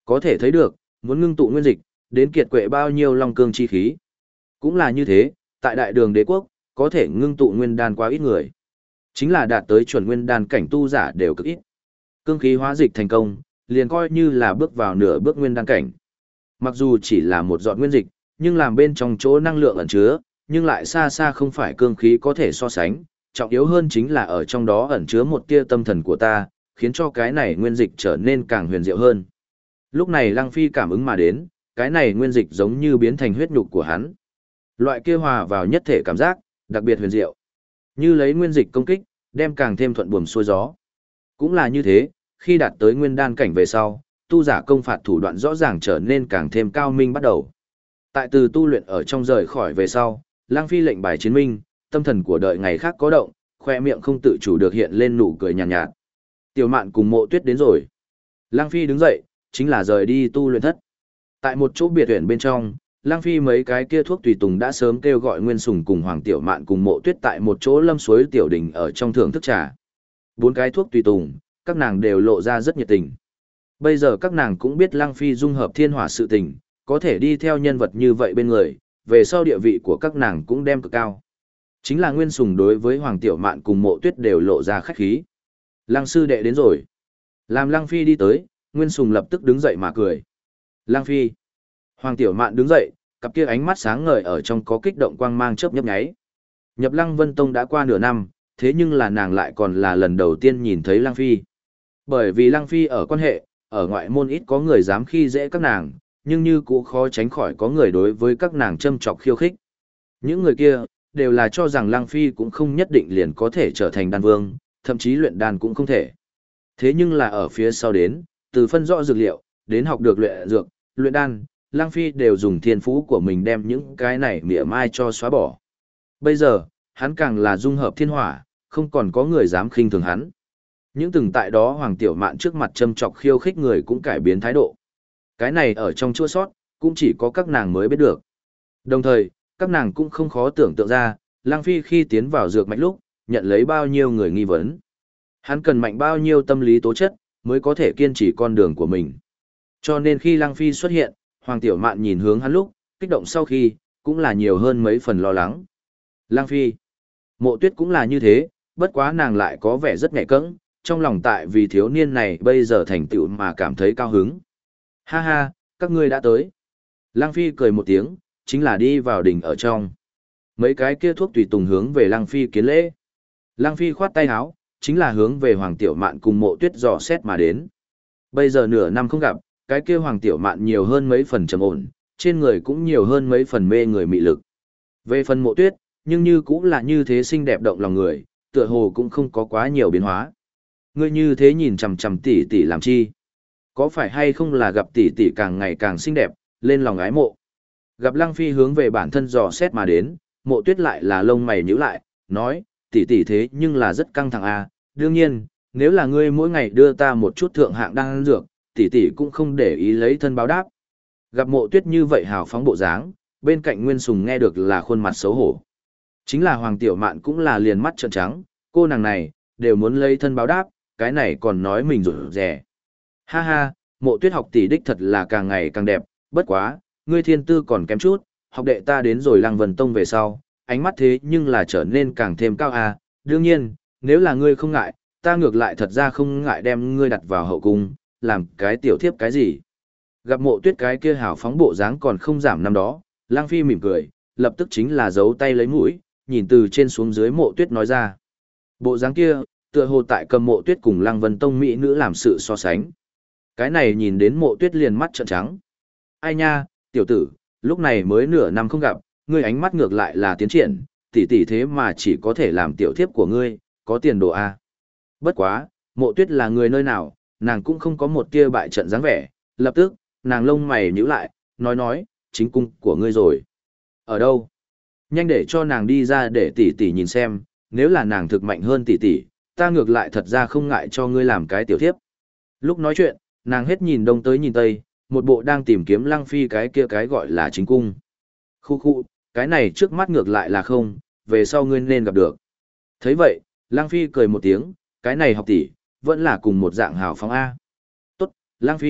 Có thể thấy được, muốn ngưng tụ nguyên dịch, đến kiệt quệ bao nhiêu long cương chi khí. Cũng là như thế, tại đại đường đế quốc, có thể ngưng tụ nguyên đan quá ít người. Chính là đạt tới chuẩn nguyên đan cảnh tu giả đều cực ít. Cương khí hóa dịch thành công, liền coi như là bước vào nửa bước nguyên đan cảnh. Mặc dù chỉ là một giọt nguyên dịch, nhưng làm bên trong chỗ năng lượng ẩn chứa, nhưng lại xa xa không phải cương khí có thể so sánh, trọng yếu hơn chính là ở trong đó ẩn chứa một tia tâm thần của ta, khiến cho cái này nguyên dịch trở nên càng huyền diệu hơn. Lúc này Lăng Phi cảm ứng mà đến, cái này nguyên dịch giống như biến thành huyết nhục của hắn. Loại kia hòa vào nhất thể cảm giác, đặc biệt huyền diệu. Như lấy nguyên dịch công kích, đem càng thêm thuận buồm xuôi gió. Cũng là như thế, khi đạt tới nguyên đan cảnh về sau, tu giả công phạt thủ đoạn rõ ràng trở nên càng thêm cao minh bắt đầu. Tại từ tu luyện ở trong rời khỏi về sau, Lăng Phi lệnh bài chiến minh, tâm thần của đợi ngày khác có động, khoe miệng không tự chủ được hiện lên nụ cười nhàn nhạt. Tiểu Mạn cùng Mộ Tuyết đến rồi. Lăng Phi đứng dậy, chính là rời đi tu luyện thất. Tại một chỗ biệt viện bên trong, Lăng Phi mấy cái kia thuốc tùy tùng đã sớm kêu gọi Nguyên Sùng cùng Hoàng Tiểu Mạn cùng Mộ Tuyết tại một chỗ lâm suối tiểu đình ở trong thưởng thức trà. 4 cái thuốc tùy tùng, các nàng đều lộ ra rất nhiệt tình. Bây giờ các nàng cũng biết Lăng Phi dung hợp thiên hỏa sự tình, có thể đi theo nhân vật như vậy bên người, về sau địa vị của các nàng cũng đem cực cao. Chính là Nguyên Sùng đối với Hoàng Tiểu Mạn cùng Mộ Tuyết đều lộ ra khách khí. Lăng sư đệ đến rồi. Làm Lăng Phi đi tới, Nguyên Sùng lập tức đứng dậy mà cười. Lăng Phi. Hoàng Tiểu Mạn đứng dậy, cặp kia ánh mắt sáng ngời ở trong có kích động quang mang chớp nhấp nháy. Nhập Lăng Vân Tông đã qua nửa năm, thế nhưng là nàng lại còn là lần đầu tiên nhìn thấy Lăng Phi. Bởi vì Lăng Phi ở quan hệ, ở ngoại môn ít có người dám khi dễ các nàng, nhưng như cũng khó tránh khỏi có người đối với các nàng châm chọc khiêu khích. Những người kia, đều là cho rằng Lăng Phi cũng không nhất định liền có thể trở thành đan vương, thậm chí luyện đan cũng không thể. Thế nhưng là ở phía sau đến, từ phân rõ dược liệu, đến học được luyện dược, luyện đan, Lăng Phi đều dùng thiên phú của mình đem những cái này mỉa mai cho xóa bỏ. Bây giờ, hắn càng là dung hợp thiên hỏa, không còn có người dám khinh thường hắn. Những từng tại đó Hoàng Tiểu Mạn trước mặt châm chọc khiêu khích người cũng cải biến thái độ. Cái này ở trong chua sót, cũng chỉ có các nàng mới biết được. Đồng thời, các nàng cũng không khó tưởng tượng ra, Lăng Phi khi tiến vào dược mạch lúc, nhận lấy bao nhiêu người nghi vấn. Hắn cần mạnh bao nhiêu tâm lý tố chất, mới có thể kiên trì con đường của mình. Cho nên khi Lăng Phi xuất hiện, Hoàng Tiểu Mạn nhìn hướng hắn lúc, kích động sau khi, cũng là nhiều hơn mấy phần lo lắng. Lăng Phi. Mộ Tuyết cũng là như thế, bất quá nàng lại có vẻ rất nhẹ cẫng, trong lòng tại vì thiếu niên này bây giờ thành tựu mà cảm thấy cao hứng. Ha ha, các ngươi đã tới. Lăng Phi cười một tiếng, chính là đi vào đỉnh ở trong. Mấy cái kia thuốc tùy tùng hướng về Lăng Phi kiến lễ. Lăng Phi khoát tay áo, chính là hướng về Hoàng Tiểu Mạn cùng Mộ Tuyết dò xét mà đến. Bây giờ nửa năm không gặp, cái kia Hoàng Tiểu Mạn nhiều hơn mấy phần trầm ổn, trên người cũng nhiều hơn mấy phần mê người mị lực. Về phần Mộ Tuyết, nhưng như cũng là như thế xinh đẹp động lòng người, tựa hồ cũng không có quá nhiều biến hóa. Ngươi như thế nhìn chằm chằm tỷ tỷ làm chi? Có phải hay không là gặp tỷ tỷ càng ngày càng xinh đẹp, lên lòng ái mộ? Gặp Lăng Phi hướng về bản thân dò xét mà đến, Mộ Tuyết lại là lông mày nhíu lại, nói, tỷ tỷ thế nhưng là rất căng thẳng à, đương nhiên, nếu là ngươi mỗi ngày đưa ta một chút thượng hạng đan dược, tỷ tỷ cũng không để ý lấy thân báo đáp. Gặp Mộ Tuyết như vậy hào phóng bộ dáng, bên cạnh Nguyên Sùng nghe được là khuôn mặt xấu hổ. Chính là Hoàng Tiểu Mạn cũng là liền mắt trợn trắng, cô nàng này, đều muốn lấy thân báo đáp, cái này còn nói mình rụt rè. Ha ha, Mộ Tuyết học tỷ đích thật là càng ngày càng đẹp, bất quá, ngươi thiên tư còn kém chút, học đệ ta đến rồi Lăng Vân Tông về sau, ánh mắt thế nhưng là trở nên càng thêm cao à, đương nhiên, nếu là ngươi không ngại, ta ngược lại thật ra không ngại đem ngươi đặt vào hậu cung, làm cái tiểu thiếp cái gì. Gặp Mộ Tuyết cái kia hào phóng bộ dáng còn không giảm năm đó, Lăng Phi mỉm cười, lập tức chính là giấu tay lấy mũi, nhìn từ trên xuống dưới Mộ Tuyết nói ra. Bộ dáng kia, tựa hồ tại cầm Mộ Tuyết cùng Lăng Vân Tông mỹ nữ làm sự so sánh. Cái này nhìn đến Mộ Tuyết liền mắt trợn trắng. Ai nha, tiểu tử, lúc này mới nửa năm không gặp, ngươi ánh mắt ngược lại là tiến triển, tỷ tỷ thế mà chỉ có thể làm tiểu thiếp của ngươi, có tiền đồ a. Bất quá, Mộ Tuyết là người nơi nào, nàng cũng không có một tia bại trận dáng vẻ, lập tức, nàng lông mày nhíu lại, nói, chính cung của ngươi rồi. Ở đâu? Nhanh để cho nàng đi ra để tỷ tỷ nhìn xem, nếu là nàng thực mạnh hơn tỷ tỷ, ta ngược lại thật ra không ngại cho ngươi làm cái tiểu thiếp. Lúc nói chuyện, nàng hết nhìn đông tới nhìn tây, một bộ đang tìm kiếm Lăng Phi cái kia cái gọi là chính cung. Khu khu, cái này trước mắt ngược lại là không, về sau ngươi nên gặp được. Thấy vậy, Lăng Phi cười một tiếng, cái này học tỷ, vẫn là cùng một dạng hào phóng A. Tốt, Lăng Phi,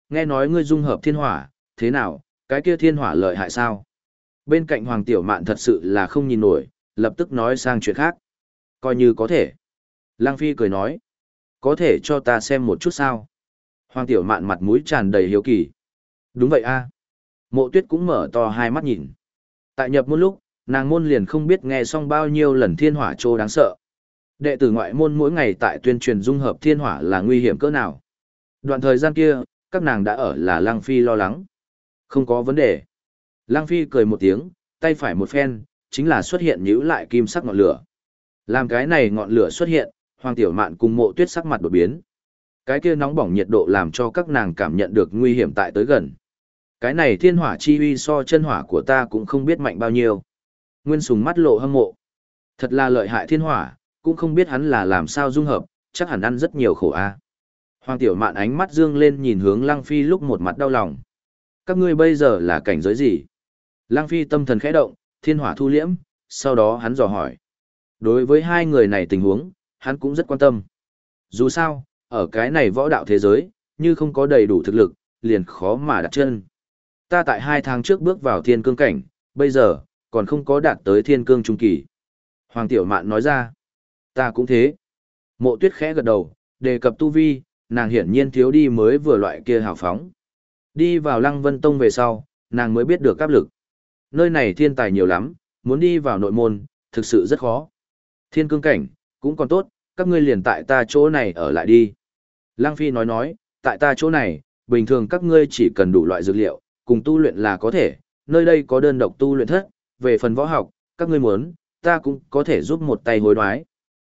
nghe nói ngươi dung hợp thiên hỏa, thế nào, cái kia thiên hỏa lợi hại sao? Bên cạnh Hoàng Tiểu Mạn thật sự là không nhìn nổi, lập tức nói sang chuyện khác. Coi như có thể. Lăng Phi cười nói, có thể cho ta xem một chút sao? Hoàng Tiểu Mạn mặt mũi tràn đầy hiếu kỳ. Đúng vậy a. Mộ Tuyết cũng mở to hai mắt nhìn. Tại nhập môn lúc, nàng môn liền không biết nghe xong bao nhiêu lần thiên hỏa trô đáng sợ. Đệ tử ngoại môn mỗi ngày tại tuyên truyền dung hợp thiên hỏa là nguy hiểm cỡ nào. Đoạn thời gian kia, các nàng đã ở là Lăng Phi lo lắng. Không có vấn đề. Lăng Phi cười một tiếng, tay phải một phen, chính là xuất hiện nhíu lại kim sắc ngọn lửa. Làm cái này ngọn lửa xuất hiện, Hoàng Tiểu Mạn cùng Mộ Tuyết sắc mặt đột biến. Cái kia nóng bỏng nhiệt độ làm cho các nàng cảm nhận được nguy hiểm tại tới gần. Cái này thiên hỏa chi uy so chân hỏa của ta cũng không biết mạnh bao nhiêu. Nguyên Sùng mắt lộ hâm mộ. Thật là lợi hại thiên hỏa, cũng không biết hắn là làm sao dung hợp, chắc hẳn ăn rất nhiều khổ a. Hoàng Tiểu Mạn ánh mắt dương lên nhìn hướng Lăng Phi lúc một mặt đau lòng. Các ngươi bây giờ là cảnh giới gì? Lăng Phi tâm thần khẽ động, thiên hỏa thu liễm, sau đó hắn dò hỏi. Đối với hai người này tình huống, hắn cũng rất quan tâm. Dù sao, ở cái này võ đạo thế giới, như không có đầy đủ thực lực, liền khó mà đặt chân. Ta tại 2 tháng trước bước vào thiên cương cảnh, bây giờ, còn không có đạt tới thiên cương trung kỳ. Hoàng Tiểu Mạn nói ra. Ta cũng thế. Mộ Tuyết khẽ gật đầu, đề cập tu vi, nàng hiển nhiên thiếu đi mới vừa loại kia hào phóng. Đi vào Lăng Vân Tông về sau, nàng mới biết được áp lực. Nơi này thiên tài nhiều lắm, muốn đi vào nội môn, thực sự rất khó. Thiên cương cảnh, cũng còn tốt, các ngươi liền tại ta chỗ này ở lại đi. Lăng Phi nói, tại ta chỗ này, bình thường các ngươi chỉ cần đủ loại dược liệu, cùng tu luyện là có thể, nơi đây có đơn độc tu luyện thất, về phần võ học, các ngươi muốn, ta cũng có thể giúp một tay hối đoái.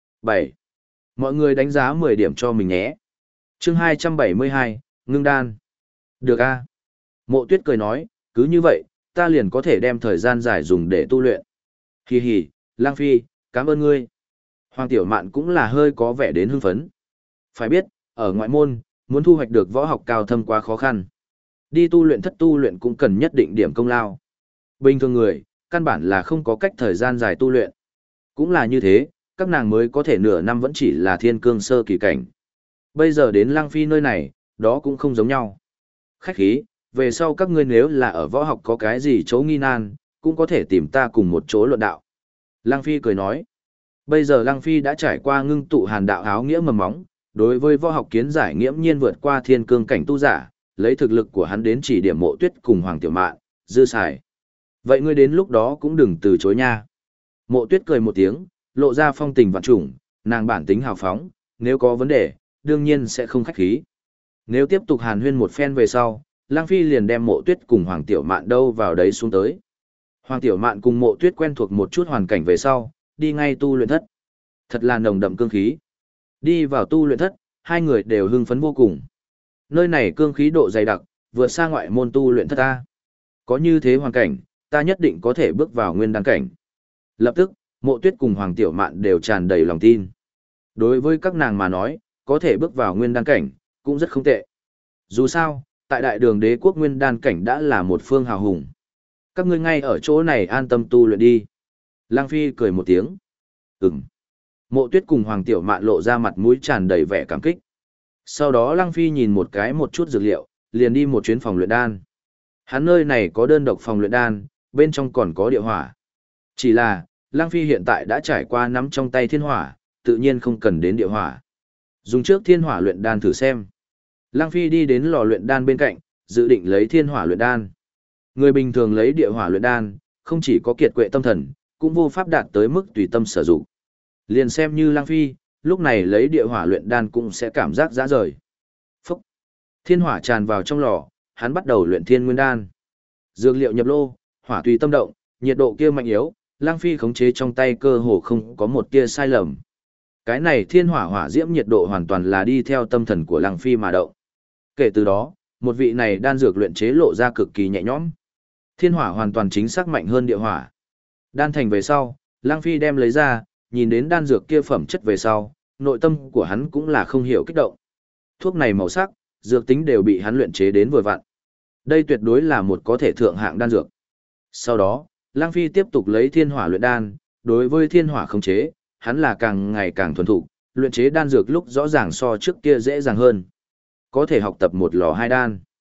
7. Mọi người đánh giá 10 điểm cho mình nhé. Chương 272, ngưng đan. Được a. Mộ Tuyết cười nói, cứ như vậy, ta liền có thể đem thời gian dài dùng để tu luyện. Hì hì, Lang Phi, cảm ơn ngươi. Hoàng Tiểu Mạn cũng là hơi có vẻ đến hưng phấn. Phải biết, ở ngoại môn, muốn thu hoạch được võ học cao thâm quá khó khăn. Đi tu luyện thất tu luyện cũng cần nhất định điểm công lao. Bình thường người, căn bản là không có cách thời gian dài tu luyện. Cũng là như thế, các nàng mới có thể nửa năm vẫn chỉ là thiên cương sơ kỳ cảnh. Bây giờ đến Lăng Phi nơi này, đó cũng không giống nhau. Khách khí, về sau các ngươi nếu là ở võ học có cái gì chỗ nghi nan, cũng có thể tìm ta cùng một chỗ luận đạo. Lăng Phi cười nói. Bây giờ Lăng Phi đã trải qua ngưng tụ hàn đạo áo nghĩa mầm móng, đối với võ học kiến giải nghiễm nhiên vượt qua thiên cương cảnh tu giả, lấy thực lực của hắn đến chỉ điểm Mộ Tuyết cùng Hoàng Tiểu Mạn, dư xài. Vậy ngươi đến lúc đó cũng đừng từ chối nha. Mộ Tuyết cười một tiếng, lộ ra phong tình vạn trùng, nàng bản tính hào phóng, nếu có vấn đề, đương nhiên sẽ không khách khí. Nếu tiếp tục hàn huyên một phen về sau, Lăng Phi liền đem Mộ Tuyết cùng Hoàng Tiểu Mạn đâu vào đấy xuống tới. Hoàng Tiểu Mạn cùng Mộ Tuyết quen thuộc một chút hoàn cảnh về sau, đi ngay tu luyện thất. Thật là nồng đậm cương khí. Đi vào tu luyện thất, hai người đều hưng phấn vô cùng. Nơi này cương khí độ dày đặc, vượt xa ngoại môn tu luyện thất ta. Có như thế hoàn cảnh, ta nhất định có thể bước vào nguyên đan cảnh. Lập tức, Mộ Tuyết cùng Hoàng Tiểu Mạn đều tràn đầy lòng tin. Đối với các nàng mà nói, có thể bước vào nguyên đan cảnh, cũng rất không tệ. Dù sao, tại đại đường đế quốc nguyên đan cảnh đã là một phương hào hùng. Các ngươi ngay ở chỗ này an tâm tu luyện đi. Lăng Phi cười một tiếng. Ừm. Mộ Tuyết cùng Hoàng Tiểu Mạn lộ ra mặt mũi tràn đầy vẻ cảm kích. Sau đó Lăng Phi nhìn một chút dược liệu, liền đi một chuyến phòng luyện đan. Hắn nơi này có đơn độc phòng luyện đan, bên trong còn có địa hỏa. Chỉ là, Lăng Phi hiện tại đã trải qua nắm trong tay thiên hỏa, tự nhiên không cần đến địa hỏa. Dùng trước thiên hỏa luyện đan thử xem. Lăng Phi đi đến lò luyện đan bên cạnh, dự định lấy thiên hỏa luyện đan. Người bình thường lấy địa hỏa luyện đan, không chỉ có kiệt quệ tâm thần, cũng vô pháp đạt tới mức tùy tâm sử dụng. Liền xem như Lăng Phi, lúc này lấy địa hỏa luyện đan cũng sẽ cảm giác rã rời. Phúc! Thiên hỏa tràn vào trong lò, hắn bắt đầu luyện thiên nguyên đan. Dược liệu nhập lô, hỏa tùy tâm động, nhiệt độ kia mạnh yếu, Lăng Phi khống chế trong tay cơ hồ không có một tia sai lầm. Cái này thiên hỏa hỏa diễm nhiệt độ hoàn toàn là đi theo tâm thần của Lăng Phi mà động. Kể từ đó, một vị này đan dược luyện chế lộ ra cực kỳ nhẹ nhõm. Thiên hỏa hoàn toàn chính xác mạnh hơn địa hỏa. Đan thành về sau, Lăng Phi đem lấy ra, nhìn đến đan dược kia phẩm chất về sau, nội tâm của hắn cũng là không hiểu kích động. Thuốc này màu sắc, dược tính đều bị hắn luyện chế đến vừa vặn. Đây tuyệt đối là một có thể thượng hạng đan dược. Sau đó, Lăng Phi tiếp tục lấy thiên hỏa luyện đan, đối với thiên hỏa khống chế, hắn là càng ngày càng thuần thục, luyện chế đan dược lúc rõ ràng so trước kia dễ dàng hơn. Có thể học tập một lò hai đan.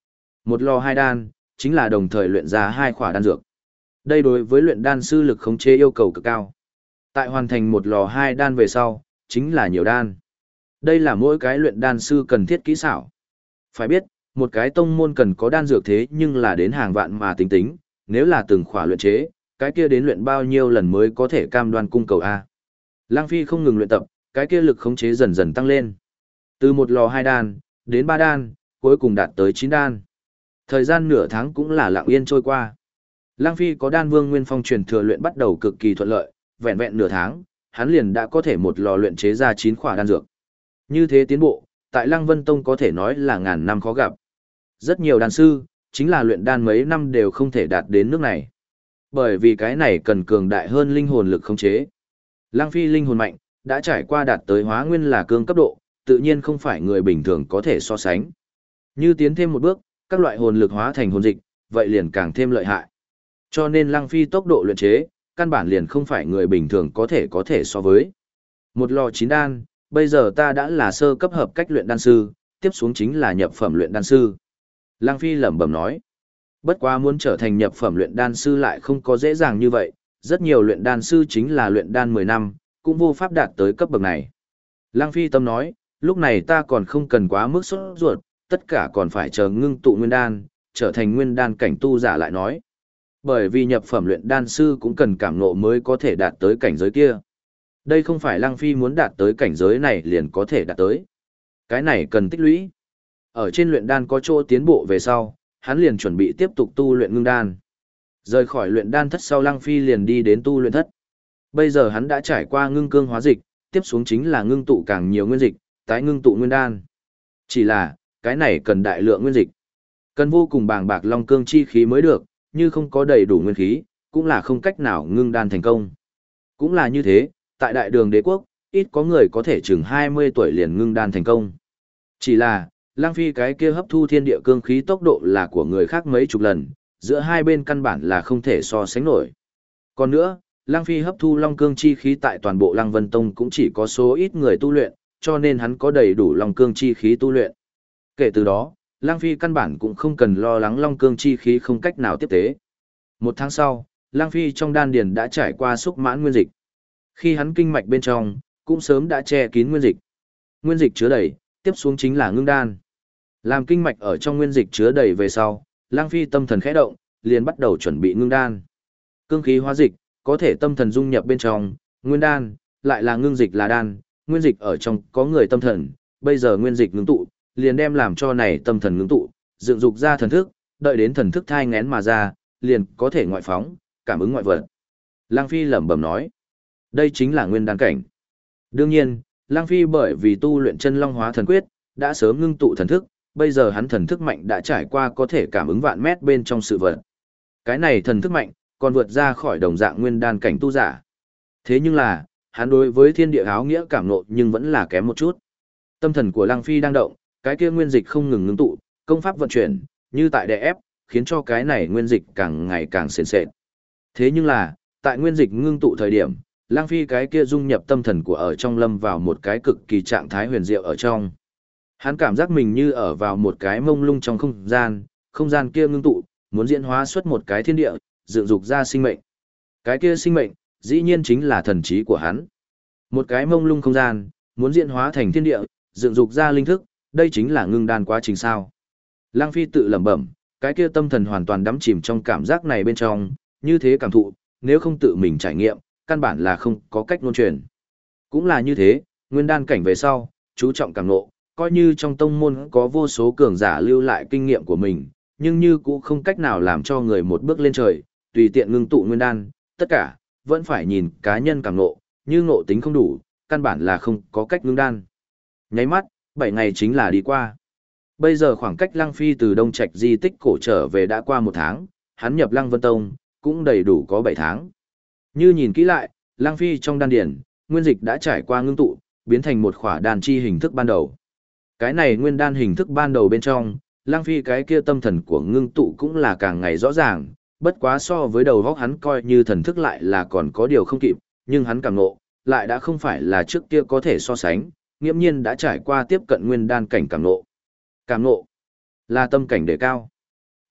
Một lò hai đan, chính là đồng thời luyện ra hai khỏa đan dược. Đây đối với luyện đan sư lực khống chế yêu cầu cực cao. Tại hoàn thành một lò hai đan về sau, chính là nhiều đan. Đây là mỗi cái luyện đan sư cần thiết kỹ xảo. Phải biết, một cái tông môn cần có đan dược thế nhưng là đến hàng vạn mà tính tính, nếu là từng khỏa luyện chế, cái kia đến luyện bao nhiêu lần mới có thể cam đoan cung cầu A. Lăng Phi không ngừng luyện tập, cái kia lực khống chế dần dần tăng lên. Từ một lò hai đan, đến ba đan, cuối cùng đạt tới 9 đan. Thời gian nửa tháng cũng là lặng yên trôi qua. Lăng Phi có đan vương nguyên phong truyền thừa luyện bắt đầu cực kỳ thuận lợi, vẹn vẹn nửa tháng, hắn liền đã có thể một lò luyện chế ra 9 khỏa đan dược. Như thế tiến bộ, tại Lăng Vân Tông có thể nói là ngàn năm khó gặp. Rất nhiều đan sư, chính là luyện đan mấy năm đều không thể đạt đến nước này. Bởi vì cái này cần cường đại hơn linh hồn lực khống chế. Lăng Phi linh hồn mạnh, đã trải qua đạt tới hóa nguyên là cương cấp độ, tự nhiên không phải người bình thường có thể so sánh. Như tiến thêm một bước, các loại hồn lực hóa thành hồn dịch, vậy liền càng thêm lợi hại. Cho nên Lăng Phi tốc độ luyện chế, căn bản liền không phải người bình thường có thể so với. Một lò 9 đan, bây giờ ta đã là sơ cấp hợp cách luyện đan sư, tiếp xuống chính là nhập phẩm luyện đan sư. Lăng Phi lẩm bẩm nói. Bất quá muốn trở thành nhập phẩm luyện đan sư lại không có dễ dàng như vậy, rất nhiều luyện đan sư chính là luyện đan 10 năm, cũng vô pháp đạt tới cấp bậc này. Lăng Phi tâm nói, lúc này ta còn không cần quá mức sốt ruột, tất cả còn phải chờ ngưng tụ nguyên đan, trở thành nguyên đan cảnh tu giả lại nói. Bởi vì nhập phẩm luyện đan sư cũng cần cảm ngộ mới có thể đạt tới cảnh giới kia. Đây không phải Lăng Phi muốn đạt tới cảnh giới này liền có thể đạt tới. Cái này cần tích lũy. Ở trên luyện đan có chỗ tiến bộ về sau, hắn liền chuẩn bị tiếp tục tu luyện ngưng đan. Rời khỏi luyện đan thất sau Lăng Phi liền đi đến tu luyện thất. Bây giờ hắn đã trải qua ngưng cương hóa dịch, tiếp xuống chính là ngưng tụ càng nhiều nguyên dịch, tái ngưng tụ nguyên đan. Chỉ là, cái này cần đại lượng nguyên dịch. Cần vô cùng bàng bạc long cương chi khí mới được, như không có đầy đủ nguyên khí, cũng là không cách nào ngưng đan thành công. Cũng là như thế, tại đại đường đế quốc, ít có người có thể chừng 20 tuổi liền ngưng đan thành công. Chỉ là, Lăng Phi cái kia hấp thu thiên địa cương khí tốc độ là của người khác mấy chục lần, giữa hai bên căn bản là không thể so sánh nổi. Còn nữa, Lăng Phi hấp thu long cương chi khí tại toàn bộ Lăng Vân Tông cũng chỉ có số ít người tu luyện, cho nên hắn có đầy đủ long cương chi khí tu luyện. Kể từ đó, Lăng Phi căn bản cũng không cần lo lắng long cương chi khí không cách nào tiếp tế. Một tháng sau, Lăng Phi trong đan điền đã trải qua xúc mãn nguyên dịch. Khi hắn kinh mạch bên trong, cũng sớm đã che kín nguyên dịch. Nguyên dịch chứa đầy, tiếp xuống chính là ngưng đan. Làm kinh mạch ở trong nguyên dịch chứa đầy về sau, Lăng Phi tâm thần khẽ động, liền bắt đầu chuẩn bị ngưng đan. Cương khí hóa dịch, có thể tâm thần dung nhập bên trong, nguyên đan, lại là ngưng dịch là đan, nguyên dịch ở trong có người tâm thần, bây giờ nguyên dịch ngưng tụ, liền đem làm cho này tâm thần ngưng tụ, dựng dục ra thần thức, đợi đến thần thức thai ngén mà ra, liền có thể ngoại phóng, cảm ứng ngoại vật. Lăng Phi lẩm bẩm nói, đây chính là nguyên đan cảnh. Đương nhiên, Lăng Phi bởi vì tu luyện chân long hóa thần quyết, đã sớm ngưng tụ thần thức, bây giờ hắn thần thức mạnh đã trải qua có thể cảm ứng vạn mét bên trong sự vật. Cái này thần thức mạnh, còn vượt ra khỏi đồng dạng nguyên đan cảnh tu giả. Thế nhưng là, hắn đối với thiên địa áo nghĩa cảm nộ nhưng vẫn là kém một chút. Tâm thần của Lăng Phi đang động, cái kia nguyên dịch không ngừng ngưng tụ, công pháp vận chuyển, như tại đè ép, khiến cho cái này nguyên dịch càng ngày càng sền sệt. Thế nhưng là, tại nguyên dịch ngưng tụ thời điểm, Lăng Phi cái kia dung nhập tâm thần của ở trong lâm vào một cái cực kỳ trạng thái huyền diệu ở trong. Hắn cảm giác mình như ở vào một cái mông lung trong không gian kia ngưng tụ, muốn diễn hóa xuất một cái thiên địa, dựng dục ra sinh mệnh. Cái kia sinh mệnh, dĩ nhiên chính là thần trí của hắn. Một cái mông lung không gian, muốn diễn hóa thành thiên địa, dựng dục ra linh thức, đây chính là ngưng đan quá trình sao. Lăng Phi tự lẩm bẩm, cái kia tâm thần hoàn toàn đắm chìm trong cảm giác này bên trong, như thế cảm thụ, nếu không tự mình trải nghiệm, căn bản là không có cách ngôn truyền. Cũng là như thế, nguyên đan cảnh về sau, chú trọng cảm ngộ, coi như trong tông môn có vô số cường giả lưu lại kinh nghiệm của mình, nhưng như cũng không cách nào làm cho người một bước lên trời, tùy tiện ngưng tụ nguyên đan, tất cả, vẫn phải nhìn cá nhân cảm ngộ, như ngộ tính không đủ, căn bản là không có cách ngưng đan. Nháy mắt, 7 ngày chính là đi qua. Bây giờ khoảng cách Lăng Phi từ Đông Trạch di tích cổ trở về đã qua 1 tháng, hắn nhập Lăng Vân Tông, cũng đầy đủ có 7 tháng. Như nhìn kỹ lại, Lăng Phi trong đan điển, nguyên dịch đã trải qua ngưng tụ, biến thành một khỏa đan chi hình thức ban đầu. Cái này nguyên đan hình thức ban đầu bên trong, Lăng Phi cái kia tâm thần của ngưng tụ cũng là càng ngày rõ ràng, bất quá so với đầu góc hắn coi như thần thức lại là còn có điều không kịp, nhưng hắn cảm ngộ, lại đã không phải là trước kia có thể so sánh, nghiễm nhiên đã trải qua tiếp cận nguyên đan cảnh cảm ngộ. Cảm ngộ là tâm cảnh đề cao.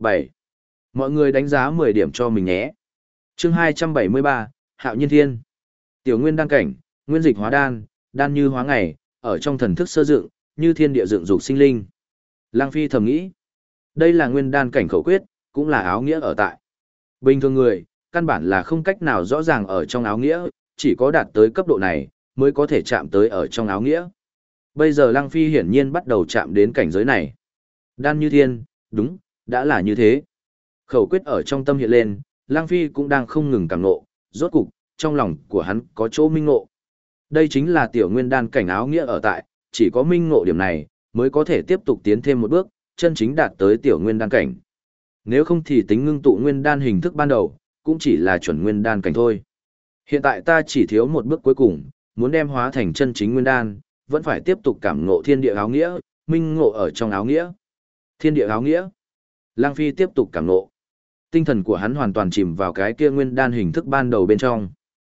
7. Mọi người đánh giá 10 điểm cho mình nhé. Chương 273, Hạo Nhiên Thiên. Tiểu nguyên đan cảnh, nguyên dịch hóa đan, đan như hóa ngày, ở trong thần thức sơ dựng, như thiên địa dựng dục sinh linh. Lăng Phi thầm nghĩ, đây là nguyên đan cảnh khẩu quyết, cũng là áo nghĩa ở tại. Bình thường người, căn bản là không cách nào rõ ràng ở trong áo nghĩa, chỉ có đạt tới cấp độ này, mới có thể chạm tới ở trong áo nghĩa. Bây giờ Lăng Phi hiển nhiên bắt đầu chạm đến cảnh giới này. Đan như thiên, đúng, đã là như thế. Khẩu quyết ở trong tâm hiện lên, Lăng Phi cũng đang không ngừng cảm ngộ, rốt cục, trong lòng của hắn có chỗ minh ngộ. Đây chính là tiểu nguyên đan cảnh áo nghĩa ở tại, chỉ có minh ngộ điểm này, mới có thể tiếp tục tiến thêm một bước, chân chính đạt tới tiểu nguyên đan cảnh. Nếu không thì tính ngưng tụ nguyên đan hình thức ban đầu, cũng chỉ là chuẩn nguyên đan cảnh thôi. Hiện tại ta chỉ thiếu một bước cuối cùng, muốn đem hóa thành chân chính nguyên đan, vẫn phải tiếp tục cảm ngộ thiên địa áo nghĩa, minh ngộ ở trong áo nghĩa. Thiên địa áo nghĩa. Lăng Phi tiếp tục cảm ngộ. Tinh thần của hắn hoàn toàn chìm vào cái kia nguyên đan hình thức ban đầu bên trong.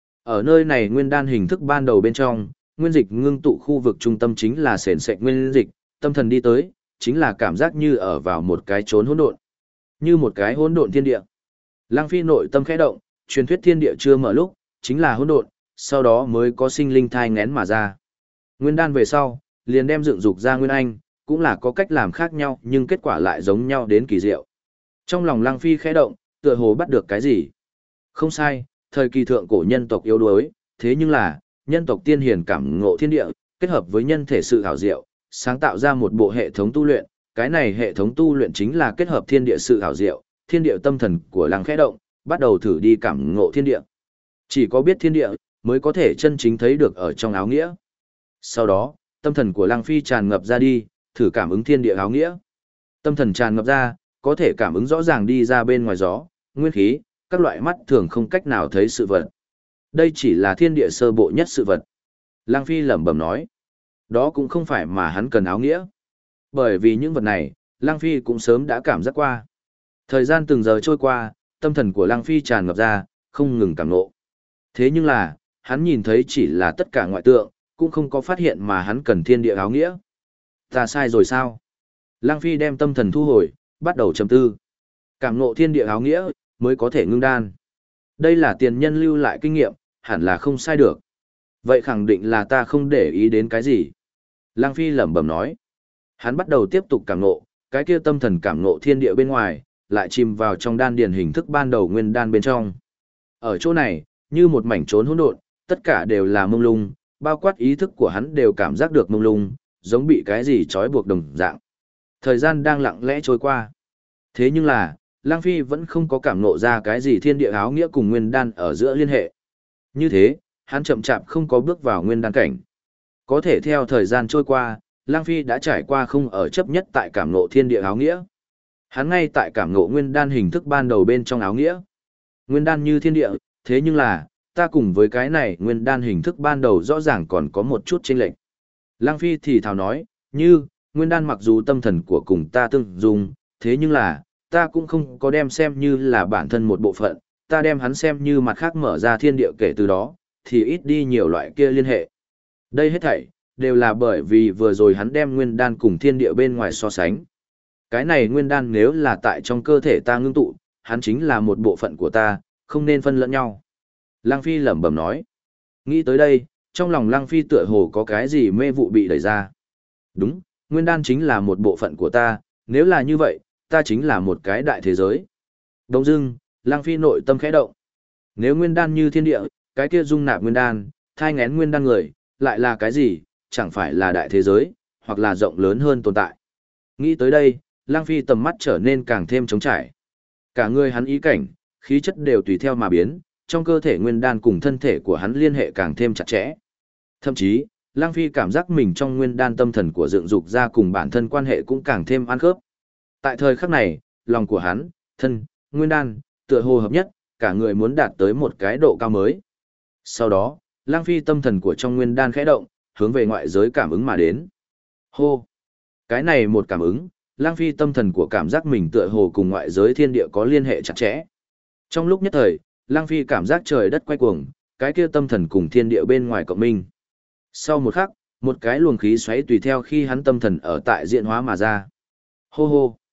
Ở nơi này nguyên đan hình thức ban đầu bên trong, nguyên dịch ngưng tụ khu vực trung tâm chính là sền sệt nguyên dịch, tâm thần đi tới, chính là cảm giác như ở vào một cái chốn hỗn độn, như một cái hỗn độn thiên địa. Lăng Phi nội tâm khẽ động, truyền thuyết thiên địa chưa mở lúc, chính là hỗn độn, sau đó mới có sinh linh thai nghén mà ra. Nguyên đan về sau, liền đem dựng dục ra nguyên anh, cũng là có cách làm khác nhau, nhưng kết quả lại giống nhau đến kỳ diệu. Trong lòng Lăng Phi khẽ động, tựa hồ bắt được cái gì. Không sai, thời kỳ thượng cổ nhân tộc yếu đuối, thế nhưng là, nhân tộc tiên hiền cảm ngộ thiên địa, kết hợp với nhân thể sự hảo diệu, sáng tạo ra một bộ hệ thống tu luyện, cái này hệ thống tu luyện chính là kết hợp thiên địa sự hảo diệu, thiên địa tâm thần của Lăng khẽ động, bắt đầu thử đi cảm ngộ thiên địa. Chỉ có biết thiên địa, mới có thể chân chính thấy được ở trong áo nghĩa. Sau đó, tâm thần của Lăng Phi tràn ngập ra đi, thử cảm ứng thiên địa áo nghĩa. Tâm thần tràn ngập ra, có thể cảm ứng rõ ràng đi ra bên ngoài gió, nguyên khí, các loại mắt thường không cách nào thấy sự vật. Đây chỉ là thiên địa sơ bộ nhất sự vật. Lăng Phi lẩm bẩm nói. Đó cũng không phải mà hắn cần áo nghĩa. Bởi vì những vật này, Lăng Phi cũng sớm đã cảm giác qua. Thời gian từng giờ trôi qua, tâm thần của Lăng Phi tràn ngập ra, không ngừng cảm ngộ. Thế nhưng là, hắn nhìn thấy chỉ là tất cả ngoại tượng, cũng không có phát hiện mà hắn cần thiên địa áo nghĩa. Ta sai rồi sao? Lăng Phi đem tâm thần thu hồi, bắt đầu trầm tư. Cảm ngộ thiên địa áo nghĩa, mới có thể ngưng đan. Đây là tiền nhân lưu lại kinh nghiệm, hẳn là không sai được. Vậy khẳng định là ta không để ý đến cái gì. Lăng Phi lẩm bẩm nói. Hắn bắt đầu tiếp tục cảm ngộ, cái kia tâm thần cảm ngộ thiên địa bên ngoài, lại chìm vào trong đan điền hình thức ban đầu nguyên đan bên trong. Ở chỗ này, như một mảnh trốn hỗn độn, tất cả đều là mông lung, bao quát ý thức của hắn đều cảm giác được mông lung, giống bị cái gì trói buộc đồng dạng. Thời gian đang lặng lẽ trôi qua. Thế nhưng là, Lăng Phi vẫn không có cảm ngộ ra cái gì thiên địa áo nghĩa cùng nguyên đan ở giữa liên hệ. Như thế, hắn chậm chạp không có bước vào nguyên đan cảnh. Có thể theo thời gian trôi qua, Lăng Phi đã trải qua không ở chấp nhất tại cảm ngộ thiên địa áo nghĩa. Hắn ngay tại cảm ngộ nguyên đan hình thức ban đầu bên trong áo nghĩa. Nguyên đan như thiên địa, thế nhưng là, ta cùng với cái này nguyên đan hình thức ban đầu rõ ràng còn có một chút chênh lệch. Lăng Phi thì thào nói, như, nguyên đan mặc dù tâm thần của cùng ta tương dung, thế nhưng là, ta cũng không có đem xem như là bản thân một bộ phận, ta đem hắn xem như mặt khác mở ra thiên địa kể từ đó, thì ít đi nhiều loại kia liên hệ. Đây hết thảy, đều là bởi vì vừa rồi hắn đem nguyên đan cùng thiên địa bên ngoài so sánh. Cái này nguyên đan nếu là tại trong cơ thể ta ngưng tụ, hắn chính là một bộ phận của ta, không nên phân lẫn nhau. Lăng Phi lẩm bẩm nói. Nghĩ tới đây, trong lòng Lăng Phi tựa hồ có cái gì mê vụ bị đẩy ra. Đúng, nguyên đan chính là một bộ phận của ta, nếu là như vậy, ta chính là một cái đại thế giới. Đông dưng, Lăng Phi nội tâm khẽ động. Nếu nguyên đan như thiên địa, cái kia dung nạp nguyên đan, thai ngén nguyên đan người, lại là cái gì, chẳng phải là đại thế giới, hoặc là rộng lớn hơn tồn tại. Nghĩ tới đây, Lăng Phi tầm mắt trở nên càng thêm trống trải. Cả người hắn ý cảnh, khí chất đều tùy theo mà biến, trong cơ thể nguyên đan cùng thân thể của hắn liên hệ càng thêm chặt chẽ. Thậm chí, Lăng Phi cảm giác mình trong nguyên đan tâm thần của dựng dục ra cùng bản thân quan hệ cũng càng thêm ăn khớp. Tại thời khắc này, lòng của hắn, thân, nguyên đan, tựa hồ hợp nhất, cả người muốn đạt tới một cái độ cao mới. Sau đó, Lăng Phi tâm thần của trong nguyên đan khẽ động, hướng về ngoại giới cảm ứng mà đến. Hô! Cái này một cảm ứng, Lăng Phi tâm thần của cảm giác mình tựa hồ cùng ngoại giới thiên địa có liên hệ chặt chẽ. Trong lúc nhất thời, Lăng Phi cảm giác trời đất quay cuồng, cái kia tâm thần cùng thiên địa bên ngoài cộng minh. Sau một khắc, một cái luồng khí xoáy tùy theo khi hắn tâm thần ở tại diễn hóa mà ra. Hô hô!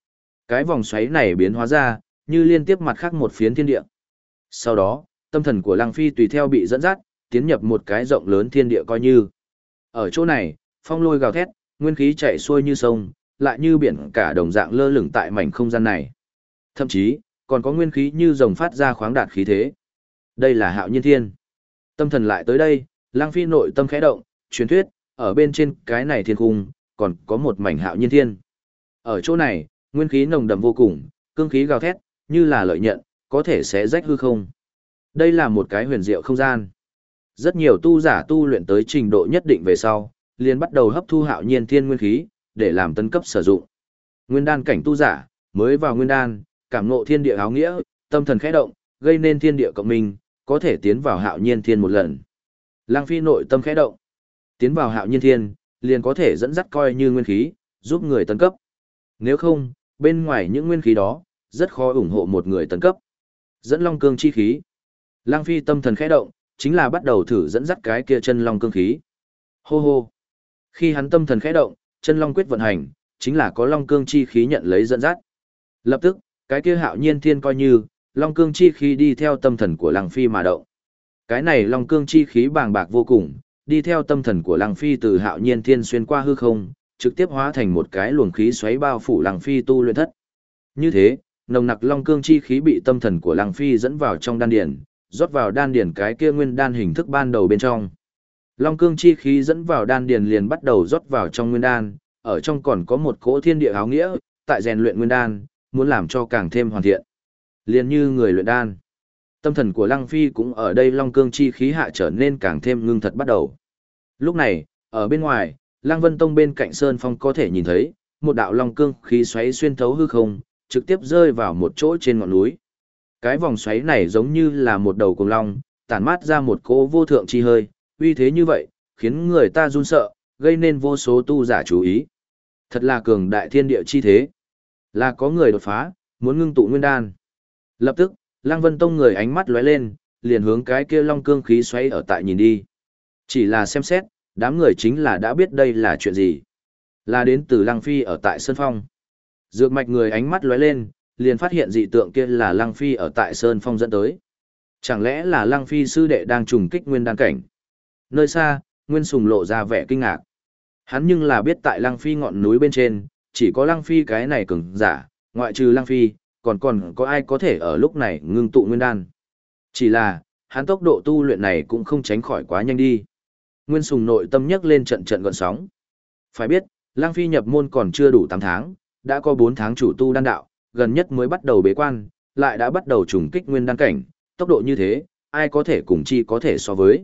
Cái vòng xoáy này biến hóa ra, như liên tiếp mặt khác một phiến thiên địa. Sau đó, tâm thần của Lăng Phi tùy theo bị dẫn dắt, tiến nhập một cái rộng lớn thiên địa coi như. Ở chỗ này, phong lôi gào thét, nguyên khí chảy xuôi như sông, lại như biển cả đồng dạng lơ lửng tại mảnh không gian này. Thậm chí, còn có nguyên khí như rồng phát ra khoáng đạt khí thế. Đây là Hạo Nhiên Thiên. Tâm thần lại tới đây, Lăng Phi nội tâm khẽ động, truyền thuyết, ở bên trên cái này thiên cung, còn có một mảnh Hạo Nhiên Thiên. Ở chỗ này, nguyên khí nồng đậm vô cùng, cương khí gào thét, như là lợi nhận, có thể xé rách hư không. Đây là một cái huyền diệu không gian. Rất nhiều tu giả tu luyện tới trình độ nhất định về sau, liền bắt đầu hấp thu Hạo Nhiên Thiên nguyên khí, để làm tấn cấp sử dụng. Nguyên đan cảnh tu giả, mới vào nguyên đan, cảm ngộ thiên địa áo nghĩa, tâm thần khẽ động, gây nên thiên địa cộng minh, có thể tiến vào Hạo Nhiên Thiên một lần. Lăng Phi nội tâm khẽ động, tiến vào Hạo Nhiên Thiên, liền có thể dẫn dắt coi như nguyên khí, giúp người tấn cấp. Nếu không, bên ngoài những nguyên khí đó, rất khó ủng hộ một người tấn cấp. Dẫn Long Cương chi khí. Lăng Phi tâm thần khẽ động, chính là bắt đầu thử dẫn dắt cái kia chân Long Cương khí. Hô hô. Khi hắn tâm thần khẽ động, chân Long quyết vận hành, chính là có Long Cương chi khí nhận lấy dẫn dắt. Lập tức, cái kia Hạo Nhiên Thiên coi như Long Cương chi khí đi theo tâm thần của Lăng Phi mà động. Cái này Long Cương chi khí bàng bạc vô cùng, đi theo tâm thần của Lăng Phi từ Hạo Nhiên Thiên xuyên qua hư không, trực tiếp hóa thành một cái luồng khí xoáy bao phủ Lăng Phi tu luyện thất. Như thế, nồng nặc Long Cương chi khí bị tâm thần của Lăng Phi dẫn vào trong đan điền, rót vào đan điền cái kia nguyên đan hình thức ban đầu bên trong. Long Cương chi khí dẫn vào đan điền liền bắt đầu rót vào trong nguyên đan, ở trong còn có một cỗ thiên địa áo nghĩa, tại rèn luyện nguyên đan, muốn làm cho càng thêm hoàn thiện. Liền như người luyện đan. Tâm thần của Lăng Phi cũng ở đây Long Cương chi khí hạ trở nên càng thêm ngưng thật bắt đầu. Lúc này, ở bên ngoài, Lăng Vân Tông bên cạnh Sơn Phong có thể nhìn thấy, một đạo Long Cương khí xoáy xuyên thấu hư không, trực tiếp rơi vào một chỗ trên ngọn núi. Cái vòng xoáy này giống như là một đầu cuồng long, tản mát ra một cỗ vô thượng chi hơi, uy thế như vậy, khiến người ta run sợ, gây nên vô số tu giả chú ý. Thật là cường đại thiên địa chi thế. Là có người đột phá, muốn ngưng tụ nguyên đan. Lập tức, Lăng Vân Tông người ánh mắt lóe lên, liền hướng cái kia Long Cương khí xoáy ở tại nhìn đi. Chỉ là xem xét, đám người chính là đã biết đây là chuyện gì. Là đến từ Lăng Phi ở tại Sơn Phong. Dược mạch người ánh mắt lóe lên, liền phát hiện dị tượng kia là Lăng Phi ở tại Sơn Phong dẫn tới. Chẳng lẽ là Lăng Phi sư đệ đang trùng kích nguyên đan cảnh? Nơi xa, Nguyên Sùng lộ ra vẻ kinh ngạc. Hắn nhưng là biết tại Lăng Phi ngọn núi bên trên, chỉ có Lăng Phi cái này cường giả, ngoại trừ Lăng Phi, còn có ai có thể ở lúc này ngưng tụ nguyên đan. Chỉ là, hắn tốc độ tu luyện này cũng không tránh khỏi quá nhanh đi. Nguyên Sùng nội tâm nhấc lên trận trận gợn sóng. Phải biết, Lăng Phi nhập môn còn chưa đủ 8 tháng, đã có 4 tháng chủ tu đan đạo, gần nhất mới bắt đầu bế quan, lại đã bắt đầu trùng kích nguyên đan cảnh, tốc độ như thế, ai có thể cùng chi có thể so với.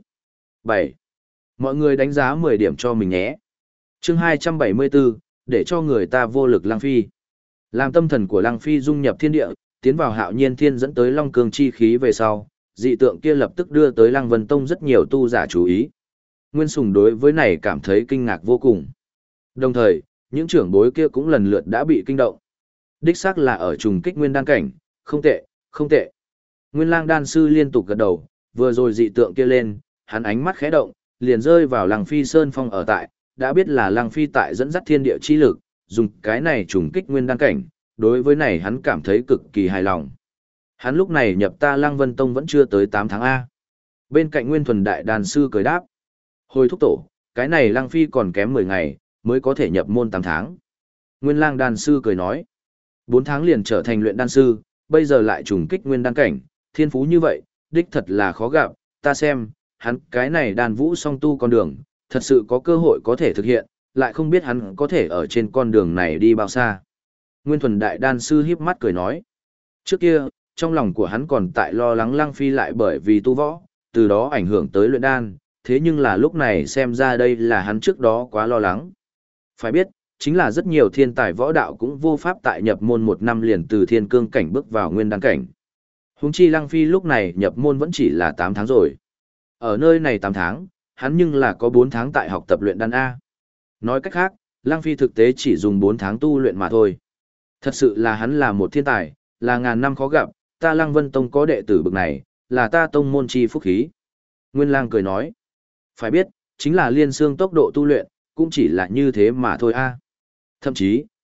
7. Mọi người đánh giá 10 điểm cho mình nhé. Chương 274, để cho người ta vô lực Lăng Phi. Làm tâm thần của Lăng Phi dung nhập thiên địa, tiến vào Hạo Nhiên Thiên dẫn tới Long Cương chi khí về sau, dị tượng kia lập tức đưa tới Lăng Vân Tông rất nhiều tu giả chú ý. Nguyên Sùng đối với này cảm thấy kinh ngạc vô cùng. Đồng thời, những trưởng bối kia cũng lần lượt đã bị kinh động. Đích xác là ở trùng kích nguyên đan cảnh, không tệ, không tệ. Nguyên Lang đan sư liên tục gật đầu, vừa rồi dị tượng kia lên, hắn ánh mắt khẽ động, liền rơi vào Lăng Phi Sơn Phong ở tại, đã biết là Lăng Phi tại dẫn dắt thiên địa chi lực, dùng cái này trùng kích nguyên đan cảnh, đối với này hắn cảm thấy cực kỳ hài lòng. Hắn lúc này nhập ta Lăng Vân Tông vẫn chưa tới 8 tháng A. Bên cạnh Nguyên Thuần Đại đan sư cười đáp. Hồi thúc tổ, cái này Lăng Phi còn kém 10 ngày, mới có thể nhập môn 8 tháng. Nguyên Lang đan sư cười nói. 4 tháng liền trở thành luyện đan sư, bây giờ lại trùng kích nguyên đan cảnh, thiên phú như vậy, đích thật là khó gặp, ta xem, hắn cái này đan vũ song tu con đường, thật sự có cơ hội có thể thực hiện, lại không biết hắn có thể ở trên con đường này đi bao xa. Nguyên Thuần Đại đan sư híp mắt cười nói. Trước kia, trong lòng của hắn còn tại lo lắng Lăng Phi lại bởi vì tu võ, từ đó ảnh hưởng tới luyện đan, thế nhưng là lúc này xem ra đây là hắn trước đó quá lo lắng. Phải biết, chính là rất nhiều thiên tài võ đạo cũng vô pháp tại nhập môn 1 năm liền từ thiên cương cảnh bước vào nguyên đan cảnh. Huống chi Lăng Phi lúc này nhập môn vẫn chỉ là 8 tháng rồi. Ở nơi này 8 tháng, hắn nhưng là có 4 tháng tại học tập luyện đan A. Nói cách khác, Lăng Phi thực tế chỉ dùng 4 tháng tu luyện mà thôi. Thật sự là hắn là một thiên tài, là ngàn năm khó gặp, ta Lăng Vân Tông có đệ tử bực này, là ta tông môn chi phúc khí. Nguyên Lang cười nói. Phải biết, chính là liên xương tốc độ tu luyện, cũng chỉ là như thế mà thôi A. Thậm chí,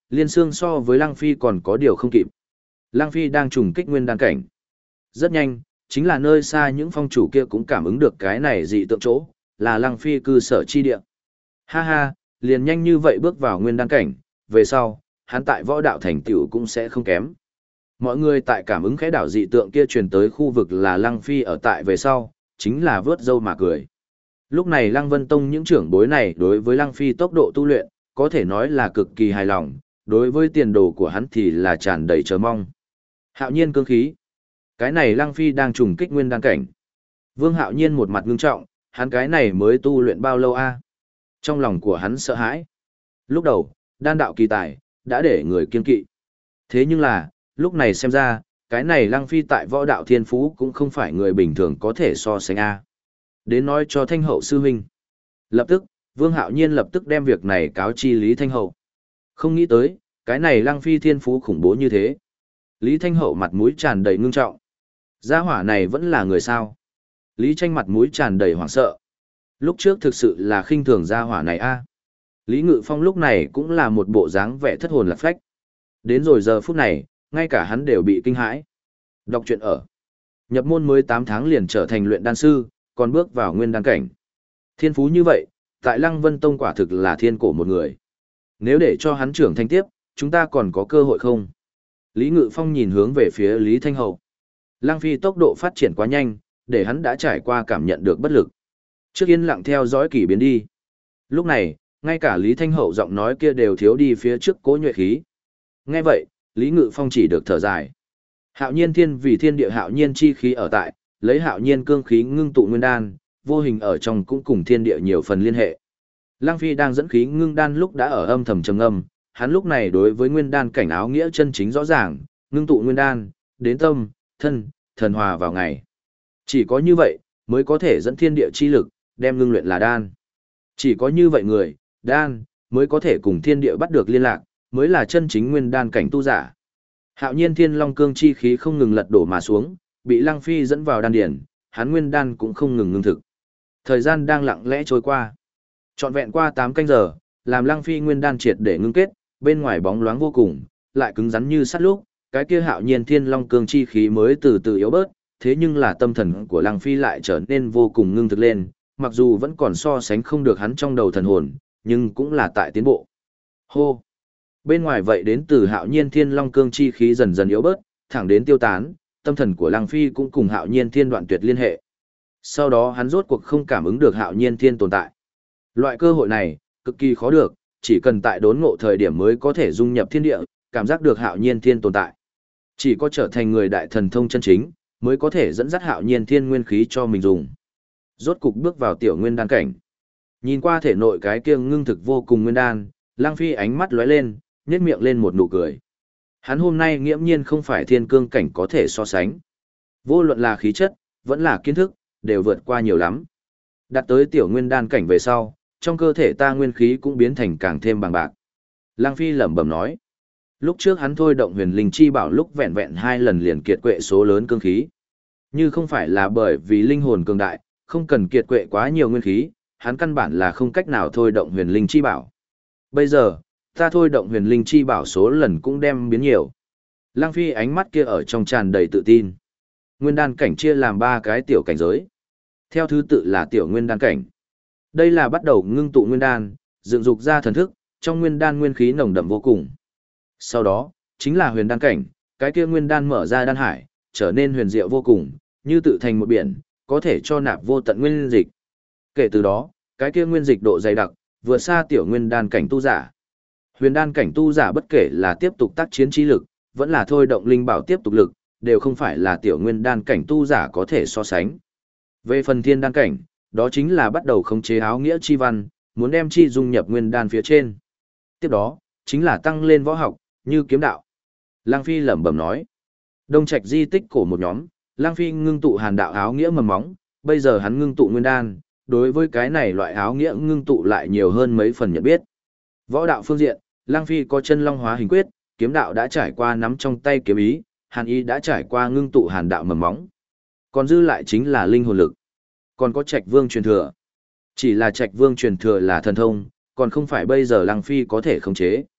Liên Xương so với Lăng Phi còn có điều không kịp. Lăng Phi đang trùng kích nguyên đan cảnh. Rất nhanh, chính là nơi xa những phong chủ kia cũng cảm ứng được cái này dị tượng chỗ, là Lăng Phi cư sở chi địa. Ha ha, liền nhanh như vậy bước vào nguyên đan cảnh, về sau, hắn tại võ đạo thành tựu cũng sẽ không kém. Mọi người tại cảm ứng khẽ đảo dị tượng kia truyền tới khu vực là Lăng Phi ở tại về sau, chính là vớt râu mà cười. Lúc này Lăng Vân Tông những trưởng bối này đối với Lăng Phi tốc độ tu luyện, có thể nói là cực kỳ hài lòng, đối với tiền đồ của hắn thì là tràn đầy chờ mong. Hạo nhiên cương khí. Cái này Lăng Phi đang trùng kích nguyên đan cảnh. Vương Hạo nhiên một mặt ngưng trọng, hắn cái này mới tu luyện bao lâu a? Trong lòng của hắn sợ hãi. Lúc đầu, đan đạo kỳ tài, đã để người kiên kỵ. Thế nhưng là, lúc này xem ra, cái này Lăng Phi tại võ đạo thiên phú cũng không phải người bình thường có thể so sánh a. Đến nói cho Thanh Hậu sư huynh. Lập tức, Vương Hạo nhiên lập tức đem việc này cáo chi Lý Thanh Hậu. Không nghĩ tới, cái này Lăng Phi thiên phú khủng bố như thế. Lý Thanh Hậu mặt mũi tràn đầy ngưng trọng. Gia hỏa này vẫn là người sao? Lý Tranh mặt mũi tràn đầy hoảng sợ. Lúc trước thực sự là khinh thường gia hỏa này a. Lý Ngự Phong lúc này cũng là một bộ dáng vẻ thất hồn lạc phách. Đến rồi giờ phút này, ngay cả hắn đều bị kinh hãi. Đọc truyện ở. Nhập môn mới 8 tháng liền trở thành luyện đan sư, còn bước vào nguyên đan cảnh. Thiên phú như vậy, tại Lăng Vân Tông quả thực là thiên cổ một người. Nếu để cho hắn trưởng thành tiếp, chúng ta còn có cơ hội không? Lý Ngự Phong nhìn hướng về phía Lý Thanh Hậu. Lăng Phi tốc độ phát triển quá nhanh, để hắn đã trải qua cảm nhận được bất lực. Trước yên lặng theo dõi kỳ biến đi. Lúc này, ngay cả Lý Thanh Hậu giọng nói kia đều thiếu đi phía trước cố nhuệ khí. Nghe vậy, Lý Ngự Phong chỉ được thở dài. Hạo nhiên thiên vì thiên địa hạo nhiên chi khí ở tại, lấy hạo nhiên cương khí ngưng tụ nguyên đan, vô hình ở trong cũng cùng thiên địa nhiều phần liên hệ. Lăng Phi đang dẫn khí ngưng đan lúc đã ở âm thầm trầm ngâm, hắn lúc này đối với nguyên đan cảnh áo nghĩa chân chính rõ ràng, ngưng tụ nguyên đan, đến tâm, thân, thần hòa vào ngày. Chỉ có như vậy, mới có thể dẫn thiên địa chi lực, đem ngưng luyện là đan. Chỉ có như vậy người, đan, mới có thể cùng thiên địa bắt được liên lạc, mới là chân chính nguyên đan cảnh tu giả. Hạo nhiên thiên long cương chi khí không ngừng lật đổ mà xuống, bị Lăng Phi dẫn vào đan điển, hắn nguyên đan cũng không ngừng ngưng thực. Thời gian đang lặng lẽ trôi qua. Trọn vẹn qua 8 canh giờ, làm Lăng Phi nguyên đan triệt để ngưng kết, bên ngoài bóng loáng vô cùng, lại cứng rắn như sắt lúc, cái kia hạo nhiên thiên long cương chi khí mới từ từ yếu bớt, thế nhưng là tâm thần của Lăng Phi lại trở nên vô cùng ngưng thực lên, mặc dù vẫn còn so sánh không được hắn trong đầu thần hồn, nhưng cũng là tại tiến bộ. Hô! Bên ngoài vậy đến từ hạo nhiên thiên long cương chi khí dần dần yếu bớt, thẳng đến tiêu tán, tâm thần của Lăng Phi cũng cùng hạo nhiên thiên đoạn tuyệt liên hệ. Sau đó hắn rốt cuộc không cảm ứng được hạo nhiên thiên tồn tại. Loại cơ hội này, cực kỳ khó được, chỉ cần tại đốn ngộ thời điểm mới có thể dung nhập thiên địa, cảm giác được hạo nhiên thiên tồn tại. Chỉ có trở thành người đại thần thông chân chính, mới có thể dẫn dắt hạo nhiên thiên nguyên khí cho mình dùng. Rốt cục bước vào tiểu nguyên đan cảnh. Nhìn qua thể nội cái kia ngưng thực vô cùng nguyên đan, Lăng Phi ánh mắt lóe lên, nhếch miệng lên một nụ cười. Hắn hôm nay nghiễm nhiên không phải thiên cương cảnh có thể so sánh. Vô luận là khí chất, vẫn là kiến thức, đều vượt qua nhiều lắm. Đạt tới tiểu nguyên đan cảnh về sau, trong cơ thể ta nguyên khí cũng biến thành càng thêm bằng bạc. Lăng Phi lẩm bẩm nói. Lúc trước hắn thôi động huyền linh chi bảo lúc vẹn vẹn 2 lần liền kiệt quệ số lớn cương khí. Như không phải là bởi vì linh hồn cường đại, không cần kiệt quệ quá nhiều nguyên khí, hắn căn bản là không cách nào thôi động huyền linh chi bảo. Bây giờ, ta thôi động huyền linh chi bảo số lần cũng đem biến nhiều. Lăng Phi ánh mắt kia ở trong tràn đầy tự tin. Nguyên đan cảnh chia làm 3 cái tiểu cảnh giới. Theo thứ tự là tiểu nguyên đan cảnh. Đây là bắt đầu ngưng tụ nguyên đan, dựng dục ra thần thức, trong nguyên đan nguyên khí nồng đậm vô cùng. Sau đó, chính là huyền đan cảnh, cái kia nguyên đan mở ra đan hải, trở nên huyền diệu vô cùng, như tự thành một biển, có thể cho nạp vô tận nguyên dịch. Kể từ đó, cái kia nguyên dịch độ dày đặc, vượt xa tiểu nguyên đan cảnh tu giả. Huyền đan cảnh tu giả bất kể là tiếp tục tác chiến trí lực, vẫn là thôi động linh bảo tiếp tục lực, đều không phải là tiểu nguyên đan cảnh tu giả có thể so sánh. Về phần thiên đan cảnh, đó chính là bắt đầu khống chế áo nghĩa chi văn, muốn đem chi dung nhập nguyên đan phía trên. Tiếp đó, chính là tăng lên võ học, như kiếm đạo. Lăng Phi lẩm bẩm nói. Đông Trạch di tích cổ một nhóm, Lăng Phi ngưng tụ hàn đạo áo nghĩa mầm móng, bây giờ hắn ngưng tụ nguyên đan, đối với cái này loại áo nghĩa ngưng tụ lại nhiều hơn mấy phần nhận biết. Võ đạo phương diện, Lăng Phi có chân long hóa hình quyết, kiếm đạo đã trải qua nắm trong tay kiếm ý, hàn ý đã trải qua ngưng tụ hàn đạo mầm móng. Còn dư lại chính là linh hồn lực. Còn có Trạch Vương truyền thừa. Chỉ là Trạch Vương truyền thừa là thần thông, còn không phải bây giờ Lăng Phi có thể khống chế.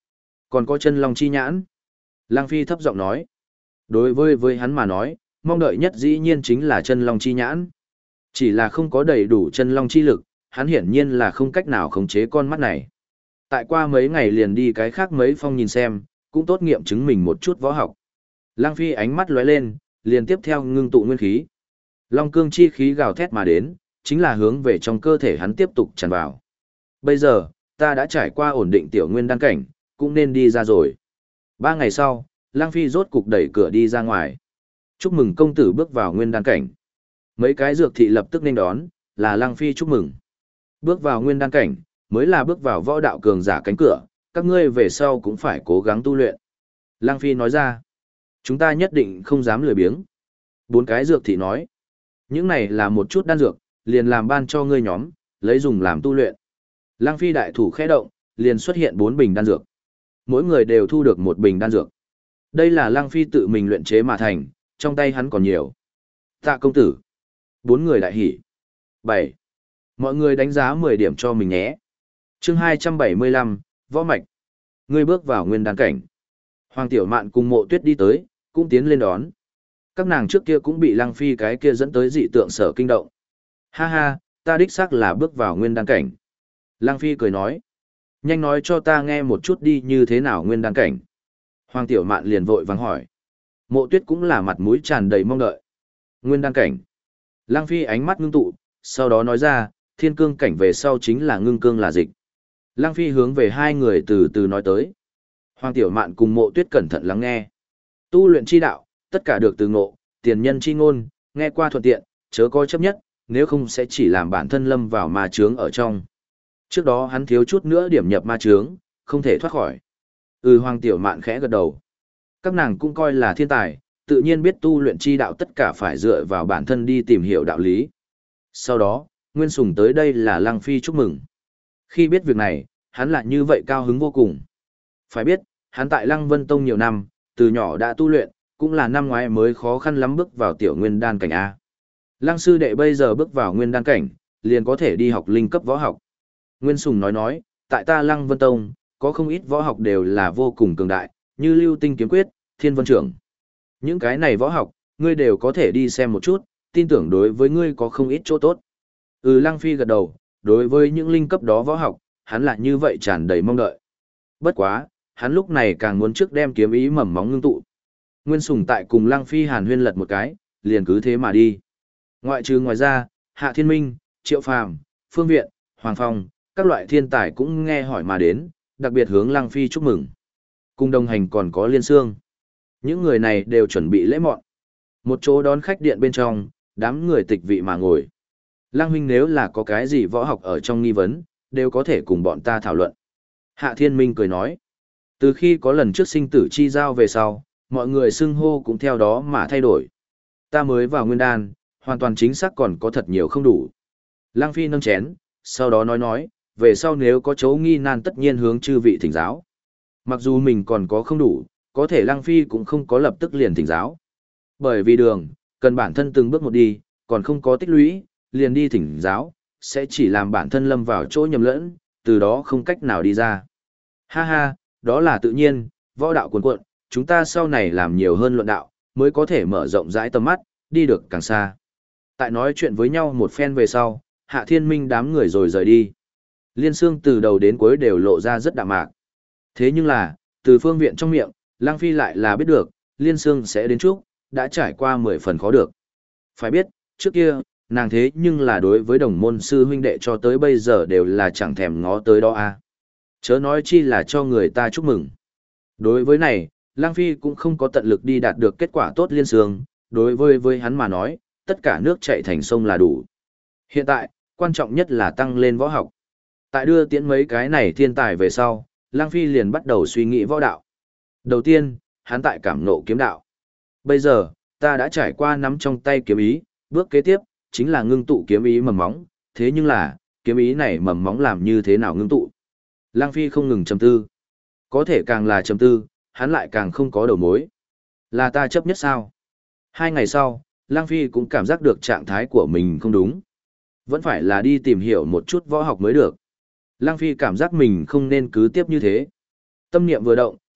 Còn có chân long chi nhãn. Lăng Phi thấp giọng nói. Đối với hắn mà nói, mong đợi nhất dĩ nhiên chính là chân long chi nhãn. Chỉ là không có đầy đủ chân long chi lực, hắn hiển nhiên là không cách nào khống chế con mắt này. Tại qua mấy ngày liền đi cái khác mấy phong nhìn xem, cũng tốt nghiệm chứng mình một chút võ học. Lăng Phi ánh mắt lóe lên, liền tiếp theo ngưng tụ nguyên khí. Long cương chi khí gào thét mà đến, chính là hướng về trong cơ thể hắn tiếp tục tràn vào. Bây giờ, ta đã trải qua ổn định tiểu nguyên đan cảnh, cũng nên đi ra rồi. 3 ngày sau, Lăng Phi rốt cục đẩy cửa đi ra ngoài. Chúc mừng công tử bước vào nguyên đan cảnh. Mấy cái dược thị lập tức nên đón, là Lăng Phi chúc mừng. Bước vào nguyên đan cảnh, mới là bước vào võ đạo cường giả cánh cửa, các ngươi về sau cũng phải cố gắng tu luyện. Lăng Phi nói ra, chúng ta nhất định không dám lười biếng. 4 cái dược thị nói, những này là một chút đan dược, liền làm ban cho ngươi nhóm, lấy dùng làm tu luyện. Lăng Phi đại thủ khẽ động, liền xuất hiện 4 bình đan dược. Mỗi người đều thu được 1 bình đan dược. Đây là Lăng Phi tự mình luyện chế mà thành, trong tay hắn còn nhiều. Tạ công tử. 4 người đại hỉ. 7. Mọi người đánh giá 10 điểm cho mình nhé. Chương 275, Võ Mạch. Ngươi bước vào nguyên đan cảnh. Hoàng Tiểu Mạn cùng Mộ Tuyết đi tới, cũng tiến lên đón. Các nàng trước kia cũng bị Lăng Phi cái kia dẫn tới dị tượng sở kinh động. Ha ha, ta đích xác là bước vào nguyên đan cảnh. Lăng Phi cười nói. Nhanh nói cho ta nghe một chút đi như thế nào nguyên đan cảnh. Hoàng Tiểu Mạn liền vội vàng hỏi. Mộ Tuyết cũng là mặt mũi tràn đầy mong đợi. Nguyên đan cảnh. Lăng Phi ánh mắt ngưng tụ, sau đó nói ra, thiên cương cảnh về sau chính là ngưng cương là dịch. Lăng Phi hướng về hai người từ từ nói tới. Hoàng Tiểu Mạn cùng Mộ Tuyết cẩn thận lắng nghe. Tu luyện chi đạo, tất cả được từ ngộ, tiền nhân chi ngôn, nghe qua thuận tiện, chớ có chấp nhất, nếu không sẽ chỉ làm bản thân lâm vào ma chướng ở trong. Trước đó hắn thiếu chút nữa điểm nhập ma chướng, không thể thoát khỏi. Hoàng Tiểu Mạn khẽ gật đầu. Các nàng cũng coi là thiên tài, tự nhiên biết tu luyện chi đạo tất cả phải dựa vào bản thân đi tìm hiểu đạo lý. Sau đó, Nguyên Sùng tới đây là Lăng Phi chúc mừng. Khi biết việc này, hắn lại như vậy cao hứng vô cùng. Phải biết, hắn tại Lăng Vân Tông nhiều năm, từ nhỏ đã tu luyện, cũng là năm ngoái mới khó khăn lắm bước vào tiểu nguyên đan cảnh A. Lăng sư đệ bây giờ bước vào nguyên đan cảnh, liền có thể đi học linh cấp võ học. Nguyên Sùng nói, tại ta Lăng Vân Tông, có không ít võ học đều là vô cùng cường đại, như Lưu Tinh Kiếm Quyết, Thiên Vân Trưởng. Những cái này võ học, ngươi đều có thể đi xem một chút, tin tưởng đối với ngươi có không ít chỗ tốt. Lăng Phi gật đầu, đối với những linh cấp đó võ học, hắn lại như vậy tràn đầy mong đợi. Bất quá, hắn lúc này càng muốn trước đem kiếm ý mầm móng ngưng tụ. Nguyên Sùng tại cùng Lăng Phi hàn huyên lật một cái, liền cứ thế mà đi. Ngoài ra, Hạ Thiên Minh, Triệu Phàm, Phương Viện, Hoàng Phong, các loại thiên tài cũng nghe hỏi mà đến, đặc biệt hướng Lăng Phi chúc mừng. Cùng đồng hành còn có Liên Sương. Những người này đều chuẩn bị lễ mọn. Một chỗ đón khách điện bên trong, đám người tịch vị mà ngồi. Lăng huynh nếu là có cái gì võ học ở trong nghi vấn, đều có thể cùng bọn ta thảo luận. Hạ Thiên Minh cười nói. Từ khi có lần trước sinh tử chi giao về sau, mọi người xưng hô cũng theo đó mà thay đổi. Ta mới vào nguyên đan, hoàn toàn chính xác còn có thật nhiều không đủ. Lăng Phi nâng chén, sau đó nói, về sau nếu có chỗ nghi nan tất nhiên hướng chư vị thỉnh giáo. Mặc dù mình còn có không đủ, có thể Lăng Phi cũng không có lập tức liền thỉnh giáo. Bởi vì đường, cần bản thân từng bước một đi, còn không có tích lũy, liền đi thỉnh giáo, sẽ chỉ làm bản thân lâm vào chỗ nhầm lẫn, từ đó không cách nào đi ra. Ha ha, đó là tự nhiên, võ đạo cuồn cuộn, chúng ta sau này làm nhiều hơn luận đạo, mới có thể mở rộng rãi tầm mắt, đi được càng xa. Tại nói chuyện với nhau một phen về sau, Hạ Thiên Minh đám người rồi rời đi. Liên Sương từ đầu đến cuối đều lộ ra rất đạm mạc. Thế nhưng là, từ Phương Viện trong miệng, Lăng Phi lại là biết được, Liên Sương sẽ đến chúc, đã trải qua 10 phần khó được. Phải biết, trước kia, nàng thế nhưng là đối với đồng môn sư huynh đệ cho tới bây giờ đều là chẳng thèm ngó tới đó a. Chớ nói chi là cho người ta chúc mừng. Đối với này, Lăng Phi cũng không có tận lực đi đạt được kết quả tốt Liên Sương, đối với hắn mà nói, tất cả nước chảy thành sông là đủ. Hiện tại, quan trọng nhất là tăng lên võ học. Tại đưa tiễn mấy cái này thiên tài về sau, Lăng Phi liền bắt đầu suy nghĩ võ đạo. Đầu tiên, hắn tại cảm ngộ kiếm đạo. Bây giờ, ta đã trải qua nắm trong tay kiếm ý, bước kế tiếp, chính là ngưng tụ kiếm ý mầm móng, thế nhưng là, kiếm ý này mầm móng làm như thế nào ngưng tụ? Lăng Phi không ngừng trầm tư. Có thể càng là trầm tư, hắn lại càng không có đầu mối. Là ta chấp nhất sao? 2 ngày sau, Lăng Phi cũng cảm giác được trạng thái của mình không đúng. Vẫn phải là đi tìm hiểu một chút võ học mới được. Lăng Phi cảm giác mình không nên cứ tiếp như thế. Tâm niệm vừa động,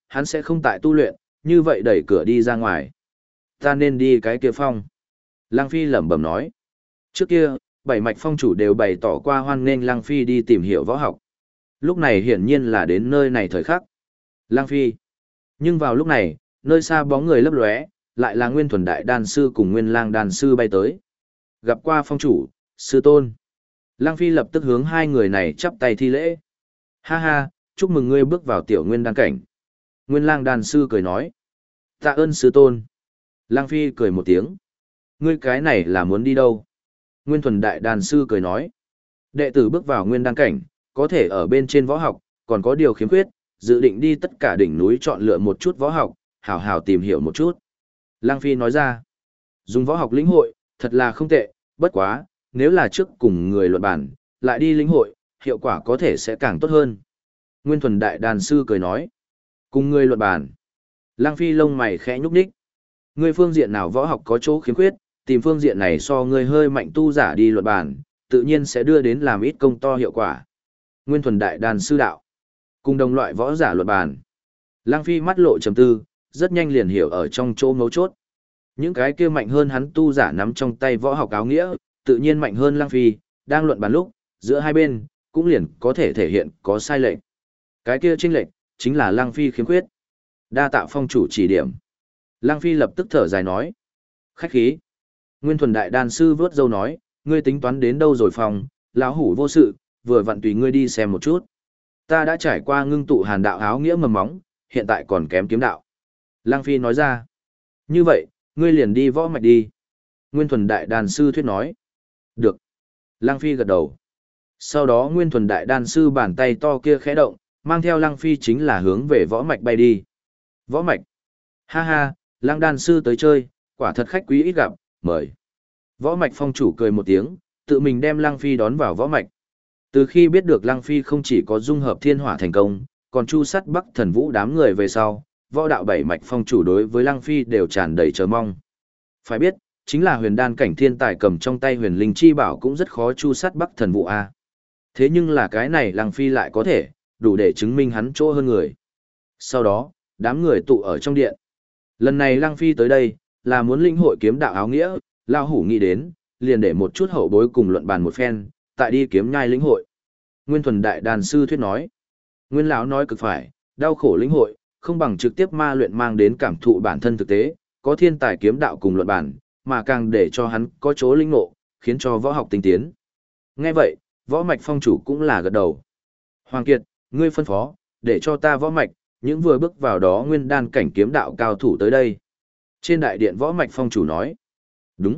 hắn sẽ không tại tu luyện, như vậy đẩy cửa đi ra ngoài. Ta nên đi cái kia phong. Lăng Phi lẩm bẩm nói. Trước kia, bảy mạch phong chủ đều bày tỏ qua hoan nghênh Lăng Phi đi tìm hiểu võ học. Lúc này hiển nhiên là đến nơi này thời khắc. Lăng Phi. Nhưng vào lúc này, nơi xa bóng người lấp lóe, lại là Nguyên Thuần Đại Đan Sư cùng Nguyên Lang Đan Sư bay tới. Gặp qua phong chủ, sư tôn. Lăng Phi lập tức hướng hai người này chắp tay thi lễ. Ha ha, chúc mừng ngươi bước vào tiểu nguyên đan cảnh. Nguyên Lang Đan Sư cười nói. Tạ ơn sư tôn. Lăng Phi cười một tiếng. Ngươi cái này là muốn đi đâu? Nguyên Thuần Đại Đan Sư cười nói. Đệ tử bước vào nguyên đan cảnh, có thể ở bên trên võ học, còn có điều khiếm khuyết, dự định đi tất cả đỉnh núi chọn lựa một chút võ học, hảo hảo tìm hiểu một chút. Lăng Phi nói ra. Dùng võ học lĩnh hội, thật là không tệ, bất quá, nếu là trước cùng người luận bản, lại đi lĩnh hội, hiệu quả có thể sẽ càng tốt hơn. Nguyên Thuần Đại Đan Sư cười nói. Cùng người luận bản. Lăng Phi lông mày khẽ nhúc nhích. Ngươi phương diện nào võ học có chỗ khiếm khuyết, tìm phương diện này so ngươi hơi mạnh tu giả đi luận bản, tự nhiên sẽ đưa đến làm ít công to hiệu quả. Nguyên Thuần Đại Đan Sư đạo. Cùng đồng loại võ giả luận bản. Lăng Phi mắt lộ trầm tư, rất nhanh liền hiểu ở trong chỗ mấu chốt. Những cái kia mạnh hơn hắn tu giả nắm trong tay võ học áo nghĩa, tự nhiên mạnh hơn Lăng Phi, đang luận bàn lúc, giữa hai bên, cũng liền có thể thể hiện có sai lệch. Cái kia chênh lệch, chính là Lăng Phi khiếm khuyết. Đa tạ phong chủ chỉ điểm. Lăng Phi lập tức thở dài nói. Khách khí. Nguyên Thuần Đại Đan Sư vớt dâu nói, ngươi tính toán đến đâu rồi phòng, lão hủ vô sự, vừa vặn tùy ngươi đi xem một chút. Ta đã trải qua ngưng tụ hàn đạo áo nghĩa mầm móng, hiện tại còn kém kiếm đạo. Lăng Phi nói ra. Như vậy, ngươi liền đi võ mạch đi. Nguyên Thuần Đại Đan Sư thuyết nói. Được. Lăng Phi gật đầu. Sau đó Nguyên Thuần Đại Đan Sư bàn tay to kia khẽ động, mang theo Lăng Phi chính là hướng về võ mạch bay đi. Võ mạch. Ha ha, Lăng Đan Sư tới chơi, quả thật khách quý ít gặp, mời. Võ mạch phong chủ cười một tiếng, tự mình đem Lăng Phi đón vào võ mạch. Từ khi biết được Lăng Phi không chỉ có dung hợp thiên hỏa thành công, còn chu sắt Bắc Thần Vũ đám người về sau, võ đạo bảy mạch phong chủ đối với Lăng Phi đều tràn đầy chờ mong. Phải biết, chính là huyền đan cảnh thiên tài cầm trong tay huyền linh chi bảo cũng rất khó chu sắt Bắc Thần Vũ a. Thế nhưng là cái này Lăng Phi lại có thể, đủ để chứng minh hắn chỗ hơn người. Sau đó, đám người tụ ở trong điện. Lần này Lăng Phi tới đây, là muốn linh hội kiếm đạo áo nghĩa, lao hủ nghĩ đến, liền để một chút hậu bối cùng luận bàn một phen, tại đi kiếm nhai lĩnh hội. Nguyên Thuần Đại Đan Sư thuyết nói. Nguyên lão nói cực phải, đau khổ lĩnh hội, không bằng trực tiếp ma luyện mang đến cảm thụ bản thân thực tế, có thiên tài kiếm đạo cùng luận bản, mà càng để cho hắn có chỗ linh ngộ, khiến cho võ học tinh tiến. Nghe vậy, võ mạch phong chủ cũng là gật đầu. Hoàng Kiệt, ngươi phân phó, để cho ta võ mạch, những vừa bước vào đó nguyên đan cảnh kiếm đạo cao thủ tới đây. Trên đại điện võ mạch phong chủ nói. Đúng.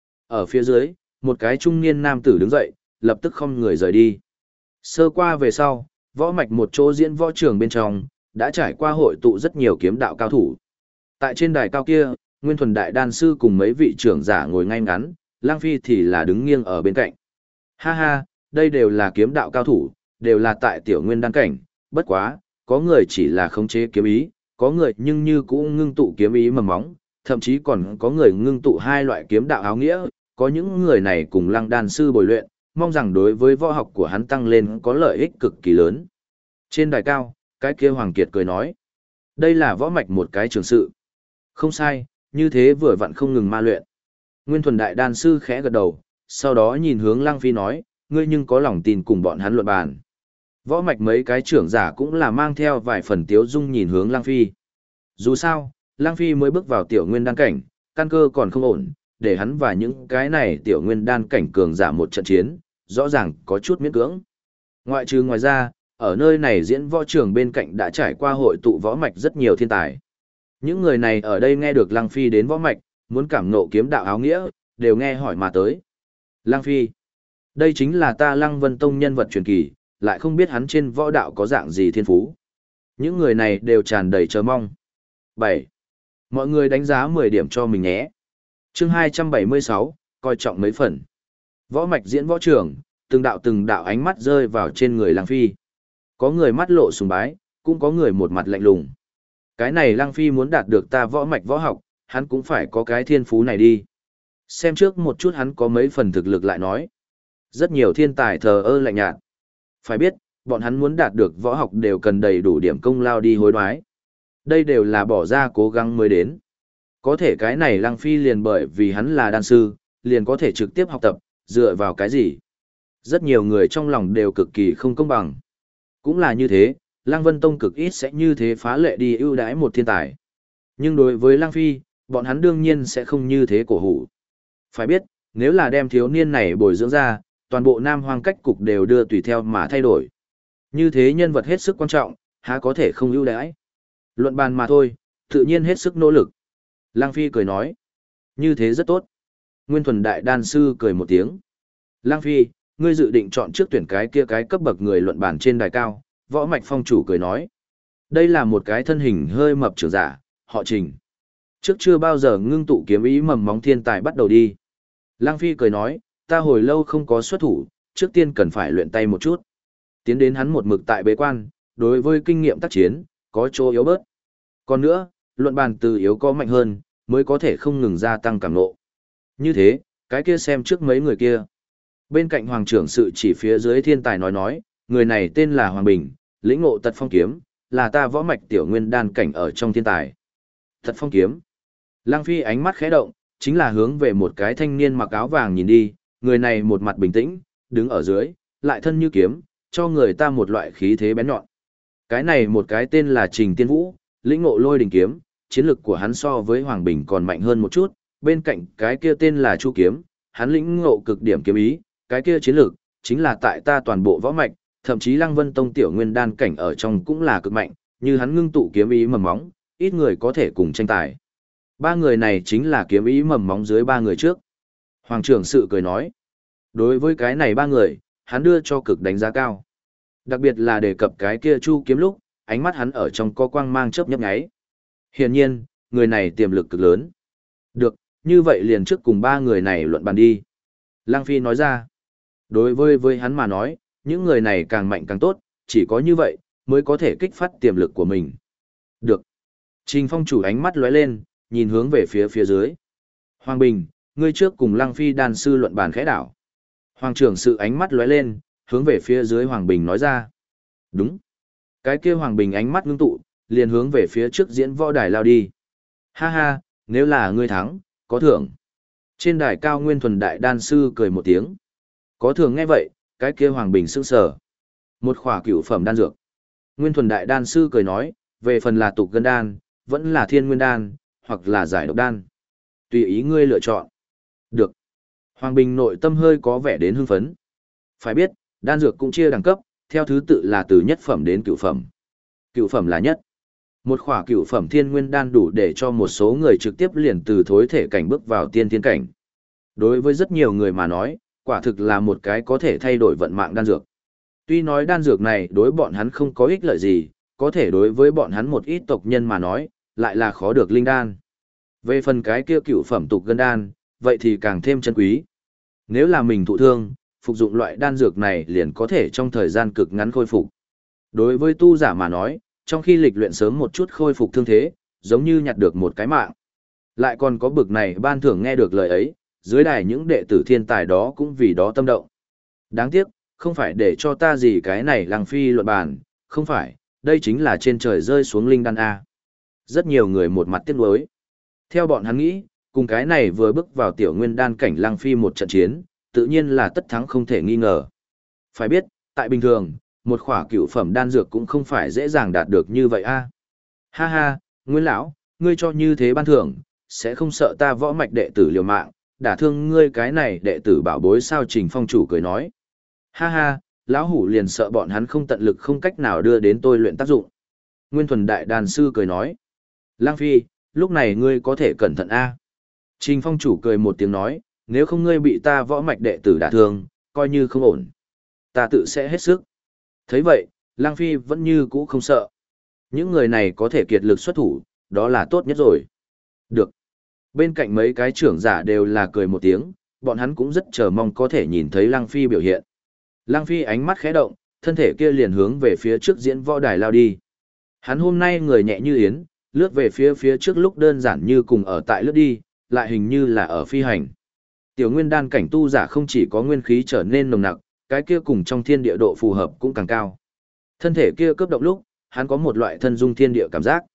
Ở phía dưới, một cái trung niên nam tử đứng dậy, lập tức không người rời đi. Sơ qua về sau, võ mạch một chỗ diễn võ trường bên trong, đã trải qua hội tụ rất nhiều kiếm đạo cao thủ. Tại trên đài cao kia, Nguyên Thuần Đại Đan Sư cùng mấy vị trưởng giả ngồi ngay ngắn, Lang Phi thì là đứng nghiêng ở bên cạnh. Ha ha, đây đều là kiếm đạo cao thủ, đều là tại tiểu nguyên đan cảnh, bất quá, có người chỉ là khống chế kiếm ý, có người nhưng như cũng ngưng tụ kiếm ý mầm móng, thậm chí còn có người ngưng tụ hai loại kiếm đạo áo nghĩa, có những người này cùng Lăng Đan Sư bồi luyện, mong rằng đối với võ học của hắn tăng lên có lợi ích cực kỳ lớn. Trên đài cao, cái kia Hoàng Kiệt cười nói, đây là võ mạch một cái trường sự. Không sai, như thế vừa vặn không ngừng ma luyện. Nguyên Thuần Đại Đan Sư khẽ gật đầu, sau đó nhìn hướng Lăng Phi nói, ngươi nhưng có lòng tin cùng bọn hắn luận bàn. Võ mạch mấy cái trưởng giả cũng là mang theo vài phần tiếu dung nhìn hướng Lăng Phi. Dù sao, Lăng Phi mới bước vào tiểu nguyên đan cảnh, căn cơ còn không ổn, để hắn và những cái này tiểu nguyên đan cảnh cường giả một trận chiến, rõ ràng có chút miễn cưỡng. Ngoài ra, ở nơi này diễn võ trường bên cạnh đã trải qua hội tụ võ mạch rất nhiều thiên tài. Những người này ở đây nghe được Lăng Phi đến võ mạch, muốn cảm ngộ kiếm đạo áo nghĩa, đều nghe hỏi mà tới. Lăng Phi, đây chính là ta Lăng Vân Tông nhân vật truyền kỳ, lại không biết hắn trên võ đạo có dạng gì thiên phú. Những người này đều tràn đầy chờ mong. 7. Mọi người đánh giá 10 điểm cho mình nhé. Chương 276, coi trọng mấy phần. Võ mạch diễn võ trường, từng đạo ánh mắt rơi vào trên người Lăng Phi. Có người mắt lộ sùng bái, cũng có người một mặt lạnh lùng. Cái này Lăng Phi muốn đạt được ta võ mạch võ học, hắn cũng phải có cái thiên phú này đi. Xem trước một chút hắn có mấy phần thực lực lại nói. Rất nhiều thiên tài thờ ơ lạnh nhạt. Phải biết, bọn hắn muốn đạt được võ học đều cần đầy đủ điểm công lao đi hối đoái. Đây đều là bỏ ra cố gắng mới đến. Có thể cái này Lăng Phi liền bởi vì hắn là đan sư, liền có thể trực tiếp học tập, dựa vào cái gì? Rất nhiều người trong lòng đều cực kỳ không công bằng. Cũng là như thế, Lăng Vân Tông cực ít sẽ như thế phá lệ đi ưu đãi một thiên tài. Nhưng đối với Lăng Phi, bọn hắn đương nhiên sẽ không như thế cổ hủ. Phải biết, nếu là đem thiếu niên này bồi dưỡng ra, toàn bộ Nam Hoang cách cục đều đưa tùy theo mà thay đổi. Như thế nhân vật hết sức quan trọng, há có thể không ưu đãi. Luận bàn mà thôi, tự nhiên hết sức nỗ lực. Lăng Phi cười nói, như thế rất tốt. Nguyên Thuần Đại Đan Sư cười một tiếng. Lăng Phi, ngươi dự định chọn trước tuyển cái kia cái cấp bậc người luận bàn trên đài cao. Võ Mạch Phong chủ cười nói, đây là một cái thân hình hơi mập trưởng giả, họ Trình. Trước chưa bao giờ ngưng tụ kiếm ý mầm móng thiên tài bắt đầu đi. Lăng Phi cười nói, ta hồi lâu không có xuất thủ, trước tiên cần phải luyện tay một chút. Tiến đến hắn một mực tại bế quan, đối với kinh nghiệm tác chiến, có chỗ yếu bớt. Còn nữa, luận bàn từ yếu có mạnh hơn, mới có thể không ngừng gia tăng cảm nộ. Như thế, cái kia xem trước mấy người kia. Bên cạnh Hoàng trưởng sự chỉ phía dưới thiên tài nói, người này tên là Hoàng Bình, lĩnh ngộ tật phong kiếm, là ta võ mạch tiểu nguyên đan cảnh ở trong thiên tài. Tật phong kiếm. Lăng Phi ánh mắt khẽ động, chính là hướng về một cái thanh niên mặc áo vàng nhìn đi, người này một mặt bình tĩnh, đứng ở dưới, lại thân như kiếm, cho người ta một loại khí thế bén nhọn. Cái này một cái tên là Trình Tiên Vũ, lĩnh ngộ lôi đình kiếm, chiến lực của hắn so với Hoàng Bình còn mạnh hơn một chút, bên cạnh cái kia tên là Chu Kiếm, hắn lĩnh ngộ cực điểm kiếm ý, cái kia chiến lực, chính là tại ta toàn bộ võ mạch, thậm chí Lăng Vân Tông tiểu nguyên đan cảnh ở trong cũng là cực mạnh, như hắn ngưng tụ kiếm ý mầm móng, ít người có thể cùng tranh tài. Ba người này chính là kiếm ý mầm móng dưới ba người trước. Hoàng trưởng sự cười nói, đối với cái này ba người, hắn đưa cho cực đánh giá cao. Đặc biệt là đề cập cái kia Chu Kiếm lúc, ánh mắt hắn ở trong có quang mang chớp nhấp nháy. Hiển nhiên, người này tiềm lực cực lớn. Được, như vậy liền trước cùng ba người này luận bàn đi. Lăng Phi nói ra, đối với hắn mà nói, những người này càng mạnh càng tốt, chỉ có như vậy, mới có thể kích phát tiềm lực của mình. Được. Trình Phong chủ ánh mắt lóe lên, nhìn hướng về phía dưới. Hoàng Bình, ngươi trước cùng Lăng Phi đan sư luận bàn khẽ đảo. Hoàng trưởng sự ánh mắt lóe lên, hướng về phía dưới Hoàng Bình nói ra. Đúng. Cái kia Hoàng Bình ánh mắt ngưng tụ, liền hướng về phía trước diễn võ đài lao đi. Ha ha, nếu là ngươi thắng, có thưởng. Trên đài cao Nguyên Thuần Đại Đan Sư cười một tiếng. Có thưởng nghe vậy, cái kia Hoàng Bình sững sờ. Một khỏa cửu phẩm đan dược. Nguyên Thuần Đại Đan Sư cười nói, về phần là tục gân đan, vẫn là thiên nguyên đan, hoặc là giải độc đan. Tùy ý ngươi lựa chọn. Được. Hoàng Bình nội tâm hơi có vẻ đến hưng phấn. Phải biết, đan dược cũng chia đẳng cấp, theo thứ tự là từ nhất phẩm đến cửu phẩm. Cửu phẩm là nhất. Một khỏa cửu phẩm thiên nguyên đan đủ để cho một số người trực tiếp liền từ thối thể cảnh bước vào tiên thiên cảnh. Đối với rất nhiều người mà nói, quả thực là một cái có thể thay đổi vận mạng đan dược. Tuy nói đan dược này đối bọn hắn không có ích lợi gì, có thể đối với bọn hắn một ít tộc nhân mà nói, lại là khó được linh đan. Về phần cái kia cửu phẩm tục gân đan, vậy thì càng thêm chân quý. Nếu là mình thụ thương, phục dụng loại đan dược này liền có thể trong thời gian cực ngắn khôi phục. Đối với tu giả mà nói, trong khi lịch luyện sớm một chút khôi phục thương thế, giống như nhặt được một cái mạng. Lại còn có bực này ban thưởng nghe được lời ấy, dưới đài những đệ tử thiên tài đó cũng vì đó tâm động. Đáng tiếc, không phải để cho ta gì cái này Lăng Phi luận bàn, không phải, đây chính là trên trời rơi xuống linh đan A. Rất nhiều người một mặt tiếc nuối. Theo bọn hắn nghĩ, cùng cái này vừa bước vào tiểu nguyên đan cảnh Lăng Phi một trận chiến, tự nhiên là tất thắng không thể nghi ngờ. Phải biết, tại bình thường, một khỏa cửu phẩm đan dược cũng không phải dễ dàng đạt được như vậy a. Ha ha, Nguyên lão, ngươi cho như thế ban thưởng, sẽ không sợ ta võ mạch đệ tử liều mạng, đả thương ngươi cái này đệ tử bảo bối sao? Trình Phong chủ cười nói. Ha ha, lão hủ liền sợ bọn hắn không tận lực không cách nào đưa đến tôi luyện tác dụng. Nguyên Thuần Đại Đan Sư cười nói. Lang Phi, lúc này ngươi có thể cẩn thận a. Trình Phong chủ cười một tiếng nói, nếu không ngươi bị ta võ mạch đệ tử đả thương, coi như không ổn. Ta tự sẽ hết sức. Thấy vậy, Lăng Phi vẫn như cũ không sợ. Những người này có thể kiệt lực xuất thủ, đó là tốt nhất rồi. Được. Bên cạnh mấy cái trưởng giả đều là cười một tiếng, bọn hắn cũng rất chờ mong có thể nhìn thấy Lăng Phi biểu hiện. Lăng Phi ánh mắt khẽ động, thân thể kia liền hướng về phía trước diễn võ đài lao đi. Hắn hôm nay người nhẹ như yến, lướt về phía trước lúc đơn giản như cùng ở tại lướt đi, lại hình như là ở phi hành. Tiểu nguyên đan cảnh tu giả không chỉ có nguyên khí trở nên nồng nặc, cái kia cùng trong thiên địa độ phù hợp cũng càng cao. Thân thể kia cấp động lúc, hắn có một loại thân dung thiên địa cảm giác.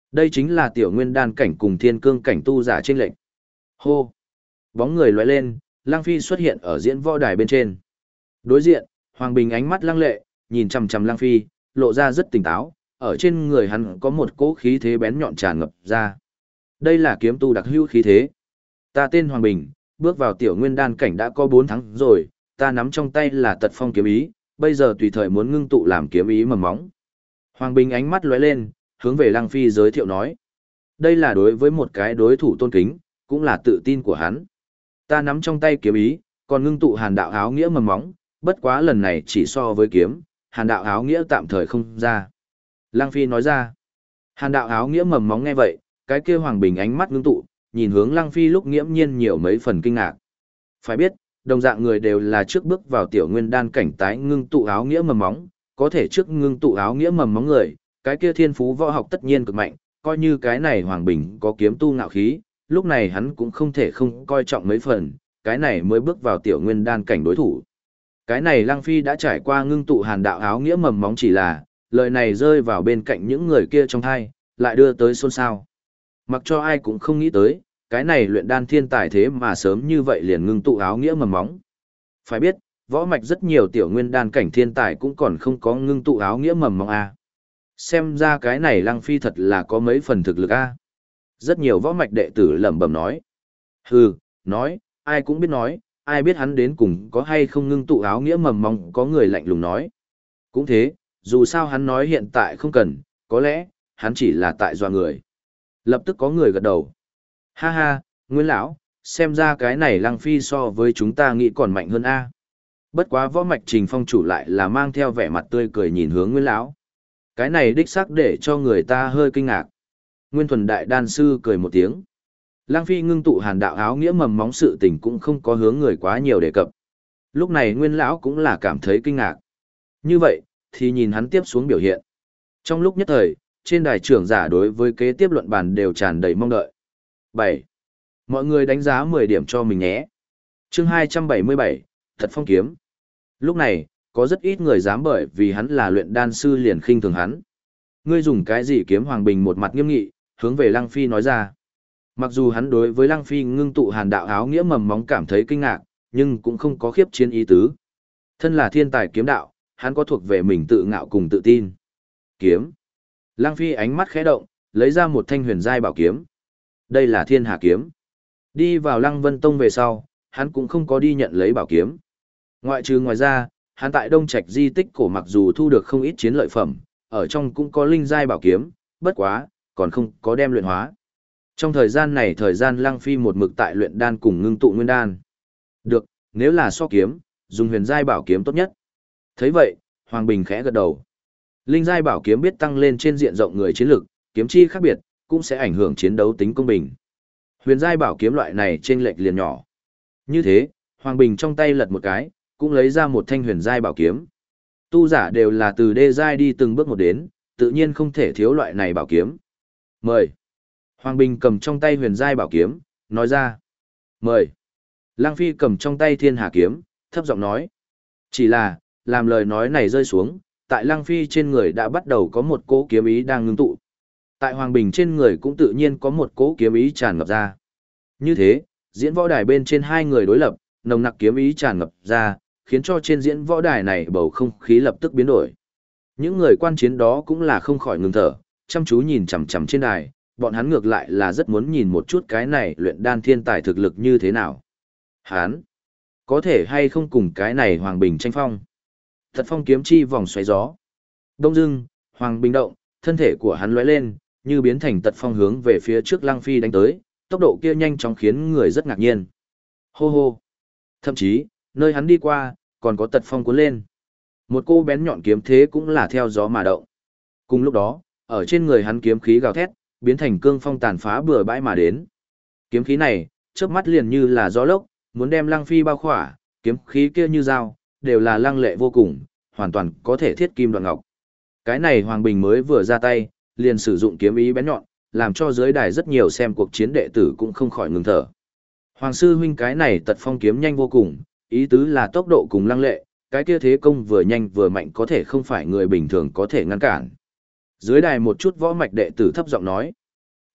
Đây chính là tiểu nguyên đan cảnh cùng thiên cương cảnh tu giả chênh lệnh. Hô! Bóng người lóe lên, Lăng Phi xuất hiện ở diễn võ đài bên trên. Đối diện, Hoàng Bình ánh mắt lăng lệ, nhìn chằm chằm Lăng Phi, lộ ra rất tỉnh táo, ở trên người hắn có một cỗ khí thế bén nhọn tràn ngập ra. Đây là kiếm tu đặc hữu khí thế. Ta tên Hoàng Bình, bước vào tiểu nguyên đan cảnh đã có 4 tháng rồi, ta nắm trong tay là Tật Phong kiếm ý, bây giờ tùy thời muốn ngưng tụ làm kiếm ý mầm móng. Hoàng Bình ánh mắt lóe lên, hướng về Lăng Phi giới thiệu nói. Đây là đối với một cái đối thủ tôn kính, cũng là tự tin của hắn. Ta nắm trong tay kiếm ý, còn ngưng tụ hàn đạo áo nghĩa mầm móng, bất quá lần này chỉ so với kiếm, hàn đạo áo nghĩa tạm thời không ra. Lăng Phi nói ra. Hàn đạo áo nghĩa mầm móng nghe vậy, cái kia Hoàng Bình ánh mắt ngưng tụ, nhìn hướng Lăng Phi lúc nghiễm nhiên nhiều mấy phần kinh ngạc. Phải biết, đồng dạng người đều là trước bước vào tiểu nguyên đan cảnh tái ngưng tụ áo nghĩa mầm móng, có thể trước ngưng tụ áo nghĩa mầm móng người, cái kia thiên phú võ học tất nhiên cực mạnh, coi như cái này Hoàng Bình có kiếm tu ngạo khí, lúc này hắn cũng không thể không coi trọng mấy phần, cái này mới bước vào tiểu nguyên đan cảnh đối thủ. Cái này Lăng Phi đã trải qua ngưng tụ hàn đạo áo nghĩa mầm móng chỉ là, lời này rơi vào bên cạnh những người kia trong thai, lại đưa tới xôn xao. Mặc cho ai cũng không nghĩ tới, cái này luyện đan thiên tài thế mà sớm như vậy liền ngưng tụ áo nghĩa mầm móng. Phải biết, võ mạch rất nhiều tiểu nguyên đan cảnh thiên tài cũng còn không có ngưng tụ áo nghĩa mầm móng a. Xem ra cái này Lăng Phi thật là có mấy phần thực lực a. Rất nhiều võ mạch đệ tử lẩm bẩm nói. Hừ, nói, ai cũng biết nói, ai biết hắn đến cùng có hay không ngưng tụ áo nghĩa mầm móng, có người lạnh lùng nói. Cũng thế, dù sao hắn nói hiện tại không cần, có lẽ, hắn chỉ là tại doa người. Lập tức có người gật đầu. Ha ha, Nguyên lão, xem ra cái này Lăng Phi so với chúng ta nghĩ còn mạnh hơn a. Bất quá võ mạch Trình Phong chủ lại là mang theo vẻ mặt tươi cười nhìn hướng Nguyên lão. Cái này đích xác để cho người ta hơi kinh ngạc. Nguyên Thuần đại đan sư cười một tiếng. Lăng Phi ngưng tụ hàn đạo áo nghĩa mầm móng sự tình cũng không có hướng người quá nhiều đề cập. Lúc này Nguyên lão cũng là cảm thấy kinh ngạc. Như vậy, thì nhìn hắn tiếp xuống biểu hiện. Trong lúc nhất thời, trên đài trưởng giả đối với kế tiếp luận bàn đều tràn đầy mong đợi. 7. Mọi người đánh giá 10 điểm cho mình nhé. Chương 277, Thật Phong kiếm. Lúc này, có rất ít người dám bởi vì hắn là luyện đan sư liền khinh thường hắn. Ngươi dùng cái gì kiếm? Hoàng Bình một mặt nghiêm nghị, hướng về Lăng Phi nói ra. Mặc dù hắn đối với Lăng Phi ngưng tụ hàn đạo áo nghĩa mầm móng cảm thấy kinh ngạc, nhưng cũng không có khiếp chiến ý tứ. Thân là thiên tài kiếm đạo, hắn có thuộc về mình tự ngạo cùng tự tin. Kiếm. Lăng Phi ánh mắt khẽ động, lấy ra một thanh huyền giai bảo kiếm. Đây là Thiên Hà kiếm. Đi vào Lăng Vân Tông về sau, hắn cũng không có đi nhận lấy bảo kiếm. Ngoài ra, hắn tại Đông Trạch di tích cổ mặc dù thu được không ít chiến lợi phẩm, ở trong cũng có linh giai bảo kiếm, bất quá, còn không có đem luyện hóa. Trong thời gian này Lăng Phi một mực tại luyện đan cùng ngưng tụ nguyên đan. Được, nếu là so kiếm, dùng huyền giai bảo kiếm tốt nhất. Thấy vậy, Hoàng Bình khẽ gật đầu. Linh giai bảo kiếm biết tăng lên trên diện rộng người chiến lực, kiếm chi khác biệt, cũng sẽ ảnh hưởng chiến đấu tính công bình. Huyền giai bảo kiếm loại này trên lệch liền nhỏ. Như thế, Hoàng Bình trong tay lật một cái, cũng lấy ra một thanh huyền giai bảo kiếm. Tu giả đều là từ đê giai đi từng bước một đến, tự nhiên không thể thiếu loại này bảo kiếm. Mời. Hoàng Bình cầm trong tay huyền giai bảo kiếm, nói ra. Mời. Lăng Phi cầm trong tay Thiên Hà kiếm, thấp giọng nói. Chỉ là, làm lời nói này rơi xuống, tại Lăng Phi trên người đã bắt đầu có một cỗ kiếm ý đang ngưng tụ. Tại Hoàng Bình trên người cũng tự nhiên có một cỗ kiếm ý tràn ngập ra. Như thế, diễn võ đài bên trên hai người đối lập, nồng nặc kiếm ý tràn ngập ra, khiến cho trên diễn võ đài này bầu không khí lập tức biến đổi. Những người quan chiến đó cũng là không khỏi ngừng thở, chăm chú nhìn chằm chằm trên đài, bọn hắn ngược lại là rất muốn nhìn một chút cái này luyện đan thiên tài thực lực như thế nào. Hắn có thể hay không cùng cái này Hoàng Bình tranh phong. Thật Phong kiếm chi vòng xoáy gió. Đông dưng, Hoàng Bình động, thân thể của hắn lóe lên, như biến thành Tật Phong hướng về phía trước Lăng Phi đánh tới, tốc độ kia nhanh chóng khiến người rất ngạc nhiên. Hô hô. Thậm chí, nơi hắn đi qua, còn có Tật Phong cuốn lên. Một cô bén nhọn kiếm thế cũng là theo gió mà động. Cùng lúc đó, ở trên người hắn kiếm khí gào thét, biến thành cương phong tàn phá bừa bãi mà đến. Kiếm khí này, chớp mắt liền như là gió lốc, muốn đem Lăng Phi bao khỏa, kiếm khí kia như dao, đều là lăng lệ vô cùng, hoàn toàn có thể thiết kim đoạn ngọc. Cái này Hoàng Bình mới vừa ra tay, liền sử dụng kiếm ý bén nhọn, làm cho dưới đài rất nhiều xem cuộc chiến đệ tử cũng không khỏi ngừng thở. Hoàng sư huynh cái này Tật Phong kiếm nhanh vô cùng, ý tứ là tốc độ cùng lăng lệ, cái kia thế công vừa nhanh vừa mạnh có thể không phải người bình thường có thể ngăn cản. Dưới đài một chút võ mạch đệ tử thấp giọng nói.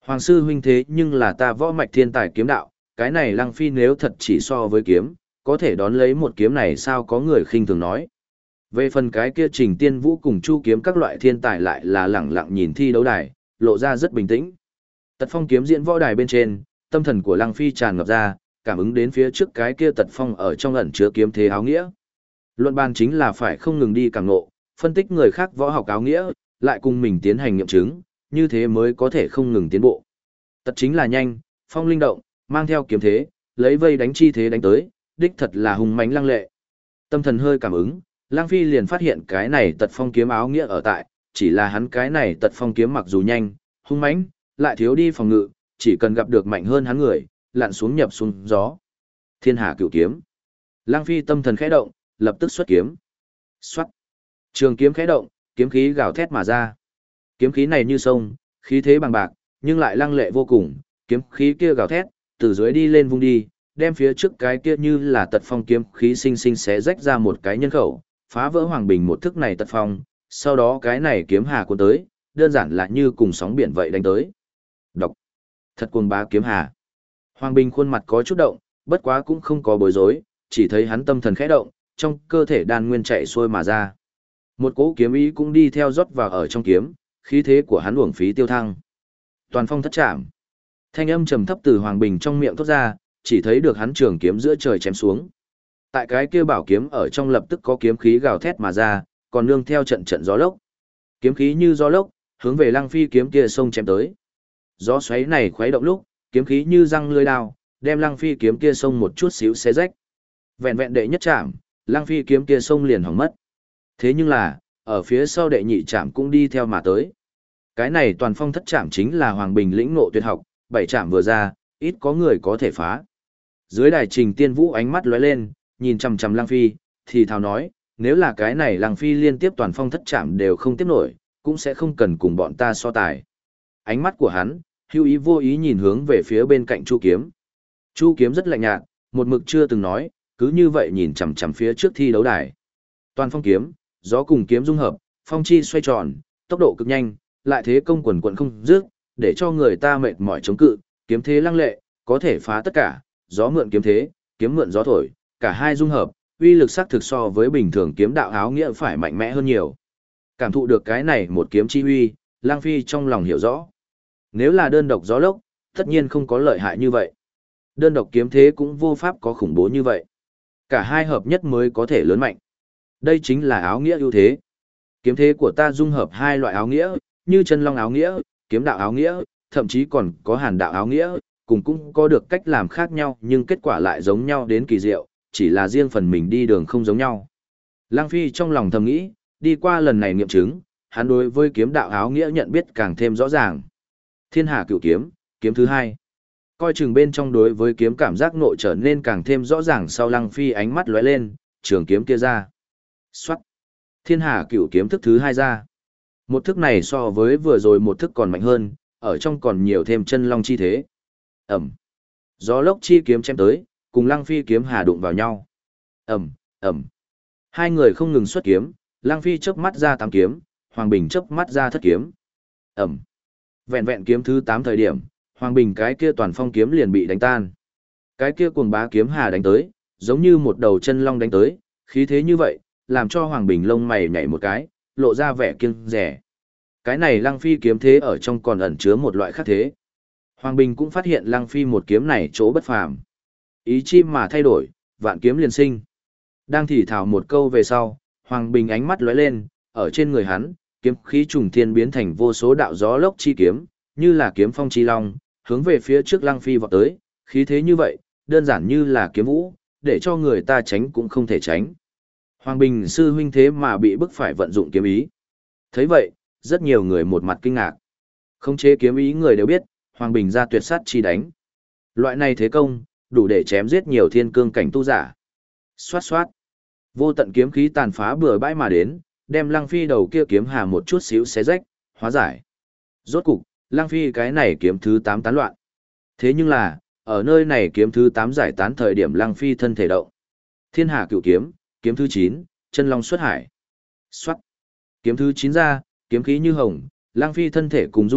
Hoàng sư huynh thế nhưng là ta võ mạch thiên tài kiếm đạo, cái này Lăng Phi nếu thật chỉ so với kiếm, có thể đón lấy một kiếm này sao có người khinh thường nói. Về phần cái kia Trình Tiên Vũ cùng Chu kiếm các loại thiên tài lại là lẳng lặng nhìn thi đấu đài, lộ ra rất bình tĩnh. Tật phong kiếm diễn võ đài bên trên, tâm thần của Lăng Phi tràn ngập ra, cảm ứng đến phía trước cái kia tật phong ở trong ẩn chứa kiếm thế áo nghĩa. Luận bàn chính là phải không ngừng đi càng ngộ, phân tích người khác võ học áo nghĩa, lại cùng mình tiến hành nghiệm chứng, như thế mới có thể không ngừng tiến bộ. Tật chính là nhanh, phong linh động, mang theo kiếm thế, lấy vây đánh chi thế đánh tới, đích thật là hùng mãnh lăng lệ. Tâm thần hơi cảm ứng, Lang Phi liền phát hiện cái này tật phong kiếm áo nghĩa ở tại, chỉ là hắn cái này tật phong kiếm mặc dù nhanh, hung mãnh, lại thiếu đi phòng ngự, chỉ cần gặp được mạnh hơn hắn người, lặn xuống nhập xuống gió. Thiên Hà Cửu kiếm. Lang Phi tâm thần khẽ động, lập tức xuất kiếm. Xoát. Trường kiếm khẽ động, kiếm khí gào thét mà ra. Kiếm khí này như sông, khí thế bằng bạc, nhưng lại lăng lệ vô cùng, kiếm khí kia gào thét, từ dưới đi lên vung đi, đem phía trước cái kia như là tật phong kiếm khí sinh sinh xé rách ra một cái nhân khẩu, phá vỡ Hoàng Bình một thức này tật phong, sau đó cái này kiếm hà cuốn tới, đơn giản là như cùng sóng biển vậy đánh tới. Độc. Thật cuồng bá kiếm hà. Hoàng Bình khuôn mặt có chút động, bất quá cũng không có bối rối, chỉ thấy hắn tâm thần khẽ động, trong cơ thể đan nguyên chạy xuôi mà ra. Một cỗ kiếm ý cũng đi theo rót vào ở trong kiếm, khí thế của hắn uổng phí tiêu thăng. Toàn phong thất trảm. Thanh âm trầm thấp từ Hoàng Bình trong miệng thoát ra, chỉ thấy được hắn trường kiếm giữa trời chém xuống. Tại cái kia bảo kiếm ở trong lập tức có kiếm khí gào thét mà ra, còn nương theo trận trận gió lốc. Kiếm khí như gió lốc, hướng về Lăng Phi kiếm kia xông chém tới. Gió xoáy này khuấy động lúc, kiếm khí như răng lưỡi đao, đem Lăng Phi kiếm kia xông một chút xíu xé rách. Vẹn vẹn đệ nhất chạm, Lăng Phi kiếm kia xông liền hỏng mất. Thế nhưng là, ở phía sau đệ nhị chạm cũng đi theo mà tới. Cái này toàn phong thất chạm chính là Hoàng Bình lĩnh ngộ tuyệt học, bảy chạm vừa ra, ít có người có thể phá. Dưới đài Trình Tiên Vũ ánh mắt lóe lên, nhìn chằm chằm Lăng Phi, thì thào nói, nếu là cái này Lăng Phi liên tiếp toàn phong thất chạm đều không tiếp nổi, cũng sẽ không cần cùng bọn ta so tài. Ánh mắt của hắn, hữu ý vô ý nhìn hướng về phía bên cạnh Chu Kiếm. Chu Kiếm rất lạnh nhạt, một mực chưa từng nói, cứ như vậy nhìn chằm chằm phía trước thi đấu đài. Toàn phong kiếm, gió cùng kiếm dung hợp, phong chi xoay tròn, tốc độ cực nhanh, lại thế công quần quần không dứt, để cho người ta mệt mỏi chống cự, kiếm thế lăng lệ, có thể phá tất cả, gió mượn kiếm thế, kiếm mượn gió thổi, cả hai dung hợp, uy lực sắc thực so với bình thường kiếm đạo áo nghĩa phải mạnh mẽ hơn nhiều. Cảm thụ được cái này một kiếm chi uy, Lang Phi trong lòng hiểu rõ. Nếu là đơn độc gió lốc, tất nhiên không có lợi hại như vậy. Đơn độc kiếm thế cũng vô pháp có khủng bố như vậy. Cả hai hợp nhất mới có thể lớn mạnh. Đây chính là áo nghĩa ưu thế. Kiếm thế của ta dung hợp hai loại áo nghĩa, như chân long áo nghĩa, kiếm đạo áo nghĩa, thậm chí còn có hàn đạo áo nghĩa, cùng cũng có được cách làm khác nhau nhưng kết quả lại giống nhau đến kỳ diệu, chỉ là riêng phần mình đi đường không giống nhau. Lang Phi trong lòng thầm nghĩ, đi qua lần này nghiệm chứng, hắn đối với kiếm đạo áo nghĩa nhận biết càng thêm rõ ràng. Thiên Hà Cửu kiếm, kiếm thứ hai. Coi chừng bên trong đối với kiếm cảm giác nội trở nên càng thêm rõ ràng sau Lăng Phi ánh mắt lóe lên, trường kiếm kia ra. Xoát. Thiên Hà Cửu kiếm thức thứ hai ra. Một thức này so với vừa rồi một thức còn mạnh hơn, ở trong còn nhiều thêm chân long chi thế. Ẩm. Gió lốc chi kiếm chém tới, cùng Lăng Phi kiếm hà đụng vào nhau. Ẩm, Ẩm. Hai người không ngừng xuất kiếm, Lăng Phi chớp mắt ra tám kiếm, Hoàng Bình chớp mắt ra thất kiếm. Ẩm. Vẹn vẹn kiếm thứ 8 thời điểm, Hoàng Bình cái kia toàn phong kiếm liền bị đánh tan. Cái kia cuồng bá kiếm hà đánh tới, giống như một đầu chân long đánh tới, khí thế như vậy, làm cho Hoàng Bình lông mày nhảy một cái, lộ ra vẻ kiêng dè. Cái này Lăng Phi kiếm thế ở trong còn ẩn chứa một loại khác thế. Hoàng Bình cũng phát hiện Lăng Phi một kiếm này chỗ bất phàm. Ý chim mà thay đổi, vạn kiếm liền sinh. Đang thì thào một câu về sau, Hoàng Bình ánh mắt lóe lên, ở trên người hắn, kiếm khí trùng thiên biến thành vô số đạo gió lốc chi kiếm, như là kiếm phong chi long, hướng về phía trước Lăng Phi vọt tới, khí thế như vậy, đơn giản như là kiếm vũ, để cho người ta tránh cũng không thể tránh. Hoàng Bình sư huynh thế mà bị bức phải vận dụng kiếm ý. Thấy vậy, rất nhiều người một mặt kinh ngạc. Khống chế kiếm ý người đều biết, Hoàng Bình ra tuyệt sát chi đánh. Loại này thế công, đủ để chém giết nhiều thiên cương cảnh tu giả. Xoát xoát. Vô tận kiếm khí tàn phá bừa bãi mà đến, đem Lăng Phi đầu kia kiếm hà một chút xíu xé rách, hóa giải. Rốt cục, Lăng Phi cái này kiếm thứ 8 tán loạn. Thế nhưng là, ở nơi này kiếm thứ 8 giải tán thời điểm Lăng Phi thân thể động. Thiên Hà Cửu kiếm, kiếm thứ 9, chân long xuất hải. Xoát. Kiếm thứ 9 ra, kiếm khí như hồng, Lăng Phi thân thể cùng dung hợp,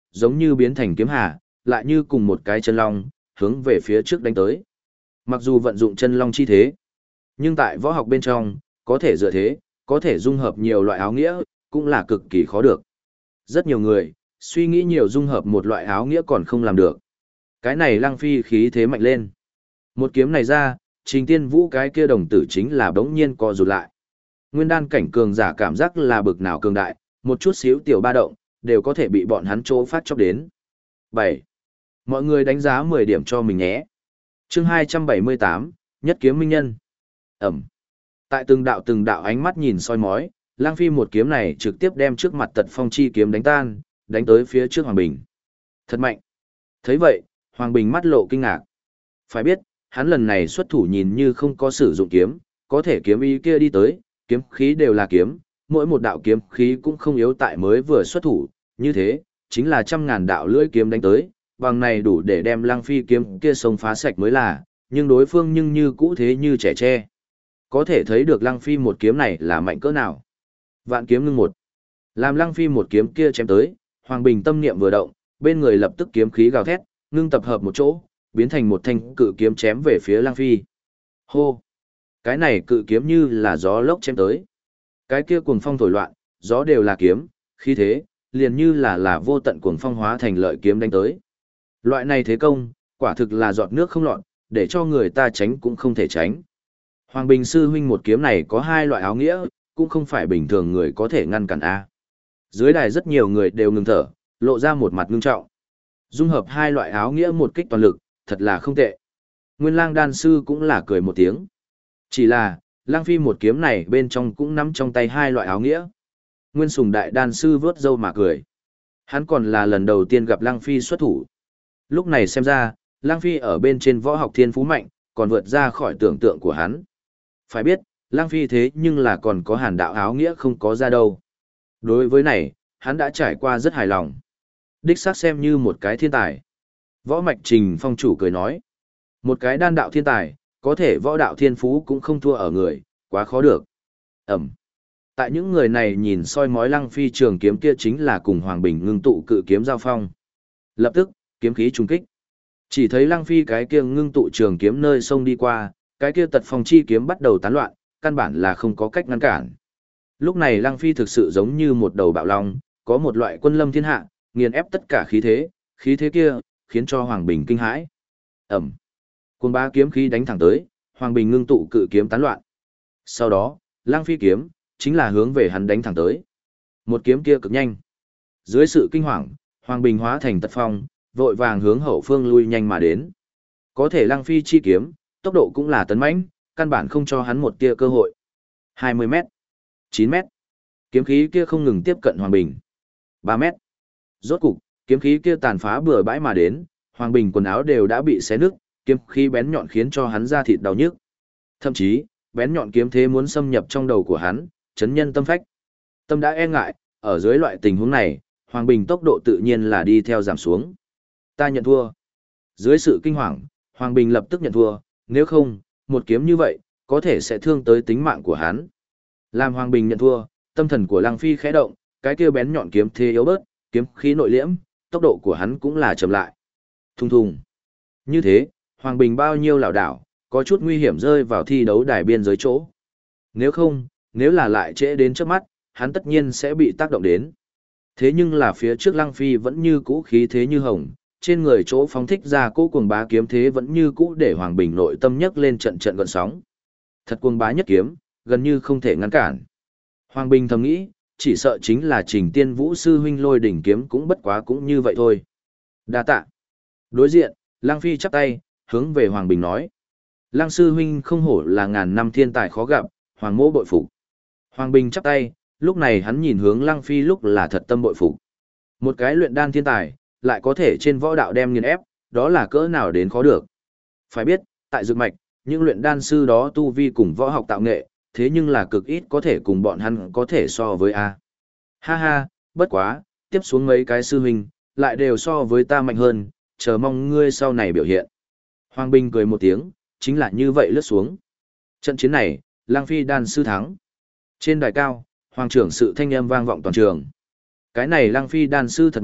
giống như biến thành kiếm hà, lại như cùng một cái chân long, hướng về phía trước đánh tới. Mặc dù vận dụng chân long chi thế, nhưng tại võ học bên trong, có thể dựa thế, có thể dung hợp nhiều loại áo nghĩa, cũng là cực kỳ khó được. Rất nhiều người, suy nghĩ nhiều dung hợp một loại áo nghĩa còn không làm được. Cái này Lăng Phi khí thế mạnh lên. Một kiếm này ra, Trình Tiên Vũ cái kia đồng tử chính là bỗng nhiên co rụt lại. Nguyên đan cảnh cường giả cảm giác là bực nào cường đại, một chút xíu tiểu ba động, đều có thể bị bọn hắn chỗ phát chốc đến. 7. Mọi người đánh giá 10 điểm cho mình nhé. Chương 278, Nhất kiếm minh nhân. Ẩm. Tại từng đạo ánh mắt nhìn soi mói, Lang Phi một kiếm này trực tiếp đem trước mặt Tật Phong chi kiếm đánh tan, đánh tới phía trước Hoàng Bình. Thật mạnh. Thấy vậy, Hoàng Bình mắt lộ kinh ngạc. Phải biết, hắn lần này xuất thủ nhìn như không có sử dụng kiếm, có thể kiếm ý kia đi tới, kiếm khí đều là kiếm, mỗi một đạo kiếm khí cũng không yếu tại mới vừa xuất thủ, như thế, chính là trăm ngàn đạo lưỡi kiếm đánh tới, bằng này đủ để đem Lăng Phi kiếm kia sông phá sạch mới là, nhưng đối phương nhưng như cũ thế như trẻ tre. Có thể thấy được Lăng Phi một kiếm này là mạnh cỡ nào. Vạn kiếm ngưng một. Làm Lăng Phi một kiếm kia chém tới, Hoàng Bình tâm niệm vừa động, bên người lập tức kiếm khí gào thét, ngưng tập hợp một chỗ, biến thành một thanh cự kiếm chém về phía Lăng Phi. Hô! Cái này cự kiếm như là gió lốc chém tới. Cái kia cuồng phong thổi loạn, gió đều là kiếm, khí thế, liền như là vô tận cuồng phong hóa thành lợi kiếm đánh tới. Loại này thế công, quả thực là giọt nước không lọt, để cho người ta tránh cũng không thể tránh. Hoàng Bình sư huynh một kiếm này có hai loại áo nghĩa, cũng không phải bình thường người có thể ngăn cản a. Dưới đài rất nhiều người đều ngừng thở, lộ ra một mặt ngưng trọng. Dung hợp hai loại áo nghĩa một kích toàn lực, thật là không tệ. Nguyên Lang đan sư cũng là cười một tiếng. Chỉ là, Lang Phi một kiếm này bên trong cũng nắm trong tay hai loại áo nghĩa. Nguyên Sùng đại đan sư vớt râu mà cười. Hắn còn là lần đầu tiên gặp Lang Phi xuất thủ. Lúc này xem ra, Lang Phi ở bên trên võ học thiên phú mạnh, còn vượt ra khỏi tưởng tượng của hắn. Phải biết, Lang Phi thế nhưng là còn có hàn đạo áo nghĩa không có ra đâu. Đối với này, hắn đã trải qua rất hài lòng. Đích xác xem như một cái thiên tài. Võ Mạch Trình Phong chủ cười nói. Một cái đan đạo thiên tài, có thể võ đạo thiên phú cũng không thua ở người, quá khó được. Ẩm. Tại những người này nhìn soi mói Lăng Phi trường kiếm kia chính là cùng Hoàng Bình ngưng tụ cự kiếm giao phong. Lập tức, kiếm khí trùng kích. Chỉ thấy Lăng Phi cái kia ngưng tụ trường kiếm nơi sông đi qua, cái kia Tật Phong chi kiếm bắt đầu tán loạn, căn bản là không có cách ngăn cản. Lúc này Lăng Phi thực sự giống như một đầu bạo long, có một loại quân lâm thiên hạ, nghiền ép tất cả khí thế kia, khiến cho Hoàng Bình kinh hãi. Ẩm. Cuồng bá kiếm khí đánh thẳng tới, Hoàng Bình ngưng tụ cự kiếm tán loạn. Sau đó, Lăng Phi kiếm, chính là hướng về hắn đánh thẳng tới. Một kiếm kia cực nhanh. Dưới sự kinh hoàng, Hoàng Bình hóa thành Tật Phong, vội vàng hướng hậu phương lui nhanh mà đến. Có thể Lăng Phi chi kiếm, tốc độ cũng là tấn mãnh, căn bản không cho hắn một tia cơ hội. 20 mét, 9 mét. Kiếm khí kia không ngừng tiếp cận Hoàng Bình. 3 mét. Rốt cục, kiếm khí kia tàn phá bừa bãi mà đến, Hoàng Bình quần áo đều đã bị xé nứt, kiếm khí bén nhọn khiến cho hắn da thịt đau nhức. Thậm chí, bén nhọn kiếm thế muốn xâm nhập trong đầu của hắn, chấn nhân tâm phách. Tâm đã e ngại, ở dưới loại tình huống này, Hoàng Bình tốc độ tự nhiên là đi theo giảm xuống. Ta nhận thua. Dưới sự kinh hoàng, Hoàng Bình lập tức nhận thua, nếu không, một kiếm như vậy, có thể sẽ thương tới tính mạng của hắn. Làm Hoàng Bình nhận thua, tâm thần của Lăng Phi khẽ động, cái kia bén nhọn kiếm thế yếu bớt, kiếm khí nội liễm, tốc độ của hắn cũng là chậm lại. Thùng thùng. Như thế, Hoàng Bình bao nhiêu lảo đảo, có chút nguy hiểm rơi vào thi đấu đài biên giới chỗ. Nếu không, nếu là lại trễ đến trước mắt, hắn tất nhiên sẽ bị tác động đến. Thế nhưng là phía trước Lăng Phi vẫn như cũ khí thế như hồng, trên người chỗ phóng thích ra cỗ cuồng bá kiếm thế vẫn như cũ để Hoàng Bình nội tâm nhấc lên trận trận gợn sóng. Thật cuồng bá nhất kiếm, gần như không thể ngăn cản. Hoàng Bình thầm nghĩ, chỉ sợ chính là Trình Tiên Vũ sư huynh Lôi đỉnh kiếm cũng bất quá cũng như vậy thôi. Đa tạ. Đối diện, Lăng Phi chắp tay, hướng về Hoàng Bình nói. Lăng sư huynh không hổ là ngàn năm thiên tài khó gặp, Hoàng mỗ bội phục. Hoàng Bình chắp tay, lúc này hắn nhìn hướng Lăng Phi lúc là thật tâm bội phục. Một cái luyện đan thiên tài, lại có thể trên võ đạo đem nghiền ép, đó là cỡ nào đến khó được. Phải biết, tại Dược Mạch, những luyện đan sư đó tu vi cùng võ học tạo nghệ, thế nhưng là cực ít có thể cùng bọn hắn có thể so với A. Ha ha, bất quá, tiếp xuống mấy cái sư huynh, lại đều so với ta mạnh hơn, chờ mong ngươi sau này biểu hiện. Hoàng Bình cười một tiếng, chính là như vậy lướt xuống. Trận chiến này, Lăng Phi đan sư thắng. Trên đài cao, Hoàng trưởng sự thanh âm vang vọng toàn trường. Cái này Lăng Phi đan sư thật mạnh,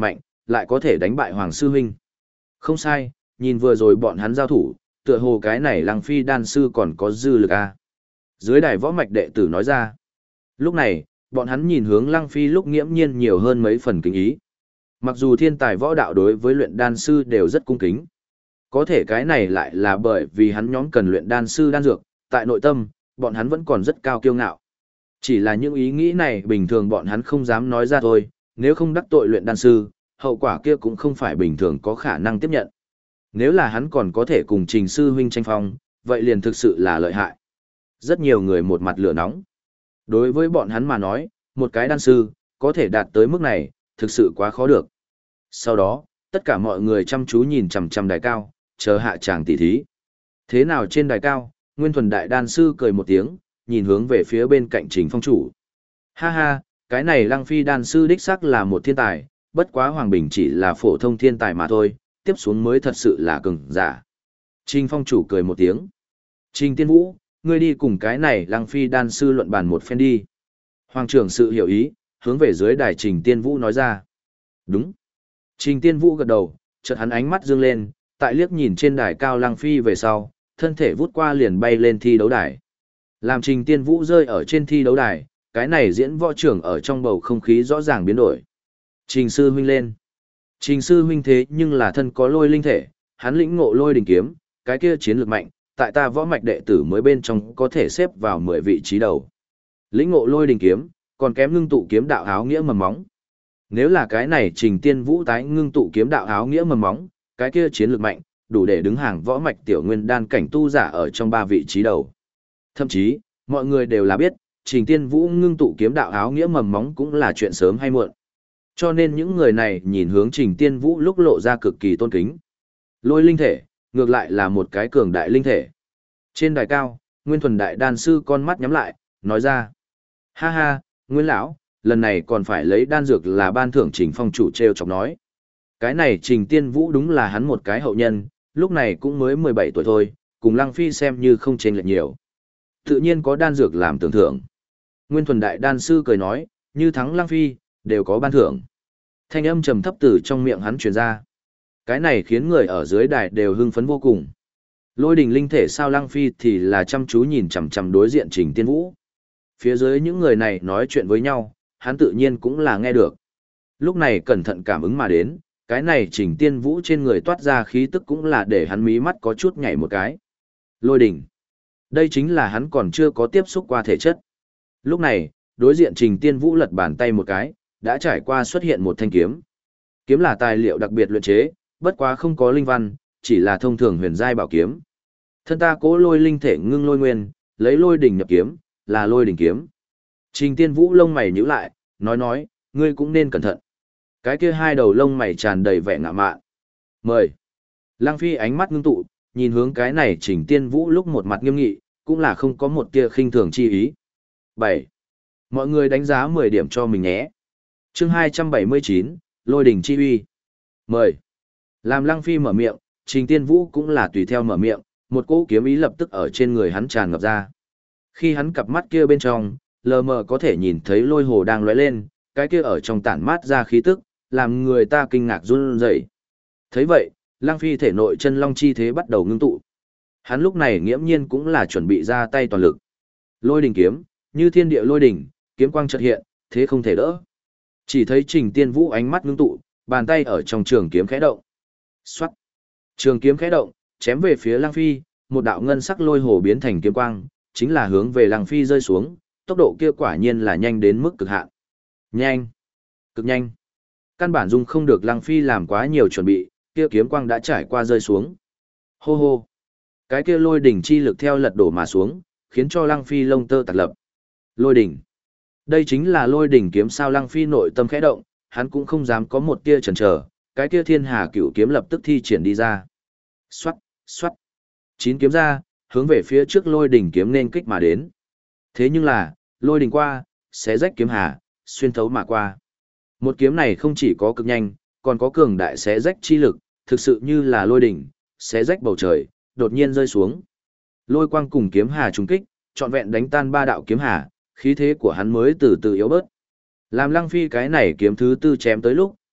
lại có thể đánh bại Hoàng Sư Huynh. Không sai, nhìn vừa rồi bọn hắn giao thủ, tựa hồ cái này Lăng Phi đan sư còn có dư lực a. Dưới đài võ mạch đệ tử nói ra. Lúc này, bọn hắn nhìn hướng Lăng Phi lúc nghiễm nhiên nhiều hơn mấy phần kính ý. Mặc dù thiên tài võ đạo đối với luyện đan sư đều rất cung kính, có thể cái này lại là bởi vì hắn nhóm cần luyện đan sư đan dược, tại nội tâm, bọn hắn vẫn còn rất cao kiêu ngạo. Chỉ là những ý nghĩ này bình thường bọn hắn không dám nói ra thôi, nếu không đắc tội luyện đan sư, hậu quả kia cũng không phải bình thường có khả năng tiếp nhận. Nếu là hắn còn có thể cùng Trình sư huynh tranh phong, vậy liền thực sự là lợi hại. Rất nhiều người một mặt lửa nóng. Đối với bọn hắn mà nói, một cái đan sư, có thể đạt tới mức này, thực sự quá khó được. Sau đó, tất cả mọi người chăm chú nhìn chằm chằm đài cao, chờ hạ tràng tỉ thí. Thế nào trên đài cao, Nguyên Thuần đại đan sư cười một tiếng, nhìn hướng về phía bên cạnh Trình Phong chủ. Ha ha, cái này Lăng Phi đan sư đích xác là một thiên tài, bất quá Hoàng Bình chỉ là phổ thông thiên tài mà thôi, tiếp xuống mới thật sự là cường giả. Trình Phong chủ cười một tiếng. Trình Tiên Vũ, ngươi đi cùng cái này Lăng Phi đan sư luận bàn một phen đi. Hoàng trưởng sự hiểu ý, hướng về dưới đài Trình Tiên Vũ nói ra. Đúng. Trình Tiên Vũ gật đầu, chợt hắn ánh mắt dương lên, tại liếc nhìn trên đài cao Lăng Phi về sau, thân thể vút qua liền bay lên thi đấu đài. Làm Trình Tiên Vũ rơi ở trên thi đấu đài, cái này diễn võ trưởng ở trong bầu không khí rõ ràng biến đổi. Trình sư huynh lên. Trình sư huynh thế nhưng là thân có lôi linh thể, hắn lĩnh ngộ lôi đỉnh kiếm, cái kia chiến lược mạnh, tại ta võ mạch đệ tử mới bên trong có thể xếp vào 10 vị trí đầu. Lĩnh ngộ lôi đỉnh kiếm, còn kém ngưng tụ kiếm đạo áo nghĩa mầm móng. Nếu là cái này Trình Tiên Vũ tái ngưng tụ kiếm đạo áo nghĩa mầm móng, cái kia chiến lược mạnh, đủ để đứng hàng võ mạch tiểu nguyên đan cảnh tu giả ở trong 3 vị trí đầu. Thậm chí, mọi người đều là biết, Trình Tiên Vũ ngưng tụ kiếm đạo áo nghĩa mầm móng cũng là chuyện sớm hay muộn. Cho nên những người này nhìn hướng Trình Tiên Vũ lúc lộ ra cực kỳ tôn kính. Lôi linh thể, ngược lại là một cái cường đại linh thể. Trên đài cao, Nguyên Thuần đại đan sư con mắt nhắm lại, nói ra. Ha ha, Nguyên lão, lần này còn phải lấy đan dược là ban thưởng Trình Phong chủ treo chọc nói. Cái này Trình Tiên Vũ đúng là hắn một cái hậu nhân, lúc này cũng mới 17 tuổi thôi, cùng Lăng Phi xem như không chênh lệch nhiều. Tự nhiên có đan dược làm tưởng thưởng. Nguyên Thuần đại đan sư cười nói, như thắng Lăng Phi, đều có ban thưởng. Thanh âm trầm thấp từ trong miệng hắn truyền ra. Cái này khiến người ở dưới đài đều hưng phấn vô cùng. Lôi đình linh thể sao Lăng Phi thì là chăm chú nhìn chằm chằm đối diện Trình Tiên Vũ. Phía dưới những người này nói chuyện với nhau, hắn tự nhiên cũng là nghe được. Lúc này cẩn thận cảm ứng mà đến, cái này Trình Tiên Vũ trên người toát ra khí tức cũng là để hắn mí mắt có chút nhảy một cái. Lôi đỉnh. Đây chính là hắn còn chưa có tiếp xúc qua thể chất. Lúc này, đối diện Trình Tiên Vũ lật bàn tay một cái, đã trải qua xuất hiện một thanh kiếm. Kiếm là tài liệu đặc biệt luyện chế, bất quá không có linh văn, chỉ là thông thường huyền giai bảo kiếm. Thân ta cố lôi linh thể ngưng lôi nguyên, lấy lôi đỉnh nhập kiếm, là lôi đỉnh kiếm. Trình Tiên Vũ lông mày nhíu lại, nói, ngươi cũng nên cẩn thận. Cái kia hai đầu lông mày tràn đầy vẻ ngạo mạn. Mời. Lăng Phi ánh mắt ngưng tụ, nhìn hướng cái này Trình Tiên Vũ lúc một mặt nghiêm nghị, cũng là không có một tia khinh thường chi ý. 7. Mọi người đánh giá 10 điểm cho mình nhé. Chương 279, Lôi đỉnh chi uy. Mời. Làm Lăng Phi mở miệng, Trình Tiên Vũ cũng là tùy theo mở miệng, một cỗ kiếm ý lập tức ở trên người hắn tràn ngập ra. Khi hắn cặp mắt kia bên trong, lờ mờ có thể nhìn thấy lôi hồ đang lóe lên, cái kia ở trong tản mát ra khí tức, làm người ta kinh ngạc run rẩy. Thấy vậy, Lăng Phi thể nội chân long chi thế bắt đầu ngưng tụ. Hắn lúc này nghiễm nhiên cũng là chuẩn bị ra tay toàn lực. Lôi đỉnh kiếm, như thiên địa lôi đỉnh, kiếm quang chợt hiện, thế không thể đỡ. Chỉ thấy Trình Tiên Vũ ánh mắt ngưng tụ, bàn tay ở trong trường kiếm khẽ động. Soát. Trường kiếm khẽ động, chém về phía Lăng Phi, một đạo ngân sắc lôi hồ biến thành kiếm quang, chính là hướng về Lăng Phi rơi xuống, tốc độ kia quả nhiên là nhanh đến mức cực hạn. Nhanh, cực nhanh. Căn bản dung không được Lăng Phi làm quá nhiều chuẩn bị, kia kiếm quang đã trải qua rơi xuống. Hô hô. Cái kia lôi đỉnh chi lực theo lật đổ mà xuống, khiến cho Lăng Phi lông tơ tạc lập. Lôi đỉnh. Đây chính là lôi đỉnh kiếm sao Lăng Phi nội tâm khẽ động, hắn cũng không dám có một tia chần chờ, cái kia Thiên Hà Cửu kiếm lập tức thi triển đi ra. Xoát, xoát. 9 kiếm ra, hướng về phía trước lôi đỉnh kiếm nên kích mà đến. Thế nhưng là, lôi đỉnh qua, xé rách kiếm hà, xuyên thấu mà qua. Một kiếm này không chỉ có cực nhanh, còn có cường đại xé rách chi lực, thực sự như là lôi đỉnh, xé rách bầu trời, đột nhiên rơi xuống. Lôi quang cùng kiếm hà trùng kích, trọn vẹn đánh tan 3 đạo kiếm hà, khí thế của hắn mới từ từ yếu bớt. Làm Lăng Phi cái này kiếm thứ tư chém tới lúc,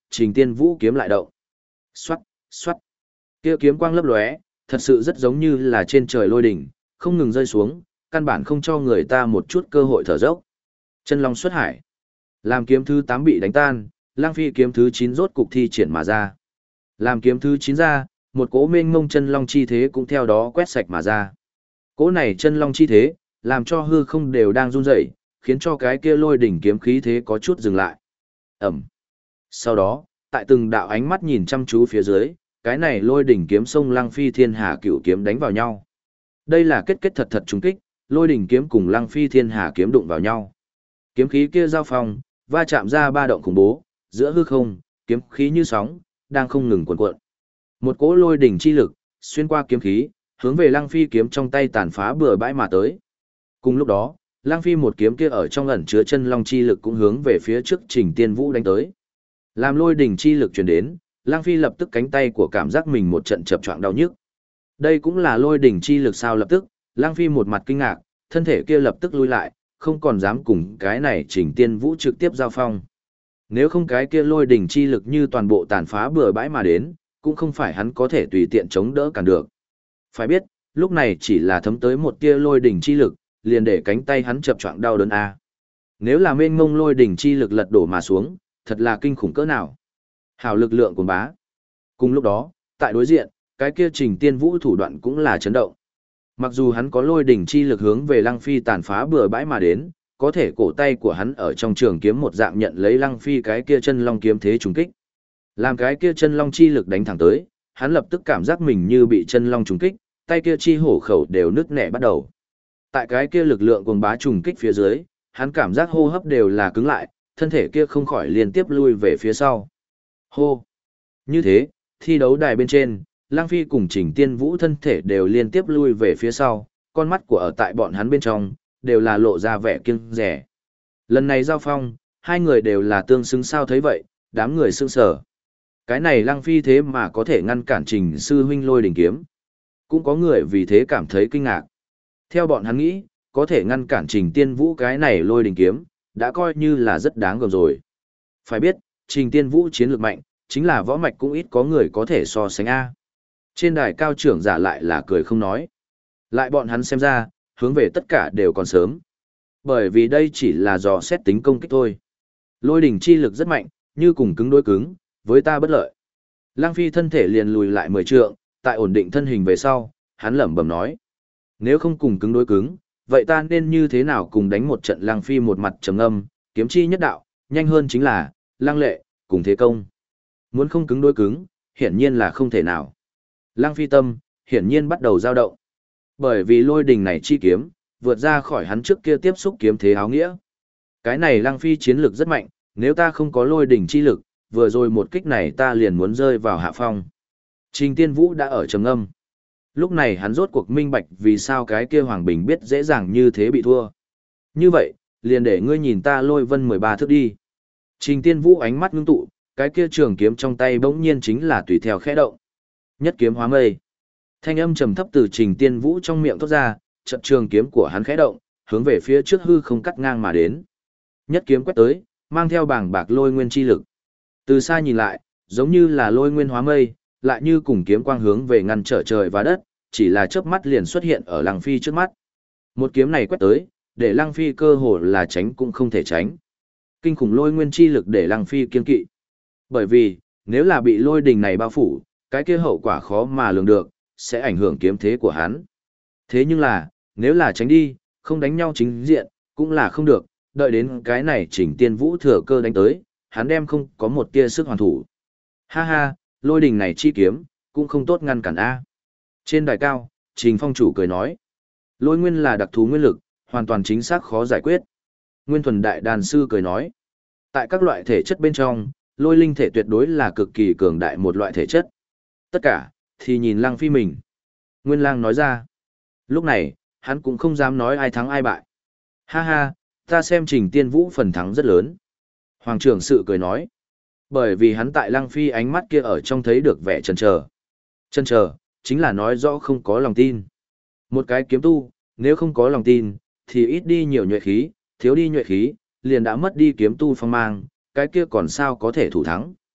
Trình Tiên Vũ kiếm lại động. Xoát, xoát. Kia kiếm quang lấp lóe, thật sự rất giống như là trên trời lôi đỉnh, không ngừng rơi xuống, căn bản không cho người ta một chút cơ hội thở dốc. Chân long xuất hải. Làm kiếm thứ 8 bị đánh tan, Lang Phi kiếm thứ 9 rốt cục thi triển mà ra. Làm kiếm thứ 9 ra, một cỗ mênh mông chân long chi thế cũng theo đó quét sạch mà ra. Cỗ này chân long chi thế, làm cho hư không đều đang run rẩy, khiến cho cái kia lôi đỉnh kiếm khí thế có chút dừng lại. Ẩm. Sau đó, tại từng đạo ánh mắt nhìn chăm chú phía dưới, cái này lôi đỉnh kiếm sông Lăng Phi Thiên Hà Cửu kiếm đánh vào nhau. Đây là kết thật thật trùng kích, lôi đỉnh kiếm cùng Lăng Phi Thiên Hà kiếm đụng vào nhau. Kiếm khí kia giao phong, va chạm ra ba động khủng bố, giữa hư không, kiếm khí như sóng, đang không ngừng cuộn cuộn. Một cỗ lôi đỉnh chi lực xuyên qua kiếm khí, hướng về Lăng Phi kiếm trong tay tàn phá bừa bãi mà tới. Cùng lúc đó, Lăng Phi một kiếm kia ở trong ẩn chứa chân long chi lực cũng hướng về phía trước Trình Tiên Vũ đánh tới. Làm lôi đỉnh chi lực truyền đến, Lăng Phi lập tức cánh tay của cảm giác mình một trận chập choạng đau nhức. Đây cũng là lôi đỉnh chi lực sao? Lập tức, Lăng Phi một mặt kinh ngạc, thân thể kia lập tức lui lại, không còn dám cùng cái này Trình Tiên Vũ trực tiếp giao phong. Nếu không cái kia lôi đỉnh chi lực như toàn bộ tàn phá bừa bãi mà đến, cũng không phải hắn có thể tùy tiện chống đỡ cản được. Phải biết, lúc này chỉ là thấm tới một tia lôi đỉnh chi lực, liền để cánh tay hắn chập choạng đau đớn a. Nếu là mênh mông lôi đỉnh chi lực lật đổ mà xuống, thật là kinh khủng cỡ nào. Hào lực lượng của bá. Cùng lúc đó, tại đối diện, cái kia Trình Tiên Vũ thủ đoạn cũng là chấn động. Mặc dù hắn có lôi đỉnh chi lực hướng về Lăng Phi tàn phá bừa bãi mà đến, có thể cổ tay của hắn ở trong trường kiếm một dạng nhận lấy Lăng Phi cái kia chân long kiếm thế trùng kích. Làm cái kia chân long chi lực đánh thẳng tới, hắn lập tức cảm giác mình như bị chân long trùng kích, tay kia chi hổ khẩu đều nứt nẻ bắt đầu. Tại cái kia lực lượng cuồng bá trùng kích phía dưới, hắn cảm giác hô hấp đều là cứng lại, thân thể kia không khỏi liên tiếp lui về phía sau. Hô! Như thế, thi đấu đài bên trên, Lăng Phi cùng Trình Tiên Vũ thân thể đều liên tiếp lui về phía sau, con mắt của ở tại bọn hắn bên trong, đều là lộ ra vẻ kiêng rẻ. Lần này giao phong, hai người đều là tương xứng sao thấy vậy, đám người sững sờ. Cái này Lăng Phi thế mà có thể ngăn cản Trình sư huynh lôi đỉnh kiếm. Cũng có người vì thế cảm thấy kinh ngạc. Theo bọn hắn nghĩ, có thể ngăn cản Trình Tiên Vũ cái này lôi đỉnh kiếm, đã coi như là rất đáng gờm rồi. Phải biết, Trình Tiên Vũ chiến lược mạnh, chính là võ mạch cũng ít có người có thể so sánh A. Trên đài cao trưởng giả lại là cười không nói. Lại bọn hắn xem ra, hướng về tất cả đều còn sớm. Bởi vì đây chỉ là dò xét tính công kích thôi. Lôi đỉnh chi lực rất mạnh, như cùng cứng đối cứng, với ta bất lợi. Lăng Phi thân thể liền lùi lại 10 trượng, tại ổn định thân hình về sau, hắn lẩm bẩm nói. Nếu không cùng cứng đối cứng, vậy ta nên như thế nào cùng đánh một trận? Lăng Phi một mặt trầm ngâm, kiếm chi nhất đạo, nhanh hơn chính là, lăng lệ, cùng thế công. Muốn không cứng đối cứng, hiển nhiên là không thể nào. Lăng Phi tâm, hiển nhiên bắt đầu dao động. Bởi vì lôi đình này chi kiếm, vượt ra khỏi hắn trước kia tiếp xúc kiếm thế áo nghĩa. Cái này Lăng Phi chiến lực rất mạnh, nếu ta không có lôi đỉnh chi lực, vừa rồi một kích này ta liền muốn rơi vào hạ phong. Trình Tiên Vũ đã ở trầm âm. Lúc này hắn rốt cuộc minh bạch vì sao cái kia Hoàng Bình biết dễ dàng như thế bị thua. Như vậy, liền để ngươi nhìn ta lôi vân 13 thước đi. Trình Tiên Vũ ánh mắt ngưng tụ, cái kia trường kiếm trong tay bỗng nhiên chính là tùy theo khẽ động. Nhất kiếm hóa mây. Thanh âm trầm thấp từ Trình Tiên Vũ trong miệng thoát ra, trận trường kiếm của hắn khẽ động, hướng về phía trước hư không cắt ngang mà đến. Nhất kiếm quét tới, mang theo bảng bạc lôi nguyên chi lực. Từ xa nhìn lại, giống như là lôi nguyên hóa mây, lại như cùng kiếm quang hướng về ngăn trở trời và đất, chỉ là chớp mắt liền xuất hiện ở Lăng Phi trước mắt. Một kiếm này quét tới, để Lăng Phi cơ hồ là tránh cũng không thể tránh. Kinh khủng lôi nguyên chi lực để Lăng Phi kiên kỵ. Bởi vì, nếu là bị lôi đình này bao phủ, cái kia hậu quả khó mà lường được, sẽ ảnh hưởng kiếm thế của hắn. Thế nhưng là, nếu là tránh đi, không đánh nhau chính diện, cũng là không được, đợi đến cái này Trình Tiên Vũ thừa cơ đánh tới, hắn đem không có một tia sức hoàn thủ. Ha ha, lôi đình này chi kiếm, cũng không tốt ngăn cản A. Trên đài cao, Trình Phong chủ cười nói, lôi nguyên là đặc thú nguyên lực, hoàn toàn chính xác khó giải quyết. Nguyên Thuần Đại Đàn Sư cười nói, tại các loại thể chất bên trong, lôi linh thể tuyệt đối là cực kỳ cường đại một loại thể chất. Tất cả, thì nhìn Lăng Phi mình. Nguyên Lang nói ra, lúc này, hắn cũng không dám nói ai thắng ai bại. Ha ha, ta xem Trình Tiên Vũ phần thắng rất lớn. Hoàng trưởng sự cười nói, bởi vì hắn tại Lăng Phi ánh mắt kia ở trong thấy được vẻ chần chờ. Chần chờ, chính là nói rõ không có lòng tin. Một cái kiếm tu, nếu không có lòng tin, thì ít đi nhiều nhuệ khí, thiếu đi nhuệ khí, liền đã mất đi kiếm tu phong mang, cái kia còn sao có thể thủ thắng.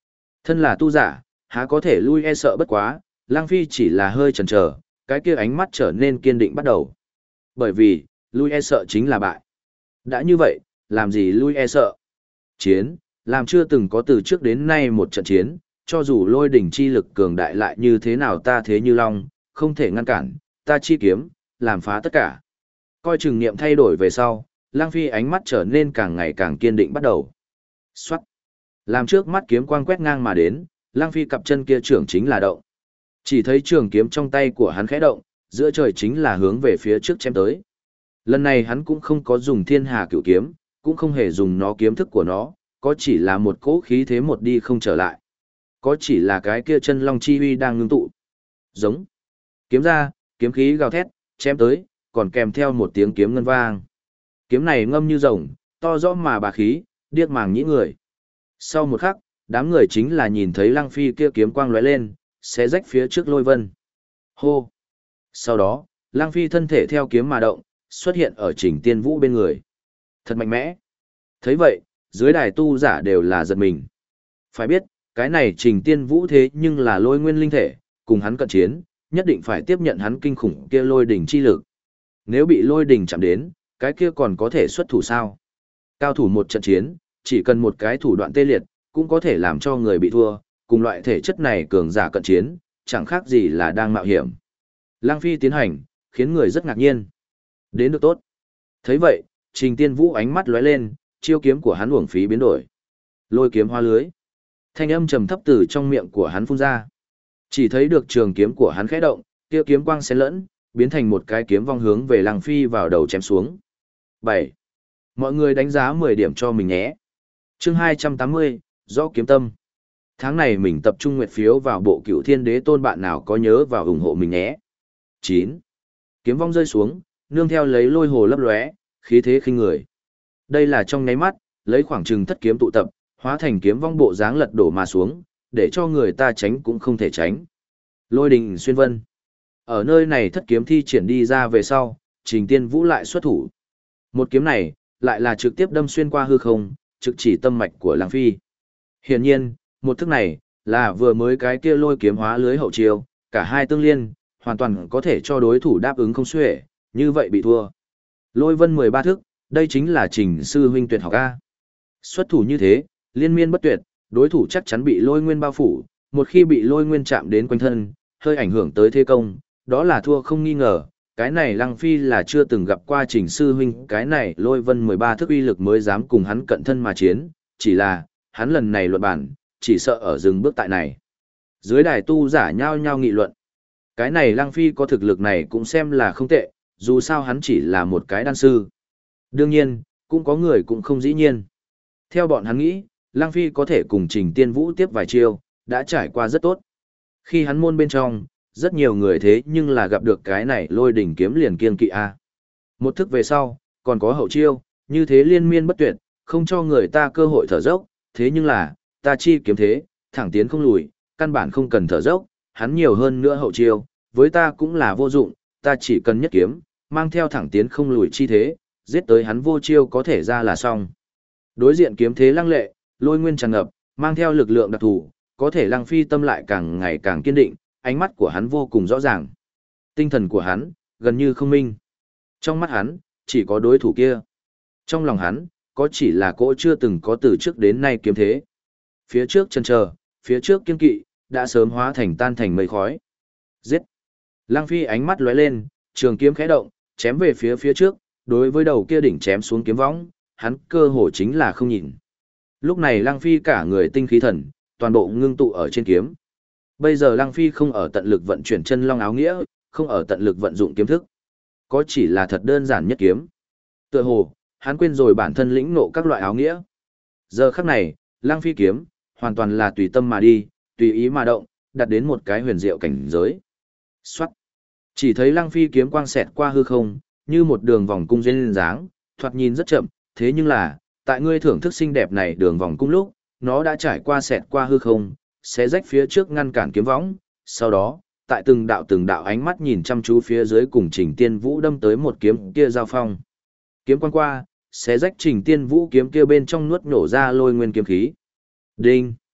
Thân là tu giả, há có thể lui e sợ bất quá, Lang Phi chỉ là hơi chần chờ, cái kia ánh mắt trở nên kiên định bắt đầu. Bởi vì, lui e sợ chính là bại. Đã như vậy, làm gì lui e sợ? Chiến, làm chưa từng có từ trước đến nay một trận chiến, cho dù lôi đỉnh chi lực cường đại lại như thế nào ta thế như long, không thể ngăn cản, ta chi kiếm, làm phá tất cả. Coi chừng niệm thay đổi về sau, Lang Phi ánh mắt trở nên càng ngày càng kiên định bắt đầu. Xoát. Làm trước mắt kiếm quang quét ngang mà đến, Lang Phi cặp chân kia trưởng chính là động. Chỉ thấy trường kiếm trong tay của hắn khẽ động, giữa trời chính là hướng về phía trước chém tới. Lần này hắn cũng không có dùng thiên hà cửu kiếm, cũng không hề dùng nó kiếm thức của nó, có chỉ là một cỗ khí thế một đi không trở lại. Có chỉ là cái kia chân long chi huy đang ngưng tụ. Giống. Kiếm ra, kiếm khí gào thét, chém tới, còn kèm theo một tiếng kiếm ngân vang. Kiếm này ngâm như rồng, to rõ mà bá khí, điếc màng nhĩ người. Sau một khắc, đám người chính là nhìn thấy Lăng Phi kia kiếm quang lóe lên, xé rách phía trước lôi vân. Hô! Sau đó, Lăng Phi thân thể theo kiếm mà động, xuất hiện ở Trình Tiên Vũ bên người. Thật mạnh mẽ! Thấy vậy, dưới đài tu giả đều là giật mình. Phải biết, cái này Trình Tiên Vũ thế nhưng là lôi nguyên linh thể, cùng hắn cận chiến, nhất định phải tiếp nhận hắn kinh khủng kia lôi đỉnh chi lực. Nếu bị lôi đỉnh chạm đến, cái kia còn có thể xuất thủ sao? Cao thủ một trận chiến, chỉ cần một cái thủ đoạn tê liệt, cũng có thể làm cho người bị thua, cùng loại thể chất này cường giả cận chiến, chẳng khác gì là đang mạo hiểm. Lăng Phi tiến hành, khiến người rất ngạc nhiên. Đến được tốt. Thấy vậy, Trình Tiên Vũ ánh mắt lóe lên, chiêu kiếm của hắn uổng phí biến đổi. Lôi kiếm hoa lưới. Thanh âm trầm thấp từ trong miệng của hắn phun ra. Chỉ thấy được trường kiếm của hắn khẽ động, kia kiếm quang xen lẫn, biến thành một cái kiếm vong hướng về Lăng Phi vào đầu chém xuống. 7. Mọi người đánh giá 10 điểm cho mình nhé. Chương 280, rõ kiếm tâm. Tháng này mình tập trung nguyệt phiếu vào bộ Cửu Thiên Đế Tôn, bạn nào có nhớ vào ủng hộ mình nhé. 9. Kiếm vong rơi xuống, nương theo lấy lôi hồ lấp lóe, khí thế khinh người. Đây là trong nháy mắt, lấy khoảng chừng thất kiếm tụ tập, hóa thành kiếm vong bộ dáng lật đổ mà xuống, để cho người ta tránh cũng không thể tránh. Lôi đình xuyên vân. Ở nơi này thất kiếm thi triển đi ra về sau, Trình Tiên Vũ lại xuất thủ. Một kiếm này, lại là trực tiếp đâm xuyên qua hư không, trực chỉ tâm mạch của Lăng Phi. Hiển nhiên, một thức này, là vừa mới cái kia lôi kiếm hóa lưới hậu chiêu, cả hai tương liên, hoàn toàn có thể cho đối thủ đáp ứng không xuể, như vậy bị thua. Lôi vân 13 thức, đây chính là Trình sư huynh tuyệt học A. Xuất thủ như thế, liên miên bất tuyệt, đối thủ chắc chắn bị lôi nguyên bao phủ, một khi bị lôi nguyên chạm đến quanh thân, hơi ảnh hưởng tới thế công, đó là thua không nghi ngờ. Cái này Lăng Phi là chưa từng gặp qua Trình sư huynh, cái này lôi vân 13 thức uy lực mới dám cùng hắn cận thân mà chiến, chỉ là, hắn lần này luận bản, chỉ sợ ở dừng bước tại này. Dưới đài tu giả nhao nhao nghị luận. Cái này Lăng Phi có thực lực này cũng xem là không tệ, dù sao hắn chỉ là một cái đan sư. Đương nhiên, cũng có người cũng không dĩ nhiên. Theo bọn hắn nghĩ, Lăng Phi có thể cùng Trình Tiên Vũ tiếp vài chiêu, đã trải qua rất tốt. Khi hắn môn bên trong, rất nhiều người thế nhưng là gặp được cái này lôi đỉnh kiếm liền kiên kỵ a. Một thức về sau, còn có hậu chiêu, như thế liên miên bất tuyệt, không cho người ta cơ hội thở dốc, thế nhưng là, ta chi kiếm thế, thẳng tiến không lùi, căn bản không cần thở dốc, hắn nhiều hơn nữa hậu chiêu, với ta cũng là vô dụng, ta chỉ cần nhất kiếm, mang theo thẳng tiến không lùi chi thế, giết tới hắn vô chiêu có thể ra là xong. Đối diện kiếm thế lăng lệ, lôi nguyên tràn ngập, mang theo lực lượng đặc thù, có thể Lăng Phi tâm lại càng ngày càng kiên định, ánh mắt của hắn vô cùng rõ ràng. Tinh thần của hắn, gần như không minh. Trong mắt hắn, chỉ có đối thủ kia. Trong lòng hắn, có chỉ là cỗ chưa từng có từ trước đến nay kiếm thế. Phía trước chân chờ, phía trước kiên kỵ, đã sớm hóa thành tan thành mây khói. Giết! Lăng Phi ánh mắt lóe lên, trường kiếm khẽ động, chém về phía trước, đối với đầu kia đỉnh chém xuống kiếm võng, hắn cơ hồ chính là không nhìn. Lúc này Lăng Phi cả người tinh khí thần, toàn bộ ngưng tụ ở trên kiếm. Bây giờ Lăng Phi không ở tận lực vận chuyển chân long áo nghĩa, không ở tận lực vận dụng kiếm thức. Có chỉ là thật đơn giản nhất kiếm. Tựa hồ, hắn quên rồi bản thân lĩnh ngộ các loại áo nghĩa. Giờ khắc này, Lăng Phi kiếm, hoàn toàn là tùy tâm mà đi, tùy ý mà động, đặt đến một cái huyền diệu cảnh giới. Xoát! Chỉ thấy Lăng Phi kiếm quang xẹt qua hư không, như một đường vòng cung duyên dáng, thoạt nhìn rất chậm, thế nhưng là, tại ngươi thưởng thức xinh đẹp này đường vòng cung lúc, nó đã trải qua xẹt qua hư không, xé rách phía trước ngăn cản kiếm võng, sau đó, tại từng đạo ánh mắt nhìn chăm chú phía dưới cùng Trình Tiên Vũ đâm tới một kiếm kia giao phong. Kiếm quang qua, xé rách Trình Tiên Vũ kiếm kia bên trong nuốt nổ ra lôi nguyên kiếm khí. Đinh!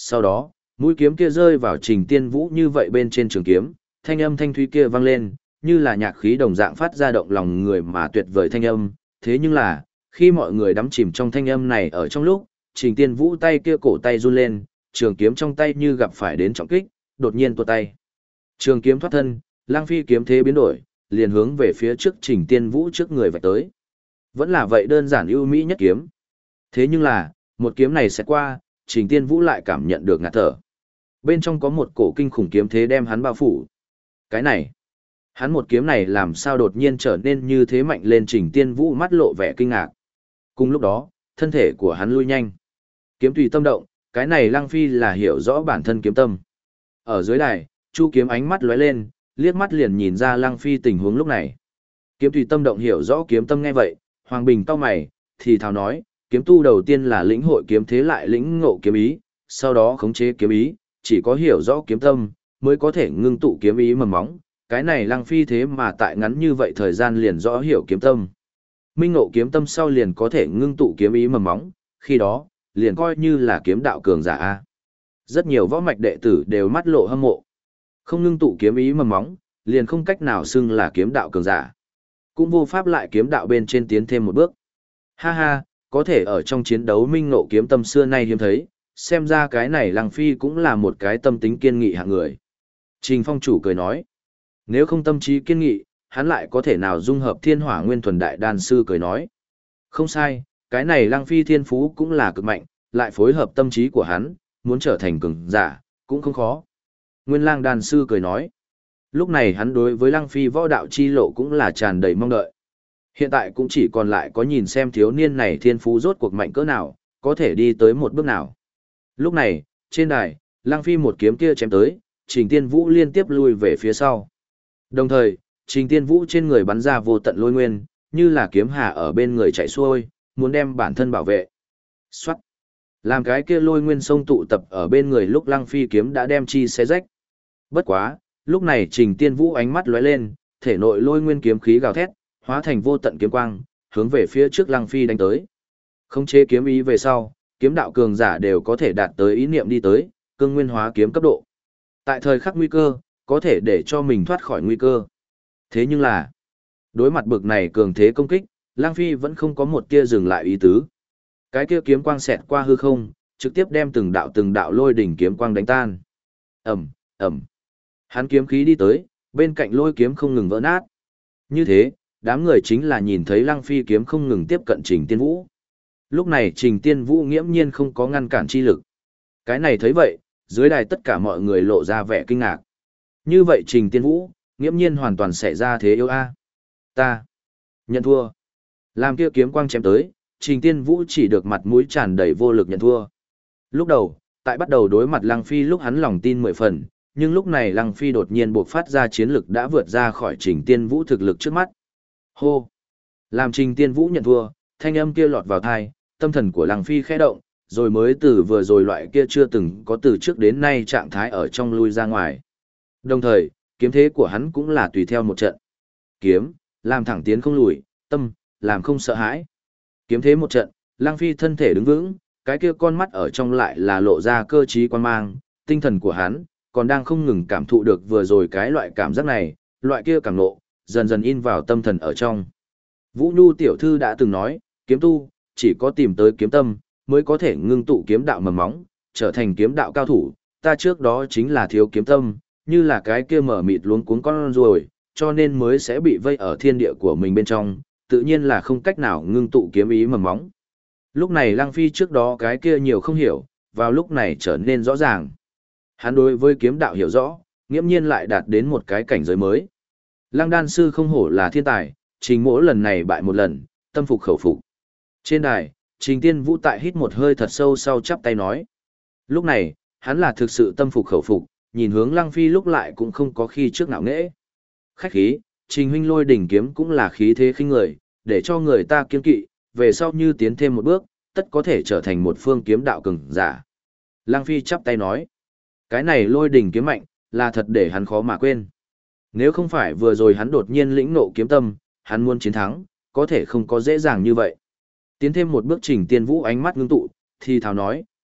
Sau đó, mũi kiếm kia rơi vào Trình Tiên Vũ như vậy bên trên trường kiếm, thanh âm thanh thúy kia vang lên, như là nhạc khí đồng dạng phát ra động lòng người mà tuyệt vời thanh âm. Thế nhưng là, khi mọi người đắm chìm trong thanh âm này ở trong lúc, Trình Tiên Vũ tay kia cổ tay run lên, trường kiếm trong tay như gặp phải đến trọng kích, đột nhiên tuột tay. Trường kiếm thoát thân, Lăng Phi kiếm thế biến đổi, liền hướng về phía trước Trình Tiên Vũ trước người vạch tới. Vẫn là vậy đơn giản ưu mỹ nhất kiếm. Thế nhưng là, một kiếm này sẽ qua, Trình Tiên Vũ lại cảm nhận được ngạt thở. Bên trong có một cổ kinh khủng kiếm thế đem hắn bao phủ. Cái này, hắn một kiếm này làm sao đột nhiên trở nên như thế mạnh lên. Trình Tiên Vũ mắt lộ vẻ kinh ngạc. Cùng lúc đó, thân thể của hắn lui nhanh. Kiếm tùy tâm động, cái này Lăng Phi là hiểu rõ bản thân kiếm tâm. Ở dưới đài, Chu Kiếm ánh mắt lóe lên, liếc mắt liền nhìn ra Lăng Phi tình huống lúc này. Kiếm tùy tâm động hiểu rõ kiếm tâm nghe vậy, Hoàng Bình cau mày, thì thào nói, kiếm tu đầu tiên là lĩnh hội kiếm thế lại lĩnh ngộ kiếm ý, sau đó khống chế kiếm ý, chỉ có hiểu rõ kiếm tâm, mới có thể ngưng tụ kiếm ý mầm móng. Cái này Lăng Phi thế mà tại ngắn như vậy thời gian liền rõ hiểu kiếm tâm. Minh ngộ kiếm tâm sau liền có thể ngưng tụ kiếm ý mầm móng, khi đó, liền coi như là kiếm đạo cường giả a. Rất nhiều võ mạch đệ tử đều mắt lộ hâm mộ. Không ngưng tụ kiếm ý mầm móng, liền không cách nào xưng là kiếm đạo cường giả. Cũng vô pháp lại kiếm đạo bên trên tiến thêm một bước. Ha ha, có thể ở trong chiến đấu minh ngộ kiếm tâm xưa nay hiếm thấy, xem ra cái này Lăng Phi cũng là một cái tâm tính kiên nghị hạng người. Trình Phong chủ cười nói, nếu không tâm trí kiên nghị, hắn lại có thể nào dung hợp Thiên Hỏa Nguyên Thuần Đại Đan sư cười nói. Không sai, cái này Lăng Phi thiên phú cũng là cực mạnh, lại phối hợp tâm trí của hắn, muốn trở thành cường giả, cũng không khó. Nguyên Lang Đan sư cười nói, lúc này hắn đối với Lăng Phi võ đạo chi lộ cũng là tràn đầy mong đợi. Hiện tại cũng chỉ còn lại có nhìn xem thiếu niên này thiên phú rốt cuộc mạnh cỡ nào, có thể đi tới một bước nào. Lúc này, trên đài, Lăng Phi một kiếm kia chém tới, Trình Tiên Vũ liên tiếp lui về phía sau. Đồng thời, Trình Tiên Vũ trên người bắn ra vô tận lôi nguyên, như là kiếm hà ở bên người chạy xuôi, muốn đem bản thân bảo vệ. Xoát! Làm cái kia lôi nguyên sông tụ tập ở bên người lúc Lăng Phi kiếm đã đem chi xé rách. Bất quá, lúc này Trình Tiên Vũ ánh mắt lóe lên, thể nội lôi nguyên kiếm khí gào thét, hóa thành vô tận kiếm quang, hướng về phía trước Lăng Phi đánh tới. Khống chế kiếm ý về sau, kiếm đạo cường giả đều có thể đạt tới ý niệm đi tới, cương nguyên hóa kiếm cấp độ. Tại thời khắc nguy cơ, có thể để cho mình thoát khỏi nguy cơ. Thế nhưng là, đối mặt bực này cường thế công kích, Lăng Phi vẫn không có một tia dừng lại ý tứ. Cái kia kiếm quang xẹt qua hư không, trực tiếp đem từng đạo lôi đỉnh kiếm quang đánh tan. Ầm, ầm. Hắn kiếm khí đi tới, bên cạnh lôi kiếm không ngừng vỡ nát. Như thế, đám người chính là nhìn thấy Lăng Phi kiếm không ngừng tiếp cận Trình Tiên Vũ. Lúc này Trình Tiên Vũ nghiễm nhiên không có ngăn cản chi lực. Cái này thấy vậy, dưới đài tất cả mọi người lộ ra vẻ kinh ngạc. Như vậy Trình Tiên Vũ, nghiễm nhiên hoàn toàn xảy ra thế yếu a. Ta nhận thua. Làm kia kiếm quang chém tới, Trình Tiên Vũ chỉ được mặt mũi tràn đầy vô lực nhận thua. Lúc đầu, tại bắt đầu đối mặt Lăng Phi lúc hắn lòng tin 10 phần, nhưng lúc này Lăng Phi đột nhiên buộc phát ra chiến lực đã vượt ra khỏi Trình Tiên Vũ thực lực trước mắt. Hô! Làm Trình Tiên Vũ nhận thua, thanh âm kia lọt vào tai, tâm thần của Lăng Phi khẽ động, rồi mới từ vừa rồi loại kia chưa từng có từ trước đến nay trạng thái ở trong lui ra ngoài. Đồng thời, kiếm thế của hắn cũng là tùy theo một trận. Kiếm, làm thẳng tiến không lùi, tâm, làm không sợ hãi. Kiếm thế một trận, Lăng Phi thân thể đứng vững, cái kia con mắt ở trong lại là lộ ra cơ trí quan mang, tinh thần của hắn còn đang không ngừng cảm thụ được vừa rồi cái loại cảm giác này, loại kia cảm nộ, dần dần in vào tâm thần ở trong. Vũ Nhu tiểu thư đã từng nói, kiếm tu, chỉ có tìm tới kiếm tâm, mới có thể ngưng tụ kiếm đạo mầm móng, trở thành kiếm đạo cao thủ, ta trước đó chính là thiếu kiếm tâm, như là cái kia mở mịt luống cuống con ruồi, cho nên mới sẽ bị vây ở thiên địa của mình bên trong, tự nhiên là không cách nào ngưng tụ kiếm ý mầm móng. Lúc này Lăng Phi trước đó cái kia nhiều không hiểu, vào lúc này trở nên rõ ràng. Hắn đối với kiếm đạo hiểu rõ, nghiễm nhiên lại đạt đến một cái cảnh giới mới. Lăng đan sư không hổ là thiên tài, Trình Mỗ lần này bại một lần, tâm phục khẩu phục. Trên đài, Trình Tiên Vũ tại hít một hơi thật sâu sau chắp tay nói. Lúc này, hắn là thực sự tâm phục khẩu phục, nhìn hướng Lăng Phi lúc lại cũng không có khi trước nào nghễ. Khách khí, Trình huynh lôi đỉnh kiếm cũng là khí thế khinh người, để cho người ta kiên kỵ, về sau như tiến thêm một bước, tất có thể trở thành một phương kiếm đạo cường giả. Lăng Phi chắp tay nói. Cái này lôi đỉnh kiếm mạnh, là thật để hắn khó mà quên. Nếu không phải vừa rồi hắn đột nhiên lĩnh nộ kiếm tâm, hắn muốn chiến thắng, có thể không có dễ dàng như vậy. Tiến thêm một bước Trình Tiên Vũ ánh mắt ngưng tụ, thì thào nói,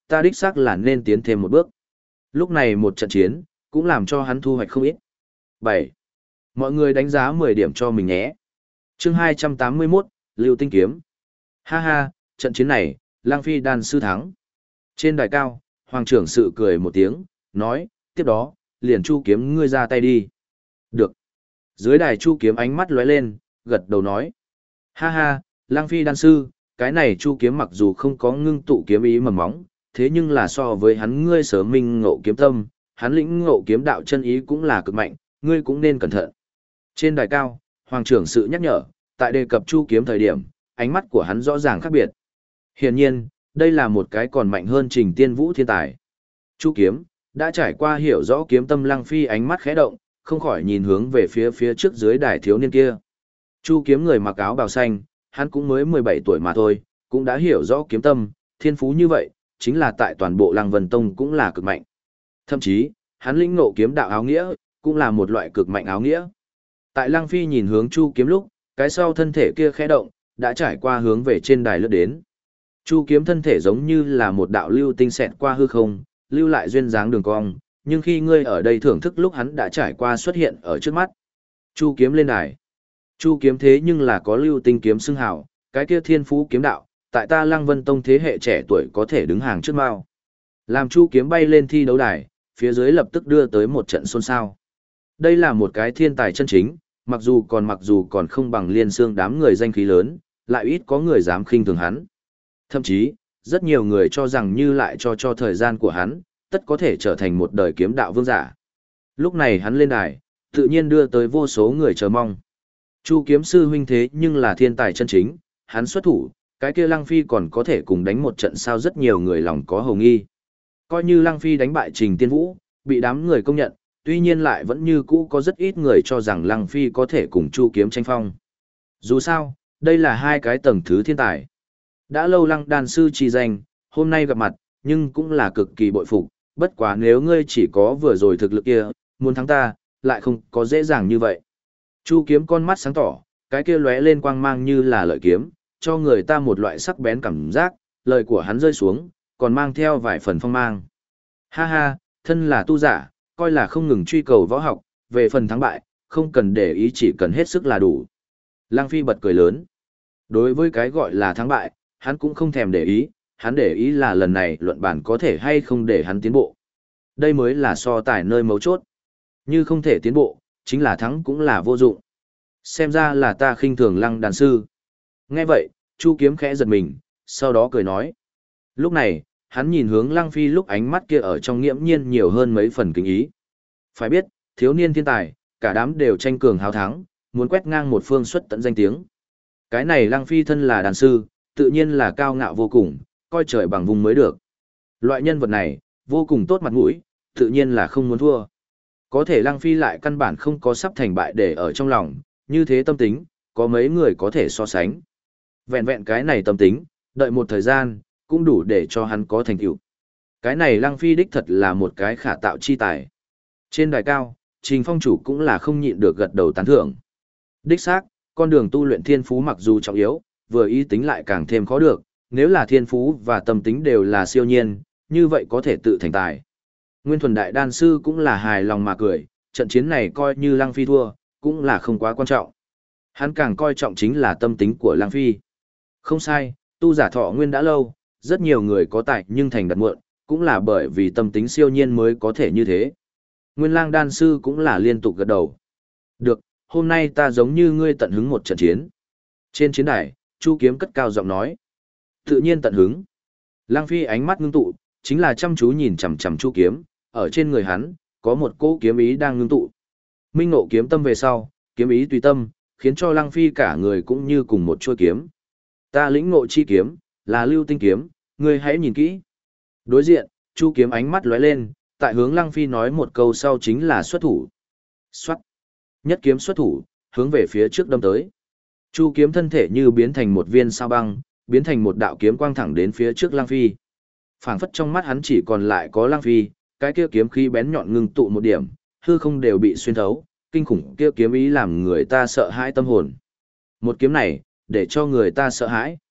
ta đích xác là nên tiến thêm một bước. Lúc này một trận chiến, cũng làm cho hắn thu hoạch không ít. 7. Mọi người đánh giá 10 điểm cho mình nhé. Chương 281, Lưu Tinh Kiếm. Ha ha, trận chiến này, Lang Phi đan sư thắng. Trên đài cao, Hoàng trưởng sự cười một tiếng, nói, tiếp đó, liền Chu Kiếm ngươi ra tay đi. Được. Dưới đài Chu Kiếm ánh mắt lóe lên, gật đầu nói. Ha ha, Lang Phi đan sư, cái này Chu Kiếm mặc dù không có ngưng tụ kiếm ý mầm móng, thế nhưng là so với hắn ngươi sớm minh ngộ kiếm tâm, hắn lĩnh ngộ kiếm đạo chân ý cũng là cực mạnh, ngươi cũng nên cẩn thận. Trên đài cao, Hoàng trưởng sự nhắc nhở, tại đề cập Chu Kiếm thời điểm, ánh mắt của hắn rõ ràng khác biệt. Hiển nhiên, đây là một cái còn mạnh hơn Trình Tiên Vũ thiên tài. Chu Kiếm đã trải qua hiểu rõ kiếm tâm, Lăng Phi ánh mắt khẽ động, không khỏi nhìn hướng về phía trước dưới đài thiếu niên kia. Chu Kiếm người mặc áo bào xanh, hắn cũng mới 17 tuổi mà thôi, cũng đã hiểu rõ kiếm tâm, thiên phú như vậy, chính là tại toàn bộ Lăng Vân Tông cũng là cực mạnh. Thậm chí, hắn lĩnh ngộ kiếm đạo áo nghĩa, cũng là một loại cực mạnh áo nghĩa. Tại Lăng Phi nhìn hướng Chu Kiếm lúc, cái sau thân thể kia khẽ động, đã trải qua hướng về trên đài lướt đến. Chu Kiếm thân thể giống như là một đạo lưu tinh xẹt qua hư không, lưu lại duyên dáng đường cong, nhưng khi ngươi ở đây thưởng thức lúc hắn đã trải qua xuất hiện ở trước mắt. Chu Kiếm lên đài. Chu Kiếm thế nhưng là có lưu tinh kiếm xưng hào, cái kia thiên phú kiếm đạo, tại ta Lăng Vân Tông thế hệ trẻ tuổi có thể đứng hàng trước mao. Làm Chu Kiếm bay lên thi đấu đài, phía dưới lập tức đưa tới một trận xôn xao. Đây là một cái thiên tài chân chính, mặc dù còn không bằng Liên Xương đám người danh khí lớn, lại ít có người dám khinh thường hắn. Thậm chí, rất nhiều người cho rằng như lại cho thời gian của hắn, tất có thể trở thành một đời kiếm đạo vương giả. Lúc này hắn lên đài, tự nhiên đưa tới vô số người chờ mong. Chu Kiếm sư huynh thế nhưng là thiên tài chân chính, hắn xuất thủ, cái kia Lăng Phi còn có thể cùng đánh một trận sao, rất nhiều người lòng có hầu nghi. Coi như Lăng Phi đánh bại Trình Tiên Vũ, bị đám người công nhận, tuy nhiên lại vẫn như cũ có rất ít người cho rằng Lăng Phi có thể cùng Chu Kiếm tranh phong. Dù sao, đây là hai cái tầng thứ thiên tài. Đã lâu Lăng đan sư chi danh, hôm nay gặp mặt, nhưng cũng là cực kỳ bội phục, bất quá nếu ngươi chỉ có vừa rồi thực lực kia, muốn thắng ta, lại không có dễ dàng như vậy. Chu Kiếm con mắt sáng tỏ, cái kia lóe lên quang mang như là lợi kiếm, cho người ta một loại sắc bén cảm giác, lời của hắn rơi xuống, còn mang theo vài phần phong mang. Ha ha, thân là tu giả, coi là không ngừng truy cầu võ học, về phần thắng bại, không cần để ý, chỉ cần hết sức là đủ. Lăng Phi bật cười lớn. Đối với cái gọi là thắng bại, hắn cũng không thèm để ý, hắn để ý là lần này luận bản có thể hay không để hắn tiến bộ. Đây mới là so tài nơi mấu chốt. Như không thể tiến bộ, chính là thắng cũng là vô dụng. Xem ra là ta khinh thường Lăng đàn sư. Nghe vậy, Chu Kiếm khẽ giật mình, sau đó cười nói. Lúc này, hắn nhìn hướng Lăng Phi lúc ánh mắt kia ở trong nghiễm nhiên nhiều hơn mấy phần kính ý. Phải biết, thiếu niên thiên tài, cả đám đều tranh cường hào thắng, muốn quét ngang một phương xuất tận danh tiếng. Cái này Lăng Phi thân là đàn sư, tự nhiên là cao ngạo vô cùng, coi trời bằng vùng mới được. Loại nhân vật này, vô cùng tốt mặt mũi, tự nhiên là không muốn thua. Có thể Lăng Phi lại căn bản không có sắp thành bại để ở trong lòng, như thế tâm tính, có mấy người có thể so sánh. Vẹn vẹn cái này tâm tính, đợi một thời gian, cũng đủ để cho hắn có thành tựu. Cái này Lăng Phi đích thật là một cái khả tạo chi tài. Trên đài cao, Trình Phong chủ cũng là không nhịn được gật đầu tán thưởng. Đích xác, con đường tu luyện thiên phú mặc dù trọng yếu, vừa ý tính lại càng thêm khó được, nếu là thiên phú và tâm tính đều là siêu nhiên, như vậy có thể tự thành tài. Nguyên Thuần Đại Đan Sư cũng là hài lòng mà cười, trận chiến này coi như Lăng Phi thua, cũng là không quá quan trọng. Hắn càng coi trọng chính là tâm tính của Lăng Phi. Không sai, tu giả thọ nguyên đã lâu, rất nhiều người có tài nhưng thành đặt muộn, cũng là bởi vì tâm tính siêu nhiên mới có thể như thế. Nguyên Lang Đan Sư cũng là liên tục gật đầu. Được, hôm nay ta giống như ngươi tận hứng một trận chiến. Trên chiến đài, Chu Kiếm cất cao giọng nói. Tự nhiên tận hứng. Lăng Phi ánh mắt ngưng tụ, chính là chăm chú nhìn chằm chằm Chu Kiếm, ở trên người hắn, có một cỗ kiếm ý đang ngưng tụ. Minh ngộ kiếm tâm về sau, kiếm ý tùy tâm, khiến cho Lăng Phi cả người cũng như cùng một chuôi kiếm. Ta lĩnh ngộ chi kiếm, là lưu tinh kiếm, ngươi hãy nhìn kỹ. Đối diện, Chu Kiếm ánh mắt lóe lên, tại hướng Lăng Phi nói một câu sau chính là xuất thủ. Xoát. Nhất kiếm xuất thủ, hướng về phía trước đâm tới. Chu Kiếm thân thể như biến thành một viên sao băng, biến thành một đạo kiếm quang thẳng đến phía trước Lăng Phi. Phảng phất trong mắt hắn chỉ còn lại có Lăng Phi, cái kia kiếm khí bén nhọn ngưng tụ một điểm, hư không đều bị xuyên thấu, kinh khủng kia kiếm ý làm người ta sợ hãi tâm hồn. Một kiếm này, để cho người ta sợ hãi.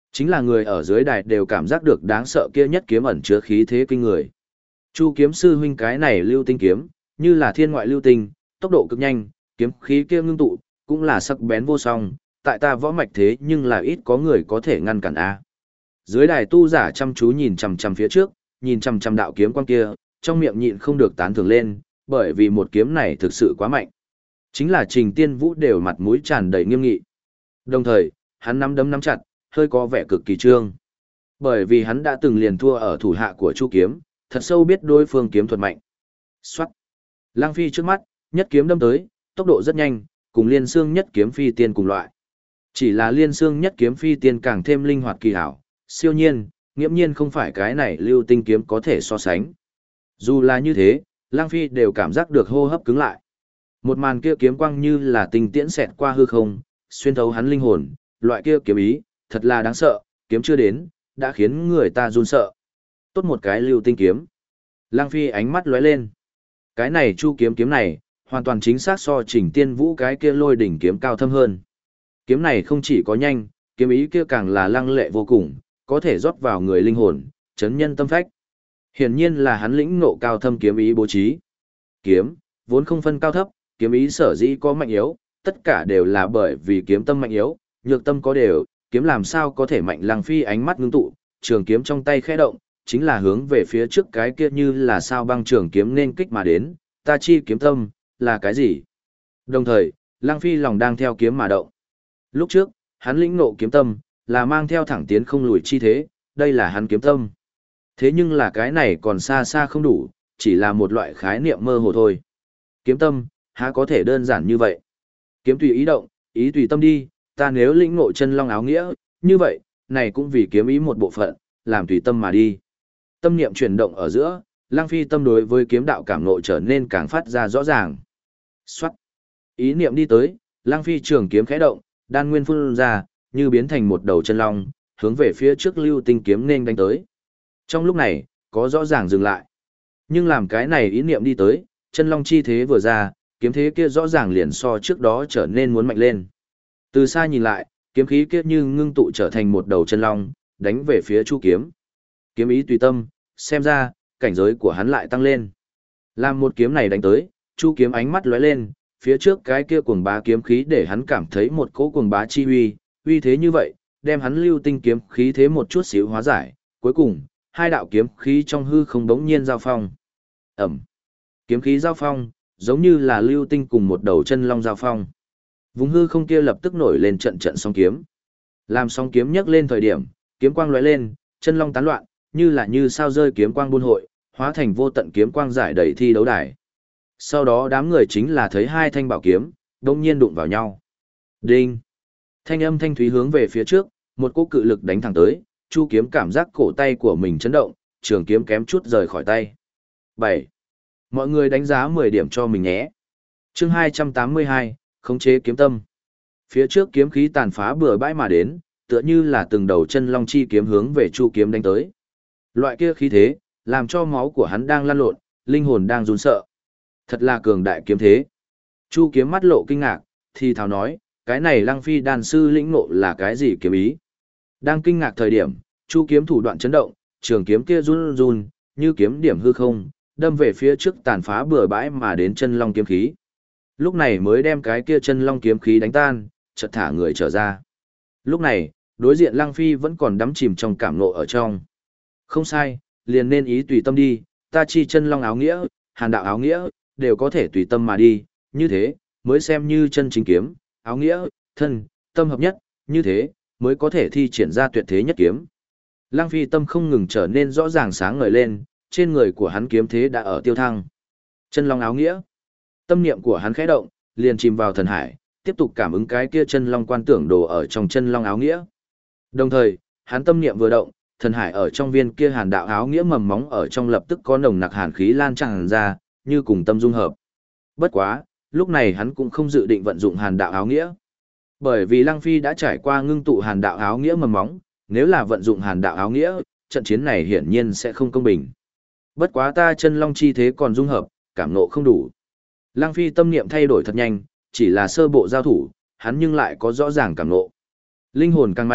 Chính là người ở dưới đài đều cảm giác được đáng sợ kia nhất kiếm ẩn chứa khí thế kinh người. Chu kiếm sư huynh cái này lưu tinh kiếm, như là thiên ngoại lưu tinh, tốc độ cực nhanh, kiếm khí kia ngưng tụ, cũng là sắc bén vô song, tại ta võ mạch thế nhưng là ít có người có thể ngăn cản a. Dưới đài tu giả chăm chú nhìn chằm chằm phía trước, nhìn chằm chằm đạo kiếm quang kia, trong miệng nhịn không được tán thưởng lên, bởi vì một kiếm này thực sự quá mạnh. Chính là Trình Tiên Vũ đều mặt mũi tràn đầy nghiêm nghị. Đồng thời, hắn nắm đấm nắm chặt, hơi có vẻ cực kỳ trương. Bởi vì hắn đã từng liền thua ở thủ hạ của Chu Kiếm, thật sâu biết đối phương kiếm thuật mạnh. Soát. Lang Phi trước mắt, nhất kiếm đâm tới, tốc độ rất nhanh, cùng Liên Xương nhất kiếm phi tiên cùng loại. Chỉ là Liên Xương nhất kiếm phi tiên càng thêm linh hoạt kỳ hảo, siêu nhiên, nghiễm nhiên không phải cái này lưu tinh kiếm có thể so sánh. Dù là như thế, Lang Phi đều cảm giác được hô hấp cứng lại. Một màn kia kiếm quang như là tinh tiễn xẹt qua hư không, xuyên thấu hắn linh hồn, loại kia kiếm ý, thật là đáng sợ, kiếm chưa đến, đã khiến người ta run sợ. Tốt một cái lưu tinh kiếm. Lang Phi ánh mắt lóe lên. Cái này Chu kiếm kiếm này, hoàn toàn chính xác so Trình Tiên Vũ cái kia lôi đỉnh kiếm cao thâm hơn. Kiếm này không chỉ có nhanh, kiếm ý kia càng là lăng lệ vô cùng, có thể rót vào người linh hồn, chấn nhân tâm phách. Hiển nhiên là hắn lĩnh ngộ cao thâm kiếm ý bố trí. Kiếm, vốn không phân cao thấp, kiếm ý sở dĩ có mạnh yếu, tất cả đều là bởi vì kiếm tâm mạnh yếu, nhược tâm có đều, kiếm làm sao có thể mạnh. Lang Phi ánh mắt ngưng tụ, trường kiếm trong tay khẽ động, chính là hướng về phía trước cái kia như là sao băng trường kiếm nên kích mà đến, ta chi kiếm tâm, là cái gì? Đồng thời, Lang Phi lòng đang theo kiếm mà động. Lúc trước, hắn lĩnh ngộ kiếm tâm, là mang theo thẳng tiến không lùi chi thế, đây là hắn kiếm tâm. Thế nhưng là cái này còn xa xa không đủ, chỉ là một loại khái niệm mơ hồ thôi. Kiếm tâm, há có thể đơn giản như vậy? Kiếm tùy ý động, ý tùy tâm đi, ta nếu lĩnh ngộ chân long áo nghĩa, như vậy, này cũng vì kiếm ý một bộ phận, làm tùy tâm mà đi. Tâm niệm chuyển động ở giữa, Lang Phi tâm đối với kiếm đạo cảm ngộ trở nên càng phát ra rõ ràng. Xoát. Ý niệm đi tới, Lang Phi trường kiếm khẽ động, đan nguyên phun ra, như biến thành một đầu chân long, hướng về phía trước lưu tinh kiếm nên đánh tới. Trong lúc này, có rõ ràng dừng lại. Nhưng làm cái này ý niệm đi tới, chân long chi thế vừa ra, kiếm thế kia rõ ràng liền so trước đó trở nên muốn mạnh lên. Từ xa nhìn lại, kiếm khí kia như ngưng tụ trở thành một đầu chân long, đánh về phía Chu kiếm. Kiếm ý tùy tâm, xem ra, cảnh giới của hắn lại tăng lên. Làm một kiếm này đánh tới, Chu kiếm ánh mắt lóe lên, phía trước cái kia cuồng bá kiếm khí để hắn cảm thấy một cỗ cuồng bá chi uy thế như vậy, đem hắn lưu tinh kiếm khí thế một chút xíu hóa giải, cuối cùng, hai đạo kiếm khí trong hư không đống nhiên giao phong. Ẩm. Kiếm khí giao phong, giống như là lưu tinh cùng một đầu chân long giao phong. Vùng hư không kia lập tức nổi lên trận trận sóng kiếm. Làm sóng kiếm nhấc lên thời điểm, kiếm quang lóe lên, chân long tán loạn, như sao rơi kiếm quang buôn hội, hóa thành vô tận kiếm quang giải đầy thi đấu đài. Sau đó đám người chính là thấy hai thanh bảo kiếm, đống nhiên đụng vào nhau. Đinh! Thanh âm thanh thúy hướng về phía trước, một cỗ cự lực đánh thẳng tới, Chu kiếm cảm giác cổ tay của mình chấn động, trường kiếm kém chút rời khỏi tay. 7. Mọi người đánh giá 10 điểm cho mình nhé. Chương 282, khống chế kiếm tâm. Phía trước kiếm khí tàn phá bừa bãi mà đến, tựa như là từng đầu chân long chi kiếm hướng về Chu kiếm đánh tới. Loại kia khí thế, làm cho máu của hắn đang lăn lộn, linh hồn đang run sợ. Thật là cường đại kiếm thế. Chu kiếm mắt lộ kinh ngạc, thì thào nói, cái này Lăng Phi đan sư lĩnh ngộ là cái gì kiếm ý? Đang kinh ngạc thời điểm, Chu kiếm thủ đoạn chấn động, trường kiếm kia run run, như kiếm điểm hư không, đâm về phía trước tàn phá bừa bãi mà đến chân long kiếm khí. Lúc này mới đem cái kia chân long kiếm khí đánh tan, chợt thả người trở ra. Lúc này, đối diện Lăng Phi vẫn còn đắm chìm trong cảm ngộ ở trong. Không sai, liền nên ý tùy tâm đi, ta chi chân long áo nghĩa, hàn đạo áo nghĩa, đều có thể tùy tâm mà đi, như thế, mới xem như chân chính kiếm, áo nghĩa, thân, tâm hợp nhất, như thế, mới có thể thi triển ra tuyệt thế nhất kiếm. Lăng Phi tâm không ngừng trở nên rõ ràng sáng ngời lên, trên người của hắn kiếm thế đã ở tiêu thăng. Chân long áo nghĩa. Tâm niệm của hắn khẽ động, liền chìm vào thần hải, tiếp tục cảm ứng cái kia chân long quan tưởng đồ ở trong chân long áo nghĩa. Đồng thời, hắn tâm niệm vừa động, thần hải ở trong viên kia hàn đạo áo nghĩa mầm móng ở trong lập tức có nồng nặc hàn khí lan tràn ra, như cùng tâm dung hợp. Bất quá, lúc này hắn cũng không dự định vận dụng hàn đạo áo nghĩa. Bởi vì Lăng Phi đã trải qua ngưng tụ hàn đạo áo nghĩa mầm móng, nếu là vận dụng hàn đạo áo nghĩa, trận chiến này hiển nhiên sẽ không công bình. Bất quá ta chân long chi thế còn dung hợp, cảm ngộ không đủ. Lăng Phi tâm niệm thay đổi thật nhanh, chỉ là sơ bộ giao thủ, hắn nhưng lại có rõ ràng cảm ngộ. Linh hồn càng mạnh,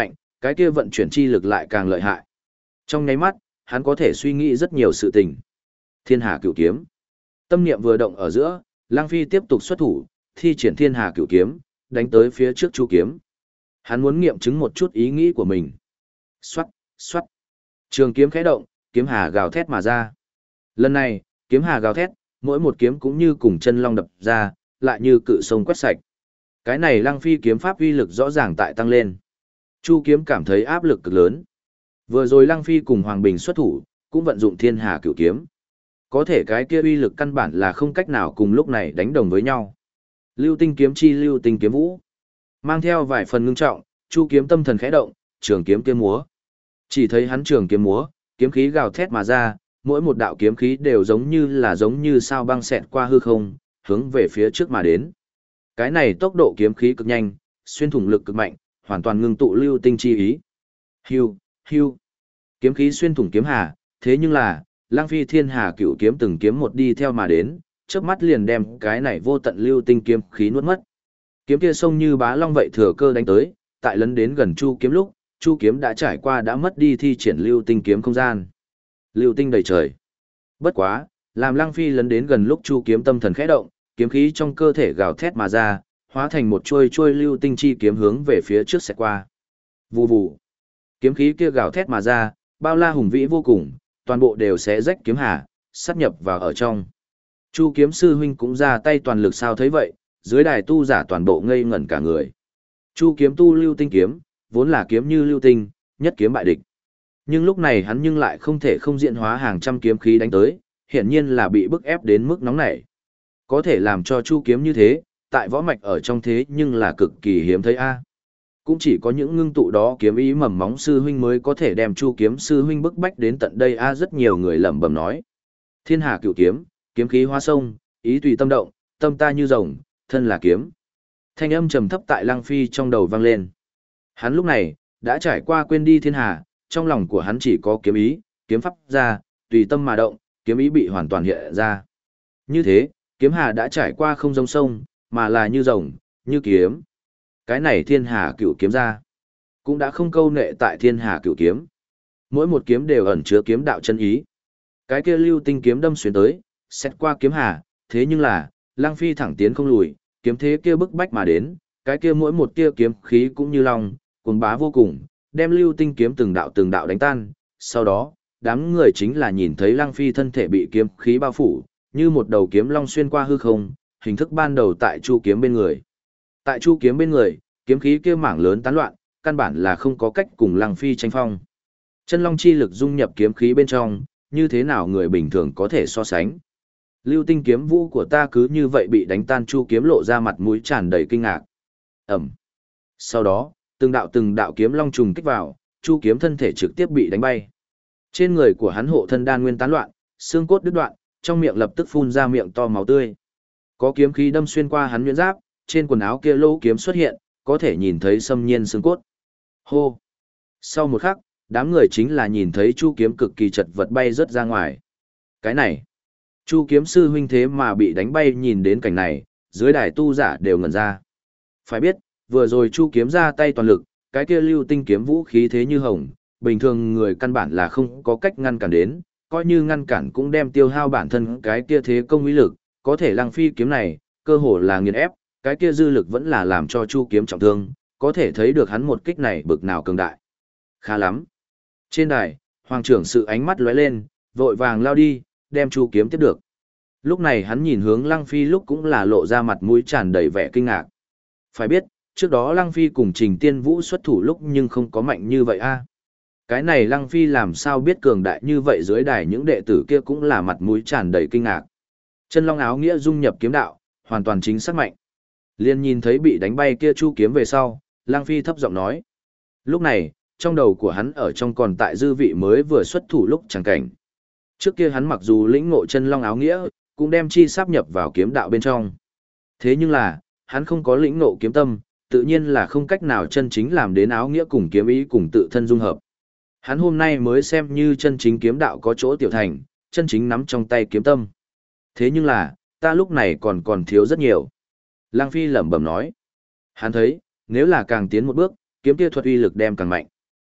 cái kia vận chuyển chi lực lại càng lợi hại. Trong nháy mắt, hắn có thể suy nghĩ rất nhiều sự tình. Thiên Hà Cửu Kiếm. Tâm niệm vừa động ở giữa, Lăng Phi tiếp tục xuất thủ, thi triển Thiên Hà Cửu Kiếm, đánh tới phía trước Chu Kiếm. Hắn muốn nghiệm chứng một chút ý nghĩ của mình. Xoát, xoát. Trường kiếm khẽ động, kiếm hà gào thét mà ra. Lần này, kiếm hà gào thét, mỗi một kiếm cũng như cùng chân long đập ra, lại như cự sông quét sạch. Cái này Lăng Phi kiếm pháp uy lực rõ ràng tại tăng lên. Chu Kiếm cảm thấy áp lực cực lớn. Vừa rồi Lăng Phi cùng Hoàng Bình xuất thủ, cũng vận dụng Thiên Hà Cửu Kiếm. Có thể cái kia uy lực căn bản là không cách nào cùng lúc này đánh đồng với nhau. Lưu Tinh kiếm chi Lưu Tinh kiếm vũ, mang theo vài phần ngưng trọng, Chu Kiếm tâm thần khẽ động, trường kiếm kia múa. Chỉ thấy hắn trường kiếm múa, kiếm khí gào thét mà ra, mỗi một đạo kiếm khí đều giống như sao băng xẹt qua hư không, hướng về phía trước mà đến. Cái này tốc độ kiếm khí cực nhanh, xuyên thủng lực cực mạnh, hoàn toàn ngưng tụ lưu tinh chi ý. Hưu, hưu. Kiếm khí xuyên thủng kiếm hà, thế nhưng là, Lăng Phi Thiên Hà Cửu Kiếm từng kiếm một đi theo mà đến, chớp mắt liền đem cái này vô tận lưu tinh kiếm khí nuốt mất. Kiếm kia sông như bá long vậy thừa cơ đánh tới, tại lấn đến gần Chu Kiếm lúc, Chu Kiếm đã trải qua đã mất đi thi triển lưu tinh kiếm không gian. Lưu tinh đầy trời. Bất quá, làm Lăng Phi lấn đến gần lúc Chu Kiếm tâm thần khẽ động, kiếm khí trong cơ thể gào thét mà ra, hóa thành một chuôi lưu tinh chi kiếm hướng về phía trước xẹt qua. Vù vù. Kiếm khí kia gào thét mà ra, bao la hùng vĩ vô cùng, toàn bộ đều xé rách kiếm hà, sát nhập vào ở trong. Chu Kiếm sư huynh cũng ra tay toàn lực sao thấy vậy, dưới đài tu giả toàn bộ ngây ngẩn cả người. Chu Kiếm tu lưu tinh kiếm, vốn là kiếm như lưu tinh, nhất kiếm bại địch. Nhưng lúc này hắn nhưng lại không thể không diện hóa hàng trăm kiếm khí đánh tới, hiển nhiên là bị bức ép đến mức nóng nảy. Có thể làm cho Chu Kiếm như thế, tại võ mạch ở trong thế nhưng là cực kỳ hiếm thấy a. Cũng chỉ có những ngưng tụ đó kiếm ý mầm móng sư huynh mới có thể đem Chu Kiếm sư huynh bức bách đến tận đây a, rất nhiều người lẩm bẩm nói. Thiên Hà Cửu Kiếm, kiếm khí hóa sông, ý tùy tâm động, tâm ta như rồng, thân là kiếm. Thanh âm trầm thấp tại Lăng Phi trong đầu vang lên. Hắn lúc này đã trải qua quên đi thiên hà, trong lòng của hắn chỉ có kiếm ý, kiếm pháp ra, tùy tâm mà động, kiếm ý bị hoàn toàn hiện ra. Như thế, kiếm hà đã trải qua không giống sông, mà là như rồng, như kiếm. Cái này Thiên Hà Cửu Kiếm ra, cũng đã không câu nệ tại Thiên Hà Cửu Kiếm. Mỗi một kiếm đều ẩn chứa kiếm đạo chân ý. Cái kia lưu tinh kiếm đâm xuyên tới, xét qua kiếm hà, thế nhưng là, Lăng Phi thẳng tiến không lùi, kiếm thế kia bức bách mà đến, cái kia mỗi một tia kiếm khí cũng như long, cuồng bá vô cùng, đem lưu tinh kiếm từng đạo đánh tan. Sau đó, đám người chính là nhìn thấy Lăng Phi thân thể bị kiếm khí bao phủ, như một đầu kiếm long xuyên qua hư không, hình thức ban đầu tại Chu Kiếm bên người. Tại Chu Kiếm bên người, kiếm khí kia mảng lớn tán loạn, căn bản là không có cách cùng Lăng Phi tranh phong. Chân long chi lực dung nhập kiếm khí bên trong, như thế nào người bình thường có thể so sánh. Lưu tinh kiếm vũ của ta cứ như vậy bị đánh tan, Chu Kiếm lộ ra mặt mũi tràn đầy kinh ngạc. Ẩm. Sau đó, từng đạo kiếm long trùng kích vào, Chu Kiếm thân thể trực tiếp bị đánh bay. Trên người của hắn hộ thân đan nguyên tán loạn, xương cốt đứt đoạn, trong miệng lập tức phun ra miệng to máu tươi. Có kiếm khí đâm xuyên qua hắn nhuyễn giáp, trên quần áo kia lỗ kiếm xuất hiện, có thể nhìn thấy xâm nhiên xương cốt. Hô. Sau một khắc, đám người chính là nhìn thấy Chu Kiếm cực kỳ chật vật bay rớt ra ngoài. Cái này, Chu Kiếm sư huynh thế mà bị đánh bay, nhìn đến cảnh này, dưới đài tu giả đều ngẩn ra. Phải biết, vừa rồi Chu Kiếm ra tay toàn lực, cái kia lưu tinh kiếm vũ khí thế như hồng, bình thường người căn bản là không có cách ngăn cản đến, coi như ngăn cản cũng đem tiêu hao bản thân cái kia thế công uy lực, có thể Lăng Phi kiếm này, cơ hồ là nghiền ép, cái kia dư lực vẫn là làm cho Chu Kiếm trọng thương, có thể thấy được hắn một kích này bực nào cường đại. Khá lắm. Trên đài, hoàng trưởng sự ánh mắt lóe lên, vội vàng lao đi, đem Chu Kiếm tiếp được. Lúc này hắn nhìn hướng Lăng Phi lúc cũng là lộ ra mặt mũi tràn đầy vẻ kinh ngạc. Phải biết, trước đó Lăng Phi cùng Trình Tiên Vũ xuất thủ lúc nhưng không có mạnh như vậy a. Cái này Lăng Phi làm sao biết cường đại như vậy, dưới đài những đệ tử kia cũng là mặt mũi tràn đầy kinh ngạc. Chân long áo nghĩa dung nhập kiếm đạo, hoàn toàn chính xác mạnh. Liên nhìn thấy bị đánh bay kia Chu Kiếm về sau, Lăng Phi thấp giọng nói. Lúc này, trong đầu của hắn ở trong còn tại dư vị mới vừa xuất thủ lúc chẳng cảnh. Trước kia hắn mặc dù lĩnh ngộ chân long áo nghĩa, cũng đem chi sáp nhập vào kiếm đạo bên trong. Thế nhưng là, hắn không có lĩnh ngộ kiếm tâm, tự nhiên là không cách nào chân chính làm đến áo nghĩa cùng kiếm ý cùng tự thân dung hợp. Hắn hôm nay mới xem như chân chính kiếm đạo có chỗ tiểu thành, chân chính nắm trong tay kiếm tâm. Thế nhưng là, ta lúc này còn thiếu rất nhiều. Lăng Phi lẩm bẩm nói. Hắn thấy, nếu là càng tiến một bước, kiếm kia thuật uy lực đem càng mạnh.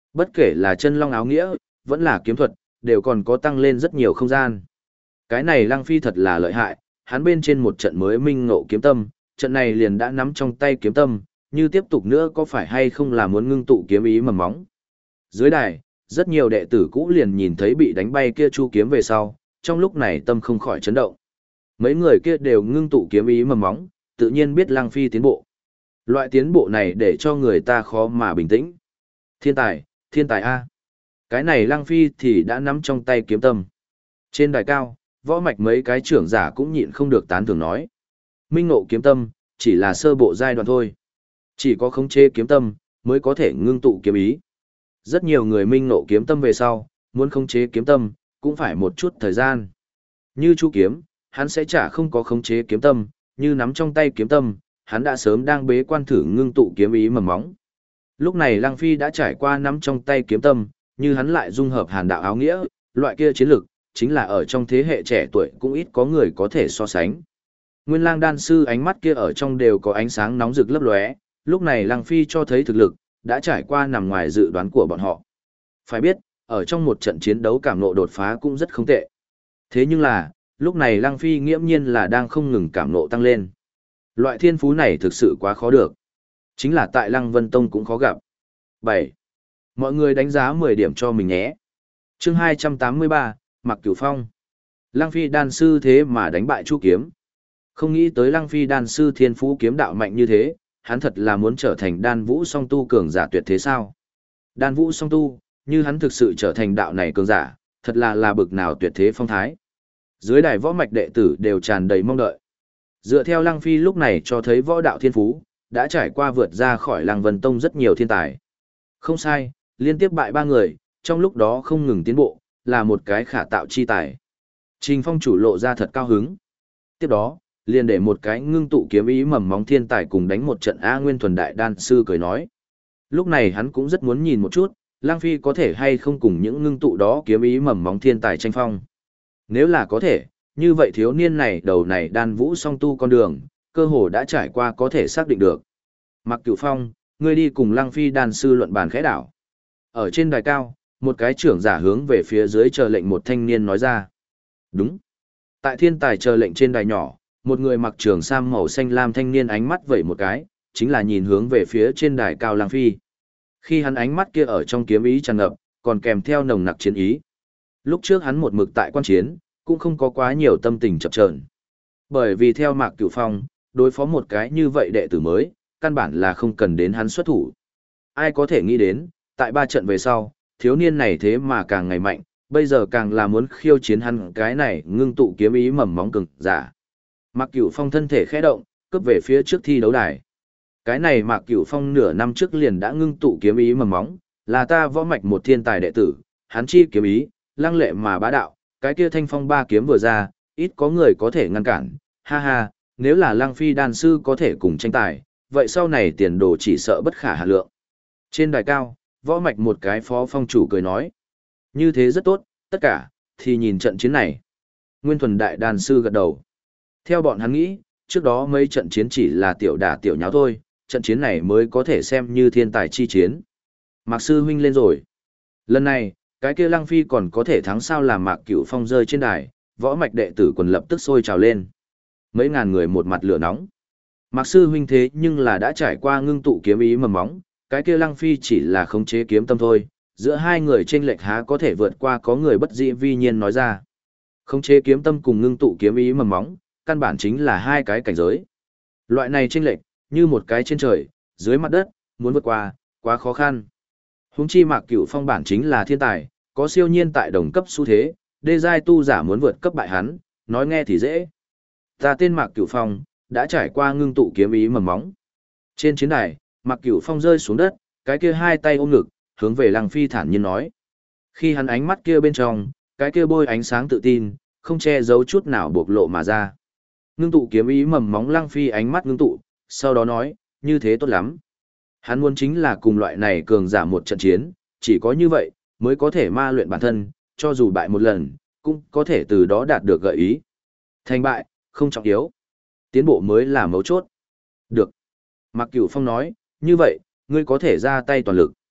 Bất kể là chân long áo nghĩa, vẫn là kiếm thuật, đều còn có tăng lên rất nhiều không gian. Cái này Lăng Phi thật là lợi hại, hắn bên trên một trận mới minh ngộ kiếm tâm, trận này liền đã nắm trong tay kiếm tâm, như tiếp tục nữa có phải hay không là muốn ngưng tụ kiếm ý mầm móng. Dưới đài, rất nhiều đệ tử cũ liền nhìn thấy bị đánh bay kia chu kiếm về sau, trong lúc này tâm không khỏi chấn động. Mấy người kia đều ngưng tụ kiếm ý mầm móng, tự nhiên biết Lăng Phi tiến bộ. Loại tiến bộ này để cho người ta khó mà bình tĩnh. Thiên tài A. Cái này Lăng Phi thì đã nắm trong tay kiếm tâm. Trên đài cao, võ mạch mấy cái trưởng giả cũng nhịn không được tán thưởng nói. Minh ngộ kiếm tâm, chỉ là sơ bộ giai đoạn thôi. Chỉ có khống chế kiếm tâm, mới có thể ngưng tụ kiếm ý. Rất nhiều người minh ngộ kiếm tâm về sau, muốn khống chế kiếm tâm, cũng phải một chút thời gian. Như Chu Kiếm, hắn sẽ chả không có khống chế kiếm tâm, như nắm trong tay kiếm tâm, hắn đã sớm đang bế quan thử ngưng tụ kiếm ý mầm móng. Lúc này Lăng Phi đã trải qua nắm trong tay kiếm tâm, như hắn lại dung hợp hàn đạo áo nghĩa, loại kia chiến lực, chính là ở trong thế hệ trẻ tuổi cũng ít có người có thể so sánh. Nguyên Lang đan sư ánh mắt kia ở trong đều có ánh sáng nóng rực lấp lóe, lúc này Lăng Phi cho thấy thực lực, đã trải qua nằm ngoài dự đoán của bọn họ. Phải biết, ở trong một trận chiến đấu cảm ngộ đột phá cũng rất không tệ. Thế nhưng là, lúc này Lăng Phi nghiễm nhiên là đang không ngừng cảm ngộ tăng lên. Loại thiên phú này thực sự quá khó được. Chính là tại Lăng Vân Tông cũng khó gặp. 7. Mọi người đánh giá 10 điểm cho mình nhé. Chương 283, Mạc Cửu Phong. Lăng Phi đan sư thế mà đánh bại Chu Kiếm. Không nghĩ tới Lăng Phi đan sư thiên phú kiếm đạo mạnh như thế, hắn thật là muốn trở thành đan vũ song tu cường giả tuyệt thế sao? Đan vũ song tu, như hắn thực sự trở thành đạo này cường giả, thật là bực nào tuyệt thế phong thái. Dưới đài võ mạch đệ tử đều tràn đầy mong đợi. Dựa theo Lăng Phi lúc này cho thấy võ đạo thiên phú, đã trải qua vượt ra khỏi Lăng Vân Tông rất nhiều thiên tài. Không sai, liên tiếp bại 3 người, trong lúc đó không ngừng tiến bộ, là một cái khả tạo chi tài. Trình Phong chủ lộ ra thật cao hứng. Tiếp đó, liền để một cái ngưng tụ kiếm ý mầm móng thiên tài cùng đánh một trận A Nguyên thuần đại đan sư cười nói. Lúc này hắn cũng rất muốn nhìn một chút, Lang Phi có thể hay không cùng những ngưng tụ đó kiếm ý mầm móng thiên tài tranh phong. Nếu là có thể, như vậy thiếu niên này đầu này đan vũ song tu con đường, cơ hồ đã trải qua có thể xác định được. Mạc Cửu Phong, ngươi đi cùng Lang Phi đan sư luận bàn khẽ đảo. Ở trên đài cao, một cái trưởng giả hướng về phía dưới chờ lệnh một thanh niên nói ra. Đúng. Tại thiên tài chờ lệnh trên đài nhỏ, một người mặc trường sam màu xanh lam thanh niên ánh mắt vẩy một cái, chính là nhìn hướng về phía trên đài cao Lang Phi. Khi hắn ánh mắt kia ở trong kiếm ý tràn ngập, còn kèm theo nồng nặc chiến ý. Lúc trước hắn một mực tại quan chiến, cũng không có quá nhiều tâm tình chập chờn. Bởi vì theo Mạc Cửu Phong, đối phó một cái như vậy đệ tử mới, căn bản là không cần đến hắn xuất thủ. Ai có thể nghĩ đến, tại 3 trận về sau, thiếu niên này thế mà càng ngày mạnh, bây giờ càng là muốn khiêu chiến hắn cái này ngưng tụ kiếm ý mầm móng cường giả. Mạc Cửu Phong thân thể khẽ động, cướp về phía trước thi đấu đài. Cái này Mạc Cửu Phong nửa năm trước liền đã ngưng tụ kiếm ý mầm móng, là ta võ mạch một thiên tài đệ tử, hắn chi kiếm ý, lăng lệ mà bá đạo, cái kia thanh phong 3 kiếm vừa ra, ít có người có thể ngăn cản. Ha ha, nếu là Lăng Phi đan sư có thể cùng tranh tài, vậy sau này tiền đồ chỉ sợ bất khả hà lượng. Trên đài cao, võ mạch một cái phó phong chủ cười nói. Như thế rất tốt, tất cả, thì nhìn trận chiến này. Nguyên thuần đại đan sư gật đầu. Theo bọn hắn nghĩ, trước đó mấy trận chiến chỉ là tiểu đả tiểu nháo thôi, trận chiến này mới có thể xem như thiên tài chi chiến. Mạc sư huynh lên rồi. Lần này, cái kia Lăng Phi còn có thể thắng sao làm Mạc Cửu Phong rơi trên đài, võ mạch đệ tử quần lập tức sôi trào lên. Mấy ngàn người một mặt lửa nóng. Mạc sư huynh thế nhưng là đã trải qua ngưng tụ kiếm ý mầm móng, cái kia Lăng Phi chỉ là khống chế kiếm tâm thôi, giữa hai người chênh lệch há có thể vượt qua, có người bất dĩ vi nhiên nói ra. Khống chế kiếm tâm cùng ngưng tụ kiếm ý mầm móng, căn bản chính là hai cái cảnh giới. Loại này chênh lệch, như một cái trên trời, dưới mặt đất, muốn vượt qua, quá khó khăn. Huống chi Mạc Cửu Phong bản chính là thiên tài, có siêu nhiên tại đồng cấp xu thế, đê giai tu giả muốn vượt cấp bại hắn, nói nghe thì dễ. Ta tên Mạc Cửu Phong, đã trải qua ngưng tụ kiếm ý mầm móng. Trên chiến đài, Mạc Cửu Phong rơi xuống đất, cái kia hai tay ôm ngực, hướng về Lăng Phi thản nhiên nói. Khi hắn ánh mắt kia bên trong, cái kia bôi ánh sáng tự tin, không che giấu chút nào bộc lộ mà ra. Ngưng tụ kiếm ý mầm móng Lăng Phi ánh mắt ngưng tụ, sau đó nói, như thế tốt lắm. Hắn muốn chính là cùng loại này cường giả một trận chiến, chỉ có như vậy, mới có thể ma luyện bản thân, cho dù bại một lần, cũng có thể từ đó đạt được gợi ý. Thành bại, không trọng yếu. Tiến bộ mới là mấu chốt. Được. Mạc Cửu Phong nói, như vậy, ngươi có thể ra tay toàn lực.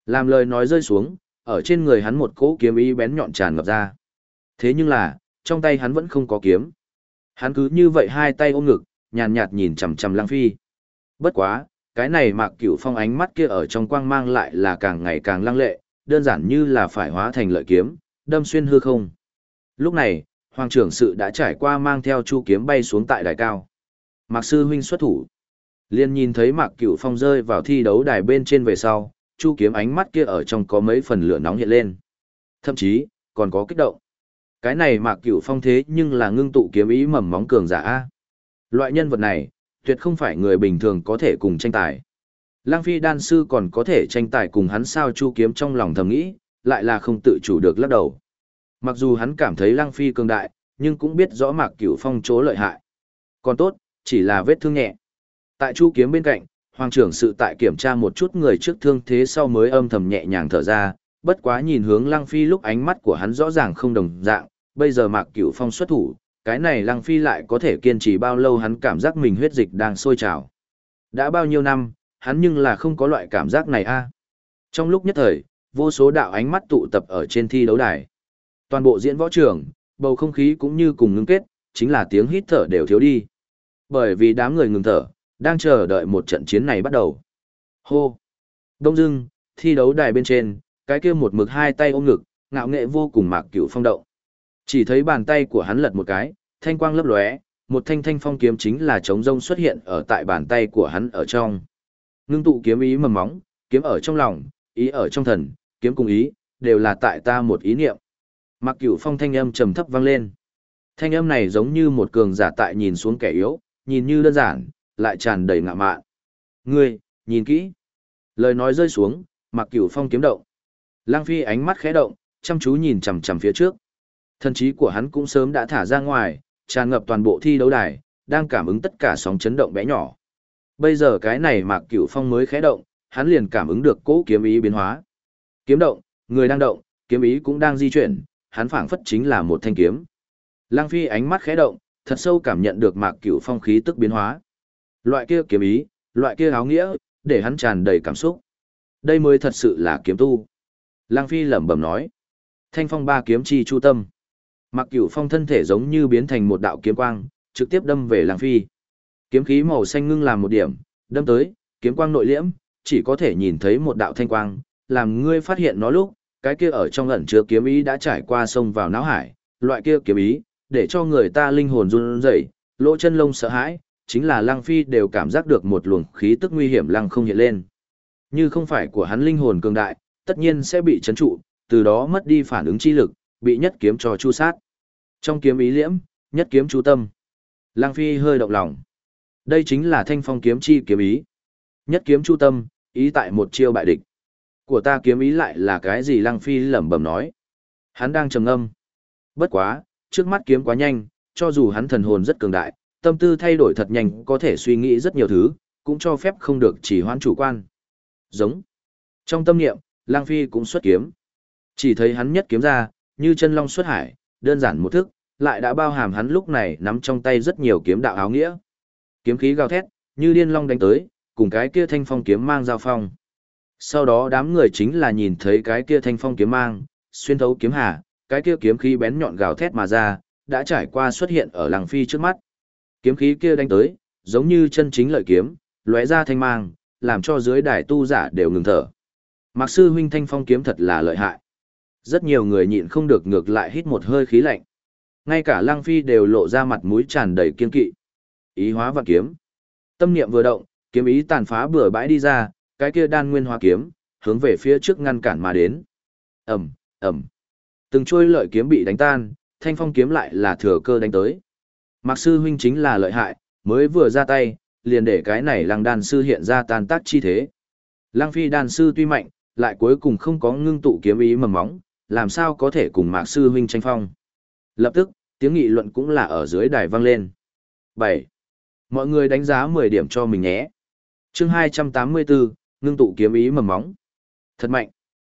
Làm lời nói rơi xuống, ở trên người hắn một cỗ kiếm ý bén nhọn tràn ngập ra. Thế nhưng là, trong tay hắn vẫn không có kiếm. Hắn cứ như vậy hai tay ôm ngực, nhàn nhạt nhìn chằm chằm Lăng Phi. Bất quá, cái này Mạc Cửu Phong ánh mắt kia ở trong quang mang lại là càng ngày càng lăng lệ, đơn giản như là phải hóa thành lợi kiếm, đâm xuyên hư không. Lúc này, Hoàng trưởng sự đã trải qua mang theo chu kiếm bay xuống tại đài cao. Mạc sư huynh xuất thủ. Liên nhìn thấy Mạc Cửu Phong rơi vào thi đấu đài bên trên về sau, chu kiếm ánh mắt kia ở trong có mấy phần lửa nóng hiện lên. Thậm chí, còn có kích động. Cái này Mạc Cửu Phong thế nhưng là ngưng tụ kiếm ý mầm móng cường giả a. Loại nhân vật này, tuyệt không phải người bình thường có thể cùng tranh tài. Lăng Phi đan sư còn có thể tranh tài cùng hắn sao chu kiếm trong lòng thầm nghĩ, lại là không tự chủ được lắc đầu. Mặc dù hắn cảm thấy Lăng Phi cường đại, nhưng cũng biết rõ Mạc Cửu Phong chỗ lợi hại. Còn tốt, chỉ là vết thương nhẹ. Tại chu kiếm bên cạnh, Hoàng trưởng sự tại kiểm tra một chút người trước thương thế sau mới âm thầm nhẹ nhàng thở ra, bất quá nhìn hướng Lăng Phi lúc ánh mắt của hắn rõ ràng không đồng dạng, bây giờ Mạc Cửu Phong xuất thủ, cái này Lăng Phi lại có thể kiên trì bao lâu hắn cảm giác mình huyết dịch đang sôi trào. Đã bao nhiêu năm, hắn nhưng là không có loại cảm giác này a. Trong lúc nhất thời, vô số đạo ánh mắt tụ tập ở trên thi đấu đài. Toàn bộ diễn võ trường, bầu không khí cũng như cùng ngưng kết, chính là tiếng hít thở đều thiếu đi. Bởi vì đám người ngừng thở, đang chờ đợi một trận chiến này bắt đầu. Hô! Đông dưng, thi đấu đài bên trên, cái kia một mực hai tay ôm ngực, ngạo nghệ vô cùng Mạc Cửu Phong động. Chỉ thấy bàn tay của hắn lật một cái, thanh quang lấp lóe, một thanh thanh phong kiếm chính là trống rông xuất hiện ở tại bàn tay của hắn ở trong. Ngưng tụ kiếm ý mầm móng, kiếm ở trong lòng, ý ở trong thần, kiếm cùng ý, đều là tại ta một ý niệm. Mạc Cửu Phong thanh âm trầm thấp vang lên. Thanh âm này giống như một cường giả tại nhìn xuống kẻ yếu, nhìn như đơn giản, lại tràn đầy ngạo mạn. Ngươi, nhìn kỹ. Lời nói rơi xuống, Mạc Cửu Phong kiếm động. Lăng Phi ánh mắt khẽ động, chăm chú nhìn chằm chằm phía trước. Thần trí của hắn cũng sớm đã thả ra ngoài, tràn ngập toàn bộ thi đấu đài, đang cảm ứng tất cả sóng chấn động bé nhỏ. Bây giờ cái này Mạc Cửu Phong mới khẽ động, hắn liền cảm ứng được cỗ kiếm ý biến hóa. Kiếm động, người đang động, kiếm ý cũng đang di chuyển, hắn phảng phất chính là một thanh kiếm. Lăng Phi ánh mắt khẽ động, thật sâu cảm nhận được Mạc Cửu Phong khí tức biến hóa. Loại kia kiếm ý, loại kia áo nghĩa, để hắn tràn đầy cảm xúc. Đây mới thật sự là kiếm tu. Lăng Phi lẩm bẩm nói. Thanh phong ba kiếm chi chu tâm. Mạc Cửu Phong thân thể giống như biến thành một đạo kiếm quang, trực tiếp đâm về Lăng Phi. Kiếm khí màu xanh ngưng làm một điểm, đâm tới, kiếm quang nội liễm, chỉ có thể nhìn thấy một đạo thanh quang, làm ngươi phát hiện nó lúc, cái kia ở trong ẩn chứa kiếm ý đã trải qua sông vào não hải, loại kia kiếm ý, để cho người ta linh hồn run rẩy, lỗ chân lông sợ hãi, chính là Lăng Phi đều cảm giác được một luồng khí tức nguy hiểm lăng không hiện lên. Như không phải của hắn linh hồn cường đại, tất nhiên sẽ bị chấn trụ, từ đó mất đi phản ứng chi lực, bị nhất kiếm cho chu sát. Trong kiếm ý liễm, nhất kiếm chu tâm. Lăng Phi hơi động lòng. Đây chính là thanh phong kiếm chi kiếm ý. Nhất kiếm chu tâm, ý tại một chiêu bại địch. Của ta kiếm ý lại là cái gì? Lăng Phi lẩm bẩm nói. Hắn đang trầm ngâm. Bất quá, trước mắt kiếm quá nhanh, cho dù hắn thần hồn rất cường đại, tâm tư thay đổi thật nhanh, có thể suy nghĩ rất nhiều thứ, cũng cho phép không được chỉ hoãn chủ quan. Giống. Trong tâm niệm, Lăng Phi cũng xuất kiếm. Chỉ thấy hắn nhất kiếm ra, như chân long xuất hải, đơn giản một thức, lại đã bao hàm hắn lúc này nắm trong tay rất nhiều kiếm đạo áo nghĩa. Kiếm khí gào thét, như điên long đánh tới, cùng cái kia thanh phong kiếm mang giao phong. Sau đó đám người chính là nhìn thấy cái kia thanh phong kiếm mang, xuyên thấu kiếm hà, cái kia kiếm khí bén nhọn gào thét mà ra, đã trải qua xuất hiện ở Lăng Phi trước mắt. Kiếm khí kia đánh tới, giống như chân chính lợi kiếm, lóe ra thanh mang, làm cho dưới đài tu giả đều ngừng thở. Mạc sư huynh thanh phong kiếm thật là lợi hại. Rất nhiều người nhịn không được ngược lại hít một hơi khí lạnh. Ngay cả Lăng Phi đều lộ ra mặt mũi tràn đầy kiên kỵ. Ý hóa vạn kiếm. Tâm niệm vừa động, kiếm ý tàn phá bừa bãi đi ra, cái kia đan nguyên hóa kiếm, hướng về phía trước ngăn cản mà đến. Ầm, ầm. Từng trôi lợi kiếm bị đánh tan, thanh phong kiếm lại là thừa cơ đánh tới. Mạc sư huynh chính là lợi hại, mới vừa ra tay, liền để cái này Lăng đan sư hiện ra tan tác chi thế. Lăng Phi đan sư tuy mạnh, lại cuối cùng không có ngưng tụ kiếm ý mầm móng, làm sao có thể cùng Mạc sư huynh tranh phong. Lập tức, tiếng nghị luận cũng là ở dưới đài vang lên. 7. Mọi người đánh giá 10 điểm cho mình nhé. Chương 284, ngưng tụ kiếm ý mầm móng. Thật mạnh.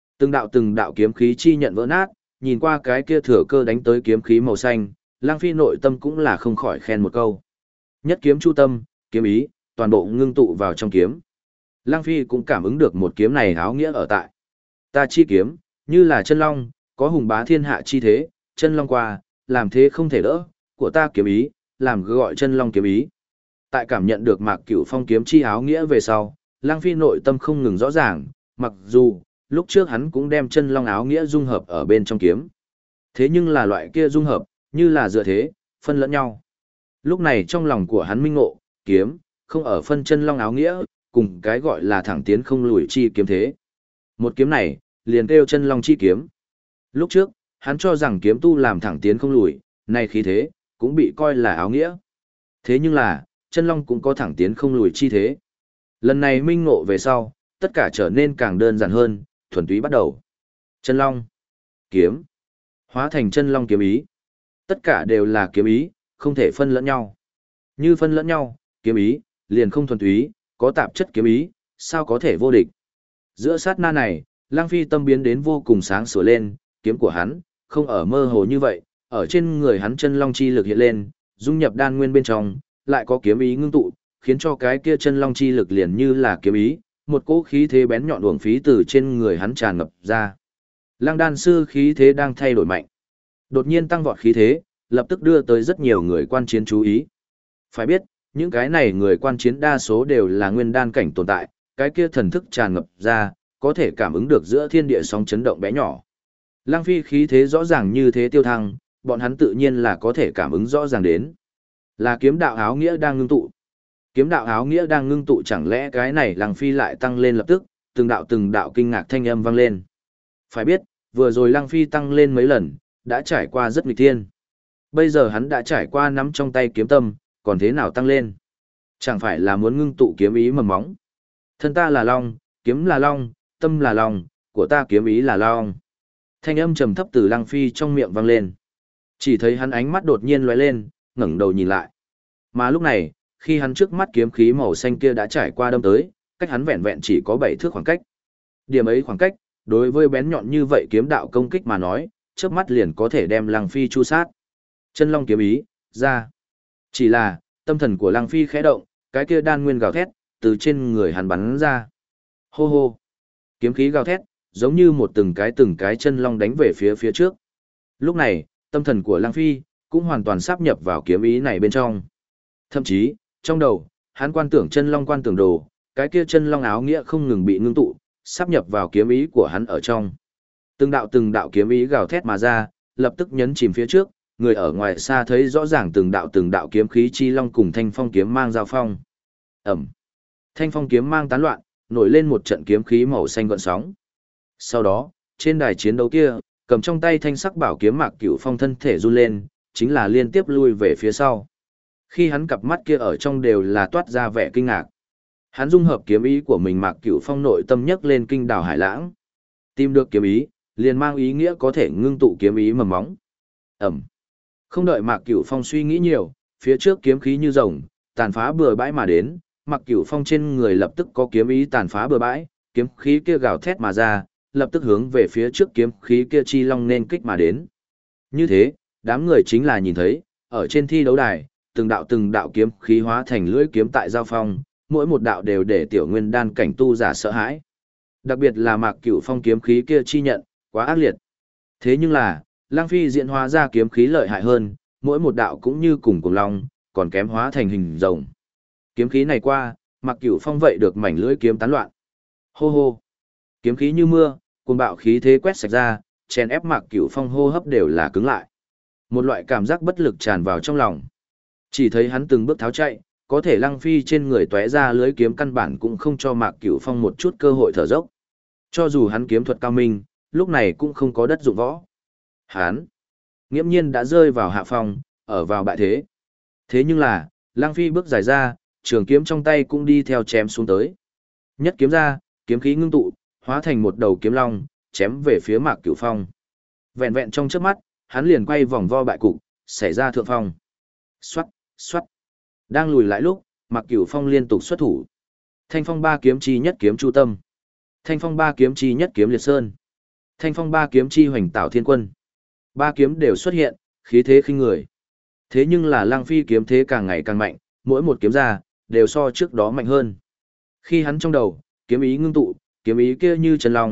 Từng đạo kiếm khí chi nhận vỡ nát, nhìn qua cái kia thừa cơ đánh tới kiếm khí màu xanh, Lăng Phi nội tâm cũng là không khỏi khen một câu. Nhất kiếm chu tâm, kiếm ý, toàn bộ ngưng tụ vào trong kiếm. Lăng Phi cũng cảm ứng được một kiếm này áo nghĩa ở tại. Ta chi kiếm, như là chân long, có hùng bá thiên hạ chi thế, chân long qua, làm thế không thể đỡ, của ta kiếm ý, làm gọi chân long kiếm ý. Tại cảm nhận được Mạc Cửu Phong kiếm chi áo nghĩa về sau, Lăng Phi nội tâm không ngừng rõ ràng, mặc dù, lúc trước hắn cũng đem chân long áo nghĩa dung hợp ở bên trong kiếm. Thế nhưng là loại kia dung hợp, như là dựa thế, phân lẫn nhau. Lúc này trong lòng của hắn minh ngộ, kiếm, không ở phân chân long áo nghĩa, cùng cái gọi là thẳng tiến không lùi chi kiếm thế. Một kiếm này, liền kêu chân long chi kiếm. Lúc trước, hắn cho rằng kiếm tu làm thẳng tiến không lùi, nay khí thế, cũng bị coi là áo nghĩa. Thế nhưng là, chân long cũng có thẳng tiến không lùi chi thế. Lần này minh ngộ về sau, tất cả trở nên càng đơn giản hơn, thuần túy bắt đầu. Chân long, kiếm, hóa thành chân long kiếm ý. Tất cả đều là kiếm ý, không thể phân lẫn nhau. Như phân lẫn nhau, kiếm ý, liền không thuần túy, có tạp chất kiếm ý, sao có thể vô địch. Giữa sát na này, Lăng Phi tâm biến đến vô cùng sáng sủa lên, kiếm của hắn, không ở mơ hồ như vậy, ở trên người hắn chân long chi lực hiện lên, dung nhập đan nguyên bên trong, lại có kiếm ý ngưng tụ, khiến cho cái kia chân long chi lực liền như là kiếm ý, một cỗ khí thế bén nhọn uổng phí từ trên người hắn tràn ngập ra. Lăng đan sư khí thế đang thay đổi mạnh. Đột nhiên tăng vọt khí thế, lập tức đưa tới rất nhiều người quan chiến chú ý. Phải biết, những cái này người quan chiến đa số đều là nguyên đan cảnh tồn tại, cái kia thần thức tràn ngập ra, có thể cảm ứng được giữa thiên địa sóng chấn động bé nhỏ. Lăng Phi khí thế rõ ràng như thế tiêu thăng, bọn hắn tự nhiên là có thể cảm ứng rõ ràng đến. Là kiếm đạo áo nghĩa đang ngưng tụ. Kiếm đạo áo nghĩa đang ngưng tụ, chẳng lẽ cái này Lăng Phi lại tăng lên lập tức, từng đạo kinh ngạc thanh âm vang lên. Phải biết, vừa rồi Lăng Phi tăng lên mấy lần, đã trải qua rất nghịch thiên. Bây giờ hắn đã trải qua nắm trong tay kiếm tâm, còn thế nào tăng lên? Chẳng phải là muốn ngưng tụ kiếm ý mầm móng. Thân ta là long, kiếm là long, tâm là long, của ta kiếm ý là long. Thanh âm trầm thấp từ Lăng Phi trong miệng vang lên. Chỉ thấy hắn ánh mắt đột nhiên lóe lên, ngẩng đầu nhìn lại. Mà lúc này, khi hắn trước mắt kiếm khí màu xanh kia đã trải qua đâm tới, cách hắn vẹn vẹn chỉ có 7 thước khoảng cách. Điểm ấy khoảng cách, đối với bén nhọn như vậy kiếm đạo công kích mà nói, chớp mắt liền có thể đem Lăng Phi chu sát. Chân long kiếm ý, ra. Chỉ là, tâm thần của Lăng Phi khẽ động, cái kia đan nguyên gào thét, từ trên người hắn bắn ra. Hô hô. Kiếm khí gào thét, giống như một từng cái chân long đánh về phía trước. Lúc này, tâm thần của Lăng Phi cũng hoàn toàn sáp nhập vào kiếm ý này bên trong. Thậm chí, trong đầu, hắn quan tưởng chân long quan tưởng đồ, cái kia chân long áo nghĩa không ngừng bị ngưng tụ, sáp nhập vào kiếm ý của hắn ở trong. Từng đạo kiếm ý gào thét mà ra, lập tức nhấn chìm phía trước, người ở ngoài xa thấy rõ ràng từng đạo kiếm khí chi long cùng thanh phong kiếm mang giao phong. Ẩm. Thanh phong kiếm mang tán loạn, nổi lên một trận kiếm khí màu xanh gợn sóng. Sau đó, trên đài chiến đấu kia, cầm trong tay thanh sắc bảo kiếm Mạc Cửu Phong thân thể run lên, chính là liên tiếp lui về phía sau. Khi hắn cặp mắt kia ở trong đều là toát ra vẻ kinh ngạc. Hắn dung hợp kiếm ý của mình, Mạc Cửu Phong nội tâm nhấc lên kinh đảo hải lãng. Tìm được kiếm ý, liền mang ý nghĩa có thể ngưng tụ kiếm ý mầm móng. Ẩm. Không đợi Mạc Cửu Phong suy nghĩ nhiều, phía trước kiếm khí như rồng, tàn phá bừa bãi mà đến, Mạc Cửu Phong trên người lập tức có kiếm ý tàn phá bừa bãi, kiếm khí kia gào thét mà ra, lập tức hướng về phía trước kiếm khí kia chi long nên kích mà đến. Như thế, đám người chính là nhìn thấy, ở trên thi đấu đài, từng đạo kiếm khí hóa thành lưỡi kiếm tại giao phong, mỗi một đạo đều để tiểu nguyên đan cảnh tu giả sợ hãi. Đặc biệt là Mạc Cửu Phong kiếm khí kia chi nhận, quá ác liệt. Thế nhưng là, Lăng Phi diễn hóa ra kiếm khí lợi hại hơn, mỗi một đạo cũng như cùng long, còn kém hóa thành hình rồng. Kiếm khí này qua, Mạc Cửu Phong vậy được mảnh lưỡi kiếm tán loạn. Hô hô. Kiếm khí như mưa, cuồng bạo khí thế quét sạch ra, chèn ép Mạc Cửu Phong hô hấp đều là cứng lại. Một loại cảm giác bất lực tràn vào trong lòng. Chỉ thấy hắn từng bước tháo chạy, có thể Lăng Phi trên người tóe ra lưỡi kiếm căn bản cũng không cho Mạc Cửu Phong một chút cơ hội thở dốc. Cho dù hắn kiếm thuật cao minh, lúc này cũng không có đất dụng võ. Hắn nghiễm nhiên đã rơi vào hạ phong, ở vào bại thế. Thế nhưng là, Lăng Phi bước dài ra, trường kiếm trong tay cũng đi theo chém xuống tới. Nhất kiếm ra, kiếm khí ngưng tụ, hóa thành một đầu kiếm long, chém về phía Mạc Cửu Phong. Vẹn vẹn trong chớp mắt, hắn liền quay vòng vo bại cục, xảy ra thượng phong. Xoát, xoát. Đang lùi lại lúc, Mạc Cửu Phong liên tục xuất thủ. Thanh phong ba kiếm chi nhất kiếm chu tâm. Thanh phong ba kiếm chi nhất kiếm liệt sơn. Thanh phong ba kiếm chi hoành tạo thiên quân. Ba kiếm đều xuất hiện, khí thế khinh người. Thế nhưng là Lăng Phi kiếm thế càng ngày càng mạnh, mỗi một kiếm ra, đều so trước đó mạnh hơn. Khi hắn trong đầu, kiếm ý ngưng tụ, kiếm ý kia như chân long,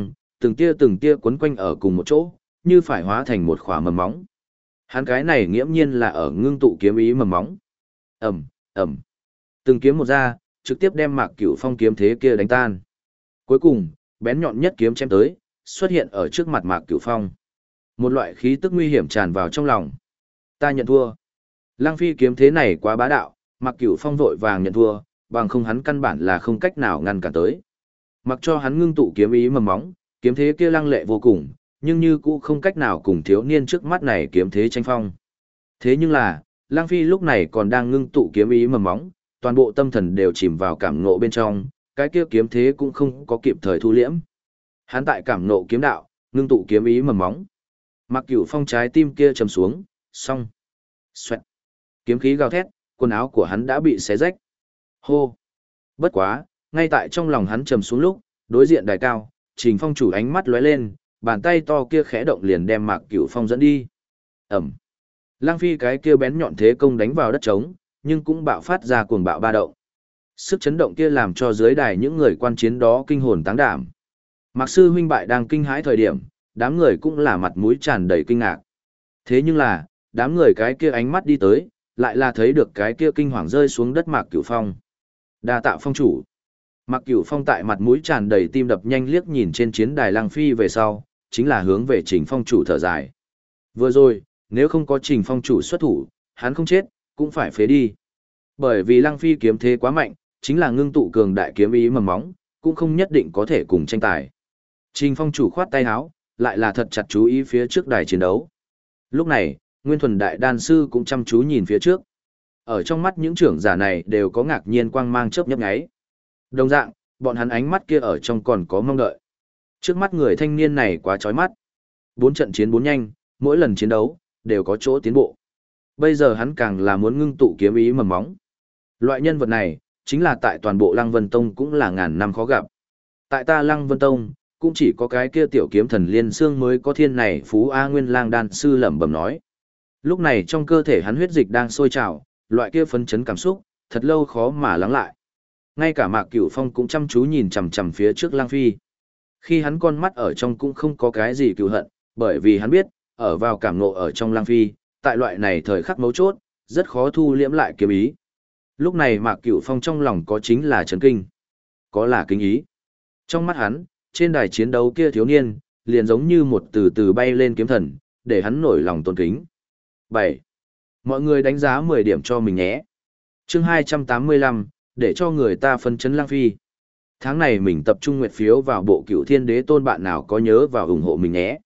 từng tia quấn quanh ở cùng một chỗ, như phải hóa thành một khỏa mầm móng. Hắn cái này nghiễm nhiên là ở ngưng tụ kiếm ý mầm móng. Ầm, ầm. Từng kiếm một ra, trực tiếp đem Mạc Cửu Phong kiếm thế kia đánh tan. Cuối cùng, bén nhọn nhất kiếm chém tới, xuất hiện ở trước mặt Mạc Cửu Phong. Một loại khí tức nguy hiểm tràn vào trong lòng. Ta nhận thua. Lăng Phi kiếm thế này quá bá đạo, Mạc Cửu Phong vội vàng nhận thua, bằng không hắn căn bản là không cách nào ngăn cản tới. Mặc cho hắn ngưng tụ kiếm ý mầm móng, kiếm thế kia lăng lệ vô cùng, nhưng như cũ không cách nào cùng thiếu niên trước mắt này kiếm thế tranh phong. Thế nhưng là, Lăng Phi lúc này còn đang ngưng tụ kiếm ý mầm móng, toàn bộ tâm thần đều chìm vào cảm ngộ bên trong, cái kia kiếm thế cũng không có kịp thời thu liễm. Hắn tại cảm ngộ kiếm đạo, ngưng tụ kiếm ý mầm móng. Mạc Cửu Phong trái tim kia trầm xuống, xong. Xoẹt. Kiếm khí gào thét, quần áo của hắn đã bị xé rách. Hô. Bất quá, ngay tại trong lòng hắn trầm xuống lúc, đối diện đài cao, Trình Phong chủ ánh mắt lóe lên, bàn tay to kia khẽ động liền đem Mạc Cửu Phong dẫn đi. Ẩm. Lăng Phi cái kia bén nhọn thế công đánh vào đất trống, nhưng cũng bạo phát ra cuồng bạo ba động. Sức chấn động kia làm cho dưới đài những người quan chiến đó kinh hồn táng đảm. Mạc sư huynh bại đang kinh hãi thời điểm, đám người cũng là mặt mũi tràn đầy kinh ngạc. Thế nhưng là, đám người cái kia ánh mắt đi tới, lại là thấy được cái kia kinh hoàng rơi xuống đất Mạc Cửu Phong. Đa tạ phong chủ. Mạc Cửu Phong tại mặt mũi tràn đầy tim đập nhanh liếc nhìn trên chiến đài Lăng Phi về sau, chính là hướng về Trình Phong chủ thở dài. Vừa rồi, nếu không có Trình Phong chủ xuất thủ, hắn không chết, cũng phải phế đi. Bởi vì Lăng Phi kiếm thế quá mạnh, chính là ngưng tụ cường đại kiếm ý mầm móng, cũng không nhất định có thể cùng tranh tài. Trình Phong chủ khoát tay áo, lại là thật chặt chú ý phía trước đài chiến đấu. Lúc này, Nguyên Thuần Đại Đan Sư cũng chăm chú nhìn phía trước. Ở trong mắt những trưởng giả này đều có ngạc nhiên quang mang chớp nhấp nháy. Đồng dạng, bọn hắn ánh mắt kia ở trong còn có mong đợi. Trước mắt người thanh niên này quá chói mắt. 4 trận chiến 4 nhanh, mỗi lần chiến đấu, đều có chỗ tiến bộ. Bây giờ hắn càng là muốn ngưng tụ kiếm ý mầm móng. Loại nhân vật này, chính là tại toàn bộ Lăng Vân Tông cũng là ngàn năm khó gặp. Tại ta Lăng Vân Tông, cũng chỉ có cái kia tiểu kiếm thần Liên Xương mới có thiên này Phú A Nguyên Lang Đan Sư lẩm bẩm nói. Lúc này trong cơ thể hắn huyết dịch đang sôi trào, loại kia phấn chấn cảm xúc, thật lâu khó mà lắng lại. Ngay cả Mạc Cửu Phong cũng chăm chú nhìn chằm chằm phía trước Lăng Phi. Khi hắn con mắt ở trong cũng không có cái gì cừu hận, bởi vì hắn biết, ở vào cảm ngộ ở trong Lăng Phi, tại loại này thời khắc mấu chốt, rất khó thu liễm lại kiếm ý. Lúc này Mạc Cửu Phong trong lòng có chính là chấn kinh, có là kinh ý. Trong mắt hắn, trên đài chiến đấu kia thiếu niên, liền giống như một từ từ bay lên kiếm thần, để hắn nổi lòng tôn kính. 7. Mọi người đánh giá 10 điểm cho mình nhé. Chương 285, để cho người ta phân chấn Lăng Phi. Tháng này mình tập trung nguyệt phiếu vào bộ Cựu Thiên Đế Tôn, bạn nào có nhớ vào ủng hộ mình nhé.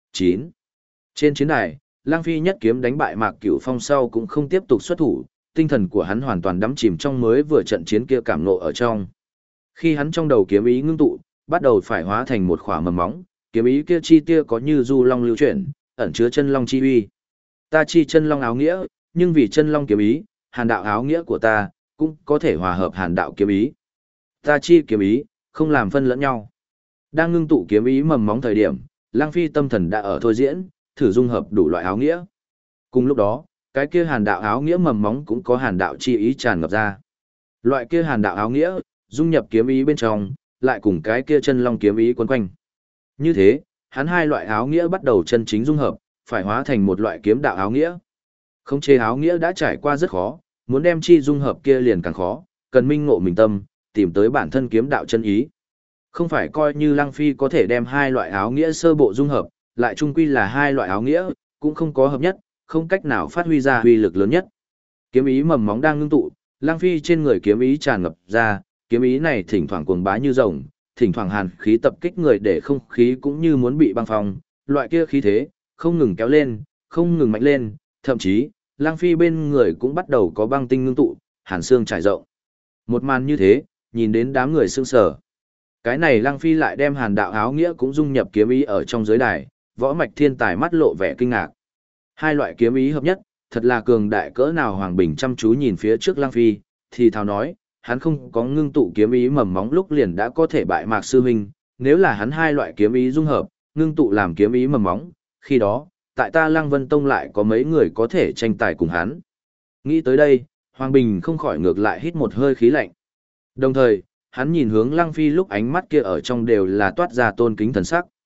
9. Trên chiến đài, Lăng Phi nhất kiếm đánh bại Mạc Cửu Phong sau cũng không tiếp tục xuất thủ, tinh thần của hắn hoàn toàn đắm chìm trong mới vừa trận chiến kia cảm ngộ ở trong. Khi hắn trong đầu kiếm ý ngưng tụ, bắt đầu phải hóa thành một khỏa mầm móng, kiếm ý kia chi tia có như du long lưu chuyển, ẩn chứa chân long chi uy. Ta chi chân long áo nghĩa, nhưng vì chân long kiếm ý, hàn đạo áo nghĩa của ta cũng có thể hòa hợp hàn đạo kiếm ý. Ta chi kiếm ý, không làm phân lẫn nhau. Đang ngưng tụ kiếm ý mầm móng thời điểm, Lăng Phi tâm thần đã ở thôi diễn, thử dung hợp đủ loại áo nghĩa. Cùng lúc đó, cái kia hàn đạo áo nghĩa mầm móng cũng có hàn đạo chi ý tràn ngập ra. Loại kia hàn đạo áo nghĩa, dung nhập kiếm ý bên trong, lại cùng cái kia chân long kiếm ý quấn quanh. Như thế, hắn hai loại áo nghĩa bắt đầu chân chính dung hợp, phải hóa thành một loại kiếm đạo áo nghĩa. Khống chế áo nghĩa đã trải qua rất khó, muốn đem chi dung hợp kia liền càng khó, cần minh ngộ mình tâm, tìm tới bản thân kiếm đạo chân ý. Không phải coi như Lăng Phi có thể đem hai loại áo nghĩa sơ bộ dung hợp, lại chung quy là hai loại áo nghĩa, cũng không có hợp nhất, không cách nào phát huy ra uy lực lớn nhất. Kiếm ý mầm móng đang ngưng tụ, Lăng Phi trên người kiếm ý tràn ngập ra, kiếm ý này thỉnh thoảng cuồng bá như rồng, thỉnh thoảng hàn khí tập kích người để không khí cũng như muốn bị băng phong, loại kia khí thế, không ngừng kéo lên, không ngừng mạnh lên, thậm chí, Lăng Phi bên người cũng bắt đầu có băng tinh ngưng tụ, hàn xương trải rộng. Một màn như thế, nhìn đến đám người sững sờ. Cái này Lăng Phi lại đem hàn đạo áo nghĩa cũng dung nhập kiếm ý ở trong giới đài, võ mạch thiên tài mắt lộ vẻ kinh ngạc. Hai loại kiếm ý hợp nhất, thật là cường đại cỡ nào. Hoàng Bình chăm chú nhìn phía trước Lăng Phi, thì thào nói, hắn không có ngưng tụ kiếm ý mầm móng lúc liền đã có thể bại Mạc sư huynh, nếu là hắn hai loại kiếm ý dung hợp, ngưng tụ làm kiếm ý mầm móng, khi đó, tại ta Lăng Vân Tông lại có mấy người có thể tranh tài cùng hắn. Nghĩ tới đây, Hoàng Bình không khỏi ngược lại hít một hơi khí lạnh. Đồng thời, hắn nhìn hướng Lăng Phi lúc ánh mắt kia ở trong đều là toát ra tôn kính thần sắc.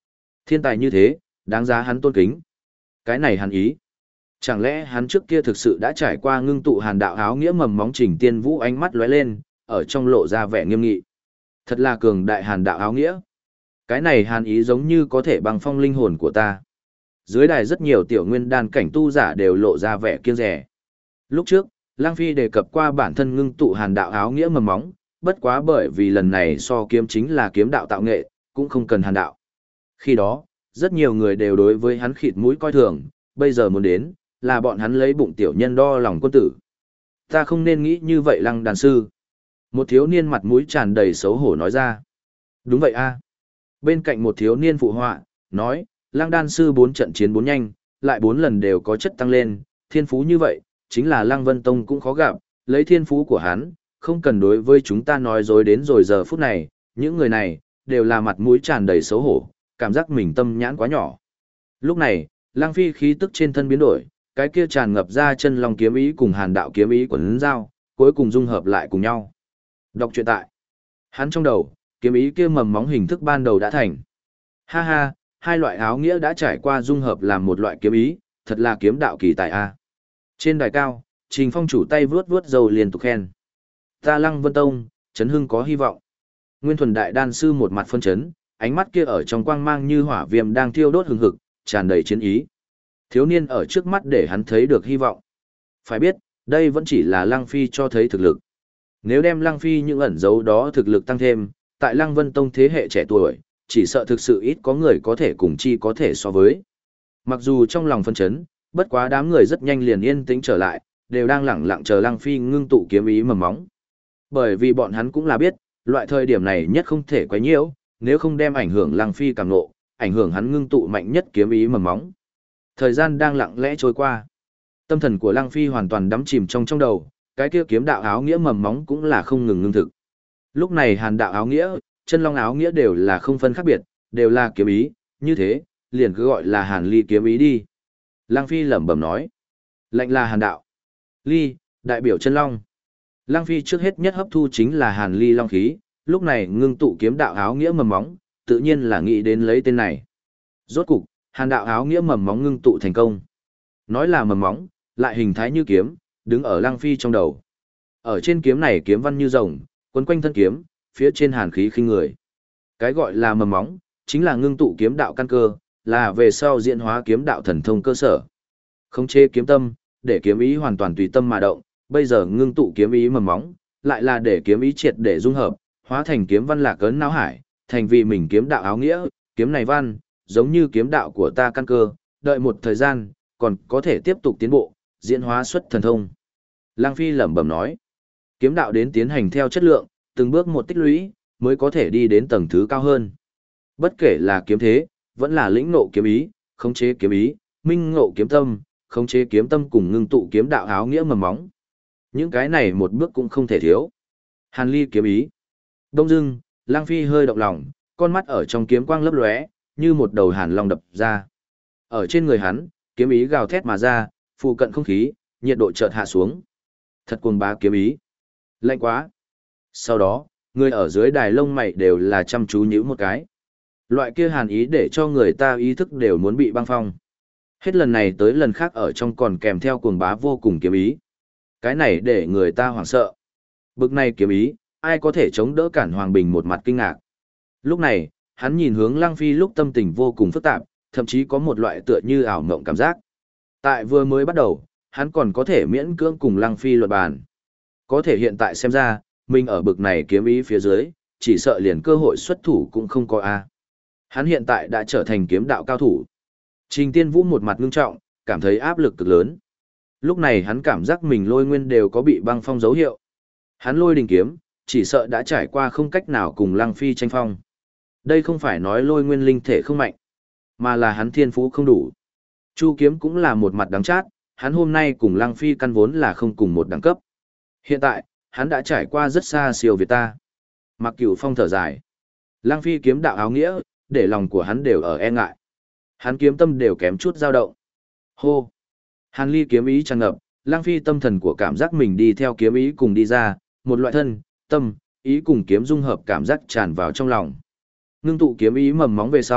Thiên tài như thế, đáng giá hắn tôn kính. Cái này hàn ý. Chẳng lẽ hắn trước kia thực sự đã trải qua ngưng tụ hàn đạo áo nghĩa mầm móng Trình Tiên Vũ ánh mắt lóe lên, ở trong lộ ra vẻ nghiêm nghị. Thật là cường đại hàn đạo áo nghĩa. Cái này hàn ý giống như có thể băng phong linh hồn của ta. Dưới đài rất nhiều tiểu nguyên đan cảnh tu giả đều lộ ra vẻ kiêng rẻ. Lúc trước, Lang Phi đề cập qua bản thân ngưng tụ hàn đạo áo nghĩa mầm móng, bất quá bởi vì lần này so kiếm chính là kiếm đạo tạo nghệ, cũng không cần hàn đạo. Khi đó, rất nhiều người đều đối với hắn khịt mũi coi thường, bây giờ muốn đến, là bọn hắn lấy bụng tiểu nhân đo lòng quân tử. Ta không nên nghĩ như vậy Lăng đàn sư. Một thiếu niên mặt mũi tràn đầy xấu hổ nói ra. Đúng vậy a. Bên cạnh một thiếu niên phụ họa, nói, Lăng đan sư 4 trận chiến 4 nhanh, lại 4 lần đều có chất tăng lên, thiên phú như vậy, chính là Lăng Vân Tông cũng khó gặp, lấy thiên phú của hắn, không cần đối với chúng ta nói dối đến rồi giờ phút này, những người này, đều là mặt mũi tràn đầy xấu hổ, cảm giác mình tâm nhãn quá nhỏ. Lúc này, Lăng Phi khí tức trên thân biến đổi, cái kia tràn ngập ra chân long kiếm ý cùng hàn đạo kiếm ý quấn dao, cuối cùng dung hợp lại cùng nhau. Đọc truyện tại. Hắn trong đầu, kiếm ý kia mầm móng hình thức ban đầu đã thành. Ha ha, hai loại áo nghĩa đã trải qua dung hợp làm một loại kiếm ý, thật là kiếm đạo kỳ tài a. Trên đài cao, Trình Phong chủ tay vuốt vuốt râu liên tục khen. Ta Lăng Vân Tông, chấn hưng có hy vọng. Nguyên Thuần đại đan sư một mặt phân chấn, ánh mắt kia ở trong quang mang như hỏa viêm đang thiêu đốt hừng hực, tràn đầy chiến ý. Thiếu niên ở trước mắt để hắn thấy được hy vọng. Phải biết, đây vẫn chỉ là Lăng Phi cho thấy thực lực. Nếu đem Lăng Phi những ẩn dấu đó thực lực tăng thêm, tại Lăng Vân Tông thế hệ trẻ tuổi, chỉ sợ thực sự ít có người có thể cùng chi có thể so với. Mặc dù trong lòng phân chấn, bất quá đám người rất nhanh liền yên tĩnh trở lại, đều đang lẳng lặng chờ Lăng Phi ngưng tụ kiếm ý mầm móng. Bởi vì bọn hắn cũng là biết, loại thời điểm này nhất không thể quấy nhiễu, nếu không đem ảnh hưởng Lăng Phi càng nộ, ảnh hưởng hắn ngưng tụ mạnh nhất kiếm ý mầm móng. Thời gian đang lặng lẽ trôi qua. Tâm thần của Lăng Phi hoàn toàn đắm chìm trong đầu, cái kia kiếm đạo áo nghĩa mầm móng cũng là không ngừng ngưng thực. Lúc này hàn đạo áo nghĩa, chân long áo nghĩa đều là không phân khác biệt, đều là kiếm ý, như thế, liền cứ gọi là hàn ly kiếm ý đi. Lăng Phi lẩm bẩm nói. Lệnh là hàn đạo. Ly, đại biểu chân long. Lăng Phi trước hết nhất hấp thu chính là hàn ly long khí, lúc này ngưng tụ kiếm đạo áo nghĩa mầm móng, tự nhiên là nghĩ đến lấy tên này. Rốt cục, hàn đạo áo nghĩa mầm móng ngưng tụ thành công. Nói là mầm móng, lại hình thái như kiếm, đứng ở Lăng Phi trong đầu. Ở trên kiếm này kiếm văn như rồng, quấn quanh thân kiếm, phía trên hàn khí khinh người. Cái gọi là mầm móng, chính là ngưng tụ kiếm đạo căn cơ, là về sau diễn hóa kiếm đạo thần thông cơ sở. Khống chế kiếm tâm, để kiếm ý hoàn toàn tùy tâm mà động, bây giờ ngưng tụ kiếm ý mầm móng, lại là để kiếm ý triệt để dung hợp, hóa thành kiếm văn lạc ấn não hải, thành vì mình kiếm đạo áo nghĩa, kiếm này văn, giống như kiếm đạo của ta căn cơ, đợi một thời gian, còn có thể tiếp tục tiến bộ, diễn hóa xuất thần thông. Lăng Phi lẩm bẩm nói, kiếm đạo đến tiến hành theo chất lượng, từng bước một tích lũy, mới có thể đi đến tầng thứ cao hơn. Bất kể là kiếm thế, vẫn là lĩnh ngộ kiếm ý, khống chế kiếm ý, minh ngộ kiếm tâm, khống chế kiếm tâm cùng ngưng tụ kiếm đạo áo nghĩa mầm móng. Những cái này một bước cũng không thể thiếu. Hàn ly kiếm ý. Đông dưng, Lăng Phi hơi động lòng, con mắt ở trong kiếm quang lấp lóe, như một đầu hàn long đập ra. Ở trên người hắn, kiếm ý gào thét mà ra, phụ cận không khí, nhiệt độ chợt hạ xuống. Thật cuồng bá kiếm ý. Lạnh quá. Sau đó, người ở dưới đài lông mày đều là chăm chú nhíu một cái. Loại kia hàn ý để cho người ta ý thức đều muốn bị băng phong. Hết lần này tới lần khác ở trong còn kèm theo cuồng bá vô cùng kiếm ý. Cái này để người ta hoảng sợ. Bực này kiếm ý, ai có thể chống đỡ cản Hoàng Bình một mặt kinh ngạc. Lúc này, hắn nhìn hướng Lăng Phi lúc tâm tình vô cùng phức tạp, thậm chí có một loại tựa như ảo mộng cảm giác. Tại vừa mới bắt đầu, hắn còn có thể miễn cưỡng cùng Lăng Phi luận bàn. Có thể hiện tại xem ra, mình ở bực này kiếm ý phía dưới, chỉ sợ liền cơ hội xuất thủ cũng không có a. Hắn hiện tại đã trở thành kiếm đạo cao thủ. Trình Tiên Vũ một mặt ngưng trọng, cảm thấy áp lực cực lớn. Lúc này hắn cảm giác mình lôi nguyên đều có bị băng phong dấu hiệu. Hắn lôi đình kiếm, chỉ sợ đã trải qua không cách nào cùng Lăng Phi tranh phong. Đây không phải nói lôi nguyên linh thể không mạnh, mà là hắn thiên phú không đủ. Chu kiếm cũng là một mặt đắng chát, hắn hôm nay cùng Lăng Phi căn vốn là không cùng một đẳng cấp. Hiện tại, hắn đã trải qua rất xa siêu việt ta. Mặc Cửu Phong thở dài. Lăng Phi kiếm đạo áo nghĩa, để lòng của hắn đều ở e ngại. Hắn kiếm tâm đều kém chút dao động. Hô! Hàn ly kiếm ý tràn ngập, Lăng Phi tâm thần của cảm giác mình đi theo kiếm ý cùng đi ra, một loại thân, tâm, ý cùng kiếm dung hợp cảm giác tràn vào trong lòng. Ngưng tụ kiếm ý mầm móng về sau,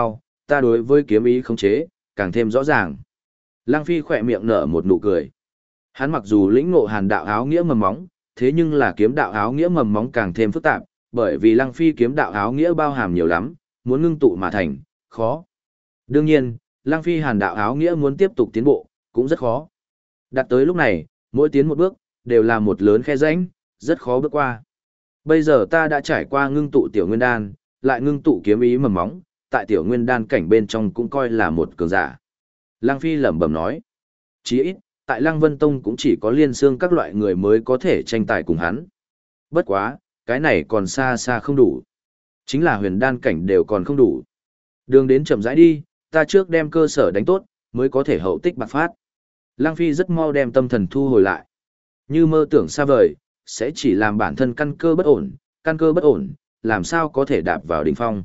ta đối với kiếm ý khống chế, càng thêm rõ ràng. Lăng Phi khỏe miệng nở một nụ cười. Hắn mặc dù lĩnh ngộ hàn đạo áo nghĩa mầm móng, thế nhưng là kiếm đạo áo nghĩa mầm móng càng thêm phức tạp, bởi vì Lăng Phi kiếm đạo áo nghĩa bao hàm nhiều lắm, muốn ngưng tụ mà thành, khó. Đương nhiên, Lăng Phi hàn đạo áo nghĩa muốn tiếp tục tiến bộ, cũng rất khó. Đặt tới lúc này, mỗi tiến một bước, đều là một lớn khe rãnh, rất khó bước qua. Bây giờ ta đã trải qua ngưng tụ tiểu nguyên đan, lại ngưng tụ kiếm ý mầm móng, tại tiểu nguyên đan cảnh bên trong cũng coi là một cường giả. Lăng Phi lẩm bẩm nói, chí ít, tại Lăng Vân Tông cũng chỉ có liên xương các loại người mới có thể tranh tài cùng hắn. Bất quá, cái này còn xa xa không đủ. Chính là huyền đan cảnh đều còn không đủ. Đường đến chậm rãi đi, ta trước đem cơ sở đánh tốt, mới có thể hậu tích bạc phát. Lăng Phi rất mau đem tâm thần thu hồi lại. Như mơ tưởng xa vời, sẽ chỉ làm bản thân căn cơ bất ổn, làm sao có thể đạp vào đỉnh phong.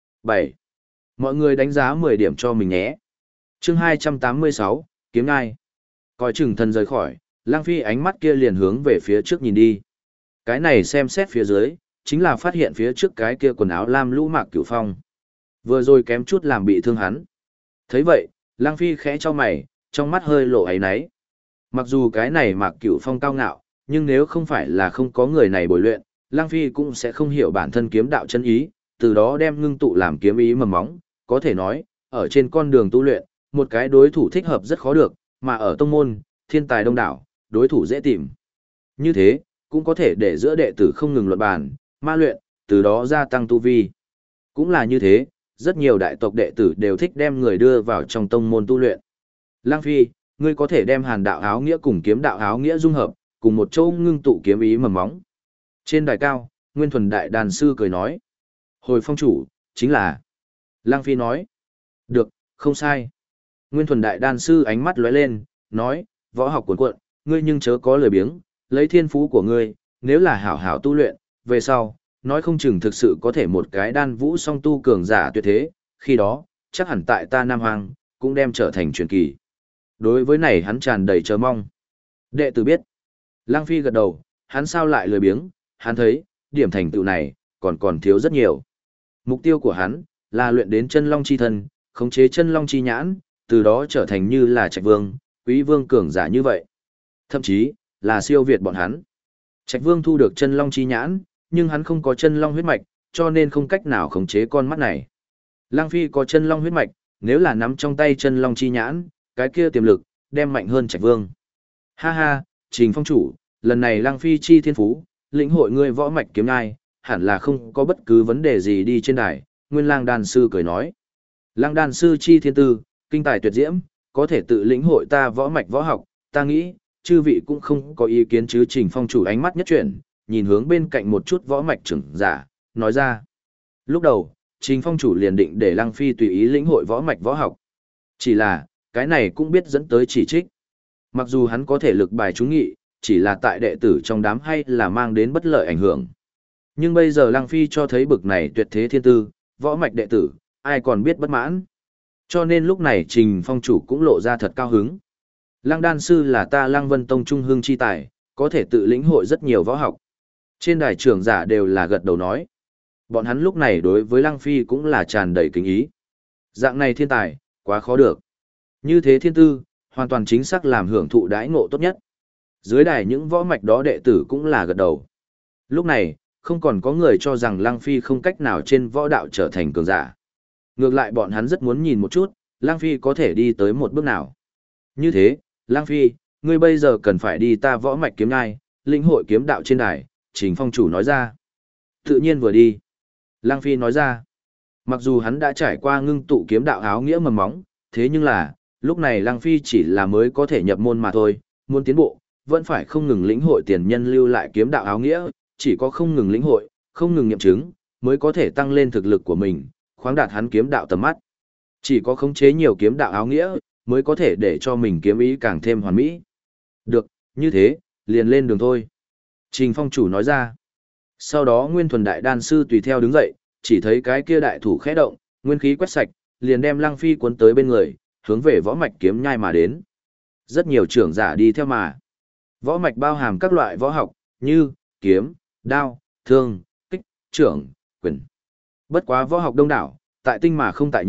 7. Mọi người đánh giá 10 điểm cho mình nhé. Chương 286, Kiếm Ngai. Coi chừng thần rời khỏi, Lăng Phi ánh mắt kia liền hướng về phía trước nhìn đi. Cái này xem xét phía dưới, chính là phát hiện phía trước cái kia quần áo lam lũ Mạc Cửu Phong. Vừa rồi kém chút làm bị thương hắn. Thấy vậy, Lăng Phi khẽ cho mày, trong mắt hơi lộ áy náy. Mặc dù cái này Mạc Cửu Phong cao ngạo, nhưng nếu không phải là không có người này bồi luyện, Lăng Phi cũng sẽ không hiểu bản thân kiếm đạo chân ý, từ đó đem ngưng tụ làm kiếm ý mầm móng. Có thể nói, ở trên con đường tu luyện, một cái đối thủ thích hợp rất khó được, mà ở tông môn, thiên tài đông đảo, đối thủ dễ tìm. Như thế, cũng có thể để giữa đệ tử không ngừng luận bàn, ma luyện, từ đó gia tăng tu vi. Cũng là như thế, rất nhiều đại tộc đệ tử đều thích đem người đưa vào trong tông môn tu luyện. Lăng Phi, ngươi có thể đem hàn đạo áo nghĩa cùng kiếm đạo áo nghĩa dung hợp, cùng một chỗ ngưng tụ kiếm ý mầm móng. Trên đài cao, Nguyên Thuần Đại Đàn Sư cười nói. Hồi phong chủ, chính là. Lăng Phi nói. Được, không sai. Nguyên Thuần Đại Đan Sư ánh mắt lóe lên, nói, võ học cuồn cuộn, ngươi nhưng chớ có lười biếng, lấy thiên phú của ngươi, nếu là hảo hảo tu luyện, về sau, nói không chừng thực sự có thể một cái đan vũ song tu cường giả tuyệt thế, khi đó, chắc hẳn tại ta Nam Hoàng, cũng đem trở thành truyền kỳ. Đối với này hắn tràn đầy chờ mong. Đệ tử biết. Lăng Phi gật đầu, hắn sao lại lười biếng, hắn thấy, điểm thành tựu này, còn thiếu rất nhiều. Mục tiêu của hắn, là luyện đến chân long chi thân, khống chế chân long chi nhãn, từ đó trở thành như là Trạch Vương, Quý Vương cường giả như vậy. Thậm chí, là siêu việt bọn hắn. Trạch Vương thu được chân long chi nhãn, nhưng hắn không có chân long huyết mạch, cho nên không cách nào khống chế con mắt này. Lăng Phi có chân long huyết mạch, nếu là nắm trong tay chân long chi nhãn, cái kia tiềm lực, đem mạnh hơn Trạch Vương. Ha ha, Trình Phong chủ, lần này Lăng Phi chi thiên phú, lĩnh hội ngươi võ mạch kiếm ngai, hẳn là không có bất cứ vấn đề gì đi trên đài, Nguyên Lang Đan Sư cười nói. Lang Đan Sư chi thiên tư, kinh tài tuyệt diễm, có thể tự lĩnh hội ta võ mạch võ học, ta nghĩ, chư vị cũng không có ý kiến chứ. Trình Phong chủ ánh mắt nhất chuyển, nhìn hướng bên cạnh một chút võ mạch trưởng giả, nói ra. Lúc đầu, Trình Phong chủ liền định để Lăng Phi tùy ý lĩnh hội võ mạch võ học. Chỉ là, cái này cũng biết dẫn tới chỉ trích. Mặc dù hắn có thể lực bài trúng nghị, chỉ là tại đệ tử trong đám hay là mang đến bất lợi ảnh hưởng. Nhưng bây giờ Lăng Phi cho thấy bực này tuyệt thế thiên tư, võ mạch đệ tử, ai còn biết bất mãn. Cho nên lúc này Trình Phong chủ cũng lộ ra thật cao hứng. Lăng Đan Sư là ta Lăng Vân Tông trung hương chi tài, có thể tự lĩnh hội rất nhiều võ học. Trên đài trưởng giả đều là gật đầu nói. Bọn hắn lúc này đối với Lăng Phi cũng là tràn đầy kính ý. Dạng này thiên tài, quá khó được. Như thế thiên tư, hoàn toàn chính xác làm hưởng thụ đãi ngộ tốt nhất. Dưới đài những võ mạch đó đệ tử cũng là gật đầu. Lúc này, không còn có người cho rằng Lăng Phi không cách nào trên võ đạo trở thành cường giả. Ngược lại bọn hắn rất muốn nhìn một chút, Lăng Phi có thể đi tới một bước nào. Như thế, Lăng Phi, ngươi bây giờ cần phải đi ta võ mạch kiếm ngai, lĩnh hội kiếm đạo trên đài, Trình Phong chủ nói ra. Tự nhiên vừa đi. Lăng Phi nói ra. Mặc dù hắn đã trải qua ngưng tụ kiếm đạo áo nghĩa mầm móng, thế nhưng là, lúc này Lăng Phi chỉ là mới có thể nhập môn mà thôi, muốn tiến bộ, vẫn phải không ngừng lĩnh hội tiền nhân lưu lại kiếm đạo áo nghĩa, chỉ có không ngừng lĩnh hội, không ngừng nghiệm chứng, mới có thể tăng lên thực lực của mình, khoáng đạt hắn kiếm đạo tầm mắt. Chỉ có khống chế nhiều kiếm đạo áo nghĩa, mới có thể để cho mình kiếm ý càng thêm hoàn mỹ. Được, như thế, liền lên đường thôi. Trình Phong chủ nói ra. Sau đó Nguyên Thuần Đại Đan Sư tùy theo đứng dậy, chỉ thấy cái kia đại thủ khẽ động, nguyên khí quét sạch, liền đem Lăng Phi cuốn tới bên người, hướng về võ mạch kiếm nhai mà đến. Rất nhiều trưởng giả đi theo mà. Võ mạch bao hàm các loại võ học, như kiếm, đao, thương, kích, trưởng, quyền. Bất quá võ học đông đảo, tại tinh mà không tại nhiều,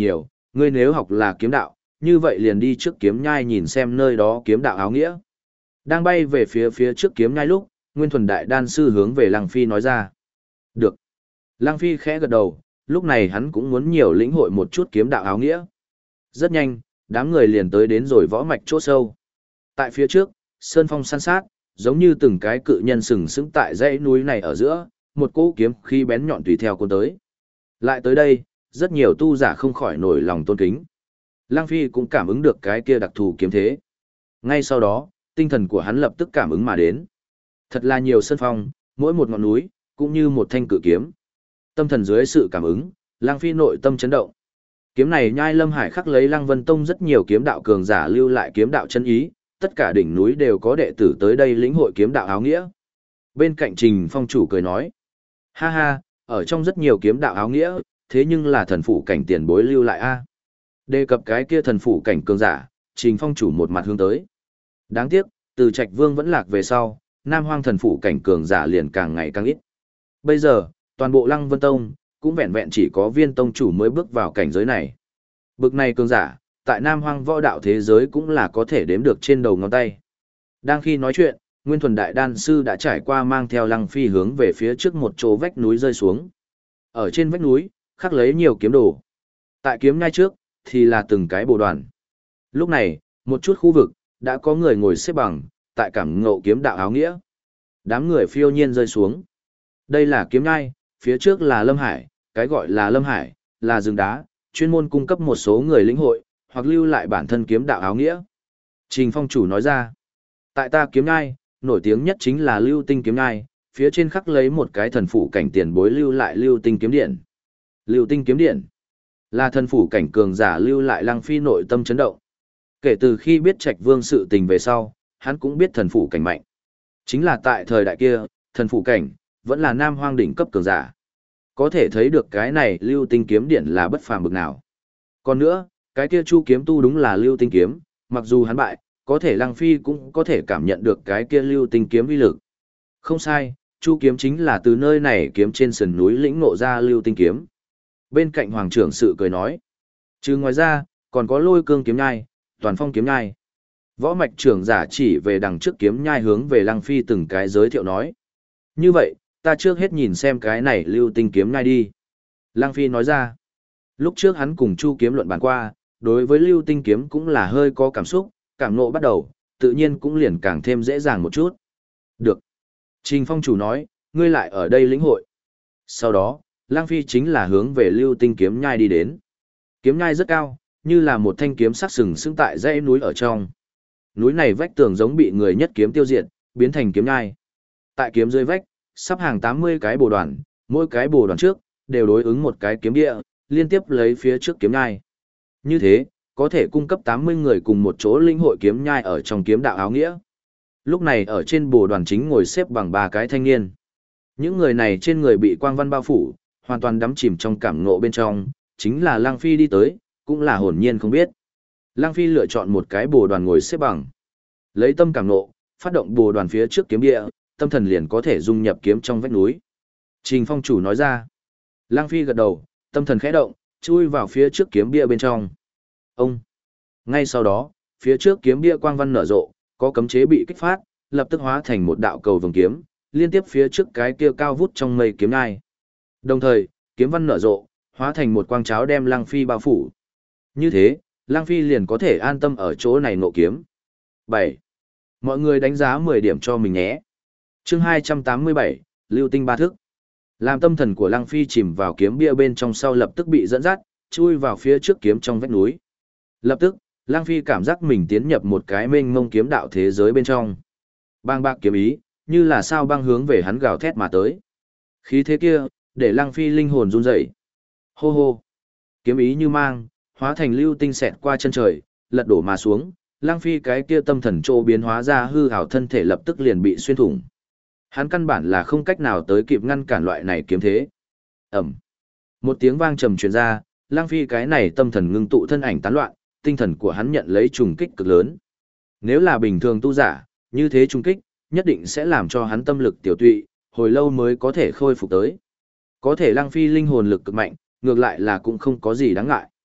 Ngươi nếu học là kiếm đạo, như vậy liền đi trước kiếm nhai nhìn xem nơi đó kiếm đạo áo nghĩa. Đang bay về phía trước kiếm nhai lúc, Nguyên Thuần Đại Đan Sư hướng về Lăng Phi nói ra. Được. Lăng Phi khẽ gật đầu, lúc này hắn cũng muốn nhiều lĩnh hội một chút kiếm đạo áo nghĩa. Rất nhanh, đám người liền tới đến rồi võ mạch chỗ sâu. Tại phía trước, sơn phong san sát, giống như từng cái cự nhân sừng sững tại dãy núi này ở giữa, một cỗ kiếm khí bén nhọn tùy theo cuốn tới. Lại tới đây, rất nhiều tu giả không khỏi nổi lòng tôn kính. Lăng Phi cũng cảm ứng được cái kia đặc thù kiếm thế. Ngay sau đó, tinh thần của hắn lập tức cảm ứng mà đến. Thật là nhiều sơn phong, mỗi một ngọn núi, cũng như một thanh cự kiếm. Tâm thần dưới sự cảm ứng, Lăng Phi nội tâm chấn động. Kiếm này nhai Lâm Hải khắc lấy Lăng Vân Tông rất nhiều kiếm đạo cường giả lưu lại kiếm đạo chân ý, tất cả đỉnh núi đều có đệ tử tới đây lĩnh hội kiếm đạo áo nghĩa. Bên cạnh Trình Phong chủ cười nói, ha ha, ở trong rất nhiều kiếm đạo áo nghĩa, thế nhưng là thần phủ cảnh tiền bối lưu lại a. Đề cập cái kia thần phủ cảnh cường giả, Trình Phong chủ một mặt hướng tới. Đáng tiếc, từ Trạch Vương vẫn lạc về sau, Nam Hoang thần phủ cảnh cường giả liền càng ngày càng ít. Bây giờ, toàn bộ Lăng Vân Tông, cũng vẹn vẹn chỉ có Viên tông chủ mới bước vào cảnh giới này. Bực này cường giả, tại Nam Hoang võ đạo thế giới cũng là có thể đếm được trên đầu ngón tay. Đang khi nói chuyện, Nguyên Thuần Đại Đan Sư đã trải qua mang theo Lăng Phi hướng về phía trước một chỗ vách núi rơi xuống. Ở trên vách núi, khắc lấy nhiều kiếm đồ. Tại kiếm ngay trước, thì là từng cái bồ đoàn. Lúc này, một chút khu vực, đã có người ngồi xếp bằng, tại cảm ngộ kiếm đạo áo nghĩa. Đám người phiêu nhiên rơi xuống. Đây là kiếm ngai, phía trước là Lâm Hải, cái gọi là Lâm Hải, là rừng đá, chuyên môn cung cấp một số người lĩnh hội, hoặc lưu lại bản thân kiếm đạo áo nghĩa. Trình Phong chủ nói ra, tại ta kiếm ngai, nổi tiếng nhất chính là lưu tinh kiếm ngai, phía trên khắc lấy một cái thần phủ cảnh tiền bối lưu lại lưu tinh kiếm điện. Lưu tinh kiếm điện là thần phủ cảnh cường giả lưu lại Lăng Phi nội tâm chấn động. Kể từ khi biết Trạch Vương sự tình về sau, hắn cũng biết thần phủ cảnh mạnh. Chính là tại thời đại kia, thần phủ cảnh vẫn là Nam Hoang đỉnh cấp cường giả. Có thể thấy được cái này lưu tinh kiếm điện là bất phàm bực nào. Còn nữa, cái kia Chu kiếm tu đúng là lưu tinh kiếm, mặc dù hắn bại, có thể Lăng Phi cũng có thể cảm nhận được cái kia lưu tinh kiếm uy lực. Không sai, Chu kiếm chính là từ nơi này kiếm trên sườn núi lĩnh ngộ ra lưu tinh kiếm. Bên cạnh Hoàng trưởng sự cười nói, chứ ngoài ra, còn có Lôi Cương kiếm nhai, Toàn Phong kiếm nhai. Võ mạch trưởng giả chỉ về đằng trước kiếm nhai hướng về Lăng Phi từng cái giới thiệu nói. Như vậy, ta trước hết nhìn xem cái này lưu tinh kiếm nhai đi. Lăng Phi nói ra, lúc trước hắn cùng Chu kiếm luận bàn qua, đối với lưu tinh kiếm cũng là hơi có cảm xúc, cảm nộ bắt đầu, tự nhiên cũng liền càng thêm dễ dàng một chút. Được. Trình Phong chủ nói, ngươi lại ở đây lĩnh hội. Sau đó, Lăng Phi chính là hướng về lưu tinh kiếm nhai đi đến. Kiếm nhai rất cao, như là một thanh kiếm sắc sừng sững tại dãy núi ở trong. Núi này vách tường giống bị người nhất kiếm tiêu diệt, biến thành kiếm nhai. Tại kiếm dưới vách, sắp hàng 80 cái bồ đoàn, mỗi cái bồ đoàn trước, đều đối ứng một cái kiếm địa, liên tiếp lấy phía trước kiếm nhai. Như thế, có thể cung cấp 80 người cùng một chỗ linh hội kiếm nhai ở trong kiếm đạo áo nghĩa. Lúc này ở trên bồ đoàn chính ngồi xếp bằng 3 cái thanh niên. Những người này trên người bị quang văn bao phủ, hoàn toàn đắm chìm trong cảm ngộ bên trong, chính là Lăng Phi đi tới, cũng là hồn nhiên không biết. Lăng Phi lựa chọn một cái bồ đoàn ngồi xếp bằng. Lấy tâm cảm ngộ, phát động bồ đoàn phía trước kiếm địa, tâm thần liền có thể dung nhập kiếm trong vách núi. Trình Phong chủ nói ra. Lăng Phi gật đầu, tâm thần khẽ động, chui vào phía trước kiếm bia bên trong. Ông. Ngay sau đó, phía trước kiếm bia quang văn nở rộ, có cấm chế bị kích phát, lập tức hóa thành một đạo cầu vồng kiếm, liên tiếp phía trước cái kia cao vút trong mây kiếm ngai. Đồng thời, kiếm văn nở rộ, hóa thành một quang cháo đem Lăng Phi bao phủ. Như thế, Lăng Phi liền có thể an tâm ở chỗ này ngộ kiếm. 7. Mọi người đánh giá 10 điểm cho mình nhé. Chương 287, Lưu tinh ba thức. Làm tâm thần của Lăng Phi chìm vào kiếm bia bên trong sau lập tức bị dẫn dắt, chui vào phía trước kiếm trong vách núi. Lập tức, Lăng Phi cảm giác mình tiến nhập một cái mênh mông kiếm đạo thế giới bên trong. Bang bạc kiếm ý, như là sao băng hướng về hắn gào thét mà tới. Khí thế kia, để Lăng Phi linh hồn run rẩy. Hô hô. Kiếm ý như mang, hóa thành lưu tinh xẹt qua chân trời, lật đổ mà xuống. Lăng Phi cái kia tâm thần trô biến hóa ra hư ảo thân thể lập tức liền bị xuyên thủng. Hắn căn bản là không cách nào tới kịp ngăn cản loại này kiếm thế. Ẩm. Một tiếng vang trầm truyền ra, Lăng Phi cái này tâm thần ngưng tụ thân ảnh tán loạn, tinh thần của hắn nhận lấy trùng kích cực lớn. Nếu là bình thường tu giả, như thế trùng kích, nhất định sẽ làm cho hắn tâm lực tiểu tụy, hồi lâu mới có thể khôi phục tới. Có thể Lăng Phi linh hồn lực cực mạnh, ngược lại là cũng không có gì đáng ngại.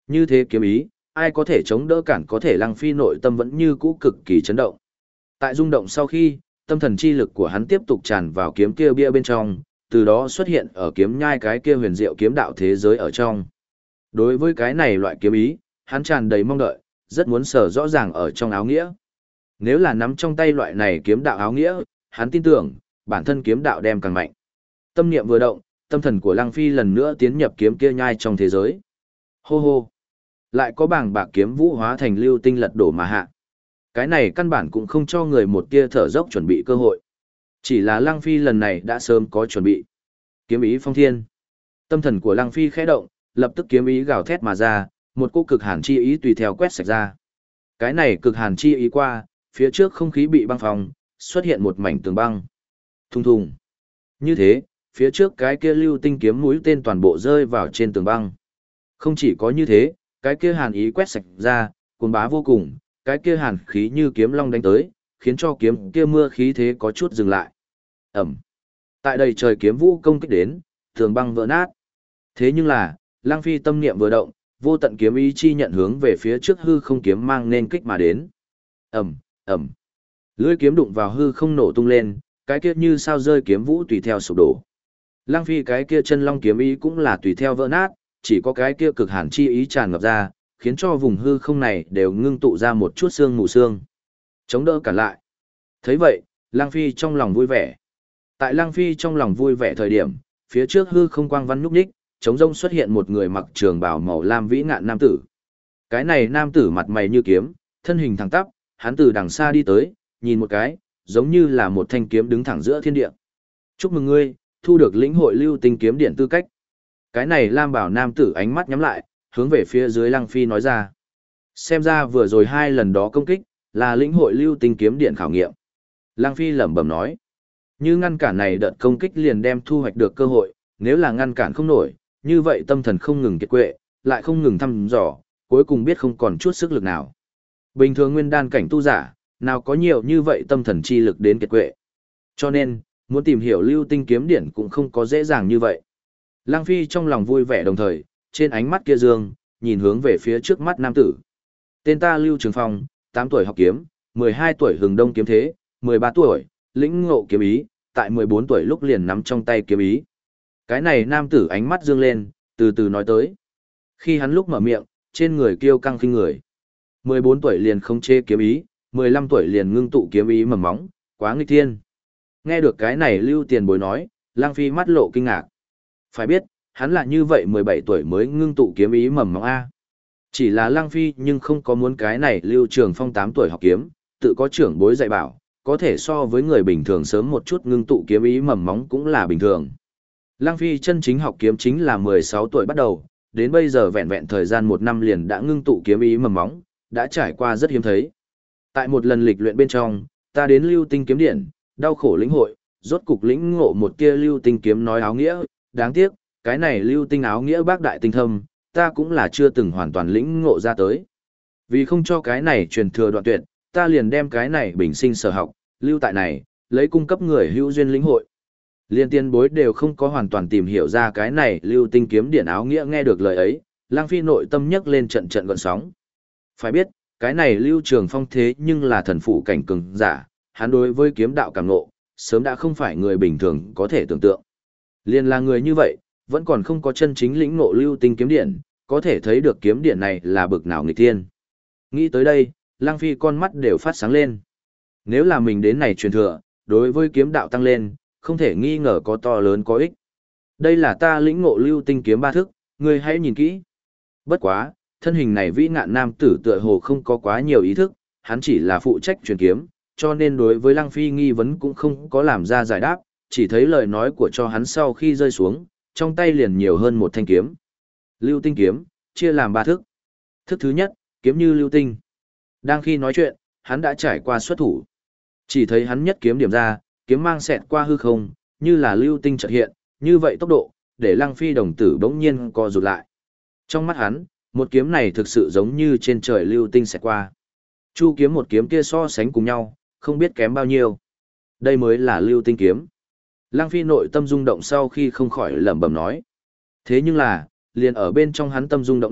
Như thế kiếm ý, ai có thể chống đỡ cản, có thể Lăng Phi nội tâm vẫn như cũ cực kỳ chấn động. Tại rung động sau khi, tâm thần chi lực của hắn tiếp tục tràn vào kiếm kia bia bên trong, từ đó xuất hiện ở kiếm nhai cái kia huyền diệu kiếm đạo thế giới ở trong. Đối với cái này loại kiếm ý, hắn tràn đầy mong đợi, rất muốn sở rõ ràng ở trong áo nghĩa. Nếu là nắm trong tay loại này kiếm đạo áo nghĩa, hắn tin tưởng, bản thân kiếm đạo đem càng mạnh. Tâm niệm vừa động, tâm thần của Lăng Phi lần nữa tiến nhập kiếm kia nhai trong thế giới. Hô hô! Lại có bảng bạc kiếm vũ hóa thành lưu tinh lật đổ mà hạ. Cái này căn bản cũng không cho người một tia thở dốc chuẩn bị cơ hội. Chỉ là Lăng Phi lần này đã sớm có chuẩn bị. Kiếm ý phong thiên. Tâm thần của Lăng Phi khẽ động, lập tức kiếm ý gào thét mà ra, một cỗ cực hàn chi ý tùy theo quét sạch ra. Cái này cực hàn chi ý qua, phía trước không khí bị băng phong, xuất hiện một mảnh tường băng. Thùng thùng. Như thế, phía trước cái kia lưu tinh kiếm mũi tên toàn bộ rơi vào trên tường băng. Không chỉ có như thế, cái kia hàn ý quét sạch ra, cuồng bá vô cùng, cái kia hàn khí như kiếm long đánh tới, khiến cho kiếm kia mưa khí thế có chút dừng lại. Ẩm. Tại đây trời kiếm vũ công kích đến, tường băng vỡ nát. Thế nhưng là, Lăng Phi tâm niệm vừa động, vô tận kiếm ý chi nhận hướng về phía trước hư không kiếm mang nên kích mà đến. Ẩm, Ẩm. Lưỡi kiếm đụng vào hư không nổ tung lên, cái kia như sao rơi kiếm vũ tùy theo sụp đổ. Lăng Phi cái kia chân long kiếm ý cũng là tùy theo vỡ nát, chỉ có cái kia cực hàn chi ý tràn ngập ra, khiến cho vùng hư không này đều ngưng tụ ra một chút xương mù xương. Chống đỡ cả lại. Thấy vậy, Lăng Phi trong lòng vui vẻ. Tại Lăng Phi trong lòng vui vẻ thời điểm, phía trước hư không quang văn nhúc nhích, trống rông xuất hiện một người mặc trường bào màu lam vĩ ngạn nam tử. Cái này nam tử mặt mày như kiếm, thân hình thẳng tắp, hắn từ đằng xa đi tới, nhìn một cái, giống như là một thanh kiếm đứng thẳng giữa thiên địa. Chúc mừng ngươi, thu được lĩnh hội lưu tinh kiếm điện tư cách. Cái này lam bảo nam tử ánh mắt nhắm lại, hướng về phía dưới Lăng Phi nói ra. Xem ra vừa rồi 2 lần đó công kích, là lĩnh hội lưu tinh kiếm điện khảo nghiệm. Lăng Phi lẩm bẩm nói. Như ngăn cản này đợt công kích liền đem thu hoạch được cơ hội, nếu là ngăn cản không nổi, như vậy tâm thần không ngừng kiệt quệ, lại không ngừng thăm dò, cuối cùng biết không còn chút sức lực nào. Bình thường nguyên đan cảnh tu giả, nào có nhiều như vậy tâm thần chi lực đến kiệt quệ. Cho nên, muốn tìm hiểu lưu tinh kiếm điển cũng không có dễ dàng như vậy. Lăng Phi trong lòng vui vẻ đồng thời, trên ánh mắt kia dương, nhìn hướng về phía trước mắt nam tử. Tên ta Lưu Trường Phong, 8 tuổi học kiếm, 12 tuổi hừng đông kiếm thế, 13 tuổi, lĩnh ngộ kiếm ý, tại 14 tuổi lúc liền nắm trong tay kiếm ý. Cái này nam tử ánh mắt dương lên, từ từ nói tới. Khi hắn lúc mở miệng, trên người kiêu căng khinh người. 14 tuổi liền không chê kiếm ý, 15 tuổi liền ngưng tụ kiếm ý mầm móng, quá nghịch thiên. Nghe được cái này Lưu Tiền Bối nói, Lăng Phi mắt lộ kinh ngạc. Phải biết, hắn là như vậy 17 tuổi mới ngưng tụ kiếm ý mầm móng A. Chỉ là Lăng Phi nhưng không có muốn cái này Lưu Trường Phong 8 tuổi học kiếm, tự có trưởng bối dạy bảo, có thể so với người bình thường sớm một chút ngưng tụ kiếm ý mầm móng cũng là bình thường. Lăng Phi chân chính học kiếm chính là 16 tuổi bắt đầu, đến bây giờ vẹn vẹn thời gian 1 năm liền đã ngưng tụ kiếm ý mầm móng, đã trải qua rất hiếm thấy. Tại một lần lịch luyện bên trong, ta đến lưu tinh kiếm điện, đau khổ lĩnh hội, rốt cục lĩnh ngộ một kia lưu tinh kiếm nói áo nghĩa, đáng tiếc, cái này lưu tinh áo nghĩa bác đại tinh thâm, ta cũng là chưa từng hoàn toàn lĩnh ngộ ra tới. Vì không cho cái này truyền thừa đoạn tuyệt, ta liền đem cái này bình sinh sở học, lưu tại này, lấy cung cấp người hữu duyên lĩnh hội. Liên tiên bối đều không có hoàn toàn tìm hiểu ra cái này lưu tinh kiếm điện áo nghĩa, nghe được lời ấy, Lăng Phi nội tâm nhấc lên trận trận gợn sóng. Phải biết, cái này Lưu Trường Phong thế nhưng là thần phụ cảnh cường giả, hắn đối với kiếm đạo cảm ngộ, sớm đã không phải người bình thường có thể tưởng tượng. Liên là người như vậy, vẫn còn không có chân chính lĩnh ngộ lưu tinh kiếm điện, có thể thấy được kiếm điện này là bực nào nghịch thiên. Nghĩ tới đây, Lăng Phi con mắt đều phát sáng lên. Nếu là mình đến này truyền thừa, đối với kiếm đạo tăng lên, không thể nghi ngờ có to lớn có ích. Đây là ta lĩnh ngộ lưu tinh kiếm 3 thức, ngươi hãy nhìn kỹ. Bất quá, thân hình này vĩ ngạn nam tử tựa hồ không có quá nhiều ý thức, hắn chỉ là phụ trách truyền kiếm, cho nên đối với Lăng Phi nghi vấn cũng không có làm ra giải đáp, chỉ thấy lời nói của cho hắn sau khi rơi xuống, trong tay liền nhiều hơn một thanh kiếm. Lưu tinh kiếm, chia làm 3 thức. Thức thứ nhất, kiếm như lưu tinh. Đang khi nói chuyện, hắn đã trải qua xuất thủ. Chỉ thấy hắn nhất kiếm điểm ra, kiếm mang xẹt qua hư không, như là lưu tinh chợt hiện, như vậy tốc độ, để Lăng Phi đồng tử bỗng nhiên co rụt lại. Trong mắt hắn, một kiếm này thực sự giống như trên trời lưu tinh xẹt qua. Chu kiếm một kiếm kia so sánh cùng nhau, không biết kém bao nhiêu. Đây mới là lưu tinh kiếm. Lăng Phi nội tâm rung động sau khi không khỏi lẩm bẩm nói. Thế nhưng là, liền ở bên trong hắn tâm rung động lúc,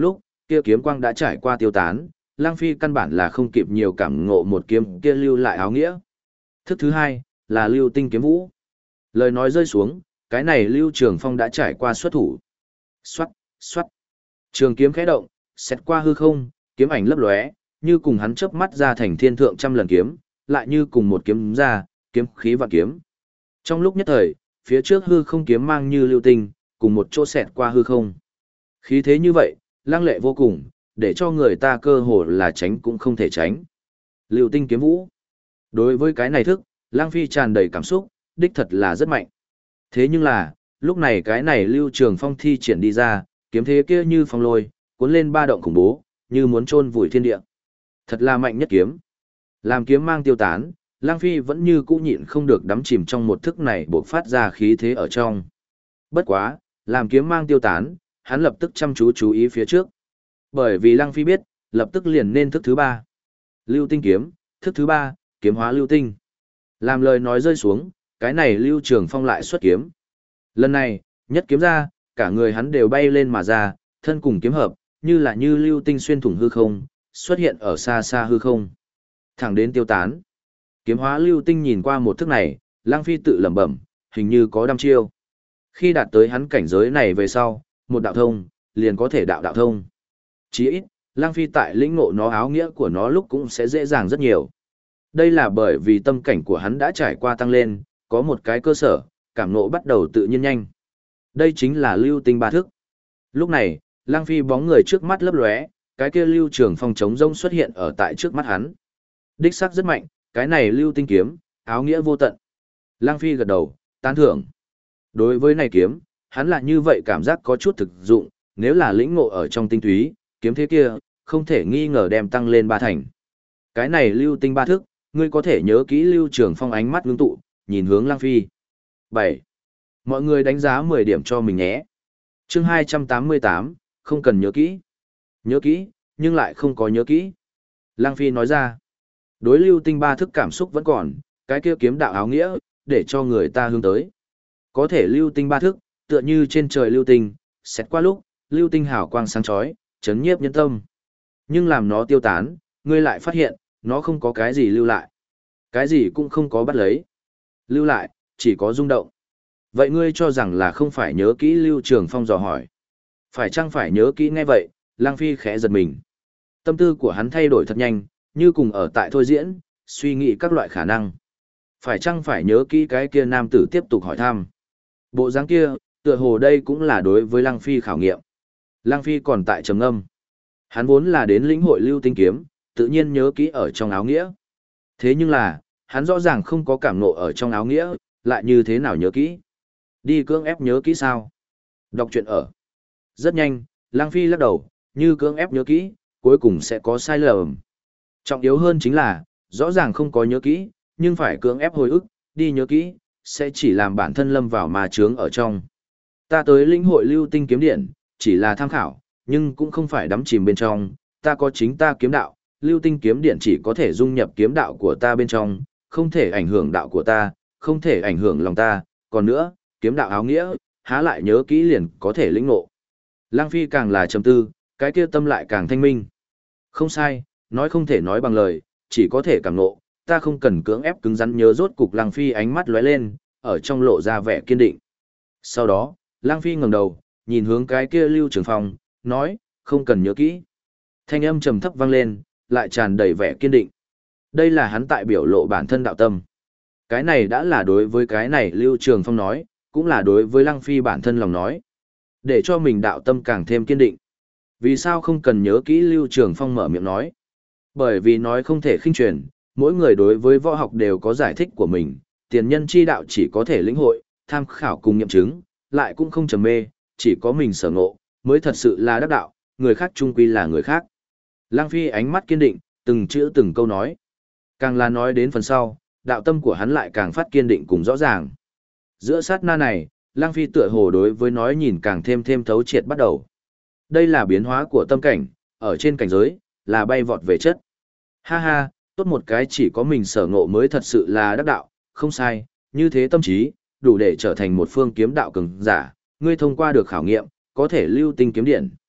kia kiếm quang đã trải qua tiêu tán, Lăng Phi căn bản là không kịp nhiều cảm ngộ một kiếm kia lưu lại áo nghĩa. Thức thứ hai là lưu tinh kiếm vũ. Lời nói rơi xuống, cái này Lưu Trường Phong đã trải qua xuất thủ. Xoát, xoát. Trường kiếm khẽ động, xét qua hư không, kiếm ảnh lấp lóe, như cùng hắn chớp mắt ra thành thiên thượng trăm lần kiếm, lại như cùng một kiếm ra, kiếm khí và kiếm. Trong lúc nhất thời, phía trước hư không kiếm mang như lưu tinh, cùng một chỗ xẹt qua hư không. Khí thế như vậy, lăng lệ vô cùng, để cho người ta cơ hồ là tránh cũng không thể tránh. Lưu tinh kiếm vũ. Đối với cái này thức, Lăng Phi tràn đầy cảm xúc, đích thật là rất mạnh. Thế nhưng là, lúc này cái này Lưu Trường Phong thi triển đi ra, kiếm thế kia như phong lôi, cuốn lên ba động khủng bố, như muốn chôn vùi thiên địa. Thật là mạnh nhất kiếm. Làm kiếm mang tiêu tán, Lăng Phi vẫn như cũ nhịn không được đắm chìm trong một thức này bộc phát ra khí thế ở trong. Bất quá, làm kiếm mang tiêu tán, hắn lập tức chăm chú chú ý phía trước. Bởi vì Lăng Phi biết, lập tức liền nên thức thứ ba. Lưu tinh kiếm, thức thứ ba, kiếm hóa lưu tinh. Làm lời nói rơi xuống, cái này Lưu Trường Phong lại xuất kiếm. Lần này, nhất kiếm ra, cả người hắn đều bay lên mà ra, thân cùng kiếm hợp, như là như lưu tinh xuyên thủng hư không, xuất hiện ở xa xa hư không. Thẳng đến tiêu tán. Kiếm hóa lưu tinh nhìn qua một thức này, Lăng Phi tự lẩm bẩm, hình như có đăm chiêu. Khi đạt tới hắn cảnh giới này về sau, một đạo thông, liền có thể đạo thông. Chỉ ít, Lăng Phi tại lĩnh ngộ nó áo nghĩa của nó lúc cũng sẽ dễ dàng rất nhiều. Đây là bởi vì tâm cảnh của hắn đã trải qua tăng lên, có một cái cơ sở, cảm ngộ bắt đầu tự nhiên nhanh. Đây chính là lưu tinh ba thức. Lúc này, Lăng Phi bóng người trước mắt lấp lóe, cái kia Lưu Trường Phong trống rông xuất hiện ở tại trước mắt hắn. Đích xác rất mạnh, cái này lưu tinh kiếm, áo nghĩa vô tận. Lăng Phi gật đầu, tán thưởng. Đối với này kiếm, hắn là như vậy cảm giác có chút thực dụng, nếu là lĩnh ngộ ở trong tinh túy, kiếm thế kia, không thể nghi ngờ đem tăng lên ba thành. Cái này lưu tinh ba thức, ngươi có thể nhớ kỹ Lưu Trường Phong ánh mắt ngưng tụ, nhìn hướng Lăng Phi. 7. Mọi người đánh giá 10 điểm cho mình nhé. Chương 288, không cần nhớ kỹ. Nhớ kỹ, nhưng lại không có nhớ kỹ. Lăng Phi nói ra, đối lưu tinh ba thức cảm xúc vẫn còn, cái kia kiếm đạo áo nghĩa, để cho người ta hướng tới. Có thể lưu tinh ba thức, tựa như trên trời lưu tinh, xét qua lúc, lưu tinh hào quang sáng chói, chấn nhiếp nhân tâm. Nhưng làm nó tiêu tán, ngươi lại phát hiện, nó không có cái gì lưu lại. Cái gì cũng không có bắt lấy. Lưu lại, chỉ có rung động. Vậy ngươi cho rằng là không phải nhớ kỹ Lưu Trường Phong dò hỏi. Phải chăng phải nhớ kỹ nghe vậy, Lăng Phi khẽ giật mình. Tâm tư của hắn thay đổi thật nhanh, như cùng ở tại thôi diễn, suy nghĩ các loại khả năng. Phải chăng phải nhớ kỹ cái kia nam tử tiếp tục hỏi thăm. Bộ dáng kia, tựa hồ đây cũng là đối với Lăng Phi khảo nghiệm. Lăng Phi còn tại trầm ngâm. Hắn vốn là đến lĩnh hội lưu tinh kiếm, tự nhiên nhớ kỹ ở trong áo nghĩa. Thế nhưng là, hắn rõ ràng không có cảm ngộ ở trong áo nghĩa, lại như thế nào nhớ kỹ. Đi cưỡng ép nhớ kỹ sao? Đọc truyện ở. Rất nhanh, Lăng Phi lắc đầu, như cưỡng ép nhớ kỹ, cuối cùng sẽ có sai lầm. Trọng yếu hơn chính là, rõ ràng không có nhớ kỹ, nhưng phải cưỡng ép hồi ức, đi nhớ kỹ, sẽ chỉ làm bản thân lâm vào ma chướng ở trong. Ta tới lĩnh hội lưu tinh kiếm điện, chỉ là tham khảo, nhưng cũng không phải đắm chìm bên trong, ta có chính ta kiếm đạo, lưu tinh kiếm điện chỉ có thể dung nhập kiếm đạo của ta bên trong, không thể ảnh hưởng đạo của ta, không thể ảnh hưởng lòng ta, còn nữa, kiếm đạo áo nghĩa, há lại nhớ kỹ liền có thể lĩnh ngộ. Lăng Phi càng là trầm tư, cái kia tâm lại càng thanh minh. Không sai, nói không thể nói bằng lời, chỉ có thể cảm ngộ, ta không cần cưỡng ép cứng rắn nhớ. Rốt cục Lăng Phi ánh mắt lóe lên, ở trong lộ ra vẻ kiên định. Sau đó, Lăng Phi ngẩng đầu, nhìn hướng cái kia Lưu Trường Phong, nói, không cần nhớ kỹ. Thanh âm trầm thấp vang lên, lại tràn đầy vẻ kiên định. Đây là hắn tại biểu lộ bản thân đạo tâm. Cái này đã là đối với cái này Lưu Trường Phong nói, cũng là đối với Lăng Phi bản thân lòng nói. Để cho mình đạo tâm càng thêm kiên định. Vì sao không cần nhớ kỹ Lưu Trường Phong mở miệng nói? Bởi vì nói không thể khinh truyền, mỗi người đối với võ học đều có giải thích của mình, tiền nhân chi đạo chỉ có thể lĩnh hội, tham khảo cùng nghiệm chứng, lại cũng không trầm mê, chỉ có mình sở ngộ, mới thật sự là đắc đạo, người khác chung quy là người khác. Lăng Phi ánh mắt kiên định, từng chữ từng câu nói. Càng là nói đến phần sau, đạo tâm của hắn lại càng phát kiên định cùng rõ ràng. Giữa sát na này, Lăng Phi tựa hồ đối với nói nhìn càng thêm thấu triệt bắt đầu. Đây là biến hóa của tâm cảnh, ở trên cảnh giới, là bay vọt về chất. Ha ha, tốt một cái chỉ có mình sở ngộ mới thật sự là đắc đạo, không sai, như thế tâm trí, đủ để trở thành một phương kiếm đạo cường giả, ngươi thông qua được khảo nghiệm, có thể lưu tinh kiếm điện.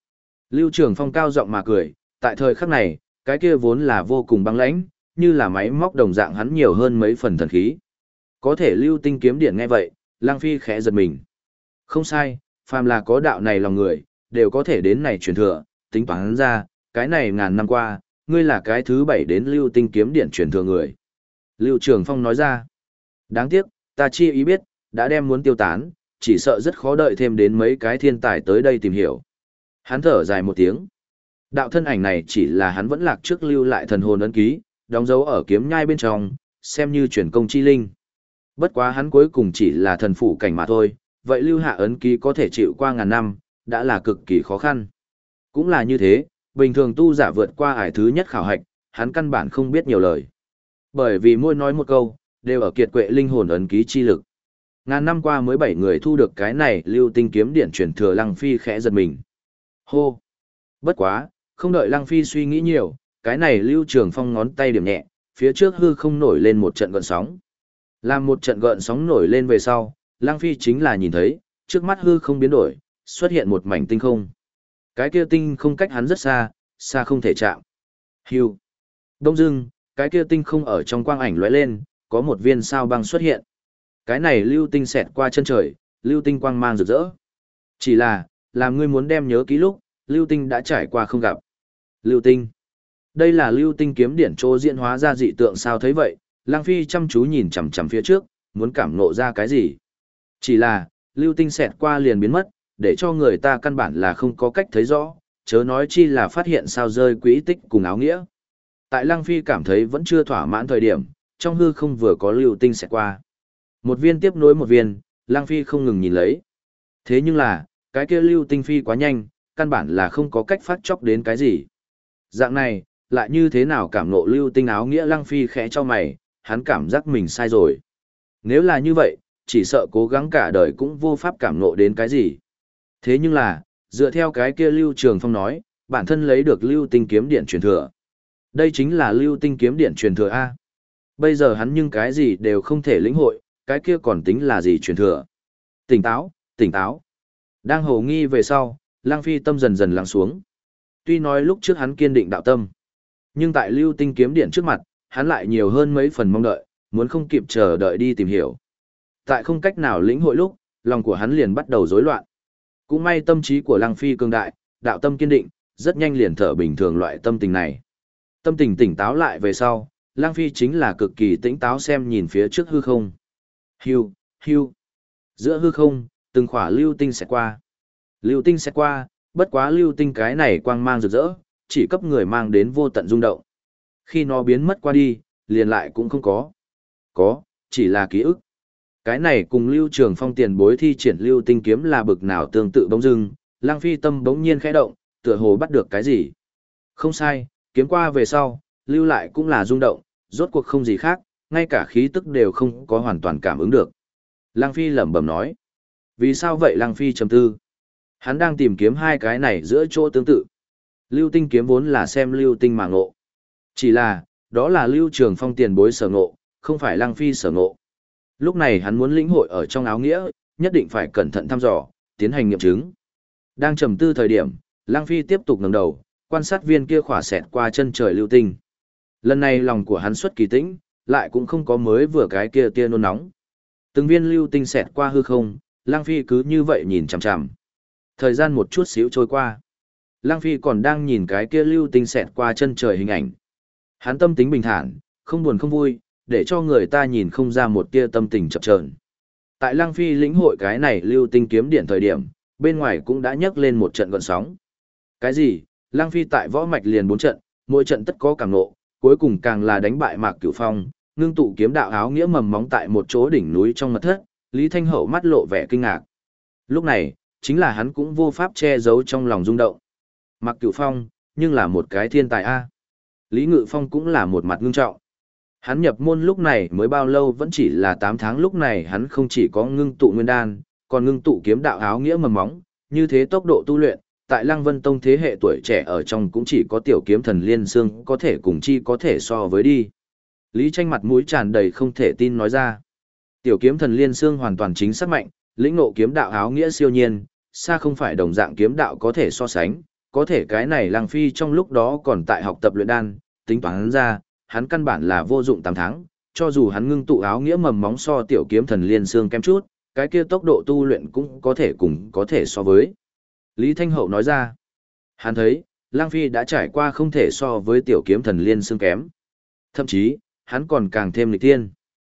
Lưu Trường Phong cao giọng mà cười, tại thời khắc này, cái kia vốn là vô cùng băng lãnh, như là máy móc đồng dạng hắn nhiều hơn mấy phần thần khí. Có thể Lưu Tinh kiếm điện nghe vậy, Lang Phi khẽ giật mình. Không sai, phàm là có đạo này lòng người, đều có thể đến này truyền thừa, tính toán ra, cái này ngàn năm qua, ngươi là cái thứ 7 đến Lưu Tinh kiếm điện truyền thừa người. Lưu Trường Phong nói ra, đáng tiếc, ta chi ý biết, đã đem muốn tiêu tán, chỉ sợ rất khó đợi thêm đến mấy cái thiên tài tới đây tìm hiểu. Hắn thở dài một tiếng. Đạo thân ảnh này chỉ là hắn vẫn lạc trước lưu lại thần hồn ấn ký, đóng dấu ở kiếm nhai bên trong, xem như truyền công chi linh. Bất quá hắn cuối cùng chỉ là thần phủ cảnh mà thôi, vậy lưu hạ ấn ký có thể chịu qua ngàn năm, đã là cực kỳ khó khăn. Cũng là như thế, bình thường tu giả vượt qua ải thứ nhất khảo hạch, hắn căn bản không biết nhiều lời. Bởi vì mỗi nói một câu, đều ở kiệt quệ linh hồn ấn ký chi lực. Ngàn năm qua mới 7 người thu được cái này Lưu Tinh kiếm điện truyền thừa. Lăng Phi khẽ giật mình. Hô! Bất quá, không đợi Lăng Phi suy nghĩ nhiều, cái này Lưu Trường Phong ngón tay điểm nhẹ, phía trước hư không nổi lên một trận gợn sóng. Làm một trận gợn sóng nổi lên về sau, Lăng Phi chính là nhìn thấy, trước mắt hư không biến đổi, xuất hiện một mảnh tinh không. Cái kia tinh không cách hắn rất xa, xa không thể chạm. Hưu! Đông dưng, cái kia tinh không ở trong quang ảnh lóe lên, có một viên sao băng xuất hiện. Cái này lưu tinh xẹt qua chân trời, lưu tinh quang mang rực rỡ. Chỉ là, làm ngươi muốn đem nhớ kỹ lúc, lưu tinh đã trải qua không gặp. Lưu tinh. Đây là lưu tinh kiếm điển trô diễn hóa ra dị tượng sao thấy vậy, Lang Phi chăm chú nhìn chằm chằm phía trước, muốn cảm ngộ ra cái gì. Chỉ là, lưu tinh xẹt qua liền biến mất, để cho người ta căn bản là không có cách thấy rõ, chớ nói chi là phát hiện sao rơi quỹ tích cùng áo nghĩa. Tại Lang Phi cảm thấy vẫn chưa thỏa mãn thời điểm, trong hư không vừa có lưu tinh xẹt qua. Một viên tiếp nối một viên, Lang Phi không ngừng nhìn lấy. Thế nhưng là, cái kia lưu tinh phi quá nhanh, căn bản là không có cách phát chóc đến cái gì. Dạng này, lại như thế nào cảm ngộ lưu tinh áo nghĩa. Lang Phi khẽ cho mày, hắn cảm giác mình sai rồi. Nếu là như vậy, chỉ sợ cố gắng cả đời cũng vô pháp cảm ngộ đến cái gì. Thế nhưng là, dựa theo cái kia Lưu Trường Phong nói, bản thân lấy được lưu tinh kiếm điện truyền thừa. Đây chính là lưu tinh kiếm điện truyền thừa A. Bây giờ hắn nhưng cái gì đều không thể lĩnh hội, cái kia còn tính là gì truyền thừa. Tỉnh táo, tỉnh táo. Đang hồ nghi về sau, Lang Phi tâm dần dần lắng xuống. Tuy nói lúc trước hắn kiên định đạo tâm, nhưng tại lưu tinh kiếm điện trước mặt, hắn lại nhiều hơn mấy phần mong đợi, muốn không kịp chờ đợi đi tìm hiểu. Tại không cách nào lĩnh hội lúc, lòng của hắn liền bắt đầu rối loạn. Cũng may tâm trí của Lang Phi cường đại, đạo tâm kiên định, rất nhanh liền thở bình thường loại tâm tình này. Tâm tình tỉnh táo lại về sau, Lang Phi chính là cực kỳ tỉnh táo xem nhìn phía trước hư không. Hưu, hưu. Giữa hư không, từng khỏa lưu tinh sẽ qua. Lưu tinh sẽ qua, bất quá lưu tinh cái này quang mang rực rỡ, chỉ cấp người mang đến vô tận rung động. Khi nó biến mất qua đi, liền lại cũng không có. Có, chỉ là ký ức. Cái này cùng Lưu Trường Phong tiền bối thi triển lưu tinh kiếm là bực nào tương tự bỗng dưng, Lang Phi tâm bỗng nhiên khẽ động, tựa hồ bắt được cái gì. Không sai, kiếm qua về sau, lưu lại cũng là rung động, rốt cuộc không gì khác, ngay cả khí tức đều không có hoàn toàn cảm ứng được. Lang Phi lẩm bẩm nói. Vì sao vậy? Lang Phi trầm tư. Hắn đang tìm kiếm hai cái này giữa chỗ tương tự. Lưu tinh kiếm vốn là xem lưu tinh mà ngộ. Chỉ là, đó là Lưu Trường Phong tiền bối sở ngộ, không phải Lang Phi sở ngộ. Lúc này hắn muốn lĩnh hội ở trong áo nghĩa, nhất định phải cẩn thận thăm dò, tiến hành nghiệm chứng. Đang trầm tư thời điểm, Lang Phi tiếp tục ngẩng đầu, quan sát viên kia khỏa xẹt qua chân trời lưu tinh. Lần này lòng của hắn xuất kỳ tĩnh, lại cũng không có mới vừa cái kia tia nôn nóng. Từng viên lưu tinh xẹt qua hư không, Lang Phi cứ như vậy nhìn chằm chằm. Thời gian một chút xíu trôi qua. Lang Phi còn đang nhìn cái kia lưu tinh xẹt qua chân trời hình ảnh. Hắn tâm tính bình thản, không buồn không vui, để cho người ta nhìn không ra một tia tâm tình chập chờn. Tại Lang Phi lĩnh hội cái này lưu tinh kiếm điện thời điểm, bên ngoài cũng đã nhấc lên một trận gợn sóng. Cái gì? Lang Phi tại võ mạch liền 4 trận, mỗi trận tất có cảm ngộ, cuối cùng càng là đánh bại Mạc Cửu Phong, ngưng tụ kiếm đạo áo nghĩa mầm móng tại một chỗ đỉnh núi trong mật thất. Lý Thanh Hậu mắt lộ vẻ kinh ngạc. Lúc này, chính là hắn cũng vô pháp che giấu trong lòng rung động. Mạc Cửu Phong, nhưng là một cái thiên tài a. Lý Ngự Phong cũng là một mặt ngưng trọng. Hắn nhập môn lúc này mới bao lâu, vẫn chỉ là 8 tháng, lúc này hắn không chỉ có ngưng tụ nguyên đan, còn ngưng tụ kiếm đạo áo nghĩa mầm móng, như thế tốc độ tu luyện, tại Lăng Vân Tông thế hệ tuổi trẻ ở trong cũng chỉ có tiểu kiếm thần Liên Xương có thể cùng chi có thể so với đi. Lý Tranh mặt mũi tràn đầy không thể tin nói ra. Tiểu kiếm thần Liên Xương hoàn toàn chính xác mạnh, lĩnh ngộ kiếm đạo áo nghĩa siêu nhiên, xa không phải đồng dạng kiếm đạo có thể so sánh, có thể cái này Lăng Phi trong lúc đó còn tại học tập luyện đan, tính toán ra, hắn căn bản là vô dụng 8 tháng, cho dù hắn ngưng tụ áo nghĩa mầm móng so tiểu kiếm thần liên xương kém chút, cái kia tốc độ tu luyện cũng có thể so với. Lý Thanh Hậu nói ra, hắn thấy, Lăng Phi đã trải qua không thể so với tiểu kiếm thần liên xương kém. Thậm chí, hắn còn càng thêm lịch tiên.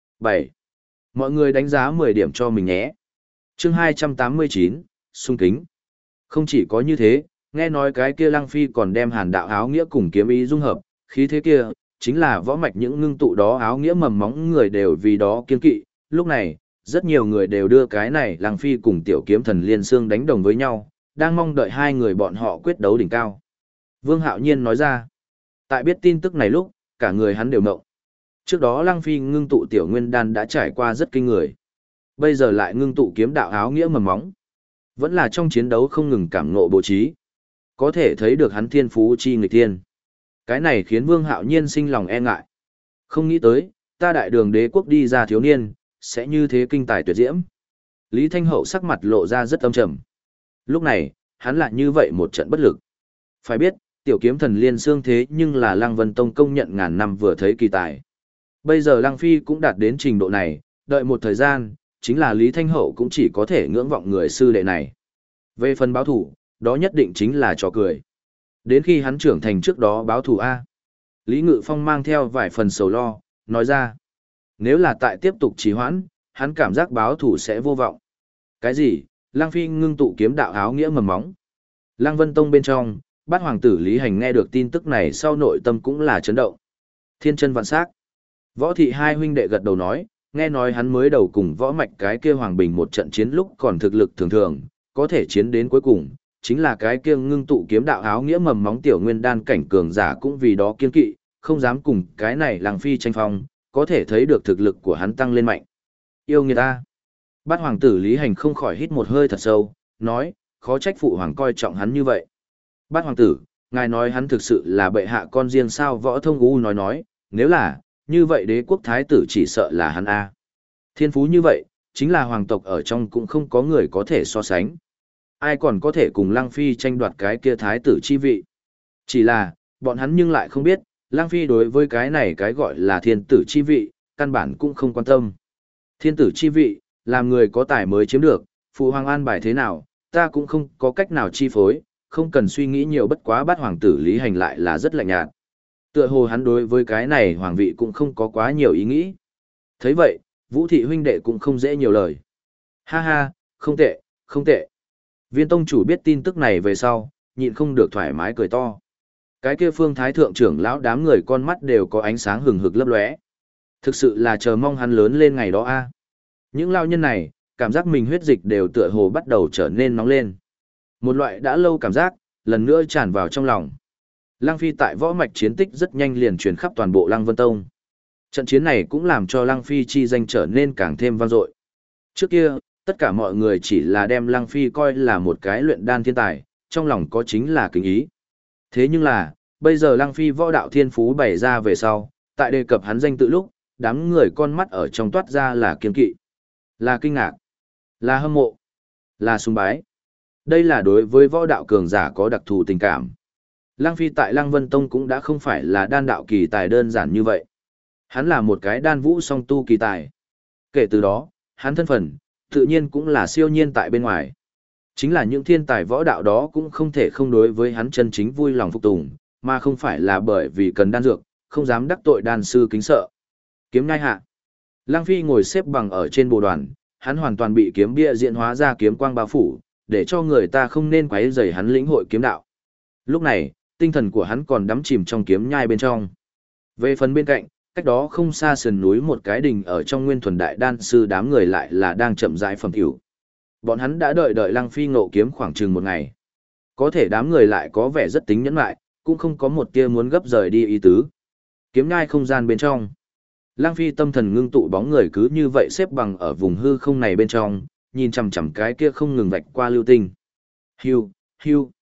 7. Mọi người đánh giá 10 điểm cho mình nhé. Chương 289, Xung kính. Không chỉ có như thế, nghe nói cái kia Lăng Phi còn đem hàn đạo áo nghĩa cùng kiếm ý dung hợp, khí thế kia, chính là võ mạch những ngưng tụ đó áo nghĩa mầm móng người đều vì đó kiên kỵ. Lúc này, rất nhiều người đều đưa cái này Lăng Phi cùng tiểu kiếm thần liên xương đánh đồng với nhau, đang mong đợi hai người bọn họ quyết đấu đỉnh cao. Vương Hạo Nhiên nói ra, tại biết tin tức này lúc, cả người hắn đều ngộng. Trước đó Lăng Phi ngưng tụ tiểu nguyên đan đã trải qua rất kinh người. Bây giờ lại ngưng tụ kiếm đạo áo nghĩa mầm móng. Vẫn là trong chiến đấu không ngừng cảm ngộ bố trí. Có thể thấy được hắn thiên phú chi nghịch thiên. Cái này khiến Vương Hạo Nhiên sinh lòng e ngại. Không nghĩ tới, ta đại đường đế quốc đi ra thiếu niên, sẽ như thế kinh tài tuyệt diễm. Lý Thanh Hậu sắc mặt lộ ra rất âm trầm. Lúc này, hắn lại như vậy một trận bất lực. Phải biết, tiểu kiếm thần liên xương thế nhưng là Lăng Vân Tông công nhận ngàn năm vừa thấy kỳ tài. Bây giờ Lăng Phi cũng đạt đến trình độ này, đợi một thời gian, chính là Lý Thanh Hậu cũng chỉ có thể ngưỡng vọng người sư đệ này. Về phần báo thủ, đó nhất định chính là trò cười. Đến khi hắn trưởng thành trước đó báo thủ A. Lý Ngự Phong mang theo vài phần sầu lo, nói ra. Nếu là tại tiếp tục trì hoãn, hắn cảm giác báo thủ sẽ vô vọng. Cái gì? Lăng Phi ngưng tụ kiếm đạo áo nghĩa mầm móng. Lăng Vân Tông bên trong, Bát hoàng tử Lý Hành nghe được tin tức này sau nội tâm cũng là chấn động. Thiên chân vạn sắc. Võ thị hai huynh đệ gật đầu nói, nghe nói hắn mới đầu cùng võ mạch cái kia Hoàng Bình một trận chiến lúc còn thực lực thường thường, có thể chiến đến cuối cùng, chính là cái kia ngưng tụ kiếm đạo áo nghĩa mầm móng tiểu nguyên đan cảnh cường giả cũng vì đó kiên kỵ, không dám cùng cái này Lăng Phi tranh phong, có thể thấy được thực lực của hắn tăng lên mạnh. Yêu người ta. Bát hoàng tử Lý Hành không khỏi hít một hơi thật sâu, nói, khó trách phụ hoàng coi trọng hắn như vậy. Bát hoàng tử, ngài nói hắn thực sự là bệ hạ con riêng sao? Võ Thông U nói, nếu là, như vậy đế quốc thái tử chỉ sợ là hắn A. Thiên phú như vậy, chính là hoàng tộc ở trong cũng không có người có thể so sánh. Ai còn có thể cùng Lăng Phi tranh đoạt cái kia thái tử chi vị. Chỉ là, bọn hắn nhưng lại không biết, Lăng Phi đối với cái này cái gọi là thiên tử chi vị, căn bản cũng không quan tâm. Thiên tử chi vị, làm người có tài mới chiếm được, phụ hoàng an bài thế nào, ta cũng không có cách nào chi phối, không cần suy nghĩ nhiều. Bất quá Bát hoàng tử Lý Hành lại là rất lạnh nhạt. Tựa hồ hắn đối với cái này hoàng vị cũng không có quá nhiều ý nghĩ. Thấy vậy, Vũ thị huynh đệ cũng không dễ nhiều lời. Ha ha, không tệ, không tệ. Viên tông chủ biết tin tức này về sau, nhịn không được thoải mái cười to. Cái kia Phương thái thượng trưởng lão đám người con mắt đều có ánh sáng hừng hực lấp lóe. Thực sự là chờ mong hắn lớn lên ngày đó a. Những lão nhân này, cảm giác mình huyết dịch đều tựa hồ bắt đầu trở nên nóng lên. Một loại đã lâu cảm giác, lần nữa tràn vào trong lòng. Lăng Phi tại võ mạch chiến tích rất nhanh liền truyền khắp toàn bộ Lăng Vân Tông. Trận chiến này cũng làm cho Lăng Phi chi danh trở nên càng thêm vang dội. Trước kia, tất cả mọi người chỉ là đem Lăng Phi coi là một cái luyện đan thiên tài, trong lòng có chính là kính ý. Thế nhưng là, bây giờ Lăng Phi võ đạo thiên phú bày ra về sau, tại đề cập hắn danh tự lúc, đám người con mắt ở trong toát ra là kiên kỵ, là kinh ngạc, là hâm mộ, là sùng bái. Đây là đối với võ đạo cường giả có đặc thù tình cảm. Lăng Phi tại Lăng Vân Tông cũng đã không phải là đan đạo kỳ tài đơn giản như vậy. Hắn là một cái đan vũ song tu kỳ tài. Kể từ đó, hắn thân phận, tự nhiên cũng là siêu nhiên tại bên ngoài. Chính là những thiên tài võ đạo đó cũng không thể không đối với hắn chân chính vui lòng phục tùng, mà không phải là bởi vì cần đan dược, không dám đắc tội đan sư kính sợ. Kiếm nhai hạ. Lăng Phi ngồi xếp bằng ở trên bồ đoàn, hắn hoàn toàn bị kiếm bia diễn hóa ra kiếm quang bao phủ, để cho người ta không nên quấy rầy hắn lĩnh hội kiếm đạo. Lúc này, tinh thần của hắn còn đắm chìm trong kiếm nhai bên trong. Về phần bên cạnh, cách đó không xa sườn núi một cái đình ở trong nguyên thuần đại đan sư đám người lại là đang chậm rãi phẩm tiểu. Bọn hắn đã đợi Lăng Phi ngộ kiếm khoảng chừng một ngày. Có thể đám người lại có vẻ rất tính nhẫn lại, cũng không có một tia muốn gấp rời đi ý tứ. Kiếm nhai không gian bên trong. Lăng Phi tâm thần ngưng tụ bóng người cứ như vậy xếp bằng ở vùng hư không này bên trong, nhìn chằm chằm cái kia không ngừng vạch qua lưu tinh. Hưu, hưu.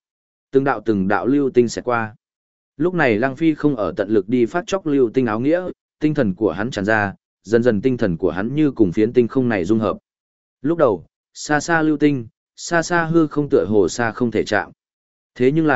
Từng đạo lưu tinh sẽ qua. Lúc này Lăng Phi không ở tận lực đi phát chóc lưu tinh áo nghĩa, tinh thần của hắn tràn ra, dần dần tinh thần của hắn như cùng phiến tinh không này dung hợp. Lúc đầu, xa xa lưu tinh, xa xa hư không tựa hồ xa không thể chạm. Thế nhưng là,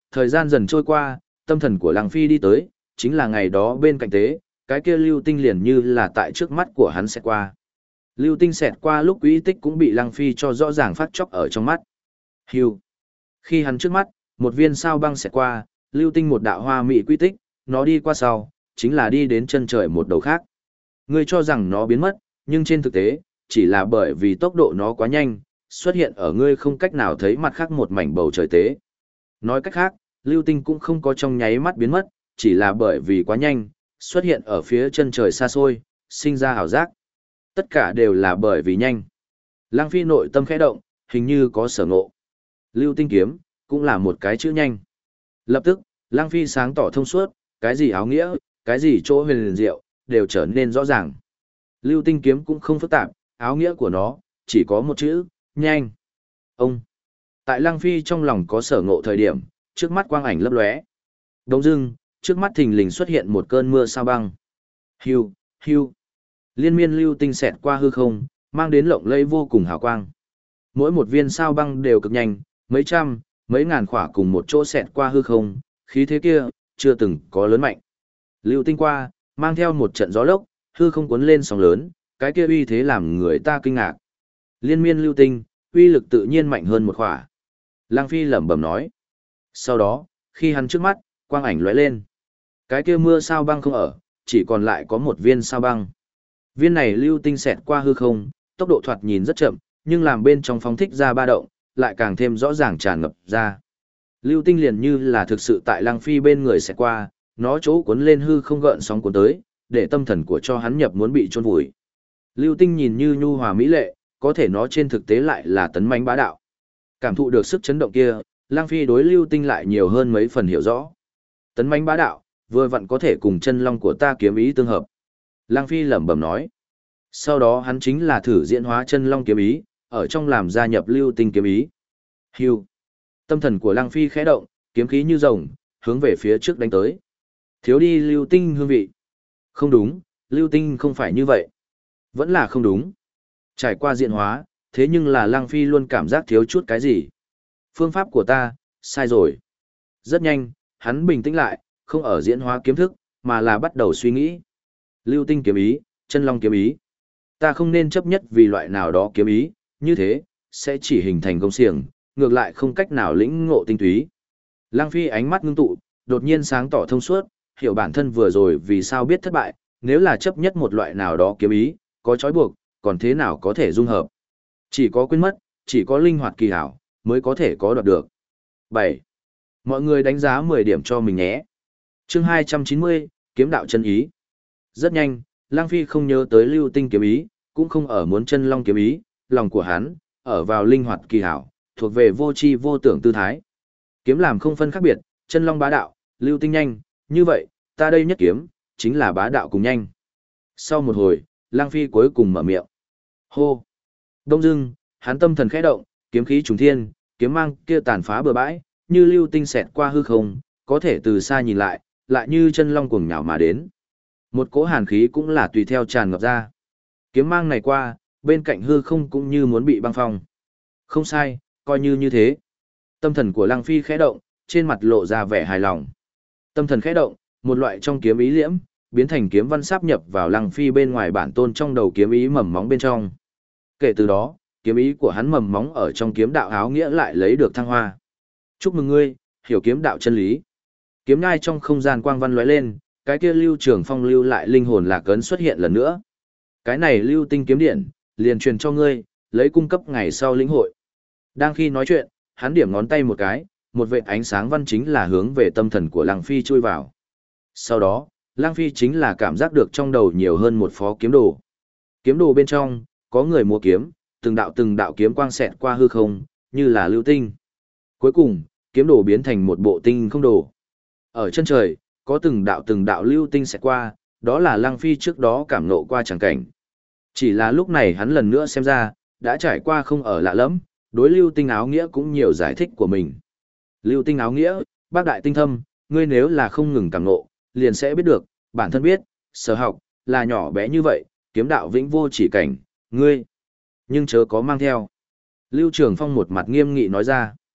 Thời gian dần trôi qua, tâm thần của Lăng Phi đi tới, chính là ngày đó bên cạnh tế, cái kia lưu tinh liền như là tại trước mắt của hắn xẹt qua. Lưu tinh xẹt qua lúc quỹ tích cũng bị Lăng Phi cho rõ ràng phát chóc ở trong mắt. Hưu. Khi hắn trước mắt, một viên sao băng xẹt qua, lưu tinh một đạo hoa mỹ quỹ tích, nó đi qua sau, chính là đi đến chân trời một đầu khác. Ngươi cho rằng nó biến mất, nhưng trên thực tế, chỉ là bởi vì tốc độ nó quá nhanh, xuất hiện ở ngươi không cách nào thấy mặt khác một mảnh bầu trời tế. Nói cách khác, lưu tinh cũng không có trong nháy mắt biến mất, chỉ là bởi vì quá nhanh, xuất hiện ở phía chân trời xa xôi, sinh ra ảo giác. Tất cả đều là bởi vì nhanh. Lăng Phi nội tâm khẽ động, hình như có sở ngộ. Lưu tinh kiếm, cũng là một cái chữ nhanh. Lập tức, Lăng Phi sáng tỏ thông suốt, cái gì áo nghĩa, cái gì chỗ huyền liền diệu, đều trở nên rõ ràng. Lưu tinh kiếm cũng không phức tạp, áo nghĩa của nó, chỉ có một chữ, nhanh. Ông. Tại Lăng Phi trong lòng có sở ngộ thời điểm, trước mắt quang ảnh lấp lóe. Đống dưng, trước mắt thình lình xuất hiện một cơn mưa sao băng. Hưu, hưu. Liên miên lưu tinh xẹt qua hư không, mang đến lộng lẫy vô cùng hào quang. Mỗi một viên sao băng đều cực nhanh, mấy trăm, mấy ngàn khỏa cùng một chỗ xẹt qua hư không, khí thế kia, chưa từng có lớn mạnh. Lưu tinh qua, mang theo một trận gió lốc, hư không cuốn lên sóng lớn, cái kia uy thế làm người ta kinh ngạc. Liên miên lưu tinh, uy lực tự nhiên mạnh hơn một khỏa. Lăng Phi lẩm bẩm nói. Sau đó, khi hắn trước mắt, quang ảnh lóe lên. Cái kia mưa sao băng không ở, chỉ còn lại có một viên sao băng. Viên này lưu tinh xẹt qua hư không, tốc độ thoạt nhìn rất chậm, nhưng làm bên trong phóng thích ra ba động, lại càng thêm rõ ràng tràn ngập ra. Lưu tinh liền như là thực sự tại Lăng Phi bên người xẹt qua, nó chỗ cuốn lên hư không gợn sóng cuốn tới, để tâm thần của cho hắn nhập muốn bị chôn vùi. Lưu tinh nhìn như nhu hòa mỹ lệ, có thể nó trên thực tế lại là tấn mãnh bá đạo. Cảm thụ được sức chấn động kia, Lăng Phi đối lưu tinh lại nhiều hơn mấy phần hiểu rõ. Tấn mãnh bá đạo, vừa vặn có thể cùng chân long của ta kiếm ý tương hợp. Lăng Phi lẩm bẩm nói. Sau đó hắn chính là thử diễn hóa chân long kiếm ý, ở trong làm gia nhập lưu tinh kiếm ý. Hưu. Tâm thần của Lăng Phi khẽ động, kiếm khí như rồng, hướng về phía trước đánh tới. Thiếu đi lưu tinh hương vị. Không đúng, lưu tinh không phải như vậy. Vẫn là không đúng. Trải qua diễn hóa, thế nhưng là Lăng Phi luôn cảm giác thiếu chút cái gì. Phương pháp của ta, sai rồi. Rất nhanh, hắn bình tĩnh lại, không ở diễn hóa kiếm thức, mà là bắt đầu suy nghĩ. Lưu tinh kiếm ý, chân long kiếm ý. Ta không nên chấp nhất vì loại nào đó kiếm ý, như thế, sẽ chỉ hình thành công xiềng, ngược lại không cách nào lĩnh ngộ tinh túy. Lăng Phi ánh mắt ngưng tụ, đột nhiên sáng tỏ thông suốt, hiểu bản thân vừa rồi vì sao biết thất bại, nếu là chấp nhất một loại nào đó kiếm ý, có trói buộc, còn thế nào có thể dung hợp. Chỉ có quên mất, chỉ có linh hoạt kỳ hảo, mới có thể có đoạt được. 7. Mọi người đánh giá 10 điểm cho mình nhé. Chương 290, kiếm đạo chân ý. Rất nhanh, Lăng Phi không nhớ tới lưu tinh kiếm ý, cũng không ở muốn chân long kiếm ý, lòng của hắn, ở vào linh hoạt kỳ hảo, thuộc về vô tri vô tưởng tư thái. Kiếm làm không phân khác biệt, chân long bá đạo, lưu tinh nhanh, như vậy, ta đây nhất kiếm, chính là bá đạo cùng nhanh. Sau một hồi, Lăng Phi cuối cùng mở miệng. Hô! Đông dưng, hắn tâm thần khẽ động, kiếm khí trùng thiên, kiếm mang kia tàn phá bừa bãi, như lưu tinh xẹt qua hư không, có thể từ xa nhìn lại, lại như chân long cuồng nhào mà đến. Một cỗ hàn khí cũng là tùy theo tràn ngập ra. Kiếm mang này qua, bên cạnh hư không cũng như muốn bị băng phong. Không sai, coi như như thế. Tâm thần của Lăng Phi khẽ động, trên mặt lộ ra vẻ hài lòng. Tâm thần khẽ động, một loại trong kiếm ý liễm, biến thành kiếm văn sáp nhập vào Lăng Phi bên ngoài bản tôn trong đầu kiếm ý mầm móng bên trong. Kể từ đó, kiếm ý của hắn mầm móng ở trong kiếm đạo áo nghĩa lại lấy được thăng hoa. Chúc mừng ngươi, hiểu kiếm đạo chân lý. Kiếm ngai trong không gian quang văn lóe lên, cái kia lưu trường phong lưu lại linh hồn lạc ấn xuất hiện lần nữa. Cái này lưu tinh kiếm điện, liền truyền cho ngươi, lấy cung cấp ngày sau lĩnh hội. Đang khi nói chuyện, hắn điểm ngón tay một cái, một vệt ánh sáng văn chính là hướng về tâm thần của Lăng Phi chui vào. Sau đó, Lăng Phi chính là cảm giác được trong đầu nhiều hơn một phó kiếm đồ. Kiếm đồ bên trong, có người mua kiếm, từng đạo kiếm quang xẹt qua hư không, như là lưu tinh. Cuối cùng, kiếm đồ biến thành một bộ tinh không đồ. Ở chân trời, có từng đạo lưu tinh xẹt qua, đó là Lăng Phi trước đó cảm ngộ qua chẳng cảnh. Chỉ là lúc này hắn lần nữa xem ra, đã trải qua không ở lạ lắm, đối lưu tinh áo nghĩa cũng nhiều giải thích của mình. Lưu tinh áo nghĩa, bác đại tinh thâm, ngươi nếu là không ngừng cảm ngộ, liền sẽ biết được, bản thân biết, sở học, là nhỏ bé như vậy, kiếm đạo vĩnh vô chỉ cảnh, ngươi. Nhưng chớ có mang theo. Lưu Trường Phong một mặt nghiêm nghị nói ra.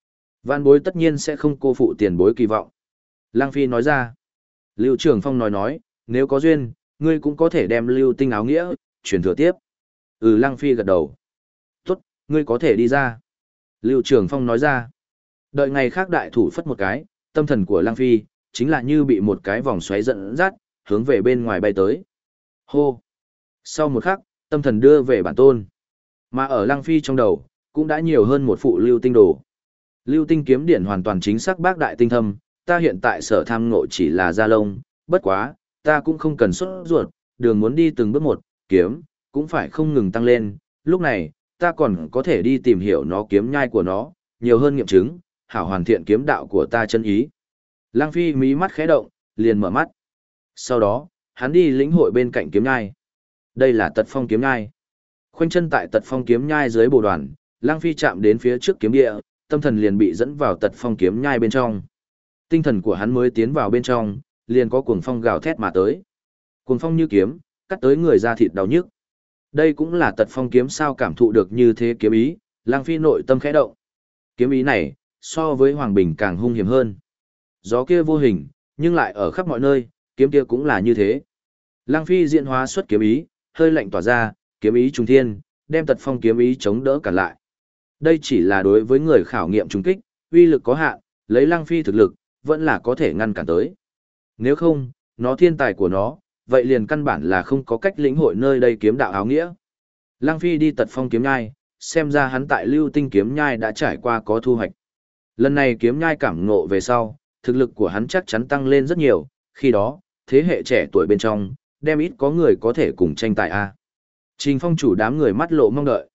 Vạn bối tất nhiên sẽ không cô phụ tiền bối kỳ vọng. Lăng Phi nói ra. Lưu Trường Phong nói, nếu có duyên, ngươi cũng có thể đem lưu tinh áo nghĩa, truyền thừa tiếp. Lăng Phi gật đầu. Tốt, ngươi có thể đi ra. Lưu Trường Phong nói ra. Đợi ngày khác đại thủ phất một cái, tâm thần của Lăng Phi, chính là như bị một cái vòng xoáy dẫn dắt, hướng về bên ngoài bay tới. Hô! Sau một khắc, tâm thần đưa về bản tôn. Mà ở Lăng Phi trong đầu, cũng đã nhiều hơn một phụ lưu tinh đồ. Lưu tinh kiếm điển hoàn toàn chính xác bác đại tinh thâm, ta hiện tại sở tham ngộ chỉ là da lông, bất quá, ta cũng không cần xuất ruột, đường muốn đi từng bước một, kiếm, cũng phải không ngừng tăng lên, lúc này, ta còn có thể đi tìm hiểu nó kiếm nhai của nó, nhiều hơn nghiệm chứng, hảo hoàn thiện kiếm đạo của ta chân ý. Lăng Phi mí mắt khẽ động, liền mở mắt. Sau đó, hắn đi lĩnh hội bên cạnh kiếm nhai. Đây là Tật Phong kiếm nhai. Khoanh chân tại Tật Phong kiếm nhai dưới bồ đoàn, Lăng Phi chạm đến phía trước kiếm địa, tâm thần liền bị dẫn vào Tật Phong kiếm nhai bên trong. Tinh thần của hắn mới tiến vào bên trong, liền có cuồng phong gào thét mà tới. Cuồng phong như kiếm, cắt tới người da thịt đau nhức. Đây cũng là Tật Phong kiếm sao cảm thụ được như thế kiếm ý, Lăng Phi nội tâm khẽ động. Kiếm ý này, so với Hoàng Bình càng hung hiểm hơn. Gió kia vô hình, nhưng lại ở khắp mọi nơi, kiếm kia cũng là như thế. Lăng Phi diễn hóa xuất kiếm ý, hơi lạnh tỏa ra, kiếm ý trùng thiên, đem Tật Phong kiếm ý chống đỡ cản lại. Đây chỉ là đối với người khảo nghiệm trùng kích, uy lực có hạn, lấy Lăng Phi thực lực, vẫn là có thể ngăn cản tới. Nếu không, nó thiên tài của nó, vậy liền căn bản là không có cách lĩnh hội nơi đây kiếm đạo áo nghĩa. Lăng Phi đi Tật Phong kiếm nhai, xem ra hắn tại Lưu Tinh kiếm nhai đã trải qua có thu hoạch. Lần này kiếm nhai cảm ngộ về sau, thực lực của hắn chắc chắn tăng lên rất nhiều, khi đó, thế hệ trẻ tuổi bên trong, đem ít có người có thể cùng tranh tài a. Trình Phong chủ đám người mắt lộ mong đợi.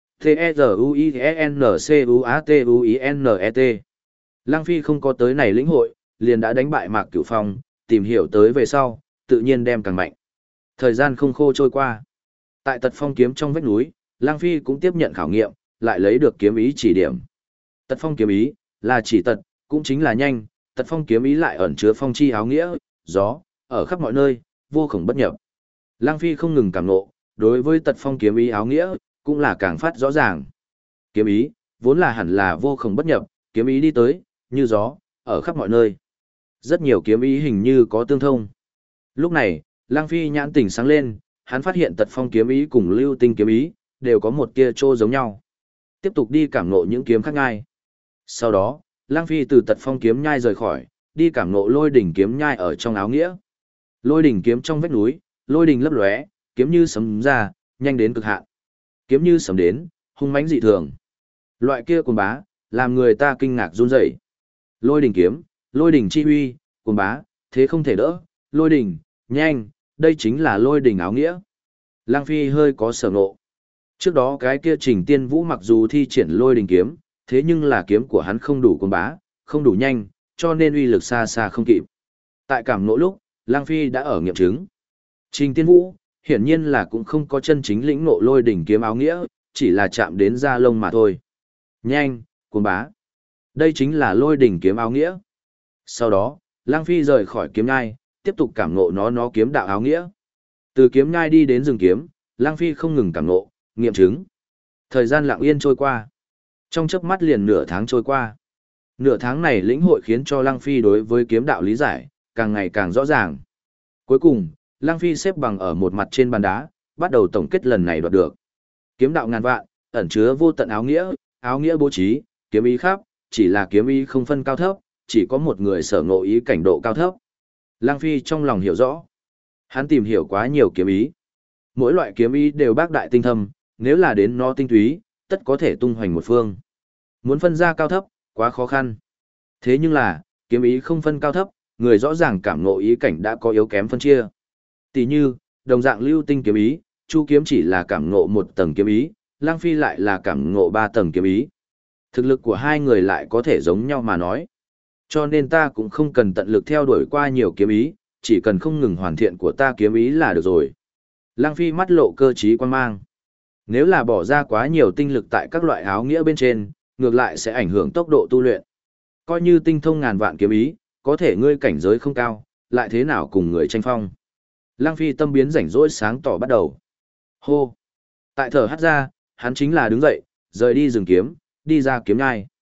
T-E-Z-U-I-N-C-U-A-T-U-I-N-E-T. Lăng Phi không có tới này lĩnh hội, liền đã đánh bại Mạc Cửu Phong, tìm hiểu tới về sau, tự nhiên đem càng mạnh. Thời gian không khô trôi qua. Tại Tật Phong kiếm trong vách núi, Lăng Phi cũng tiếp nhận khảo nghiệm, lại lấy được kiếm ý chỉ điểm. Tật Phong kiếm ý, là chỉ tật, cũng chính là nhanh, Tật Phong kiếm ý lại ẩn chứa phong chi áo nghĩa, gió, ở khắp mọi nơi, vô cùng bất nhập. Lăng Phi không ngừng cảm ngộ, đối với Tật Phong kiếm ý áo nghĩa, cũng là càng phát rõ ràng. Kiếm ý, vốn là hẳn là vô cùng bất nhập, kiếm ý đi tới, như gió, ở khắp mọi nơi. Rất nhiều kiếm ý hình như có tương thông. Lúc này, Lăng Phi nhãn tỉnh sáng lên, hắn phát hiện Tật Phong kiếm ý cùng Lưu Tinh kiếm ý, đều có một tia trô giống nhau. Tiếp tục đi cảm ngộ những kiếm khác nhai. Sau đó, Lăng Phi từ Tật Phong kiếm nhai rời khỏi, đi cảm ngộ Lôi đỉnh kiếm nhai ở trong áo nghĩa. Lôi đỉnh kiếm trong vách núi, lôi đỉnh lấp lóe, kiếm như sấm ra, nhanh đến cực hạn. Kiếm như sấm đến, hung mãnh dị thường. Loại kia cuồng bá, làm người ta kinh ngạc run rẩy. Lôi đỉnh kiếm, lôi đỉnh chi uy, cuồng bá, thế không thể đỡ, lôi đỉnh, nhanh, đây chính là lôi đỉnh áo nghĩa. Lăng Phi hơi có sở ngộ. Trước đó cái kia Trình Tiên Vũ mặc dù thi triển lôi đỉnh kiếm, thế nhưng là kiếm của hắn không đủ cuồng bá, không đủ nhanh, cho nên uy lực xa xa không kịp. Tại cảm ngộ lúc, Lăng Phi đã ở nghiệm chứng. Trình Tiên Vũ, hiển nhiên là cũng không có chân chính lĩnh ngộ lôi đỉnh kiếm áo nghĩa, chỉ là chạm đến da lông mà thôi. Nhanh, cuồng bá. Đây chính là lôi đỉnh kiếm áo nghĩa. Sau đó, Lăng Phi rời khỏi kiếm nhai, tiếp tục cảm ngộ nó kiếm đạo áo nghĩa. Từ kiếm nhai đi đến rừng kiếm, Lăng Phi không ngừng cảm ngộ, nghiệm chứng. Thời gian lặng yên trôi qua. Trong chớp mắt liền nửa tháng trôi qua. Nửa tháng này lĩnh hội khiến cho Lăng Phi đối với kiếm đạo lý giải, càng ngày càng rõ ràng. Cuối cùng, Lăng Phi xếp bằng ở một mặt trên bàn đá, bắt đầu tổng kết lần này đoạt được. Kiếm đạo ngàn vạn, ẩn chứa vô tận áo nghĩa bố trí, kiếm ý khắp, chỉ là kiếm ý không phân cao thấp, chỉ có một người sở ngộ ý cảnh độ cao thấp. Lăng Phi trong lòng hiểu rõ. Hắn tìm hiểu quá nhiều kiếm ý. Mỗi loại kiếm ý đều bác đại tinh thâm, nếu là đến nó tinh túy, tất có thể tung hoành một phương. Muốn phân ra cao thấp, quá khó khăn. Thế nhưng là, kiếm ý không phân cao thấp, người rõ ràng cảm ngộ ý cảnh đã có yếu kém phân chia. Tỷ như, đồng dạng Lưu Tinh kiếm ý, Chu kiếm chỉ là cảm ngộ một tầng kiếm ý, Lăng Phi lại là cảm ngộ ba tầng kiếm ý. Thực lực của hai người lại có thể giống nhau mà nói. Cho nên ta cũng không cần tận lực theo đuổi qua nhiều kiếm ý, chỉ cần không ngừng hoàn thiện của ta kiếm ý là được rồi. Lăng Phi mắt lộ cơ trí quan mang. Nếu là bỏ ra quá nhiều tinh lực tại các loại áo nghĩa bên trên, ngược lại sẽ ảnh hưởng tốc độ tu luyện. Coi như tinh thông ngàn vạn kiếm ý, có thể ngươi cảnh giới không cao, lại thế nào cùng người tranh phong. Lăng Phi tâm biến rảnh rỗi sáng tỏ bắt đầu. Hô! Tại thở hắt ra, hắn chính là đứng dậy, rời đi rừng kiếm, đi ra kiếm nhai.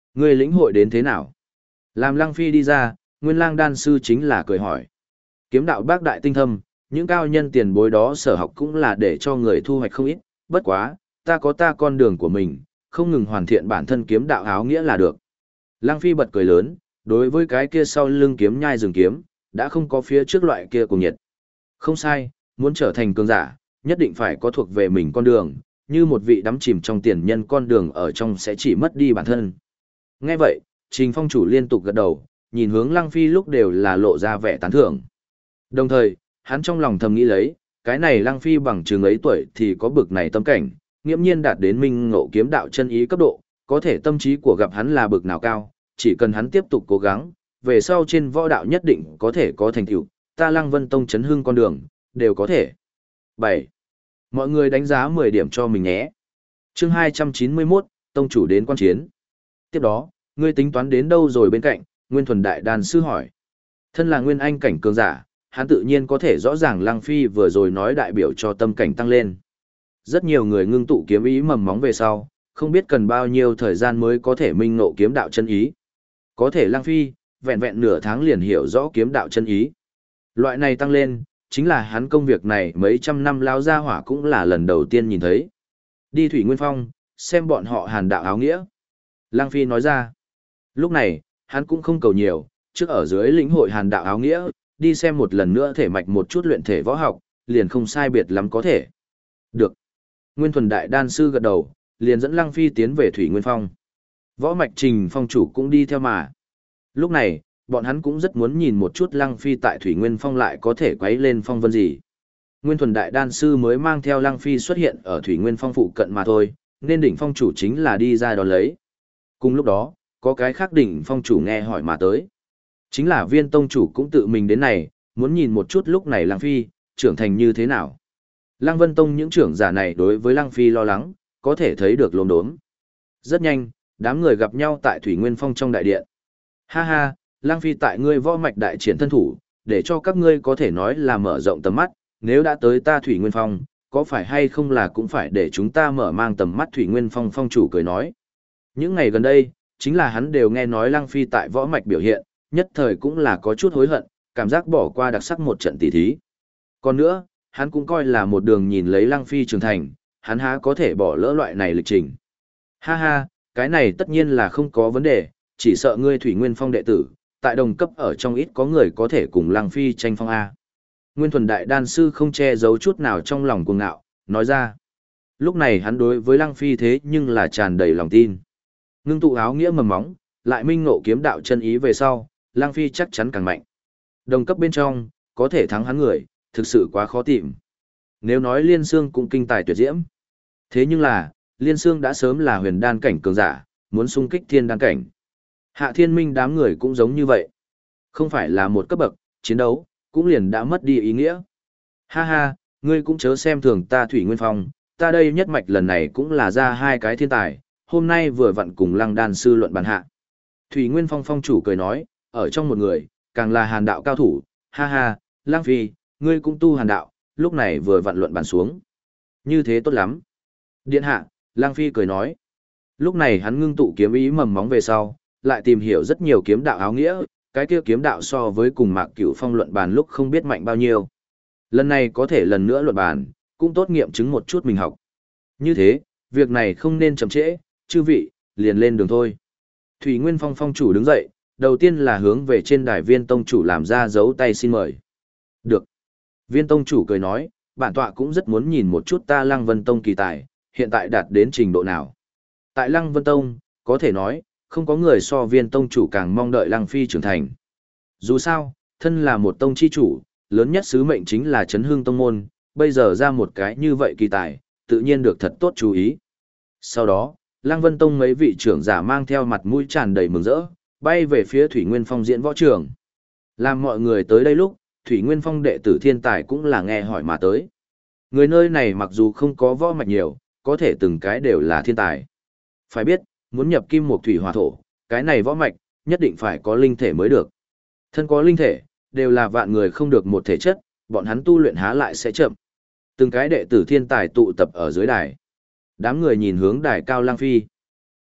Ngươi lĩnh hội đến thế nào? Làm Lăng Phi đi ra, Nguyên Lang đan sư chính là cười hỏi. Kiếm đạo bác đại tinh thâm, những cao nhân tiền bối đó sở học cũng là để cho người thu hoạch không ít, bất quá, ta có ta con đường của mình, không ngừng hoàn thiện bản thân kiếm đạo áo nghĩa là được. Lăng Phi bật cười lớn, đối với cái kia sau lưng kiếm nhai rừng kiếm, đã không có phía trước loại kia cùng nhiệt. Không sai, muốn trở thành cường giả, nhất định phải có thuộc về mình con đường, như một vị đắm chìm trong tiền nhân con đường ở trong sẽ chỉ mất đi bản thân. Nghe vậy, Trình Phong chủ liên tục gật đầu, nhìn hướng Lăng Phi lúc đều là lộ ra vẻ tán thưởng. Đồng thời, hắn trong lòng thầm nghĩ lấy, cái này Lăng Phi bằng chừng ấy tuổi thì có bực này tâm cảnh, nghiễm nhiên đạt đến minh ngộ kiếm đạo chân ý cấp độ, có thể tâm trí của gặp hắn là bực nào cao, chỉ cần hắn tiếp tục cố gắng, về sau trên võ đạo nhất định có thể có thành tựu, ta Lăng Vân Tông chấn hưng con đường, đều có thể. 7. Mọi người đánh giá 10 điểm cho mình nhé. Chương 291, Tông chủ đến quan chiến. Tiếp đó, ngươi tính toán đến đâu rồi bên cạnh, Nguyên Thuần Đại Đan sư hỏi. Thân là Nguyên Anh cảnh cường giả, hắn tự nhiên có thể rõ ràng Lăng Phi vừa rồi nói đại biểu cho tâm cảnh tăng lên. Rất nhiều người ngưng tụ kiếm ý mầm móng về sau, không biết cần bao nhiêu thời gian mới có thể minh ngộ kiếm đạo chân ý. Có thể Lăng Phi, vẹn vẹn nửa tháng liền hiểu rõ kiếm đạo chân ý. Loại này tăng lên, chính là hắn công việc này mấy trăm năm lao ra hỏa cũng là lần đầu tiên nhìn thấy. Đi Thủy Nguyên Phong, xem bọn họ hàn đạo áo nghĩa. Lăng Phi nói ra. Lúc này, hắn cũng không cầu nhiều, trước ở dưới lĩnh hội hàn đạo áo nghĩa, đi xem một lần nữa thể mạch một chút luyện thể võ học, liền không sai biệt lắm có thể. Được. Nguyên Thuần Đại Đan sư gật đầu, liền dẫn Lăng Phi tiến về Thủy Nguyên Phong. Võ mạch Trình Phong chủ cũng đi theo mà. Lúc này, bọn hắn cũng rất muốn nhìn một chút Lăng Phi tại Thủy Nguyên Phong lại có thể quấy lên phong vân gì. Nguyên Thuần Đại Đan sư mới mang theo Lăng Phi xuất hiện ở Thủy Nguyên Phong phụ cận mà thôi, nên đỉnh phong chủ chính là đi ra đón lấy. Cùng lúc đó, có cái khác đỉnh phong chủ nghe hỏi mà tới. Chính là Viên tông chủ cũng tự mình đến này, muốn nhìn một chút lúc này Lăng Phi, trưởng thành như thế nào. Lăng Vân Tông những trưởng giả này đối với Lăng Phi lo lắng, có thể thấy được lồn đốm. Rất nhanh, đám người gặp nhau tại Thủy Nguyên Phong trong đại điện. Ha ha, Lăng Phi tại ngươi võ mạch đại triển thân thủ, để cho các ngươi có thể nói là mở rộng tầm mắt, nếu đã tới ta Thủy Nguyên Phong, có phải hay không là cũng phải để chúng ta mở mang tầm mắt. Thủy Nguyên Phong phong chủ cười nói. Những ngày gần đây, chính là hắn đều nghe nói Lăng Phi tại võ mạch biểu hiện, nhất thời cũng là có chút hối hận, cảm giác bỏ qua đặc sắc một trận tỷ thí. Còn nữa, hắn cũng coi là một đường nhìn lấy Lăng Phi trưởng thành, hắn há có thể bỏ lỡ loại này lịch trình. Ha ha, cái này tất nhiên là không có vấn đề, chỉ sợ ngươi Thủy Nguyên Phong đệ tử, tại đồng cấp ở trong ít có người có thể cùng Lăng Phi tranh phong A. Nguyên Thuần Đại Đan sư không che giấu chút nào trong lòng cuồng ngạo, nói ra. Lúc này hắn đối với Lăng Phi thế nhưng là tràn đầy lòng tin. Ngưng tụ áo nghĩa mầm móng, lại minh ngộ kiếm đạo chân ý về sau, Lăng Phi chắc chắn càng mạnh. Đồng cấp bên trong, có thể thắng hắn người, thực sự quá khó tìm. Nếu nói Liên Xương cũng kinh tài tuyệt diễm. Thế nhưng là, Liên Xương đã sớm là huyền đan cảnh cường giả, muốn xung kích thiên đan cảnh. Hạ Thiên Minh đám người cũng giống như vậy. Không phải là một cấp bậc, chiến đấu, cũng liền đã mất đi ý nghĩa. Ha ha, ngươi cũng chớ xem thường ta Thủy Nguyên Phong, ta đây nhất mạch lần này cũng là ra hai cái thiên tài, hôm nay vừa vặn cùng Lăng đan sư luận bàn hạ. Thủy Nguyên Phong phong chủ cười nói, ở trong một người, càng là hàn đạo cao thủ, ha ha, Lăng Phi, ngươi cũng tu hàn đạo, lúc này vừa vặn luận bàn xuống. Như thế tốt lắm. Điện hạ, Lăng Phi cười nói. Lúc này hắn ngưng tụ kiếm ý mầm móng về sau, lại tìm hiểu rất nhiều kiếm đạo áo nghĩa, cái kia kiếm đạo so với cùng Mạc Cửu Phong luận bàn lúc không biết mạnh bao nhiêu. Lần này có thể lần nữa luận bàn, cũng tốt nghiệm chứng một chút mình học. Như thế, việc này không nên chậm trễ, chư vị, liền lên đường thôi. Thủy Nguyên Phong phong chủ đứng dậy, đầu tiên là hướng về trên đài Viên tông chủ làm ra dấu tay xin mời. Được. Viên tông chủ cười nói, bản tọa cũng rất muốn nhìn một chút ta Lăng Vân Tông kỳ tài, hiện tại đạt đến trình độ nào. Tại Lăng Vân Tông, có thể nói, không có người so Viên tông chủ càng mong đợi Lăng Phi trưởng thành. Dù sao, thân là một tông chi chủ, lớn nhất sứ mệnh chính là chấn hương tông môn, bây giờ ra một cái như vậy kỳ tài, tự nhiên được thật tốt chú ý. Sau đó, Lăng Vân Tông mấy vị trưởng giả mang theo mặt mũi tràn đầy mừng rỡ, bay về phía Thủy Nguyên Phong diễn võ trường. Làm mọi người tới đây lúc, Thủy Nguyên Phong đệ tử thiên tài cũng là nghe hỏi mà tới. Người nơi này mặc dù không có võ mạch nhiều, có thể từng cái đều là thiên tài. Phải biết, muốn nhập kim một thủy hỏa thổ, cái này võ mạch, nhất định phải có linh thể mới được. Thân có linh thể, đều là vạn người không được một thể chất, bọn hắn tu luyện há lại sẽ chậm. Từng cái đệ tử thiên tài tụ tập ở dưới đài. Đám người nhìn hướng đài cao Lăng Phi.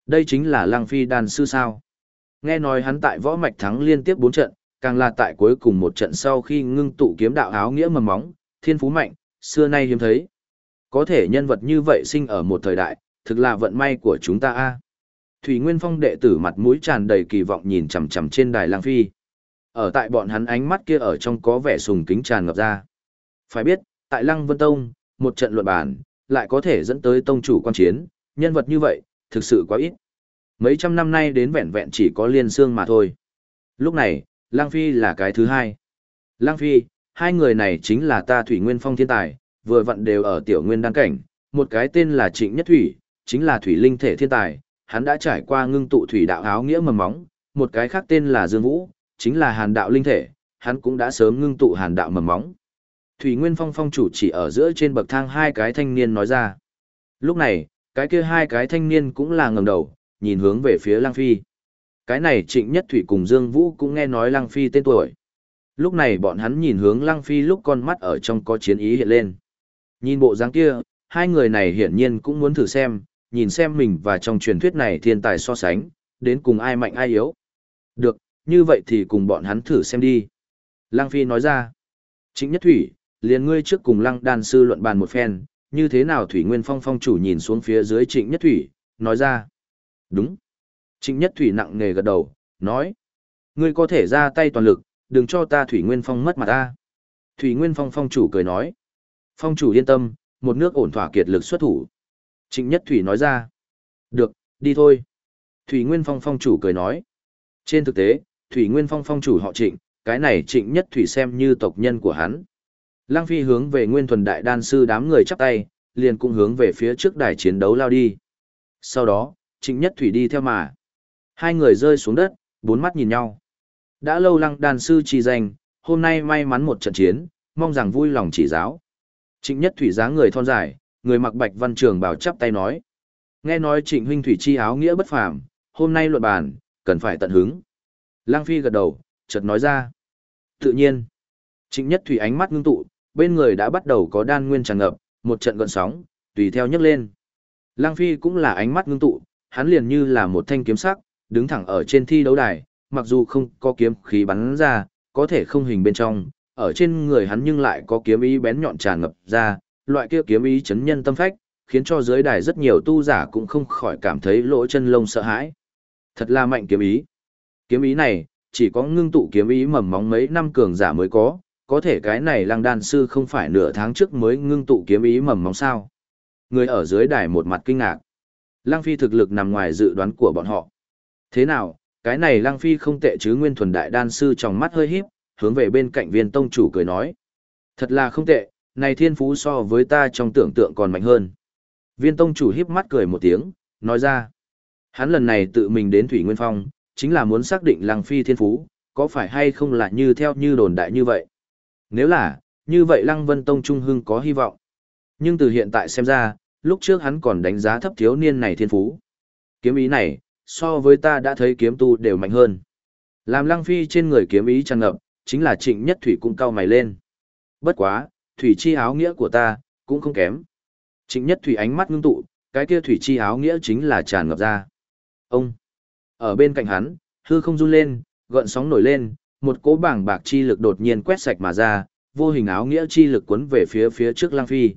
Đây chính là Lăng Phi đan sư sao? Nghe nói hắn tại võ mạch thắng liên tiếp 4 trận, càng là tại cuối cùng một trận sau khi ngưng tụ kiếm đạo áo nghĩa mầm móng, thiên phú mạnh, xưa nay hiếm thấy. Có thể nhân vật như vậy sinh ở một thời đại, thực là vận may của chúng ta a. Thủy Nguyên Phong đệ tử mặt mũi tràn đầy kỳ vọng nhìn chằm chằm trên đài Lăng Phi. Ở tại bọn hắn ánh mắt kia ở trong có vẻ sùng kính tràn ngập ra. Phải biết, tại Lăng Vân Tông, một trận luận bàn, lại có thể dẫn tới tông chủ quan chiến, nhân vật như vậy, thực sự quá ít. Mấy trăm năm nay đến vẹn vẹn chỉ có Liên Xương mà thôi. Lúc này, Lăng Phi là cái thứ hai. Lăng Phi, hai người này chính là ta Thủy Nguyên Phong thiên tài, vừa vặn đều ở tiểu nguyên đan cảnh, một cái tên là Trịnh Nhất Thủy, chính là thủy linh thể thiên tài, hắn đã trải qua ngưng tụ thủy đạo áo nghĩa mầm móng, một cái khác tên là Dương Vũ, chính là hàn đạo linh thể, hắn cũng đã sớm ngưng tụ hàn đạo mầm móng. Thủy Nguyên Phong phong chủ chỉ ở giữa trên bậc thang hai cái thanh niên nói ra. Lúc này, cái kia hai cái thanh niên cũng là ngẩng đầu, nhìn hướng về phía Lăng Phi. Cái này Trịnh Nhất Thủy cùng Dương Vũ cũng nghe nói Lăng Phi tên tuổi. Lúc này bọn hắn nhìn hướng Lăng Phi lúc con mắt ở trong có chiến ý hiện lên. Nhìn bộ dáng kia, hai người này hiển nhiên cũng muốn thử xem, nhìn xem mình và trong truyền thuyết này thiên tài so sánh, đến cùng ai mạnh ai yếu. Được, như vậy thì cùng bọn hắn thử xem đi. Lăng Phi nói ra. Trịnh Nhất Thủy, liền ngươi trước cùng Lăng đan sư luận bàn một phen, như thế nào Thủy Nguyên Phong phong chủ nhìn xuống phía dưới Trịnh Nhất Thủy, nói ra. Đúng. Trịnh Nhất Thủy nặng nề gật đầu, nói. Ngươi có thể ra tay toàn lực, đừng cho ta Thủy Nguyên Phong mất mặt ta. Thủy Nguyên Phong phong chủ cười nói. Phong chủ yên tâm, một nước ổn thỏa kiệt lực xuất thủ. Trịnh Nhất Thủy nói ra. Được, đi thôi. Thủy Nguyên Phong phong chủ cười nói. Trên thực tế, Thủy Nguyên Phong phong chủ họ Trịnh, cái này Trịnh Nhất Thủy xem như tộc nhân của hắn. Lăng Phi hướng về Nguyên Thuần Đại Đan sư đám người chắp tay, liền cũng hướng về phía trước đài chiến đấu lao đi. Sau đó, Trịnh Nhất Thủy đi theo mà. Hai người rơi xuống đất, bốn mắt nhìn nhau. Đã lâu Lăng đan sư chi danh, hôm nay may mắn một trận chiến, mong rằng vui lòng chỉ giáo. Trịnh Nhất Thủy dáng người thon dài, người mặc bạch văn trường bào chắp tay nói. Nghe nói Trịnh huynh thủy chi áo nghĩa bất phàm, hôm nay luận bàn, cần phải tận hứng. Lăng Phi gật đầu, chợt nói ra. Tự nhiên. Trịnh Nhất Thủy ánh mắt ngưng tụ, bên người đã bắt đầu có đan nguyên tràn ngập, một trận gợn sóng, tùy theo nhấc lên. Lăng Phi cũng là ánh mắt ngưng tụ, hắn liền như là một thanh kiếm sắc, đứng thẳng ở trên thi đấu đài, mặc dù không có kiếm khí bắn ra, có thể không hình bên trong, ở trên người hắn nhưng lại có kiếm ý bén nhọn tràn ngập ra, loại kia kiếm ý chấn nhân tâm phách, khiến cho dưới đài rất nhiều tu giả cũng không khỏi cảm thấy lỗ chân lông sợ hãi. Thật là mạnh kiếm ý. Kiếm ý này, chỉ có ngưng tụ kiếm ý mầm móng mấy năm cường giả mới có thể cái này Lăng đan sư không phải nửa tháng trước mới ngưng tụ kiếm ý mầm móng sao. Người ở dưới đài một mặt kinh ngạc. Lăng Phi thực lực nằm ngoài dự đoán của bọn họ. Thế nào, cái này Lăng Phi không tệ chứ? Nguyên Thuần Đại Đan sư trong mắt hơi híp, hướng về bên cạnh Viên tông chủ cười nói. Thật là không tệ, này thiên phú so với ta trong tưởng tượng còn mạnh hơn. Viên tông chủ híp mắt cười một tiếng, nói ra. Hắn lần này tự mình đến Thủy Nguyên Phong, chính là muốn xác định Lăng Phi thiên phú, có phải hay không là như theo như đồn đại như vậy. Nếu là, như vậy Lăng Vân Tông Trung Hưng có hy vọng. Nhưng từ hiện tại xem ra, lúc trước hắn còn đánh giá thấp thiếu niên này thiên phú. Kiếm ý này, so với ta đã thấy kiếm tu đều mạnh hơn. Làm Lăng Phi trên người kiếm ý tràn ngập, chính là Trịnh Nhất Thủy cũng cau mày lên. Bất quá, thủy chi áo nghĩa của ta, cũng không kém. Trịnh Nhất Thủy ánh mắt ngưng tụ, cái kia thủy chi áo nghĩa chính là tràn ngập ra. Ông, ở bên cạnh hắn, hư không run lên, gợn sóng nổi lên, một cỗ bảng bạc chi lực đột nhiên quét sạch mà ra, vô hình áo nghĩa chi lực cuốn về phía trước Lăng Phi.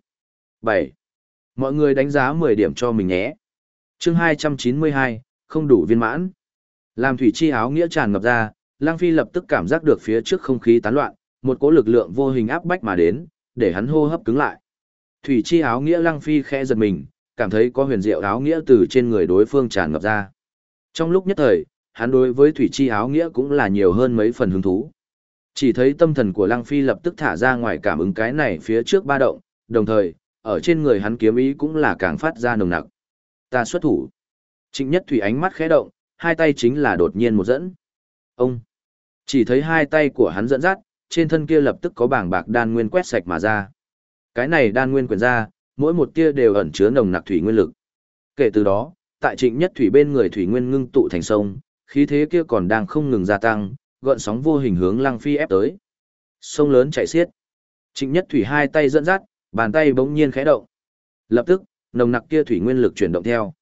7. Mọi người đánh giá 10 điểm cho mình nhé. Chương 292, không đủ viên mãn. Làm thủy chi áo nghĩa tràn ngập ra, Lăng Phi lập tức cảm giác được phía trước không khí tán loạn, một cỗ lực lượng vô hình áp bách mà đến, để hắn hô hấp cứng lại. Thủy chi áo nghĩa Lăng Phi khẽ giật mình, cảm thấy có huyền diệu áo nghĩa từ trên người đối phương tràn ngập ra. Trong lúc nhất thời, hắn đối với thủy chi áo nghĩa cũng là nhiều hơn mấy phần hứng thú. Chỉ thấy tâm thần của Lăng Phi lập tức thả ra ngoài cảm ứng cái này phía trước ba động, đồng thời, ở trên người hắn kiếm ý cũng là càng phát ra nồng nặc. Ta xuất thủ. Trịnh Nhất Thủy ánh mắt khẽ động, hai tay chính là đột nhiên một dẫn. Ông. Chỉ thấy hai tay của hắn dẫn dắt, trên thân kia lập tức có bảng bạc đan nguyên quét sạch mà ra. Cái này đan nguyên quyển ra, mỗi một tia đều ẩn chứa nồng nặc thủy nguyên lực. Kể từ đó, tại Trịnh Nhất Thủy bên người thủy nguyên ngưng tụ thành sông, khí thế kia còn đang không ngừng gia tăng, gợn sóng vô hình hướng Lăng Phi ép tới. Sông lớn chảy xiết. Trịnh Nhất Thủy hai tay dẫn dắt, bàn tay bỗng nhiên khẽ động. Lập tức, nồng nặc kia thủy nguyên lực chuyển động theo.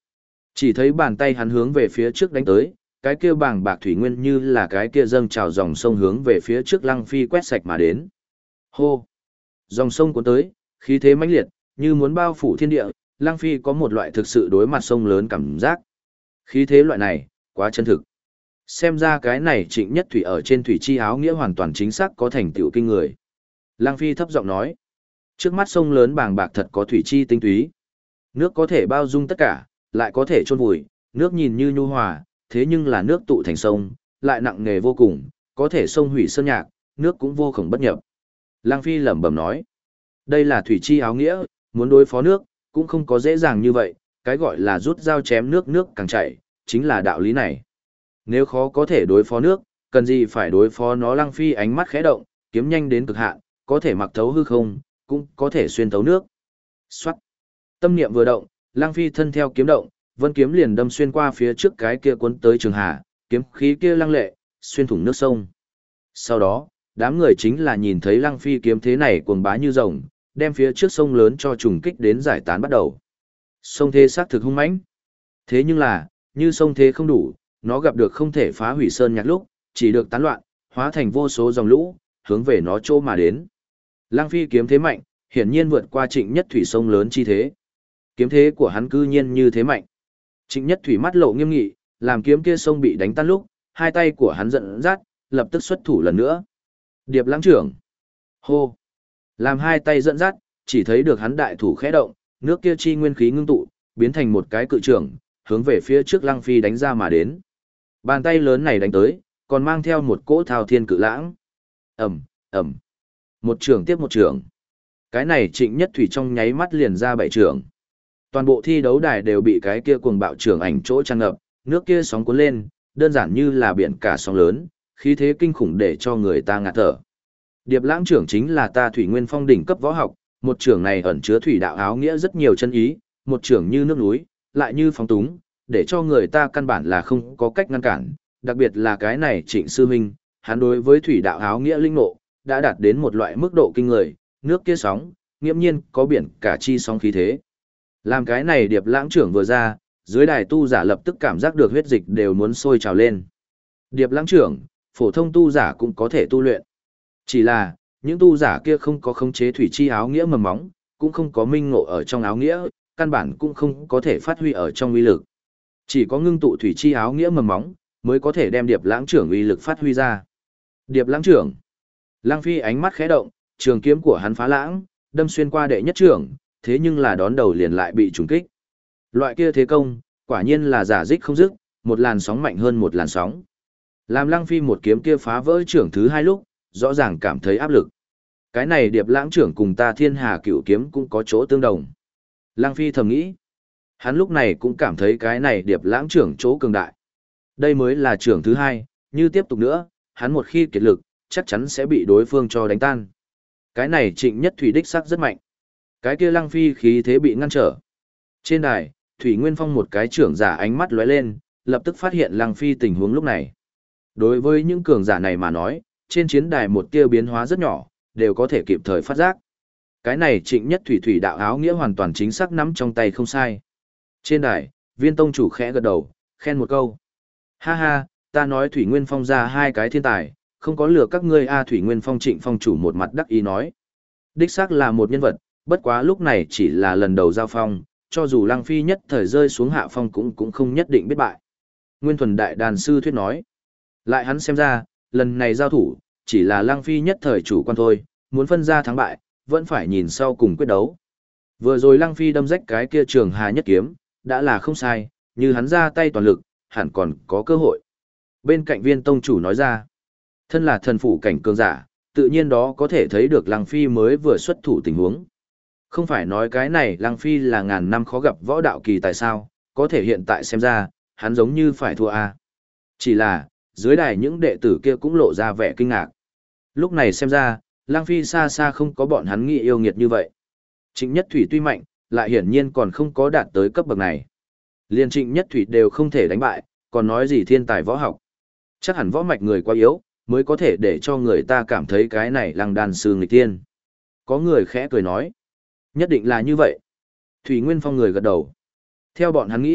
Chỉ thấy bàn tay hắn hướng về phía trước đánh tới, cái kia bàng bạc thủy nguyên như là cái kia dâng trào dòng sông hướng về phía trước Lăng Phi quét sạch mà đến. Hô! Dòng sông cuốn tới, khí thế mãnh liệt, như muốn bao phủ thiên địa, Lăng Phi có một loại thực sự đối mặt sông lớn cảm giác. Khí thế loại này, quá chân thực. Xem ra cái này Trịnh Nhất Thủy ở trên thủy chi áo nghĩa hoàn toàn chính xác có thành tựu kinh người. Lăng Phi thấp giọng nói, trước mắt sông lớn bàng bạc thật có thủy chi tinh túy. Nước có thể bao dung tất cả, lại có thể chôn vùi, nước nhìn như nhu hòa, thế nhưng là nước tụ thành sông, lại nặng nề vô cùng, có thể sông hủy sơn nhạc, nước cũng vô khổng bất nhập. Lăng Phi lẩm bẩm nói, đây là thủy chi áo nghĩa, muốn đối phó nước, cũng không có dễ dàng như vậy, cái gọi là rút dao chém nước nước càng chảy, chính là đạo lý này. Nếu khó có thể đối phó nước, cần gì phải đối phó nó. Lăng Phi ánh mắt khẽ động, kiếm nhanh đến cực hạn, có thể mặc thấu hư không, cũng có thể xuyên thấu nước. Soát. Tâm niệm vừa động, Lăng Phi thân theo kiếm động, vân kiếm liền đâm xuyên qua phía trước cái kia cuốn tới trường hà, kiếm khí kia lăng lệ, xuyên thủng nước sông. Sau đó, đám người chính là nhìn thấy Lăng Phi kiếm thế này cuồng bá như rồng, đem phía trước sông lớn cho trùng kích đến giải tán bắt đầu. Sông thế xác thực hung mãnh. Thế nhưng là, như sông thế không đủ, nó gặp được không thể phá hủy sơn nhạc lúc, chỉ được tán loạn, hóa thành vô số dòng lũ, hướng về nó chỗ mà đến. Lăng Phi kiếm thế mạnh, hiển nhiên vượt qua Trịnh Nhất Thủy sông lớn chi thế. Kiếm thế của hắn cư nhiên như thế mạnh. Trịnh Nhất Thủy mắt lộ nghiêm nghị, làm kiếm kia sông bị đánh tan lúc, hai tay của hắn giận dắt, lập tức xuất thủ lần nữa. Điệp Lãng trưởng. Hô. Làm hai tay dẫn dắt, chỉ thấy được hắn đại thủ khẽ động, nước kia chi nguyên khí ngưng tụ, biến thành một cái cự trưởng, hướng về phía trước Lăng Phi đánh ra mà đến. Bàn tay lớn này đánh tới, còn mang theo một cỗ thao thiên cự lãng. Ầm, ầm. Một trưởng tiếp một trưởng. Cái này Trịnh Nhất Thủy trong nháy mắt liền ra bảy trưởng. Toàn bộ thi đấu đài đều bị cái kia cuồng bạo trưởng ảnh chỗ tràn ngập, nước kia sóng cuốn lên, đơn giản như là biển cả sóng lớn, khí thế kinh khủng để cho người ta ngạt thở. Điệp Lãng trưởng chính là ta Thủy Nguyên Phong đỉnh cấp võ học, một trưởng này ẩn chứa thủy đạo áo nghĩa rất nhiều chân ý, một trưởng như nước núi, lại như phóng túng, để cho người ta căn bản là không có cách ngăn cản, đặc biệt là cái này Trịnh sư huynh, hắn đối với thủy đạo áo nghĩa linh ngộ, đã đạt đến một loại mức độ kinh người, nước kia sóng, nghiễm nhiên có biển cả chi sóng khí thế. Làm cái này Điệp Lãng trưởng vừa ra, dưới đài tu giả lập tức cảm giác được huyết dịch đều muốn sôi trào lên. Điệp Lãng trưởng, phổ thông tu giả cũng có thể tu luyện. Chỉ là, những tu giả kia không có khống chế thủy chi áo nghĩa mầm móng, cũng không có minh ngộ ở trong áo nghĩa, căn bản cũng không có thể phát huy ở trong uy lực. Chỉ có ngưng tụ thủy chi áo nghĩa mầm móng, mới có thể đem Điệp Lãng trưởng uy lực phát huy ra. Điệp Lãng trưởng. Lăng Phi ánh mắt khẽ động, trường kiếm của hắn phá lãng, đâm xuyên qua đệ nhất trưởng, thế nhưng là đón đầu liền lại bị trùng kích. Loại kia thế công, quả nhiên là giả dích không dứt, một làn sóng mạnh hơn một làn sóng. Làm Lăng Phi một kiếm kia phá vỡ trưởng thứ hai lúc, rõ ràng cảm thấy áp lực. Cái này Điệp Lãng trưởng cùng ta Thiên Hà Cửu kiếm cũng có chỗ tương đồng. Lăng Phi thầm nghĩ. Hắn lúc này cũng cảm thấy cái này Điệp Lãng trưởng chỗ cường đại. Đây mới là trưởng thứ hai, như tiếp tục nữa, hắn một khi kiệt lực, chắc chắn sẽ bị đối phương cho đánh tan. Cái này Trịnh Nhất Thủy đích sắc rất mạnh. Cái kia Lăng Phi khí thế bị ngăn trở. Trên đài, Thủy Nguyên Phong một cái trưởng giả ánh mắt lóe lên, lập tức phát hiện Lăng Phi tình huống lúc này. Đối với những cường giả này mà nói, trên chiến đài một tia biến hóa rất nhỏ, đều có thể kịp thời phát giác. Cái này Trịnh Nhất Thủy thủy đạo áo nghĩa hoàn toàn chính xác nắm trong tay không sai. Trên đài, Viên tông chủ khẽ gật đầu, khen một câu. Ha ha, ta nói Thủy Nguyên Phong ra hai cái thiên tài, không có lừa các ngươi a. Thủy Nguyên Phong Trịnh Phong chủ một mặt đắc ý nói. Đích xác là một nhân vật, bất quá lúc này chỉ là lần đầu giao phong, cho dù Lăng Phi nhất thời rơi xuống hạ phong cũng không nhất định biết bại. Nguyên Thuần Đại Đàn Sư thuyết nói. Lại hắn xem ra, lần này giao thủ, chỉ là Lăng Phi nhất thời chủ quan thôi, muốn phân ra thắng bại, vẫn phải nhìn sau cùng quyết đấu. Vừa rồi Lăng Phi đâm rách cái kia Trường Hà nhất kiếm, đã là không sai, như hắn ra tay toàn lực, hẳn còn có cơ hội. Bên cạnh Viên tông chủ nói ra, thân là thần phủ cảnh cường giả, tự nhiên đó có thể thấy được Lăng Phi mới vừa xuất thủ tình huống. Không phải nói cái này Lăng Phi là ngàn năm khó gặp võ đạo kỳ tại sao, có thể hiện tại xem ra, hắn giống như phải thua a. Chỉ là, dưới đài những đệ tử kia cũng lộ ra vẻ kinh ngạc. Lúc này xem ra, Lăng Phi xa xa không có bọn hắn nghĩ yêu nghiệt như vậy. Trịnh Nhất Thủy tuy mạnh, lại hiển nhiên còn không có đạt tới cấp bậc này. Liên Trịnh Nhất Thủy đều không thể đánh bại, còn nói gì thiên tài võ học. Chắc hẳn võ mạch người quá yếu, mới có thể để cho người ta cảm thấy cái này Lăng đan sư nghịch tiên. Có người khẽ cười nói. Nhất định là như vậy. Thủy Nguyên Phong người gật đầu. Theo bọn hắn nghĩ,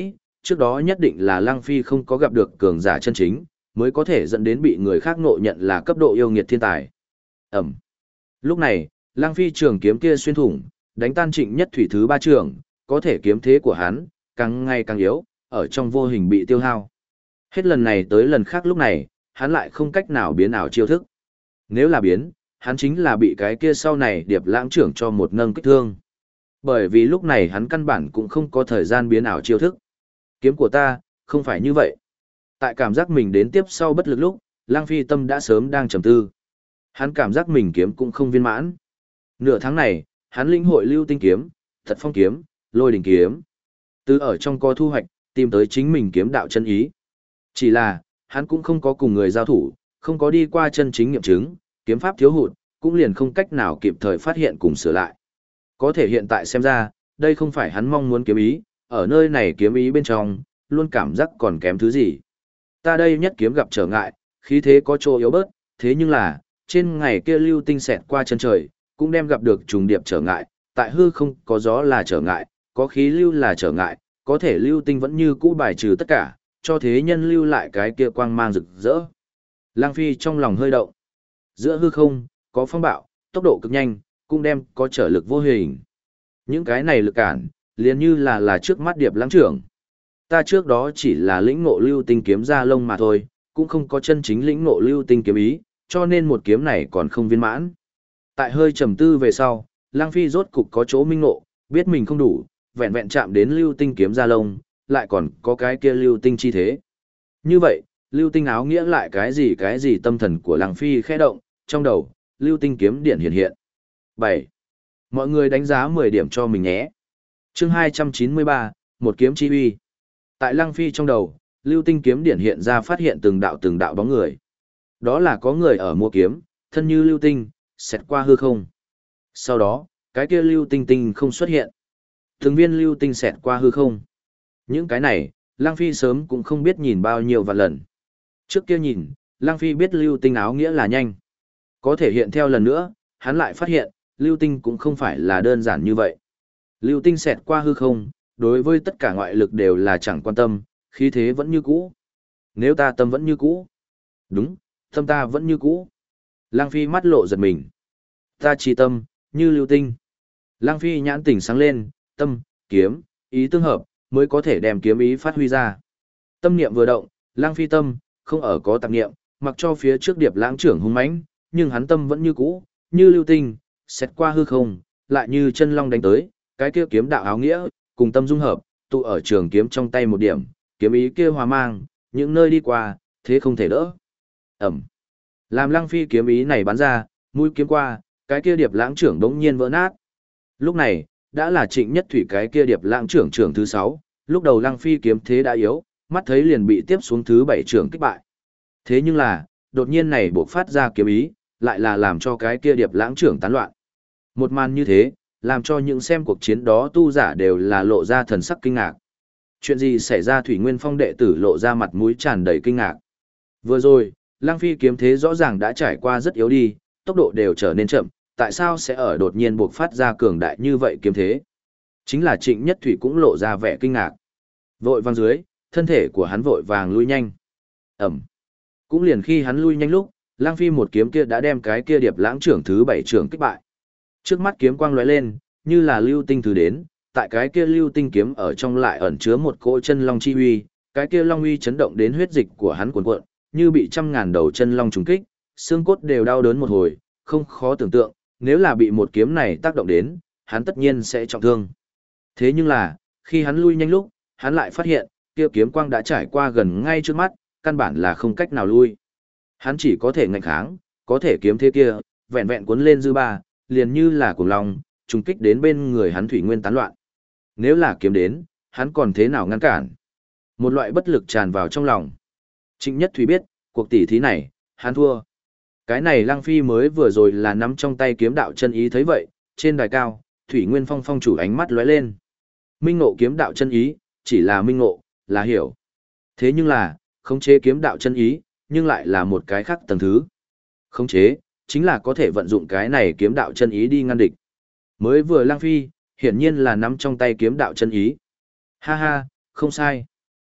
trước đó nhất định là Lăng Phi không có gặp được cường giả chân chính, mới có thể dẫn đến bị người khác ngộ nhận là cấp độ yêu nghiệt thiên tài. Ẩm. Lúc này, Lăng Phi trường kiếm kia xuyên thủng, đánh tan Trịnh Nhất Thủy thứ ba trường, có thể kiếm thế của hắn, càng ngày càng yếu, ở trong vô hình bị tiêu hao. Hết lần này tới lần khác lúc này, hắn lại không cách nào biến ảo chiêu thức. Nếu là biến, hắn chính là bị cái kia sau này Điệp Lãng trưởng cho một nâng kích thương. Bởi vì lúc này hắn căn bản cũng không có thời gian biến ảo chiêu thức. Kiếm của ta, không phải như vậy. Tại cảm giác mình đến tiếp sau bất lực lúc, Lăng Phi tâm đã sớm đang trầm tư. Hắn cảm giác mình kiếm cũng không viên mãn. Nửa tháng này, hắn lĩnh hội lưu tinh kiếm, thật phong kiếm, lôi đỉnh kiếm. Từ ở trong có thu hoạch, tìm tới chính mình kiếm đạo chân ý. Chỉ là, hắn cũng không có cùng người giao thủ, không có đi qua chân chính nghiệm chứng, kiếm pháp thiếu hụt, cũng liền không cách nào kịp thời phát hiện cùng sửa lại. Có thể hiện tại xem ra, đây không phải hắn mong muốn kiếm ý, ở nơi này kiếm ý bên trong, luôn cảm giác còn kém thứ gì. Ta đây nhất kiếm gặp trở ngại, khí thế có chỗ yếu bớt, thế nhưng là, trên ngày kia lưu tinh xẹt qua chân trời, cũng đem gặp được trùng điệp trở ngại, tại hư không có gió là trở ngại, có khí lưu là trở ngại, có thể lưu tinh vẫn như cũ bài trừ tất cả, cho thế nhân lưu lại cái kia quang mang rực rỡ. Lang Phi trong lòng hơi động. Giữa hư không, có phong bạo, tốc độ cực nhanh, cũng đem có trở lực vô hình. Những cái này lực cản, liền như là trước mắt Điệp Lãng trưởng. Ta trước đó chỉ là lĩnh ngộ lưu tinh kiếm ra lông mà thôi, cũng không có chân chính lĩnh ngộ lưu tinh kiếm ý, cho nên một kiếm này còn không viên mãn. Tại hơi trầm tư về sau, Lang Phi rốt cục có chỗ minh ngộ, biết mình không đủ, vẹn vẹn chạm đến lưu tinh kiếm ra lông, lại còn có cái kia lưu tinh chi thế. Như vậy, lưu tinh áo nghĩa lại cái gì tâm thần của Lang Phi khẽ động, trong đầu, lưu tinh kiếm điển hiện hiện. 7. Mọi người đánh giá 10 điểm cho mình nhé. Chương 293, một kiếm chi uy. Tại Lăng Phi trong đầu, lưu tinh kiếm điển hiện ra phát hiện từng đạo bóng người. Đó là có người ở mua kiếm, thân như lưu tinh, xẹt qua hư không. Sau đó, cái kia lưu tinh tinh không xuất hiện. Từng viên lưu tinh xẹt qua hư không. Những cái này, Lăng Phi sớm cũng không biết nhìn bao nhiêu vạn lần. Trước kia nhìn, Lăng Phi biết lưu tinh áo nghĩa là nhanh. Có thể hiện theo lần nữa, hắn lại phát hiện, lưu tinh cũng không phải là đơn giản như vậy. Lưu tinh xẹt qua hư không, đối với tất cả ngoại lực đều là chẳng quan tâm, khí thế vẫn như cũ. Nếu ta tâm vẫn như cũ. Đúng, tâm ta vẫn như cũ. Lăng Phi mắt lộ giật mình. Ta chỉ tâm, như lưu tinh. Lăng Phi nhãn tỉnh sáng lên, tâm, kiếm, ý tương hợp, mới có thể đem kiếm ý phát huy ra. Tâm niệm vừa động, Lăng Phi tâm, không ở có tạp niệm, mặc cho phía trước Điệp Lãng trưởng hung mãnh, nhưng hắn tâm vẫn như cũ, như lưu tinh, xét qua hư không, lại như chân long đánh tới, cái kia kiếm đạo áo nghĩa, cùng tâm dung hợp, tụ ở trường kiếm trong tay một điểm, kiếm ý kia hòa mang, những nơi đi qua, thế không thể đỡ. Ẩm. Làm Lăng Phi kiếm ý này bắn ra, mũi kiếm qua, cái kia Điệp Lãng trưởng đống nhiên vỡ nát. Lúc này, đã là Trịnh Nhất Thủy cái kia Điệp Lãng trưởng trưởng thứ 6, lúc đầu Lăng Phi kiếm thế đã yếu, mắt thấy liền bị tiếp xuống thứ 7 trưởng kích bại. Thế nhưng là, đột nhiên này bộc phát ra kiếm ý, lại là làm cho cái kia Điệp Lãng trưởng tán loạn. Một màn như thế, làm cho những xem cuộc chiến đó tu giả đều là lộ ra thần sắc kinh ngạc. Chuyện gì xảy ra? Thủy Nguyên Phong đệ tử lộ ra mặt mũi tràn đầy kinh ngạc. Vừa rồi, Lăng Phi kiếm thế rõ ràng đã trải qua rất yếu đi, tốc độ đều trở nên chậm, tại sao sẽ ở đột nhiên buộc phát ra cường đại như vậy kiếm thế? Chính là Trịnh Nhất Thủy cũng lộ ra vẻ kinh ngạc. Vội vàng dưới, thân thể của hắn vội vàng lui nhanh. Ẩm. Cũng liền khi hắn lui nhanh lúc, Lăng Phi một kiếm kia đã đem cái kia Điệp Lãng trưởng thứ 7 trưởng kích bại. Trước mắt kiếm quang lóe lên, như là lưu tinh thứ đến, tại cái kia lưu tinh kiếm ở trong lại ẩn chứa một cỗ chân long chi uy, cái kia long uy chấn động đến huyết dịch của hắn cuồn cuộn, như bị trăm ngàn đầu chân long trùng kích, xương cốt đều đau đớn một hồi, không khó tưởng tượng, nếu là bị một kiếm này tác động đến, hắn tất nhiên sẽ trọng thương. Thế nhưng là, khi hắn lui nhanh lúc, hắn lại phát hiện, kia kiếm quang đã trải qua gần ngay trước mắt, căn bản là không cách nào lui. Hắn chỉ có thể ngạnh kháng, có thể kiếm thế kia, vẹn vẹn cuốn lên dư ba, liền như là cuồng long, trùng kích đến bên người hắn thủy nguyên tán loạn. Nếu là kiếm đến, hắn còn thế nào ngăn cản? Một loại bất lực tràn vào trong lòng. Trịnh Nhất Thủy biết, cuộc tỷ thí này, hắn thua. Cái này Lăng Phi mới vừa rồi là nắm trong tay kiếm đạo chân ý thấy vậy, trên đài cao, Thủy Nguyên Phong phong chủ ánh mắt lóe lên. Minh ngộ kiếm đạo chân ý, chỉ là minh ngộ, là hiểu. Thế nhưng là, khống chế kiếm đạo chân ý, nhưng lại là một cái khác tầng thứ. Khống chế, chính là có thể vận dụng cái này kiếm đạo chân ý đi ngăn địch. Mới vừa Lăng Phi, hiển nhiên là nắm trong tay kiếm đạo chân ý. Ha ha, không sai.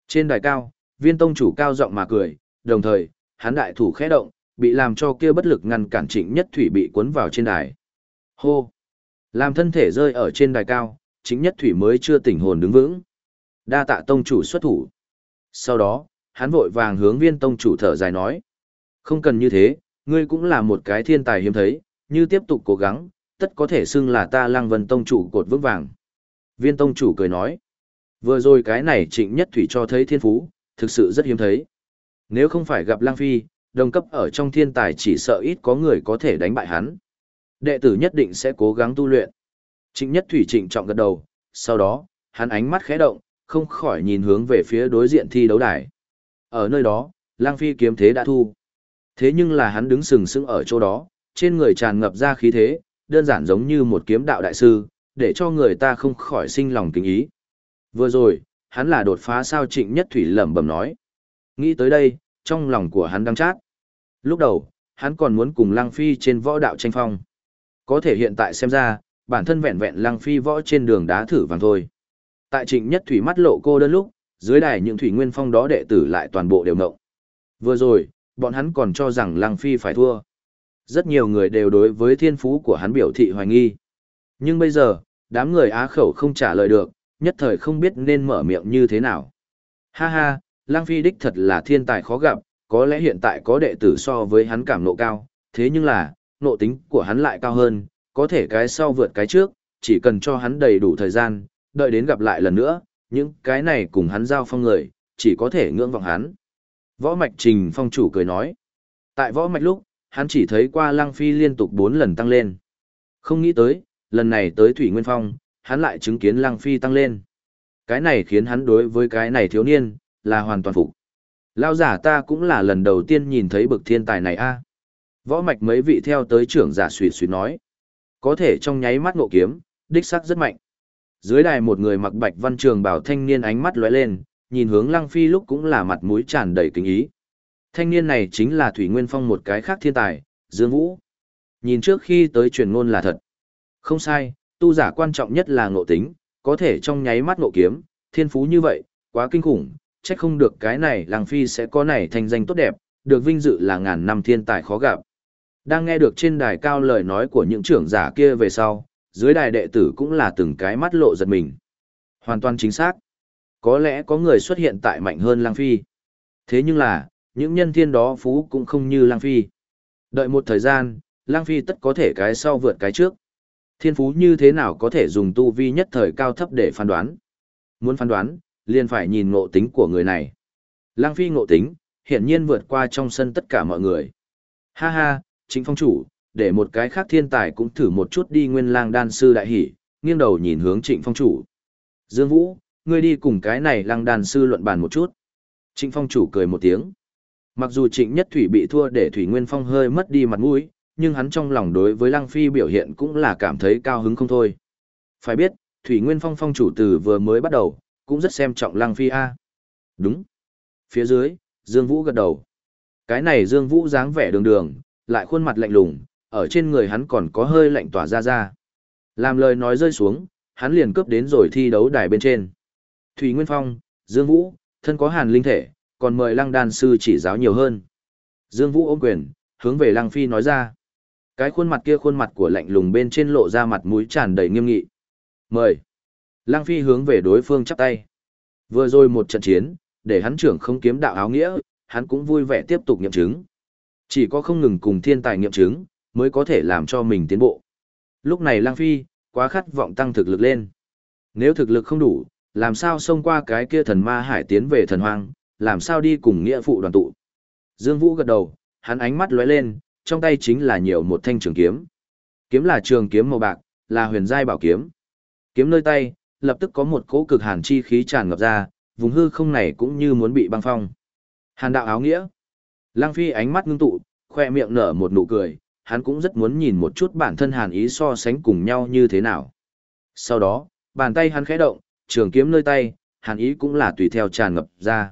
Trên đài cao, Viên tông chủ cao giọng mà cười, đồng thời, hắn đại thủ khẽ động, bị làm cho kia bất lực ngăn cản Trịnh Nhất Thủy bị cuốn vào trên đài. Hô! Làm thân thể rơi ở trên đài cao, Trịnh Nhất Thủy mới chưa tỉnh hồn đứng vững. Đa tạ tông chủ xuất thủ. Sau đó, hắn vội vàng hướng Viên tông chủ thở dài nói. Không cần như thế, ngươi cũng là một cái thiên tài hiếm thấy, như tiếp tục cố gắng, tất có thể xưng là ta Lăng Vân tông chủ cột vững vàng. Viên tông chủ cười nói. Vừa rồi cái này Trịnh Nhất Thủy cho thấy thiên phú, thực sự rất hiếm thấy. Nếu không phải gặp Lăng Phi, đồng cấp ở trong thiên tài chỉ sợ ít có người có thể đánh bại hắn. Đệ tử nhất định sẽ cố gắng tu luyện. Trịnh Nhất Thủy trịnh trọng gật đầu, sau đó, hắn ánh mắt khẽ động, không khỏi nhìn hướng về phía đối diện thi đấu đài. Ở nơi đó, Lăng Phi kiếm thế đã thu. Thế nhưng là hắn đứng sừng sững ở chỗ đó, trên người tràn ngập ra khí thế, đơn giản giống như một kiếm đạo đại sư, để cho người ta không khỏi sinh lòng kính ý. Vừa rồi, hắn là đột phá sao Trịnh Nhất Thủy lẩm bẩm nói. Nghĩ tới đây, trong lòng của hắn đắng chát. Lúc đầu, hắn còn muốn cùng Lăng Phi trên võ đạo tranh phong. Có thể hiện tại xem ra, bản thân vẹn vẹn Lăng Phi võ trên đường đá thử vàng thôi. Tại Trịnh Nhất Thủy mắt lộ cô đơn lúc, dưới đài những Thủy Nguyên Phong đó đệ tử lại toàn bộ đều ngộng. Vừa rồi, bọn hắn còn cho rằng Lăng Phi phải thua. Rất nhiều người đều đối với thiên phú của hắn biểu thị hoài nghi. Nhưng bây giờ, đám người á khẩu không trả lời được, nhất thời không biết nên mở miệng như thế nào. Ha ha, Lăng Phi đích thật là thiên tài khó gặp, có lẽ hiện tại có đệ tử so với hắn cảm nộ cao, thế nhưng là, nộ tính của hắn lại cao hơn, có thể cái sau vượt cái trước, chỉ cần cho hắn đầy đủ thời gian, đợi đến gặp lại lần nữa, những cái này cùng hắn giao phong người, chỉ có thể ngưỡng vọng hắn. Võ Mạch Trình phong chủ cười nói. Tại Võ Mạch lúc, hắn chỉ thấy qua Lăng Phi liên tục 4 lần tăng lên. Không nghĩ tới, lần này tới Thủy Nguyên Phong, hắn lại chứng kiến Lăng Phi tăng lên. Cái này khiến hắn đối với cái này thiếu niên, là hoàn toàn phục. Lao giả ta cũng là lần đầu tiên nhìn thấy bậc thiên tài này a. Võ Mạch mấy vị theo tới trưởng giả suýt suýt nói. Có thể trong nháy mắt ngộ kiếm, đích sắc rất mạnh. Dưới đài một người mặc bạch văn trường bảo thanh niên ánh mắt lóe lên, nhìn hướng Lăng Phi lúc cũng là mặt mũi tràn đầy kính ý. Thanh niên này chính là Thủy Nguyên Phong một cái khác thiên tài, Dương Vũ. Nhìn trước khi tới truyền ngôn là thật. Không sai, tu giả quan trọng nhất là ngộ tính, có thể trong nháy mắt ngộ kiếm, thiên phú như vậy, quá kinh khủng, chắc không được cái này Lăng Phi sẽ có này thành danh tốt đẹp, được vinh dự là ngàn năm thiên tài khó gặp. Đang nghe được trên đài cao lời nói của những trưởng giả kia về sau, dưới đài đệ tử cũng là từng cái mắt lộ giật mình. Hoàn toàn chính xác. Có lẽ có người xuất hiện tại mạnh hơn Lăng Phi. Thế nhưng là, những nhân thiên đó phú cũng không như Lăng Phi. Đợi một thời gian, Lăng Phi tất có thể cái sau vượt cái trước. Thiên phú như thế nào có thể dùng tu vi nhất thời cao thấp để phán đoán. Muốn phán đoán, liền phải nhìn ngộ tính của người này. Lăng Phi ngộ tính, hiển nhiên vượt qua trong sân tất cả mọi người. Ha ha, Trịnh phong chủ, để một cái khác thiên tài cũng thử một chút đi. Nguyên Lang đan sư đại hỉ, nghiêng đầu nhìn hướng Trịnh phong chủ. Dương Vũ, ngươi đi cùng cái này Lăng đan sư luận bàn một chút. Trịnh phong chủ cười một tiếng. Mặc dù Trịnh Nhất Thủy bị thua để Thủy Nguyên Phong hơi mất đi mặt mũi, nhưng hắn trong lòng đối với Lăng Phi biểu hiện cũng là cảm thấy cao hứng không thôi. Phải biết, Thủy Nguyên Phong phong chủ từ vừa mới bắt đầu, cũng rất xem trọng Lăng Phi a. Đúng. Phía dưới, Dương Vũ gật đầu. Cái này Dương Vũ dáng vẻ đường đường, lại khuôn mặt lạnh lùng, ở trên người hắn còn có hơi lạnh tỏa ra. Làm lời nói rơi xuống, hắn liền cướp đến rồi thi đấu đài bên trên. Thủy Nguyên Phong, Dương Vũ, thân có hàn linh thể, còn mời Lăng đan sư chỉ giáo nhiều hơn. Dương Vũ ôm quyền, hướng về Lăng Phi nói ra. Cái khuôn mặt kia khuôn mặt của lạnh lùng bên trên lộ ra mặt mũi tràn đầy nghiêm nghị. Mời. Lăng Phi hướng về đối phương chắp tay. Vừa rồi một trận chiến, để hắn trưởng không kiếm đạo áo nghĩa, hắn cũng vui vẻ tiếp tục nghiệm chứng. Chỉ có không ngừng cùng thiên tài nghiệm chứng, mới có thể làm cho mình tiến bộ. Lúc này Lăng Phi, quá khát vọng tăng thực lực lên. Nếu thực lực không đủ, làm sao xông qua cái kia thần ma hải tiến về thần hoang, làm sao đi cùng nghĩa phụ đoàn tụ. Dương Vũ gật đầu, hắn ánh mắt lóe lên, trong tay chính là nhiều một thanh trường kiếm. Kiếm là trường kiếm màu bạc, là huyền giai bảo kiếm. Kiếm nơi tay, lập tức có một cỗ cực hàn chi khí tràn ngập ra, vùng hư không này cũng như muốn bị băng phong. Hàn đạo áo nghĩa. Lăng Phi ánh mắt ngưng tụ, khoe miệng nở một nụ cười, hắn cũng rất muốn nhìn một chút bản thân hàn ý so sánh cùng nhau như thế nào. Sau đó, bàn tay hắn khẽ động, trường kiếm nơi tay, hàn ý cũng là tùy theo tràn ngập ra.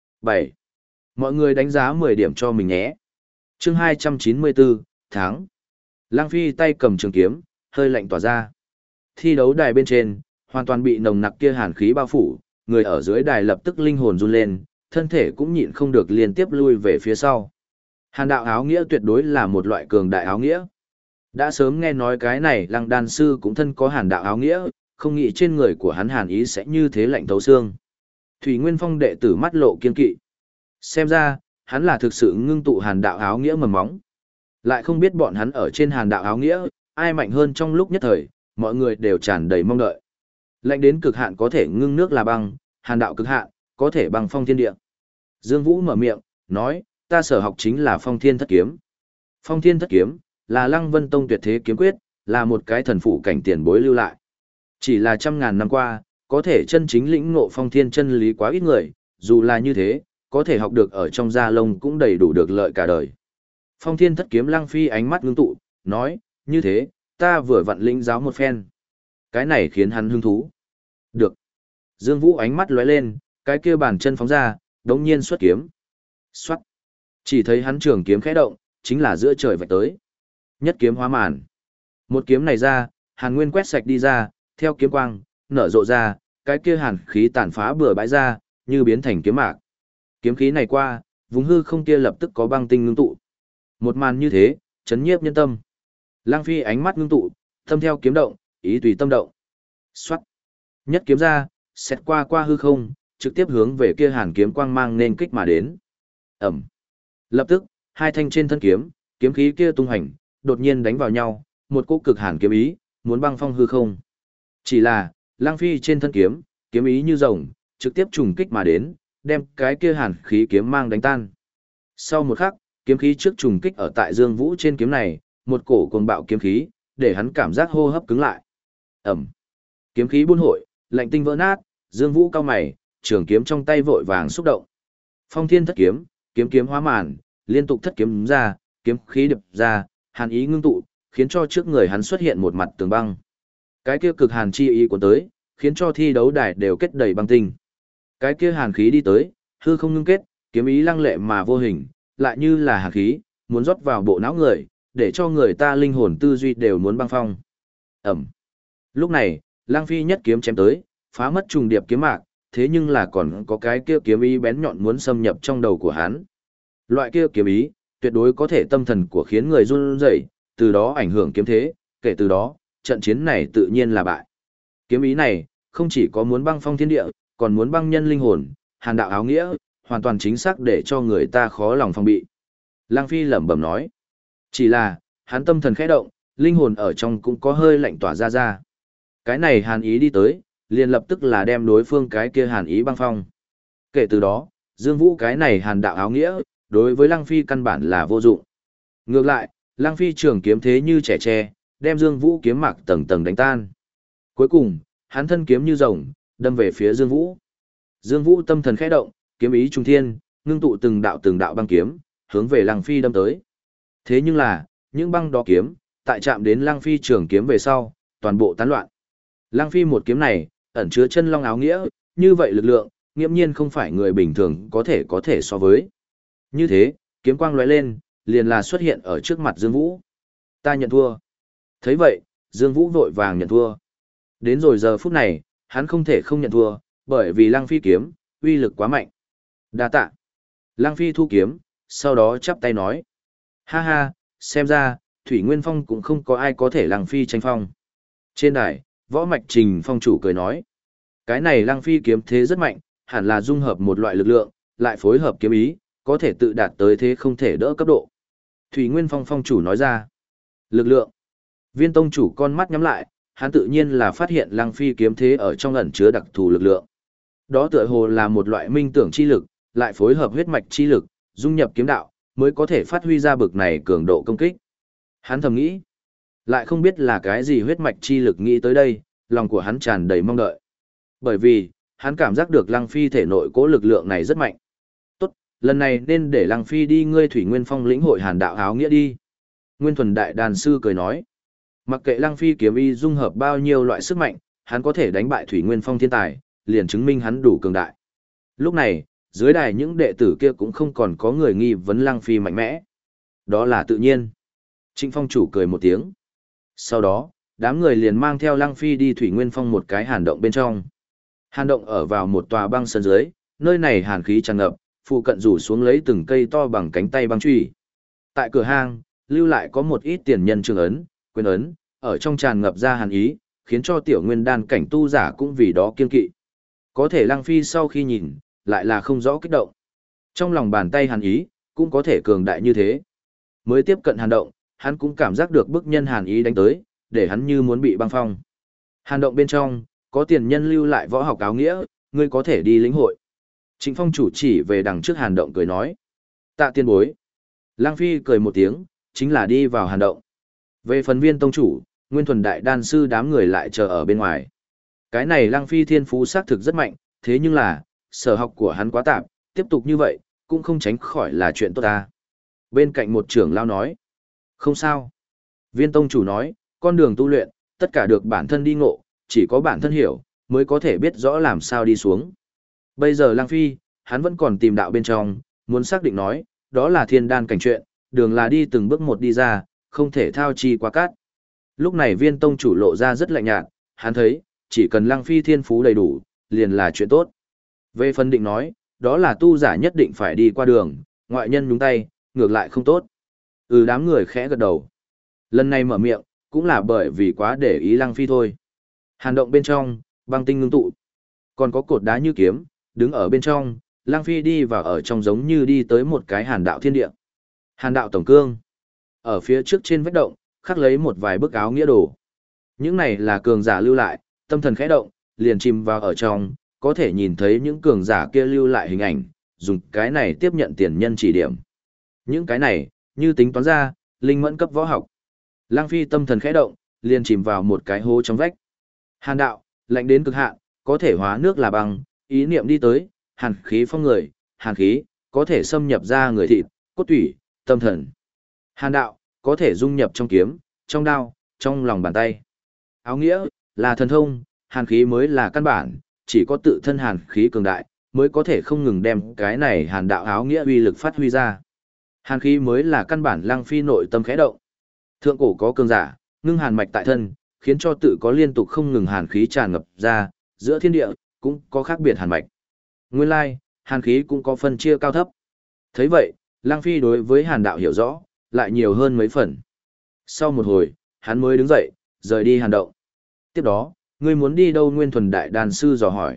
7. Mọi người đánh giá 10 điểm cho mình nhé. Chương 294, tháng. Lăng Phi tay cầm trường kiếm, hơi lạnh tỏa ra. Thi đấu đài bên trên, hoàn toàn bị nồng nặc kia hàn khí bao phủ, người ở dưới đài lập tức linh hồn run lên, thân thể cũng nhịn không được liên tiếp lui về phía sau. Hàn đạo áo nghĩa tuyệt đối là một loại cường đại áo nghĩa. Đã sớm nghe nói cái này Lăng đan sư cũng thân có hàn đạo áo nghĩa, không nghĩ trên người của hắn hàn ý sẽ như thế lạnh thấu xương. Thủy Nguyên Phong đệ tử mắt lộ kiên kỵ. Xem ra, hắn là thực sự ngưng tụ hàn đạo áo nghĩa mầm móng. Lại không biết bọn hắn ở trên hàn đạo áo nghĩa, ai mạnh hơn trong lúc nhất thời, mọi người đều tràn đầy mong đợi. Lạnh đến cực hạn có thể ngưng nước là băng, hàn đạo cực hạn, có thể băng phong thiên địa. Dương Vũ mở miệng, nói, ta sở học chính là phong thiên thất kiếm. Phong thiên thất kiếm, là Lăng Vân Tông tuyệt thế kiếm quyết, là một cái thần phụ cảnh tiền bối lưu lại. Chỉ là trăm ngàn năm qua, có thể chân chính lĩnh ngộ phong thiên chân lý quá ít người, dù là như thế, có thể học được ở trong gia lông cũng đầy đủ được lợi cả đời. Phong thiên thất kiếm Lăng Phi ánh mắt ngưng tụ, nói, như thế, ta vừa vặn lĩnh giáo một phen. Cái này khiến hắn hứng thú. Được. Dương Vũ ánh mắt lóe lên, cái kia bàn chân phóng ra, đống nhiên xuất kiếm. Xoát. Chỉ thấy hắn trường kiếm khẽ động, chính là giữa trời vạch tới. Nhất kiếm hóa màn. Một kiếm này ra, hàn nguyên quét sạch đi ra, theo kiếm quang, nở rộ ra, cái kia hàn khí tàn phá bừa bãi ra, như biến thành kiếm mạc. Kiếm khí này qua, vùng hư không kia lập tức có băng tinh ngưng tụ. Một màn như thế, chấn nhiếp nhân tâm. Lang Phi ánh mắt ngưng tụ, tâm theo kiếm động, ý tùy tâm động. Xoát. Nhất kiếm ra, xét qua hư không, trực tiếp hướng về kia hàn kiếm quang mang nên kích mà đến. Ẩm. Lập tức, hai thanh trên thân kiếm, kiếm khí kia tung hành, đột nhiên đánh vào nhau, một cỗ cực hàn kiếm ý, muốn băng phong hư không. Chỉ là, Lang Phi trên thân kiếm, kiếm ý như rồng, trực tiếp trùng kích mà đến, đem cái kia hàn khí kiếm mang đánh tan. Sau một khắc, kiếm khí trước trùng kích ở tại Dương Vũ trên kiếm này, một cổ cuồng bạo kiếm khí, để hắn cảm giác hô hấp cứng lại. Ẩm. Kiếm khí buôn hội, lạnh tinh vỡ nát, Dương Vũ cao mày, trường kiếm trong tay vội vàng xúc động. Phong thiên thất kiếm, kiếm kiếm hóa màn, liên tục thất kiếm ra, kiếm khí đập ra, hàn ý ngưng tụ, khiến cho trước người hắn xuất hiện một mặt tường băng. Cái kia cực hàn chi ý cuốn tới, khiến cho thi đấu đài đều kết đầy băng tinh. Cái kia hàn khí đi tới, hư không ngưng kết, kiếm ý lăng lệ mà vô hình, lại như là hàn khí, muốn rót vào bộ não người, để cho người ta linh hồn tư duy đều muốn băng phong. Ẩm. Lúc này, Lang Phi nhất kiếm chém tới, phá mất trùng điệp kiếm mạc, thế nhưng là còn có cái kia kiếm ý bén nhọn muốn xâm nhập trong đầu của hắn. Loại kia kiếm ý, tuyệt đối có thể tâm thần của khiến người run rẩy, từ đó ảnh hưởng kiếm thế, kể từ đó, trận chiến này tự nhiên là bại. Kiếm ý này, không chỉ có muốn băng phong thiên địa, còn muốn băng nhân linh hồn, hàn đạo áo nghĩa, hoàn toàn chính xác để cho người ta khó lòng phòng bị. Lang Phi lẩm bẩm nói. Chỉ là, hắn tâm thần khẽ động, linh hồn ở trong cũng có hơi lạnh tỏa ra ra. Cái này hàn ý đi tới, liền lập tức là đem đối phương cái kia hàn ý băng phong. Kể từ đó, Dương Vũ cái này hàn đạo áo nghĩa, đối với Lăng Phi căn bản là vô dụng. Ngược lại, Lăng Phi trường kiếm thế như trẻ tre, đem Dương Vũ kiếm mạc tầng tầng đánh tan. Cuối cùng, hắn thân kiếm như rồng, đâm về phía Dương Vũ. Dương Vũ tâm thần khẽ động, kiếm ý trung thiên, ngưng tụ từng đạo băng kiếm, hướng về Lăng Phi đâm tới. Thế nhưng là, những băng đó kiếm, tại chạm đến Lăng Phi trường kiếm về sau, toàn bộ tán loạn. Lăng Phi một kiếm này, ẩn chứa chân long áo nghĩa, như vậy lực lượng, nghiễm nhiên không phải người bình thường có thể so với. Như thế, kiếm quang lóe lên, liền là xuất hiện ở trước mặt Dương Vũ. Ta nhận thua. Thấy vậy, Dương Vũ vội vàng nhận thua. Đến rồi giờ phút này, hắn không thể không nhận thua, bởi vì Lăng Phi kiếm, uy lực quá mạnh. Đa tạ. Lăng Phi thu kiếm, sau đó chắp tay nói. Ha ha, xem ra, Thủy Nguyên Phong cũng không có ai có thể Lăng Phi tranh phong. Trên đài, Võ Mạch Trình phong chủ cười nói. Cái này Lăng Phi kiếm thế rất mạnh, hẳn là dung hợp một loại lực lượng, lại phối hợp kiếm ý, có thể tự đạt tới thế không thể đỡ cấp độ. Thủy Nguyên Phong phong chủ nói ra. Lực lượng. Viên tông chủ con mắt nhắm lại, hắn tự nhiên là phát hiện Lăng Phi kiếm thế ở trong ẩn chứa đặc thù lực lượng. Đó tựa hồ là một loại minh tưởng chi lực, lại phối hợp huyết mạch chi lực, dung nhập kiếm đạo, mới có thể phát huy ra bực này cường độ công kích. Hắn thầm nghĩ, lại không biết là cái gì huyết mạch chi lực nghĩ tới đây, lòng của hắn tràn đầy mong đợi. Bởi vì, hắn cảm giác được Lăng Phi thể nội cố lực lượng này rất mạnh. Tốt, lần này nên để Lăng Phi đi ngươi Thủy Nguyên Phong lĩnh hội hàn đạo áo nghĩa đi. Nguyên Thuần Đại Đàn Sư cười nói, mặc kệ Lăng Phi kiếm y dung hợp bao nhiêu loại sức mạnh, hắn có thể đánh bại Thủy Nguyên Phong thiên tài, liền chứng minh hắn đủ cường đại. Lúc này, dưới đài những đệ tử kia cũng không còn có người nghi vấn Lăng Phi mạnh mẽ. Đó là tự nhiên. Trịnh Phong chủ cười một tiếng. Sau đó, đám người liền mang theo Lăng Phi đi Thủy Nguyên Phong một cái hàn động bên trong. Hàn động ở vào một tòa băng sơn dưới, nơi này hàn khí tràn ngập, phụ cận rủ xuống lấy từng cây to bằng cánh tay băng truy. Tại cửa hang, lưu lại có một ít tiền nhân trường ấn, quyền ấn, ở trong tràn ngập ra hàn ý, khiến cho tiểu nguyên đan cảnh tu giả cũng vì đó kiên kỵ. Có thể Lăng Phi sau khi nhìn, lại là không rõ kích động. Trong lòng bàn tay hàn ý, cũng có thể cường đại như thế. Mới tiếp cận hàn động, hắn cũng cảm giác được bức nhân hàn ý đánh tới, để hắn như muốn bị băng phong. Hàn động bên trong, có tiền nhân lưu lại võ học áo nghĩa, ngươi có thể đi lĩnh hội. Trịnh Phong chủ chỉ về đằng trước hàn động cười nói. Tạ tiên bối. Lăng Phi cười một tiếng, chính là đi vào hàn động. Về phần Viên tông chủ, Nguyên Thuần đại đan sư đám người lại chờ ở bên ngoài. Cái này Lăng Phi thiên phú xác thực rất mạnh, thế nhưng là, sở học của hắn quá tạp, tiếp tục như vậy, cũng không tránh khỏi là chuyện tốt ta. Bên cạnh một trưởng lao nói. Không sao. Viên tông chủ nói, con đường tu luyện, tất cả được bản thân đi ngộ, chỉ có bản thân hiểu, mới có thể biết rõ làm sao đi xuống. Bây giờ Lăng Phi, hắn vẫn còn tìm đạo bên trong, muốn xác định nói, đó là thiên đan cảnh chuyện, đường là đi từng bước một đi ra, không thể thao chi quá cát. Lúc này Viên tông chủ lộ ra rất lạnh nhạt, hắn thấy, chỉ cần Lăng Phi thiên phú đầy đủ, liền là chuyện tốt. Về phân định nói, đó là tu giả nhất định phải đi qua đường, ngoại nhân nhúng tay, ngược lại không tốt. Đám người khẽ gật đầu. Lần này mở miệng, cũng là bởi vì quá để ý Lăng Phi thôi. Hàn động bên trong, băng tinh ngưng tụ. Còn có cột đá như kiếm, đứng ở bên trong, Lăng Phi đi vào ở trong giống như đi tới một cái hàn đạo thiên địa. Hàn đạo tổng cương. Ở phía trước trên vách động, khắc lấy một vài bức áo nghĩa đồ. Những này là cường giả lưu lại, tâm thần khẽ động, liền chìm vào ở trong, có thể nhìn thấy những cường giả kia lưu lại hình ảnh, dùng cái này tiếp nhận tiền nhân chỉ điểm. Những cái này, như tính toán ra, linh mẫn cấp võ học. Lăng Phi tâm thần khẽ động, liền chìm vào một cái hố trong vách. Hàn đạo, lạnh đến cực hạn, có thể hóa nước là băng, ý niệm đi tới, hàn khí phong người, hàn khí, có thể xâm nhập ra người thịt, cốt tủy, tâm thần. Hàn đạo, có thể dung nhập trong kiếm, trong đao, trong lòng bàn tay. Áo nghĩa, là thần thông, hàn khí mới là căn bản, chỉ có tự thân hàn khí cường đại, mới có thể không ngừng đem cái này hàn đạo áo nghĩa uy lực phát huy ra. Hàn khí mới là căn bản. Lăng Phi nội tâm khẽ động. Thượng cổ có cường giả, ngưng hàn mạch tại thân, khiến cho tự có liên tục không ngừng hàn khí tràn ngập ra, giữa thiên địa, cũng có khác biệt hàn mạch. Nguyên lai, hàn khí cũng có phân chia cao thấp. Thấy vậy, Lăng Phi đối với hàn đạo hiểu rõ, lại nhiều hơn mấy phần. Sau một hồi, hắn mới đứng dậy, rời đi hàn động. Tiếp đó, ngươi muốn đi đâu? Nguyên Thuần đại đàn sư dò hỏi.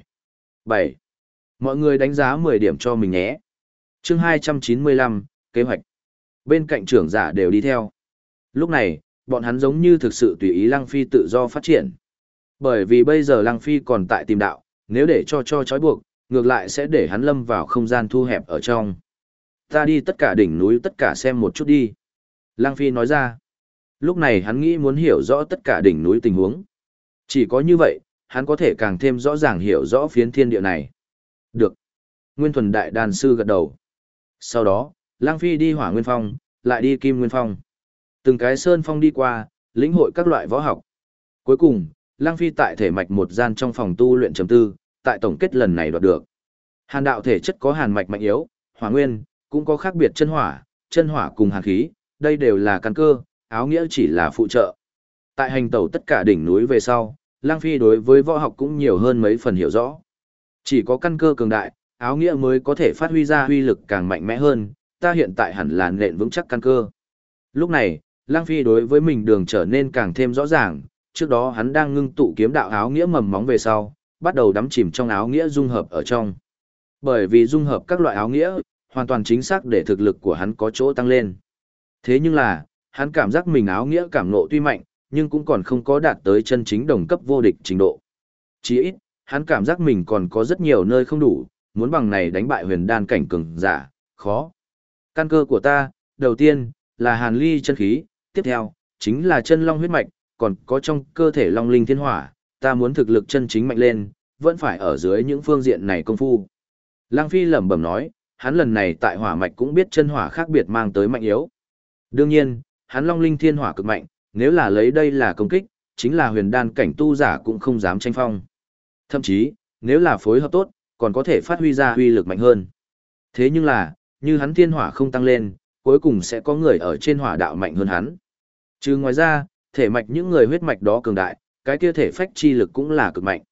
7. Mọi người đánh giá 10 điểm cho mình nhé. Chương 295, kế hoạch. Bên cạnh trưởng giả đều đi theo. Lúc này, bọn hắn giống như thực sự tùy ý Lăng Phi tự do phát triển. Bởi vì bây giờ Lăng Phi còn tại tìm đạo, nếu để cho trói buộc, ngược lại sẽ để hắn lâm vào không gian thu hẹp ở trong. Ta đi tất cả đỉnh núi tất cả xem một chút đi. Lăng Phi nói ra. Lúc này hắn nghĩ muốn hiểu rõ tất cả đỉnh núi tình huống. Chỉ có như vậy, hắn có thể càng thêm rõ ràng hiểu rõ phiến thiên địa này. Được. Nguyên Thuần đại đàn sư gật đầu. Sau đó, Lăng Phi đi Hỏa Nguyên Phong, lại đi Kim Nguyên Phong. Từng cái sơn phong đi qua, lĩnh hội các loại võ học. Cuối cùng, Lăng Phi tại thể mạch một gian trong phòng tu luyện trầm tư, tại tổng kết lần này đoạt được. Hàn đạo thể chất có hàn mạch mạnh yếu, hỏa nguyên, cũng có khác biệt chân hỏa cùng hàn khí, đây đều là căn cơ, áo nghĩa chỉ là phụ trợ. Tại hành tẩu tất cả đỉnh núi về sau, Lăng Phi đối với võ học cũng nhiều hơn mấy phần hiểu rõ. Chỉ có căn cơ cường đại, áo nghĩa mới có thể phát huy ra uy lực càng mạnh mẽ hơn, ta hiện tại hẳn là nền vững chắc căn cơ. Lúc này, Lăng Phi đối với mình đường trở nên càng thêm rõ ràng, trước đó hắn đang ngưng tụ kiếm đạo áo nghĩa mầm móng về sau, bắt đầu đắm chìm trong áo nghĩa dung hợp ở trong. Bởi vì dung hợp các loại áo nghĩa, hoàn toàn chính xác để thực lực của hắn có chỗ tăng lên. Thế nhưng là, hắn cảm giác mình áo nghĩa cảm ngộ tuy mạnh, nhưng cũng còn không có đạt tới chân chính đồng cấp vô địch trình độ. Chỉ ít, hắn cảm giác mình còn có rất nhiều nơi không đủ, muốn bằng này đánh bại huyền đan cảnh cường giả, khó. Căn cơ của ta, đầu tiên, là hàn ly chân khí, tiếp theo, chính là chân long huyết mạch, còn có trong cơ thể long linh thiên hỏa, ta muốn thực lực chân chính mạnh lên, vẫn phải ở dưới những phương diện này công phu. Lăng Phi lẩm bẩm nói, hắn lần này tại hỏa mạch cũng biết chân hỏa khác biệt mang tới mạnh yếu. Đương nhiên, hắn long linh thiên hỏa cực mạnh, nếu là lấy đây là công kích, chính là huyền đan cảnh tu giả cũng không dám tranh phong. Thậm chí, nếu là phối hợp tốt, còn có thể phát huy ra uy lực mạnh hơn. Thế nhưng là, như hắn thiên hỏa không tăng lên, cuối cùng sẽ có người ở trên hỏa đạo mạnh hơn hắn. Chứ ngoài ra, thể mạch những người huyết mạch đó cường đại, cái kia thể phách chi lực cũng là cực mạnh.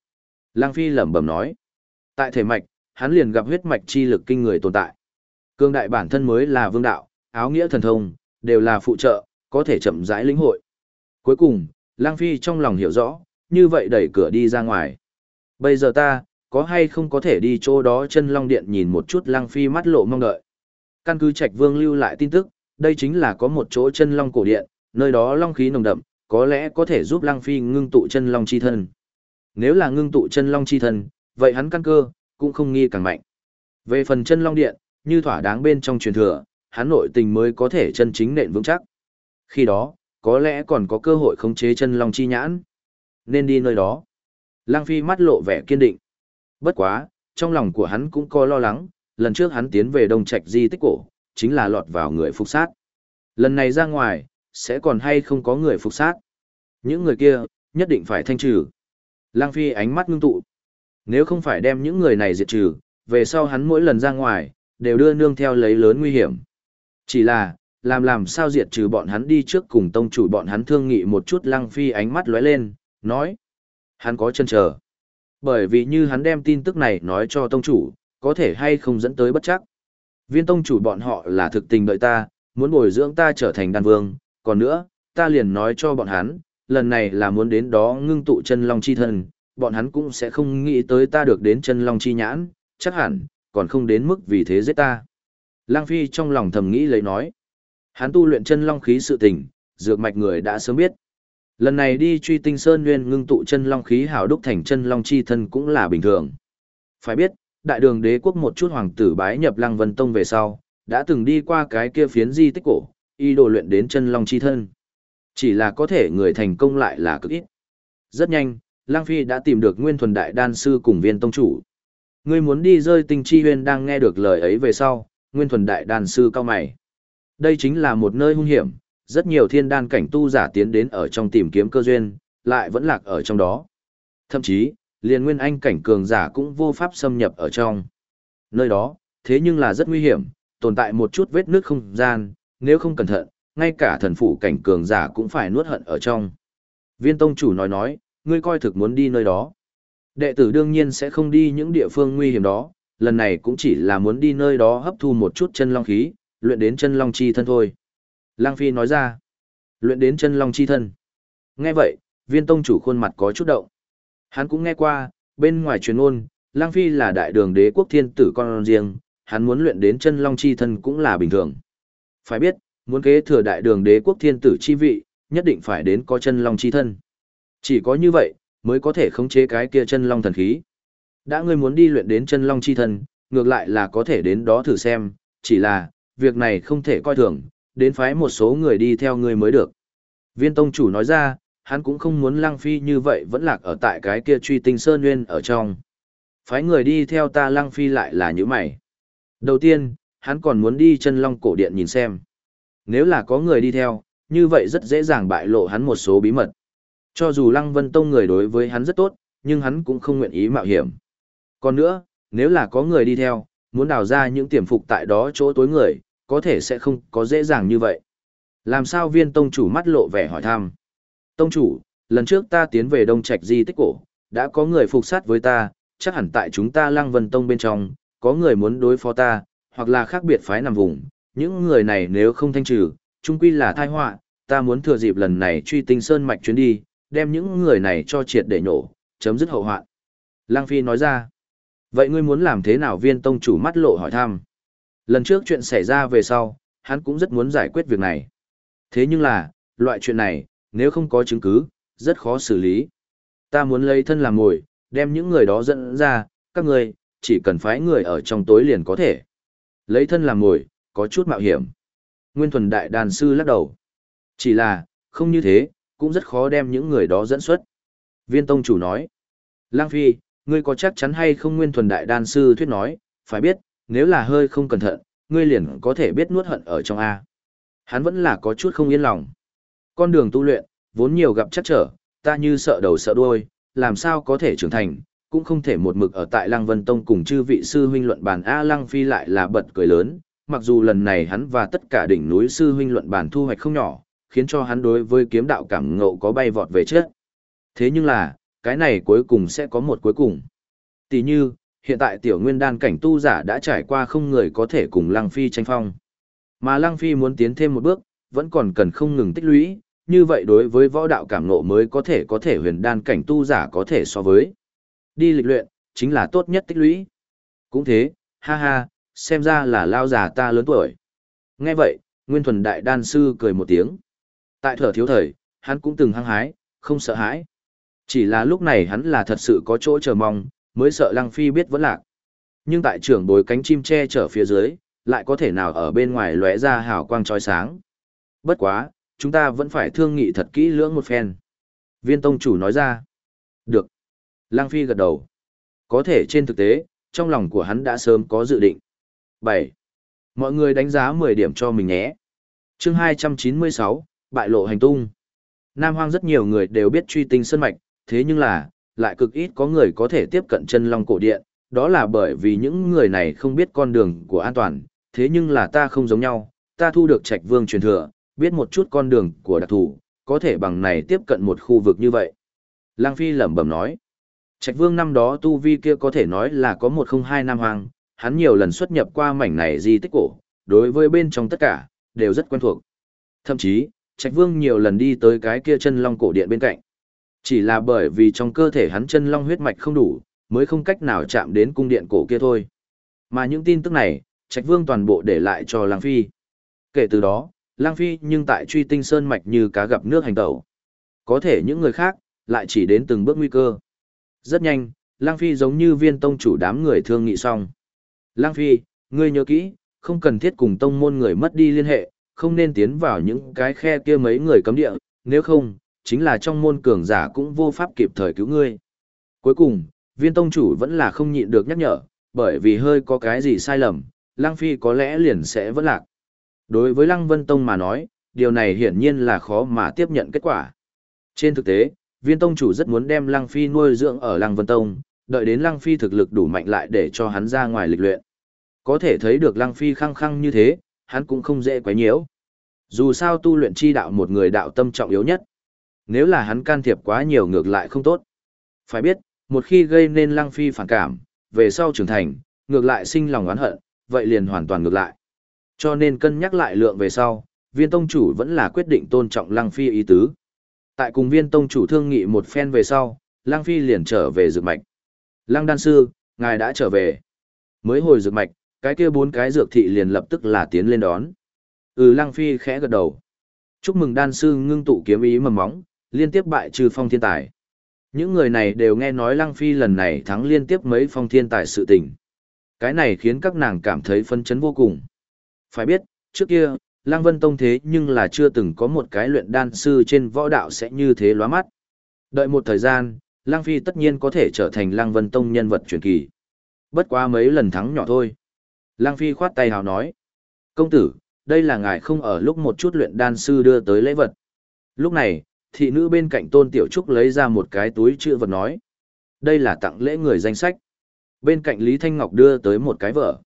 Lăng Phi lẩm bẩm nói. Tại thể mạch, hắn liền gặp huyết mạch chi lực kinh người tồn tại. Cương đại bản thân mới là vương đạo, áo nghĩa thần thông, đều là phụ trợ, có thể chậm rãi lĩnh hội. Cuối cùng, Lăng Phi trong lòng hiểu rõ, như vậy đẩy cửa đi ra ngoài. Bây giờ ta, có hay không có thể đi chỗ đó chân long điện nhìn một chút. Lăng Phi mắt lộ mong đợi. Căn cứ Trạch Vương lưu lại tin tức, đây chính là có một chỗ chân long cổ điện, nơi đó long khí nồng đậm, có lẽ có thể giúp Lăng Phi ngưng tụ chân long chi thân. Nếu là ngưng tụ chân long chi thân, vậy hắn căn cơ cũng không nghi càng mạnh. Về phần chân long điện, như thỏa đáng bên trong truyền thừa, hắn nội tình mới có thể chân chính nện vững chắc. Khi đó, có lẽ còn có cơ hội khống chế chân long chi nhãn. Nên đi nơi đó. Lăng Phi mắt lộ vẻ kiên định. Bất quá, trong lòng của hắn cũng có lo lắng, lần trước hắn tiến về Đông Trạch di tích cổ, chính là lọt vào người phục sát. Lần này ra ngoài, sẽ còn hay không có người phục sát. Những người kia, nhất định phải thanh trừ. Lăng Phi ánh mắt ngưng tụ. Nếu không phải đem những người này diệt trừ, về sau hắn mỗi lần ra ngoài, đều đưa nương theo lấy lớn nguy hiểm. Chỉ là, làm sao diệt trừ bọn hắn đi trước cùng tông chủ bọn hắn thương nghị một chút. Lăng Phi ánh mắt lóe lên, nói. Hắn có chân chờ. Bởi vì như hắn đem tin tức này nói cho tông chủ, có thể hay không dẫn tới bất chắc. Viên tông chủ bọn họ là thực tình đợi ta, muốn bồi dưỡng ta trở thành đan vương, còn nữa, ta liền nói cho bọn hắn, lần này là muốn đến đó ngưng tụ chân long chi thân, bọn hắn cũng sẽ không nghĩ tới ta được đến chân long chi nhãn, chắc hẳn, còn không đến mức vì thế giết ta. Lăng Phi trong lòng thầm nghĩ lấy nói, hắn tu luyện chân long khí sự tình, dược mạch người đã sớm biết. Lần này đi truy tinh sơn nguyên ngưng tụ chân long khí hào đúc thành chân long chi thân cũng là bình thường. Phải biết, đại đường đế quốc một chút hoàng tử bái nhập Lăng Vân Tông về sau, đã từng đi qua cái kia phiến di tích cổ, y đồ luyện đến chân long chi thân. Chỉ là có thể người thành công lại là cực ít. Rất nhanh, Lăng Phi đã tìm được Nguyên Thuần Đại Đan Sư cùng Viên Tông Chủ. Ngươi muốn đi rơi tinh chi huyên. Đang nghe được lời ấy về sau, Nguyên Thuần Đại Đan Sư cao mày. Đây chính là một nơi hung hiểm, rất nhiều thiên đan cảnh tu giả tiến đến ở trong tìm kiếm cơ duyên, lại vẫn lạc ở trong đó. Thậm chí, liền nguyên anh cảnh cường giả cũng vô pháp xâm nhập ở trong. Nơi đó, thế nhưng là rất nguy hiểm, tồn tại một chút vết nước không gian, nếu không cẩn thận, ngay cả thần phụ cảnh cường giả cũng phải nuốt hận ở trong. Viên tông chủ nói, ngươi coi thực muốn đi nơi đó. Đệ tử đương nhiên sẽ không đi những địa phương nguy hiểm đó, lần này cũng chỉ là muốn đi nơi đó hấp thu một chút chân long khí, luyện đến chân long chi thân thôi. Lăng Phi nói ra, luyện đến chân long chi thân. Nghe vậy, viên tông chủ khuôn mặt có chút động. Hắn cũng nghe qua, bên ngoài truyền ôn, Lăng Phi là đại đường đế quốc thiên tử con riêng, hắn muốn luyện đến chân long chi thân cũng là bình thường. Phải biết, muốn kế thừa đại đường đế quốc thiên tử chi vị, nhất định phải đến có chân long chi thân. Chỉ có như vậy, mới có thể khống chế cái kia chân long thần khí. Đã ngươi muốn đi luyện đến chân long chi thân, ngược lại là có thể đến đó thử xem, chỉ là, việc này không thể coi thường, đến phái một số người đi theo ngươi mới được. Viên tông chủ nói ra, hắn cũng không muốn Lăng Phi như vậy vẫn lạc ở tại cái kia truy tinh sơn nguyên ở trong. Phái người đi theo ta. Lăng Phi lại là như mày. Đầu tiên, hắn còn muốn đi chân long cổ điện nhìn xem. Nếu là có người đi theo, như vậy rất dễ dàng bại lộ hắn một số bí mật. Cho dù Lăng Vân Tông người đối với hắn rất tốt, nhưng hắn cũng không nguyện ý mạo hiểm. Còn nữa, nếu là có người đi theo, muốn đào ra những tiềm phục tại đó chỗ tối người, có thể sẽ không có dễ dàng như vậy. Làm sao viên tông chủ mắt lộ vẻ hỏi thăm. Tông chủ, lần trước ta tiến về Đông Trạch di tích cổ, đã có người phục sát với ta, chắc hẳn tại chúng ta Lăng Vân Tông bên trong, có người muốn đối phó ta, hoặc là khác biệt phái nằm vùng. Những người này nếu không thanh trừ, chung quy là tai họa, ta muốn thừa dịp lần này truy tinh sơn mạch chuyến đi, đem những người này cho triệt để nhổ, chấm dứt hậu hoạn. Lăng Phi nói ra, vậy ngươi muốn làm thế nào? Viên tông chủ mắt lộ hỏi thăm. Lần trước chuyện xảy ra về sau, hắn cũng rất muốn giải quyết việc này. Thế nhưng là, loại chuyện này, nếu không có chứng cứ, rất khó xử lý. Ta muốn lấy thân làm mồi, đem những người đó dẫn ra, các ngươi chỉ cần phái người ở trong tối liền có thể. Lấy thân làm mồi, có chút mạo hiểm. Nguyên Thuần Đại Đan Sư lắc đầu. Chỉ là, không như thế, cũng rất khó đem những người đó dẫn xuất. Viên tông chủ nói. Lăng Phi, ngươi có chắc chắn hay không? Nguyên Thuần Đại Đan Sư thuyết nói, phải biết, nếu là hơi không cẩn thận, ngươi liền có thể biết nuốt hận ở trong A. Hắn vẫn là có chút không yên lòng. Con đường tu luyện, vốn nhiều gặp trắc trở, ta như sợ đầu sợ đuôi, làm sao có thể trưởng thành, cũng không thể một mực ở tại Lăng Vân Tông cùng chư vị sư huynh luận bàn. A. Lăng Phi lại là bật cười lớn, mặc dù lần này hắn và tất cả đỉnh núi sư huynh luận bàn thu hoạch không nhỏ, khiến cho hắn đối với kiếm đạo cảm ngộ có bay vọt về trước. Thế nhưng là, cái này cuối cùng sẽ có một cuối cùng. Tỷ như, hiện tại tiểu nguyên đan cảnh tu giả đã trải qua không người có thể cùng Lăng Phi tranh phong. Mà Lăng Phi muốn tiến thêm một bước, vẫn còn cần không ngừng tích lũy, như vậy đối với võ đạo cảm ngộ mới có thể huyền đan cảnh tu giả có thể so với. Đi lịch luyện, chính là tốt nhất tích lũy. Cũng thế, ha ha, xem ra là lao già ta lớn tuổi. Nghe vậy, Nguyên Thuần Đại Đan Sư cười một tiếng. Tại Thở Thiếu Thời, hắn cũng từng hăng hái, không sợ hãi. Chỉ là lúc này hắn là thật sự có chỗ chờ mong, mới sợ Lăng Phi biết vẫn lạc. Nhưng tại trưởng bối cánh chim che chở phía dưới, lại có thể nào ở bên ngoài lóe ra hào quang chói sáng. Bất quá, chúng ta vẫn phải thương nghị thật kỹ lưỡng một phen. Viên tông chủ nói ra. Được. Lăng Phi gật đầu. Có thể trên thực tế, trong lòng của hắn đã sớm có dự định. 7. Mọi người đánh giá 10 điểm cho mình nhé. Chương 296, bại lộ hành tung. Nam Hoang rất nhiều người đều biết Truy Tinh Sơn Mạch, thế nhưng là, lại cực ít có người có thể tiếp cận chân long cổ điện, đó là bởi vì những người này không biết con đường của an toàn, thế nhưng là ta không giống nhau, ta thu được Trạch Vương truyền thừa, biết một chút con đường của đặc thù, có thể bằng này tiếp cận một khu vực như vậy. Lăng Phi lẩm bẩm nói, Trạch Vương năm đó tu vi kia có thể nói là có 102 Nam Hoang, hắn nhiều lần xuất nhập qua mảnh này di tích cổ, đối với bên trong tất cả, đều rất quen thuộc. Thậm chí, Trạch Vương nhiều lần đi tới cái kia chân long cổ điện bên cạnh. Chỉ là bởi vì trong cơ thể hắn chân long huyết mạch không đủ, mới không cách nào chạm đến cung điện cổ kia thôi. Mà những tin tức này, Trạch Vương toàn bộ để lại cho Lăng Phi. Kể từ đó, Lăng Phi nhưng tại Truy Tinh Sơn Mạch như cá gặp nước hành tẩu. Có thể những người khác, lại chỉ đến từng bước nguy cơ. Rất nhanh, Lăng Phi giống như Viên tông chủ đám người thương nghị xong. Lăng Phi, ngươi nhớ kỹ, không cần thiết cùng tông môn người mất đi liên hệ, không nên tiến vào những cái khe kia mấy người cấm địa, nếu không, chính là trong môn cường giả cũng vô pháp kịp thời cứu ngươi. Cuối cùng, Viên tông chủ vẫn là không nhịn được nhắc nhở, bởi vì hơi có cái gì sai lầm, Lăng Phi có lẽ liền sẽ vẫn lạc. Đối với Lăng Vân Tông mà nói, điều này hiển nhiên là khó mà tiếp nhận kết quả. Trên thực tế, Viên tông chủ rất muốn đem Lăng Phi nuôi dưỡng ở Lăng Vân Tông, đợi đến Lăng Phi thực lực đủ mạnh lại để cho hắn ra ngoài lịch luyện. Có thể thấy được Lăng Phi khăng khăng như thế, hắn cũng không dễ quấy nhiễu. Dù sao tu luyện chi đạo một người đạo tâm trọng yếu nhất. Nếu là hắn can thiệp quá nhiều ngược lại không tốt. Phải biết, một khi gây nên Lăng Phi phản cảm, về sau trưởng thành, ngược lại sinh lòng oán hận, vậy liền hoàn toàn ngược lại. Cho nên cân nhắc lại lượng về sau, Viên tông chủ vẫn là quyết định tôn trọng Lăng Phi ý tứ. Tại cùng Viên tông chủ thương nghị một phen về sau, Lăng Phi liền trở về dược mạch. Lăng đan sư, ngài đã trở về. Mới hồi dược mạch, cái kia 4 cái dược thị liền lập tức là tiến lên đón. Lăng Phi khẽ gật đầu. Chúc mừng đan sư ngưng tụ kiếm ý mầm móng, liên tiếp bại trừ phong thiên tài. Những người này đều nghe nói Lăng Phi lần này thắng liên tiếp mấy phong thiên tài sự tình. Cái này khiến các nàng cảm thấy phấn chấn vô cùng. Phải biết, trước kia, Lăng Vân Tông thế nhưng là chưa từng có một cái luyện đan sư trên võ đạo sẽ như thế lóa mắt. Đợi một thời gian, Lăng Phi tất nhiên có thể trở thành Lăng Vân Tông nhân vật truyền kỳ. Bất quá mấy lần thắng nhỏ thôi. Lăng Phi khoát tay hào nói. Công tử, đây là ngài không ở lúc một chút luyện đan sư đưa tới lễ vật. Lúc này, thị nữ bên cạnh Tôn Tiểu Trúc lấy ra một cái túi chữ vật nói. Đây là tặng lễ người danh sách. Bên cạnh Lý Thanh Ngọc đưa tới một cái vở.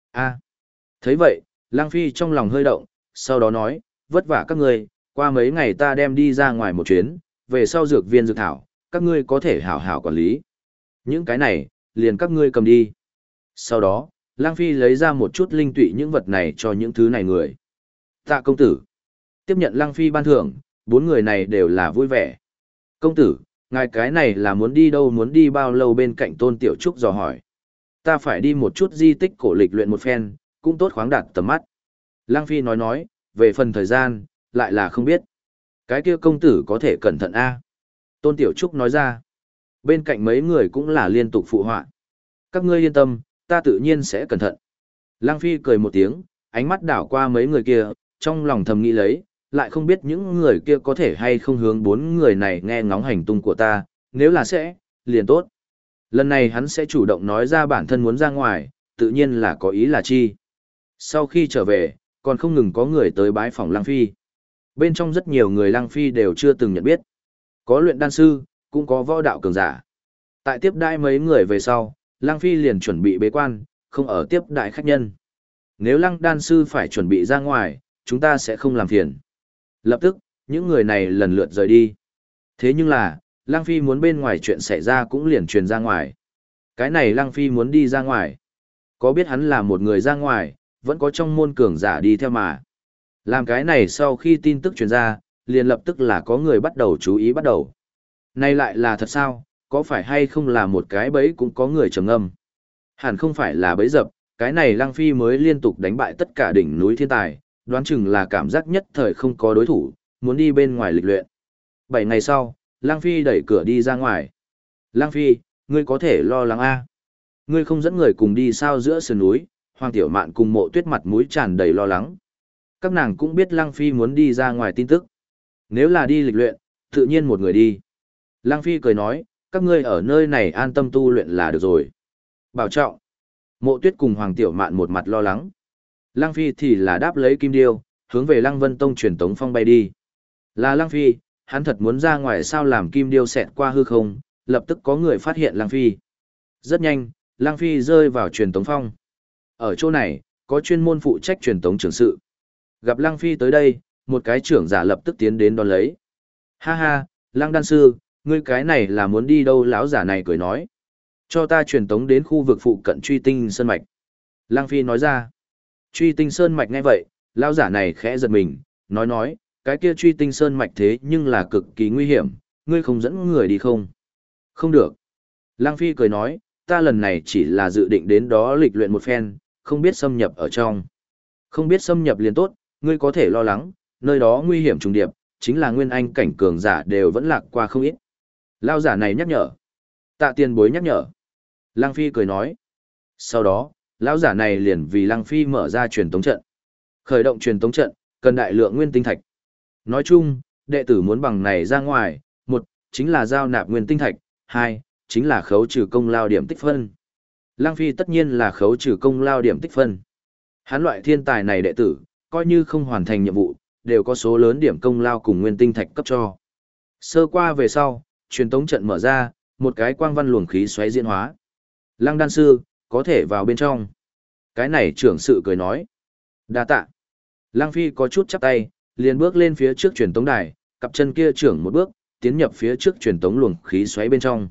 Thấy vậy, Lăng Phi trong lòng hơi động, sau đó nói, vất vả các ngươi, qua mấy ngày ta đem đi ra ngoài một chuyến, về sau dược viên dược thảo, các ngươi có thể hảo hảo quản lý. Những cái này, liền các ngươi cầm đi. Sau đó, Lăng Phi lấy ra một chút linh tụy những vật này cho những thứ này người. Tạ công tử. Tiếp nhận Lăng Phi ban thưởng, 4 người này đều là vui vẻ. Công tử, ngài cái này là muốn đi đâu, muốn đi bao lâu? Bên cạnh Tôn Tiểu Trúc dò hỏi. Ta phải đi một chút di tích cổ lịch luyện một phen, cũng tốt khoáng đạt tầm mắt. Lăng Phi nói, về phần thời gian, lại là không biết. Cái kia công tử có thể cẩn thận a. Tôn Tiểu Trúc nói ra. Bên cạnh mấy người cũng là liên tục phụ họa. Các ngươi yên tâm, ta tự nhiên sẽ cẩn thận. Lăng Phi cười một tiếng, ánh mắt đảo qua mấy người kia, trong lòng thầm nghĩ lấy, lại không biết những người kia có thể hay không hướng 4 người này nghe ngóng hành tung của ta, nếu là sẽ, liền tốt. Lần này hắn sẽ chủ động nói ra bản thân muốn ra ngoài, tự nhiên là có ý là chi. Sau khi trở về, còn không ngừng có người tới bái phòng Lăng Phi. Bên trong rất nhiều người Lăng Phi đều chưa từng nhận biết. Có luyện đan sư, cũng có võ đạo cường giả. Tại tiếp đãi mấy người về sau, Lăng Phi liền chuẩn bị bế quan, không ở tiếp đại khách nhân. Nếu Lăng đan sư phải chuẩn bị ra ngoài, chúng ta sẽ không làm phiền. Lập tức, những người này lần lượt rời đi. Thế nhưng là, Lăng Phi muốn bên ngoài chuyện xảy ra cũng liền truyền ra ngoài. Cái này Lăng Phi muốn đi ra ngoài. Có biết hắn là một người ra ngoài, vẫn có trong môn cường giả đi theo mà. Làm cái này sau khi tin tức truyền ra, liền lập tức là có người bắt đầu chú ý bắt đầu. Nay lại là thật sao, có phải hay không là một cái bẫy cũng có người trầm ngâm. Hẳn không phải là bẫy dập, cái này Lăng Phi mới liên tục đánh bại tất cả đỉnh núi thiên tài, đoán chừng là cảm giác nhất thời không có đối thủ, muốn đi bên ngoài lịch luyện. 7 ngày sau, Lăng Phi đẩy cửa đi ra ngoài. Lăng Phi, ngươi có thể lo lắng a? Ngươi không dẫn người cùng đi sao giữa sườn núi? Hoàng Tiểu Mạn cùng Mộ Tuyết mặt mũi tràn đầy lo lắng. Các nàng cũng biết Lăng Phi muốn đi ra ngoài tin tức. Nếu là đi lịch luyện, tự nhiên một người đi. Lăng Phi cười nói, các ngươi ở nơi này an tâm tu luyện là được rồi. Bảo trọng. Mộ Tuyết cùng Hoàng Tiểu Mạn một mặt lo lắng. Lăng Phi thì là đáp lấy kim điêu, hướng về Lăng Vân Tông truyền tống phong bay đi. Là Lăng Phi, hắn thật muốn ra ngoài sao làm kim điêu xẹt qua hư không, lập tức có người phát hiện Lăng Phi. Rất nhanh, Lăng Phi rơi vào truyền tống phong. Ở chỗ này, có chuyên môn phụ trách truyền tống trưởng sự. Gặp Lăng Phi tới đây, một cái trưởng giả lập tức tiến đến đón lấy. Ha ha, Lăng đan sư, ngươi cái này là muốn đi đâu? Lão giả này cười nói. Cho ta truyền tống đến khu vực phụ cận Truy Tinh Sơn Mạch. Lăng Phi nói ra. Truy Tinh Sơn Mạch nghe vậy, lão giả này khẽ giật mình, nói, cái kia Truy Tinh Sơn Mạch thế nhưng là cực kỳ nguy hiểm, ngươi không dẫn người đi không? Không được. Lăng Phi cười nói, ta lần này chỉ là dự định đến đó lịch luyện một phen, không biết xâm nhập ở trong. Không biết xâm nhập liền tốt, ngươi có thể lo lắng, nơi đó nguy hiểm trùng điệp, chính là nguyên anh cảnh cường giả đều vẫn lạc qua không ít. Lão giả này nhắc nhở. Tạ tiền bối nhắc nhở. Lăng Phi cười nói. Sau đó, lão giả này liền vì Lăng Phi mở ra truyền tống trận. Khởi động truyền tống trận, cần đại lượng nguyên tinh thạch. Nói chung, đệ tử muốn bằng này ra ngoài, một, chính là giao nạp nguyên tinh thạch, hai, chính là khấu trừ công lao điểm tích phân. Lăng Phi tất nhiên là khấu trừ công lao điểm tích phân. Hắn loại thiên tài này đệ tử, coi như không hoàn thành nhiệm vụ, đều có số lớn điểm công lao cùng nguyên tinh thạch cấp cho. Sơ qua về sau, truyền tống trận mở ra, một cái quang văn luồng khí xoáy diễn hóa. Lăng đan sư, có thể vào bên trong. Cái này trưởng sự cười nói. Đa tạ. Lăng Phi có chút chắp tay, liền bước lên phía trước truyền tống đài, cặp chân kia trưởng một bước, tiến nhập phía trước truyền tống luồng khí xoáy bên trong.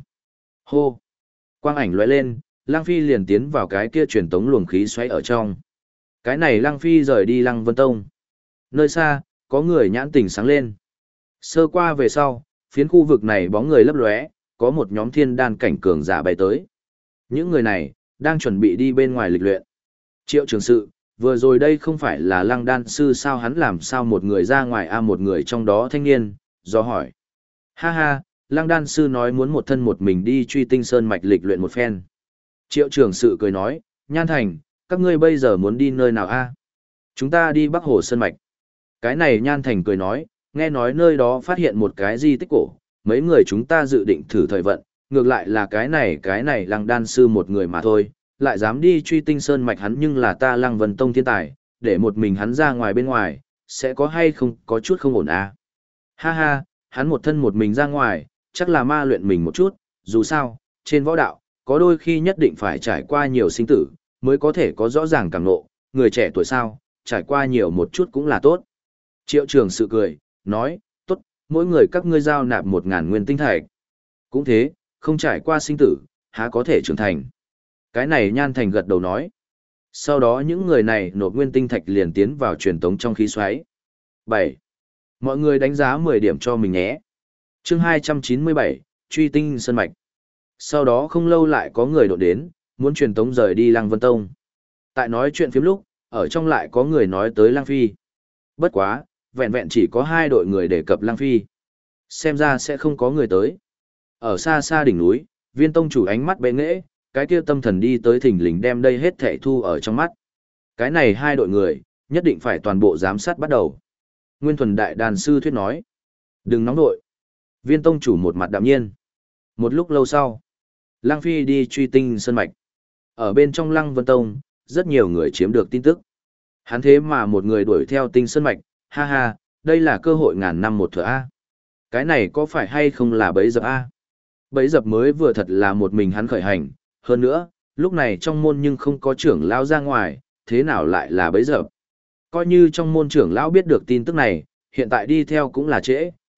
Hô. Quang ảnh lóe lên, Lăng Phi liền tiến vào cái kia truyền tống luồng khí xoáy ở trong. Cái này Lăng Phi rời đi Lăng Vân Tông. Nơi xa, có người nhãn tỉnh sáng lên. Sơ qua về sau, phiến khu vực này bóng người lấp lóe, có một nhóm thiên đan cảnh cường giả bay tới. Những người này, đang chuẩn bị đi bên ngoài lịch luyện. Triệu trường sự, vừa rồi đây không phải là Lăng đan sư sao, hắn làm sao một người ra ngoài một người trong đó thanh niên, do hỏi. Ha ha, Lăng đan sư nói muốn một thân một mình đi Truy Tinh Sơn Mạch lịch luyện một phen. Triệu trường sự cười nói, Nhan Thành, các ngươi bây giờ muốn đi nơi nào a? Chúng ta đi Bắc Hồ Sơn Mạch. Cái này Nhan Thành cười nói, nghe nói nơi đó phát hiện một cái di tích cổ, mấy người chúng ta dự định thử thời vận, ngược lại là cái này Lăng đan sư một người mà thôi, lại dám đi Truy Tinh Sơn Mạch, hắn nhưng là ta Lăng Vân Tông thiên tài, để một mình hắn ra ngoài bên ngoài, sẽ có hay không có chút không ổn à. Ha ha, hắn một thân một mình ra ngoài, chắc là ma luyện mình một chút, dù sao, trên võ đạo, có đôi khi nhất định phải trải qua nhiều sinh tử, mới có thể có rõ ràng cảm ngộ, người trẻ tuổi sao, trải qua nhiều một chút cũng là tốt. Triệu trường sự cười, nói, tốt, mỗi người các ngươi giao nạp 1.000 nguyên tinh thạch. Cũng thế, không trải qua sinh tử, há có thể trưởng thành. Cái này Nhan Thành gật đầu nói. Sau đó những người này nộp nguyên tinh thạch liền tiến vào truyền tống trong khí xoáy. 7. Mọi người đánh giá 10 điểm cho mình nhé. Chương 297, Truy Tinh Sơn Mạch. Sau đó không lâu lại có người đột đến, muốn truyền tống rời đi Lăng Vân Tông. Tại nói chuyện phiếm lúc, ở trong lại có người nói tới Lăng Phi. Bất quá, vẹn vẹn chỉ có 2 đội người đề cập Lăng Phi. Xem ra sẽ không có người tới. Ở xa xa đỉnh núi, Viên tông chủ ánh mắt bệ nghễ, cái kia tâm thần đi tới thình lình đem đây hết thảy thu ở trong mắt. Cái này 2 đội người, nhất định phải toàn bộ giám sát bắt đầu. Nguyên Thuần Đại Đàn Sư thuyết nói. Đừng nóng nội. Viên tông chủ một mặt đạm nhiên. Một lúc lâu sau, Lăng Phi đi Truy Tinh Sơn Mạch. Ở bên trong Lăng Vân Tông, rất nhiều người chiếm được tin tức. Hắn thế mà một người đuổi theo Tinh Sơn Mạch, ha ha, đây là cơ hội ngàn năm một thửa A. Cái này có phải hay không là bẫy dập A? Bẫy dập mới vừa thật là một mình hắn khởi hành, hơn nữa, lúc này trong môn nhưng không có trưởng lão ra ngoài, thế nào lại là bẫy dập? Coi như trong môn trưởng lão biết được tin tức này, hiện tại đi theo cũng là trễ,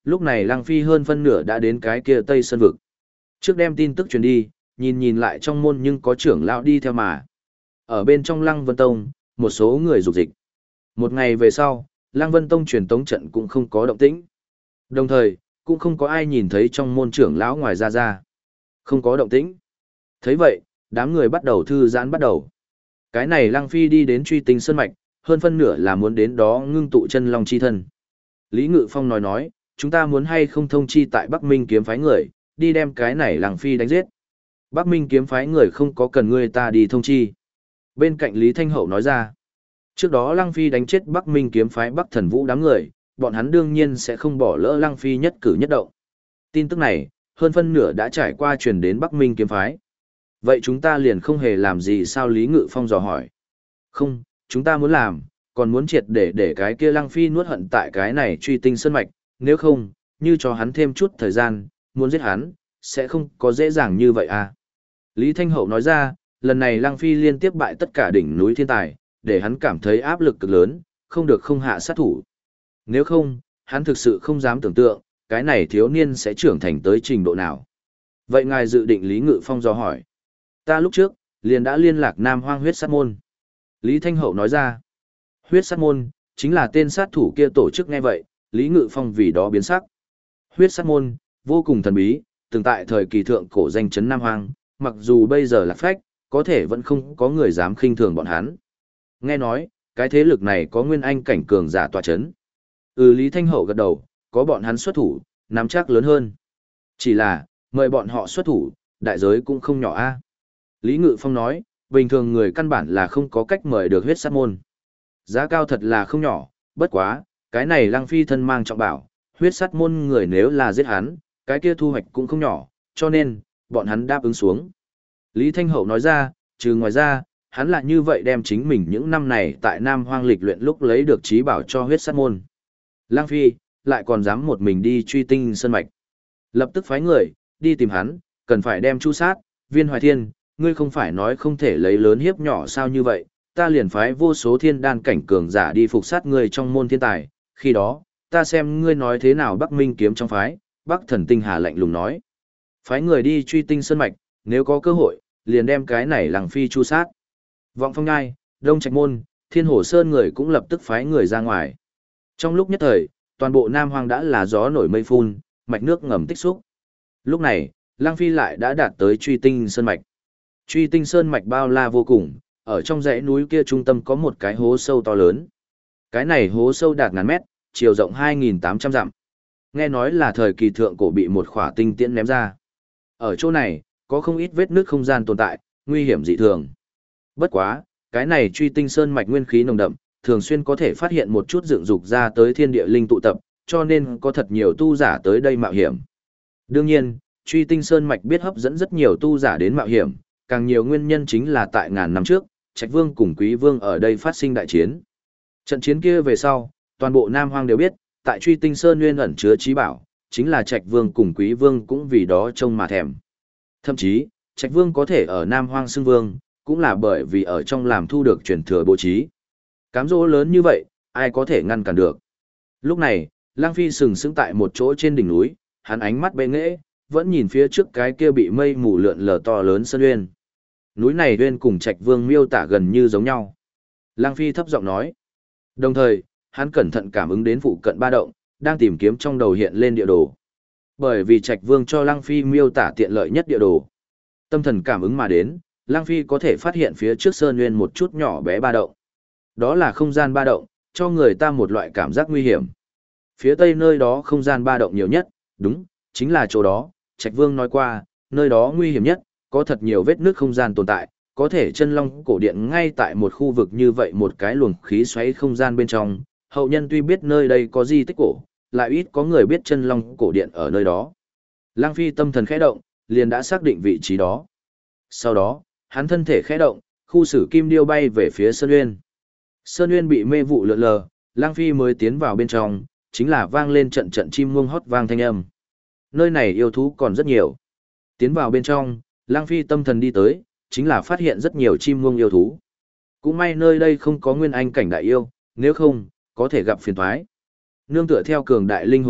lúc này Lăng Phi hơn phân nửa đã đến cái kia Tây Sơn Vực. Trước đem tin tức truyền đi, nhìn lại trong môn nhưng có trưởng lão đi theo mà. Ở bên trong Lăng Vân Tông, một số người dục dịch. Một ngày về sau, Lăng Vân Tông truyền tống trận cũng không có động tĩnh. Đồng thời, cũng không có ai nhìn thấy trong môn trưởng lão ngoài ra. Không có động tĩnh. Thấy vậy, đám người bắt đầu thư giãn bắt đầu. Cái này Lăng Phi đi đến Truy Tinh Sơn Mạch, hơn phân nửa là muốn đến đó ngưng tụ chân long chi thân. Lý Ngự Phong nói, chúng ta muốn hay không thông chi tại Bắc Minh kiếm phái người, đi đem cái này Lăng Phi đánh giết. Bắc Minh kiếm phái người không có cần ngươi ta đi thông chi. Bên cạnh Lý Thanh Hậu nói ra, trước đó Lăng Phi đánh chết Bắc Minh kiếm phái Bắc Thần Vũ đám người, bọn hắn đương nhiên sẽ không bỏ lỡ Lăng Phi nhất cử nhất động. Tin tức này, hơn phân nửa đã trải qua truyền đến Bắc Minh kiếm phái. Vậy chúng ta liền không hề làm gì sao? Lý Ngự Phong dò hỏi. Không, chúng ta muốn làm, còn muốn triệt để cái kia Lăng Phi nuốt hận tại cái này Truy Tinh Sơn Mạch, nếu không, như cho hắn thêm chút thời gian, muốn giết hắn, sẽ không có dễ dàng như vậy à. Lý Thanh Hậu nói ra, lần này Lăng Phi liên tiếp bại tất cả đỉnh núi thiên tài, để hắn cảm thấy áp lực cực lớn, không được không hạ sát thủ. Nếu không, hắn thực sự không dám tưởng tượng, cái này thiếu niên sẽ trưởng thành tới trình độ nào. Vậy ngài dự định? Lý Ngự Phong dò hỏi. Ta lúc trước, liền đã liên lạc Nam Hoang huyết sát môn. Lý Thanh Hậu nói ra, huyết sát môn, chính là tên sát thủ kia tổ chức. Nghe vậy, Lý Ngự Phong vì đó biến sắc. Huyết sát môn, vô cùng thần bí, từng tại thời kỳ thượng cổ danh chấn Nam Hoang, mặc dù bây giờ là phách, có thể vẫn không có người dám khinh thường bọn hắn. Nghe nói, cái thế lực này có nguyên anh cảnh cường giả tọa chấn. Lý Thanh Hậu gật đầu, có bọn hắn xuất thủ, nắm chắc lớn hơn. Chỉ là, mời bọn họ xuất thủ, đại giới cũng không nhỏ a. Lý Ngự Phong nói, bình thường người căn bản là không có cách mời được huyết sát môn. Giá cao thật là không nhỏ, bất quá, cái này Lăng Phi thân mang trọng bảo, huyết sát môn người nếu là giết hắn, cái kia thu hoạch cũng không nhỏ, cho nên, bọn hắn đáp ứng xuống. Lý Thanh Hậu nói ra, trừ ngoài ra, hắn lại như vậy đem chính mình những năm này tại Nam Hoang lịch luyện lúc lấy được trí bảo cho huyết sát môn. Lăng Phi, lại còn dám một mình đi Truy Tinh Sơn Mạch. Lập tức phái người, đi tìm hắn, cần phải đem chu sát, Viên Hoài Thiên, ngươi không phải nói không thể lấy lớn hiếp nhỏ sao? Như vậy, ta liền phái vô số thiên đan cảnh cường giả đi phục sát ngươi trong môn thiên tài, khi đó, ta xem ngươi nói thế nào. Bắc Minh kiếm trong phái, Bắc Thần Tinh Hà lạnh lùng nói. Phái người đi Truy Tinh Sơn Mạch, nếu có cơ hội, liền đem cái này Lăng Phi chu sát. Vọng Phong Nhai, Đông Trạch Môn, Thiên Hổ Sơn người cũng lập tức phái người ra ngoài. Trong lúc nhất thời, toàn bộ Nam Hoang đã là gió nổi mây phun, mạch nước ngầm tích xúc. Lúc này, Lăng Phi lại đã đạt tới Truy Tinh Sơn Mạch. Truy Tinh Sơn Mạch bao la vô cùng, ở trong dãy núi kia trung tâm có một cái hố sâu to lớn. Cái này hố sâu đạt ngàn mét, chiều rộng 2.800 dặm. Nghe nói là thời kỳ thượng cổ bị một khỏa tinh tiễn ném ra. Ở chỗ này, có không ít vết nước không gian tồn tại, nguy hiểm dị thường. Bất quá, cái này Truy Tinh Sơn Mạch nguyên khí nồng đậm, thường xuyên có thể phát hiện một chút dựng dục ra tới thiên địa linh tụ tập, cho nên có thật nhiều tu giả tới đây mạo hiểm. Đương nhiên, Truy Tinh Sơn Mạch biết hấp dẫn rất nhiều tu giả đến mạo hiểm, càng nhiều nguyên nhân chính là tại ngàn năm trước, Trạch Vương cùng Quý Vương ở đây phát sinh đại chiến. Trận chiến kia về sau, toàn bộ Nam Hoang đều biết, tại Truy Tinh Sơn nguyên ẩn chứa trí bảo, chính là Trạch Vương cùng Quý Vương cũng vì đó trông mà thèm. Thậm chí, Trạch Vương có thể ở Nam Hoang xưng vương, cũng là bởi vì ở trong làm thu được truyền thừa bố trí. Cám dỗ lớn như vậy, ai có thể ngăn cản được. Lúc này, Lăng Phi sừng sững tại một chỗ trên đỉnh núi, hắn ánh mắt bệ nghễ, vẫn nhìn phía trước cái kia bị mây mù lượn lờ to lớn sơn uyên. Núi này uyên cùng Trạch Vương miêu tả gần như giống nhau. Lăng Phi thấp giọng nói. Đồng thời, hắn cẩn thận cảm ứng đến phụ cận ba động, đang tìm kiếm trong đầu hiện lên địa đồ. Bởi vì Trạch Vương cho Lăng Phi miêu tả tiện lợi nhất địa đồ. Tâm thần cảm ứng mà đến, Lăng Phi có thể phát hiện phía trước sơn nguyên một chút nhỏ bé ba động. Đó là không gian ba động, cho người ta một loại cảm giác nguy hiểm. Phía tây nơi đó không gian ba động nhiều nhất, đúng, chính là chỗ đó. Trạch Vương nói qua, nơi đó nguy hiểm nhất, có thật nhiều vết nước không gian tồn tại, có thể chân long cổ điện ngay tại một khu vực như vậy, một cái luồng khí xoáy không gian bên trong. Hậu nhân tuy biết nơi đây có di tích cổ, lại ít có người biết chân long cổ điện ở nơi đó. Lăng Phi tâm thần khẽ động, liền đã xác định vị trí đó. Sau đó, hắn thân thể khẽ động, khu xử kim điêu bay về phía Sơn Uyên. Sơn Uyên bị mê vụ lượn lờ, Lăng Phi mới tiến vào bên trong, chính là vang lên trận trận chim muông hót vang thanh âm. Nơi này yêu thú còn rất nhiều. Tiến vào bên trong, Lăng Phi tâm thần đi tới, chính là phát hiện rất nhiều chim muông yêu thú. Cũng may nơi đây không có nguyên anh cảnh đại yêu, nếu không, có thể gặp phiền toái. Nương tựa theo cường đại linh hồn lực,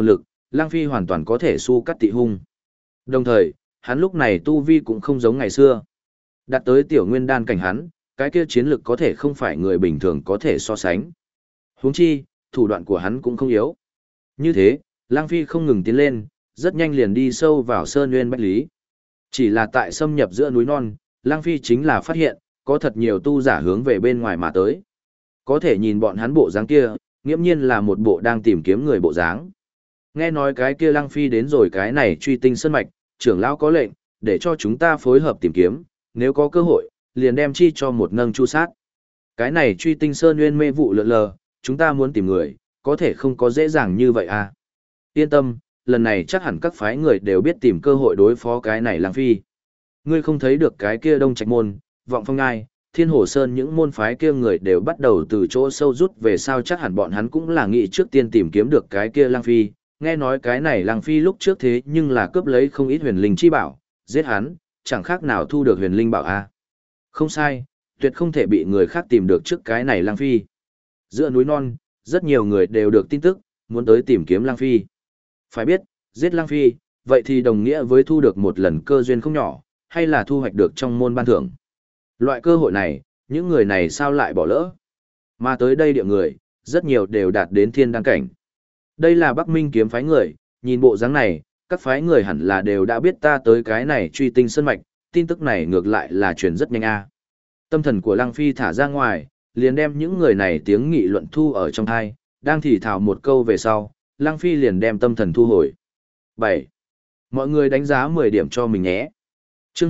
Lăng Phi hoàn toàn có thể su cắt tị hung. Đồng thời, hắn lúc này tu vi cũng không giống ngày xưa. Đạt tới tiểu nguyên đan cảnh hắn, cái kia chiến lực có thể không phải người bình thường có thể so sánh. Huống chi, thủ đoạn của hắn cũng không yếu. Như thế, Lăng Phi không ngừng tiến lên, rất nhanh liền đi sâu vào sơn nguyên bách lý. Chỉ là tại xâm nhập giữa núi non, Lăng Phi chính là phát hiện, có thật nhiều tu giả hướng về bên ngoài mà tới. Có thể nhìn bọn hắn bộ dáng kia, nghiễm nhiên là một bộ đang tìm kiếm người bộ dáng. Nghe nói cái kia Lăng Phi đến rồi cái này truy tinh sơn mạch, trưởng lão có lệnh, để cho chúng ta phối hợp tìm kiếm, nếu có cơ hội, liền đem chi cho một nâng chu sát. Cái này truy tinh sơn nguyên mê vụ lượn lờ, chúng ta muốn tìm người, có thể không có dễ dàng như vậy à. Yên tâm, lần này chắc hẳn các phái người đều biết tìm cơ hội đối phó cái này Lăng Phi. Ngươi không thấy được cái kia Đông Trạch Môn, Vọng Phong Ngai, Thiên Hồ Sơn những môn phái kia người đều bắt đầu từ chỗ sâu rút về sao chắc hẳn bọn hắn cũng là nghĩ trước tiên tìm kiếm được cái kia Lăng Phi. Nghe nói cái này Lăng Phi lúc trước thế nhưng là cướp lấy không ít huyền linh chi bảo, giết hắn, chẳng khác nào thu được huyền linh bảo a. Không sai, tuyệt không thể bị người khác tìm được trước cái này Lăng Phi. Giữa núi non, rất nhiều người đều được tin tức, muốn tới tìm kiếm Lăng Phi. Phải biết, giết Lăng Phi, vậy thì đồng nghĩa với thu được một lần cơ duyên không nhỏ, hay là thu hoạch được trong môn ban thưởng. Loại cơ hội này, những người này sao lại bỏ lỡ? Mà tới đây địa người, rất nhiều đều đạt đến thiên đăng cảnh. Đây là Bắc Minh kiếm phái người, nhìn bộ dáng này, các phái người hẳn là đều đã biết ta tới cái này truy tinh sơn mạch, tin tức này ngược lại là truyền rất nhanh a. Tâm thần của Lăng Phi thả ra ngoài, liền đem những người này tiếng nghị luận thu ở trong thai, đang thì thào một câu về sau, Lăng Phi liền đem tâm thần thu hồi. 7. Mọi người đánh giá 10 điểm cho mình nhé. Chương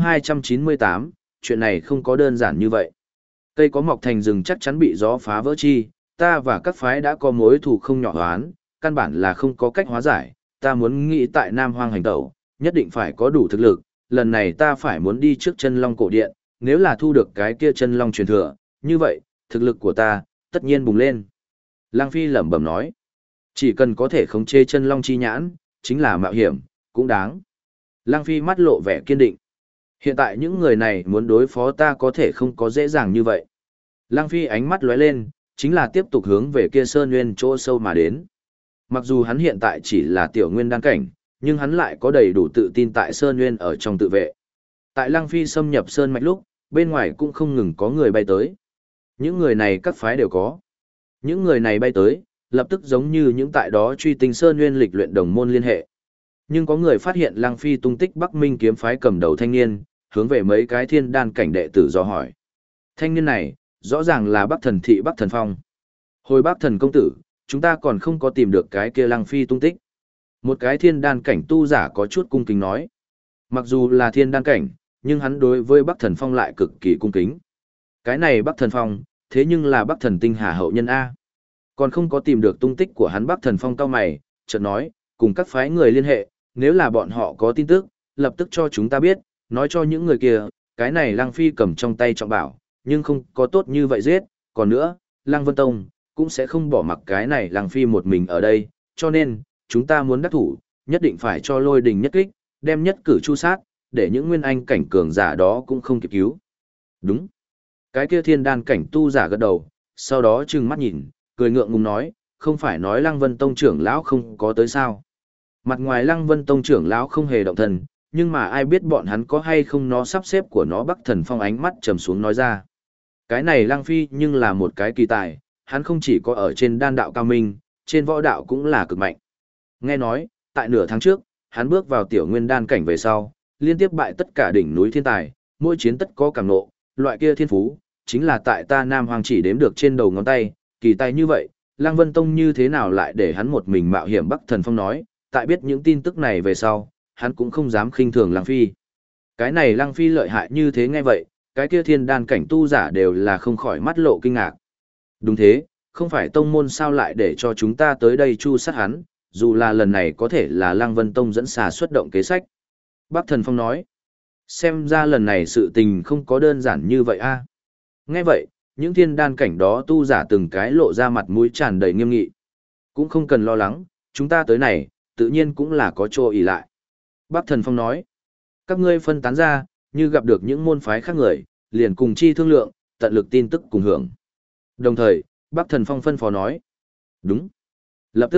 298, chuyện này không có đơn giản như vậy. Cây có mọc thành rừng chắc chắn bị gió phá vỡ chi, ta và các phái đã có mối thù không nhỏ oán, căn bản là không có cách hóa giải, ta muốn nghĩ tại Nam Hoang hành tẩu, nhất định phải có đủ thực lực, lần này ta phải muốn đi trước chân long cổ điện, nếu là thu được cái kia chân long truyền thừa, như vậy, thực lực của ta, tất nhiên bùng lên. Lăng Phi lẩm bẩm nói, chỉ cần có thể khống chế chân long chi nhãn, chính là mạo hiểm, cũng đáng. Lăng Phi mắt lộ vẻ kiên định. Hiện tại những người này muốn đối phó ta có thể không có dễ dàng như vậy. Lăng Phi ánh mắt lóe lên, chính là tiếp tục hướng về kia sơn nguyên chỗ sâu mà đến. Mặc dù hắn hiện tại chỉ là tiểu nguyên đan cảnh, nhưng hắn lại có đầy đủ tự tin tại sơn nguyên ở trong tự vệ. Tại Lăng Phi xâm nhập sơn mạch lúc, bên ngoài cũng không ngừng có người bay tới. Những người này các phái đều có. Những người này bay tới, lập tức giống như những tại đó truy tinh sơn nguyên lịch luyện đồng môn liên hệ. Nhưng có người phát hiện Lăng Phi tung tích Bắc Minh kiếm phái cầm đầu thanh niên, hướng về mấy cái thiên đan cảnh đệ tử dò hỏi. Thanh niên này, rõ ràng là Bắc Thần Thị Bắc Thần Phong. Hồi Bắc Thần công tử, chúng ta còn không có tìm được cái kia Lăng Phi tung tích. Một cái thiên đan cảnh tu giả có chút cung kính nói. Mặc dù là thiên đan cảnh, nhưng hắn đối với Bắc Thần Phong lại cực kỳ cung kính. Cái này Bắc Thần Phong, thế nhưng là Bắc Thần Tinh Hà hậu nhân A. Còn không có tìm được tung tích của hắn Bắc Thần Phong cao mày, chợt nói, cùng các phái người liên hệ, nếu là bọn họ có tin tức, lập tức cho chúng ta biết, nói cho những người kia, cái này Lăng Phi cầm trong tay trọng bảo, nhưng không có tốt như vậy giết, còn nữa, Lăng Vân Tông, cũng sẽ không bỏ mặc cái này Lăng Phi một mình ở đây, cho nên, chúng ta muốn đắc thủ, nhất định phải cho Lôi Đình nhất kích, đem nhất cử chu sát, để những nguyên anh cảnh cường giả đó cũng không kịp cứu. Đúng. Cái kia thiên đan cảnh tu giả gật đầu, sau đó trừng mắt nhìn, cười ngượng ngùng nói, không phải nói Lăng Vân Tông trưởng lão không có tới sao. Mặt ngoài Lăng Vân Tông trưởng lão không hề động thần, nhưng mà ai biết bọn hắn có hay không nó sắp xếp của nó Bắc Thần Phong ánh mắt trầm xuống nói ra. Cái này Lăng Phi nhưng là một cái kỳ tài, hắn không chỉ có ở trên đan đạo cao minh, trên võ đạo cũng là cực mạnh. Nghe nói, tại nửa tháng trước, hắn bước vào tiểu nguyên đan cảnh về sau, liên tiếp bại tất cả đỉnh núi thiên tài, mỗi chiến tất có cảm nộ, loại kia thiên phú, chính là tại ta Nam Hoàng chỉ đếm được trên đầu ngón tay, kỳ tài như vậy, Lăng Vân Tông như thế nào lại để hắn một mình mạo hiểm Bắc Thần Phong nói, tại biết những tin tức này về sau, hắn cũng không dám khinh thường Lăng Phi. Cái này Lăng Phi lợi hại như thế nghe vậy, cái kia thiên đan cảnh tu giả đều là không khỏi mắt lộ kinh ngạc. Đúng thế, không phải tông môn sao lại để cho chúng ta tới đây chu sát hắn, dù là lần này có thể là Lăng Vân Tông dẫn xà xuất động kế sách. Bắc Thần Phong nói, xem ra lần này sự tình không có đơn giản như vậy a. Nghe vậy, những thiên đan cảnh đó tu giả từng cái lộ ra mặt mũi tràn đầy nghiêm nghị. Cũng không cần lo lắng, chúng ta tới này, tự nhiên cũng là có chỗ ỷ lại. Bắc Thần Phong nói, các ngươi phân tán ra, như gặp được những môn phái khác người, liền cùng chi thương lượng, tận lực tin tức cùng hưởng. Đồng thời, Bắc Thần Phong phân phó nói, đúng. Lập tức,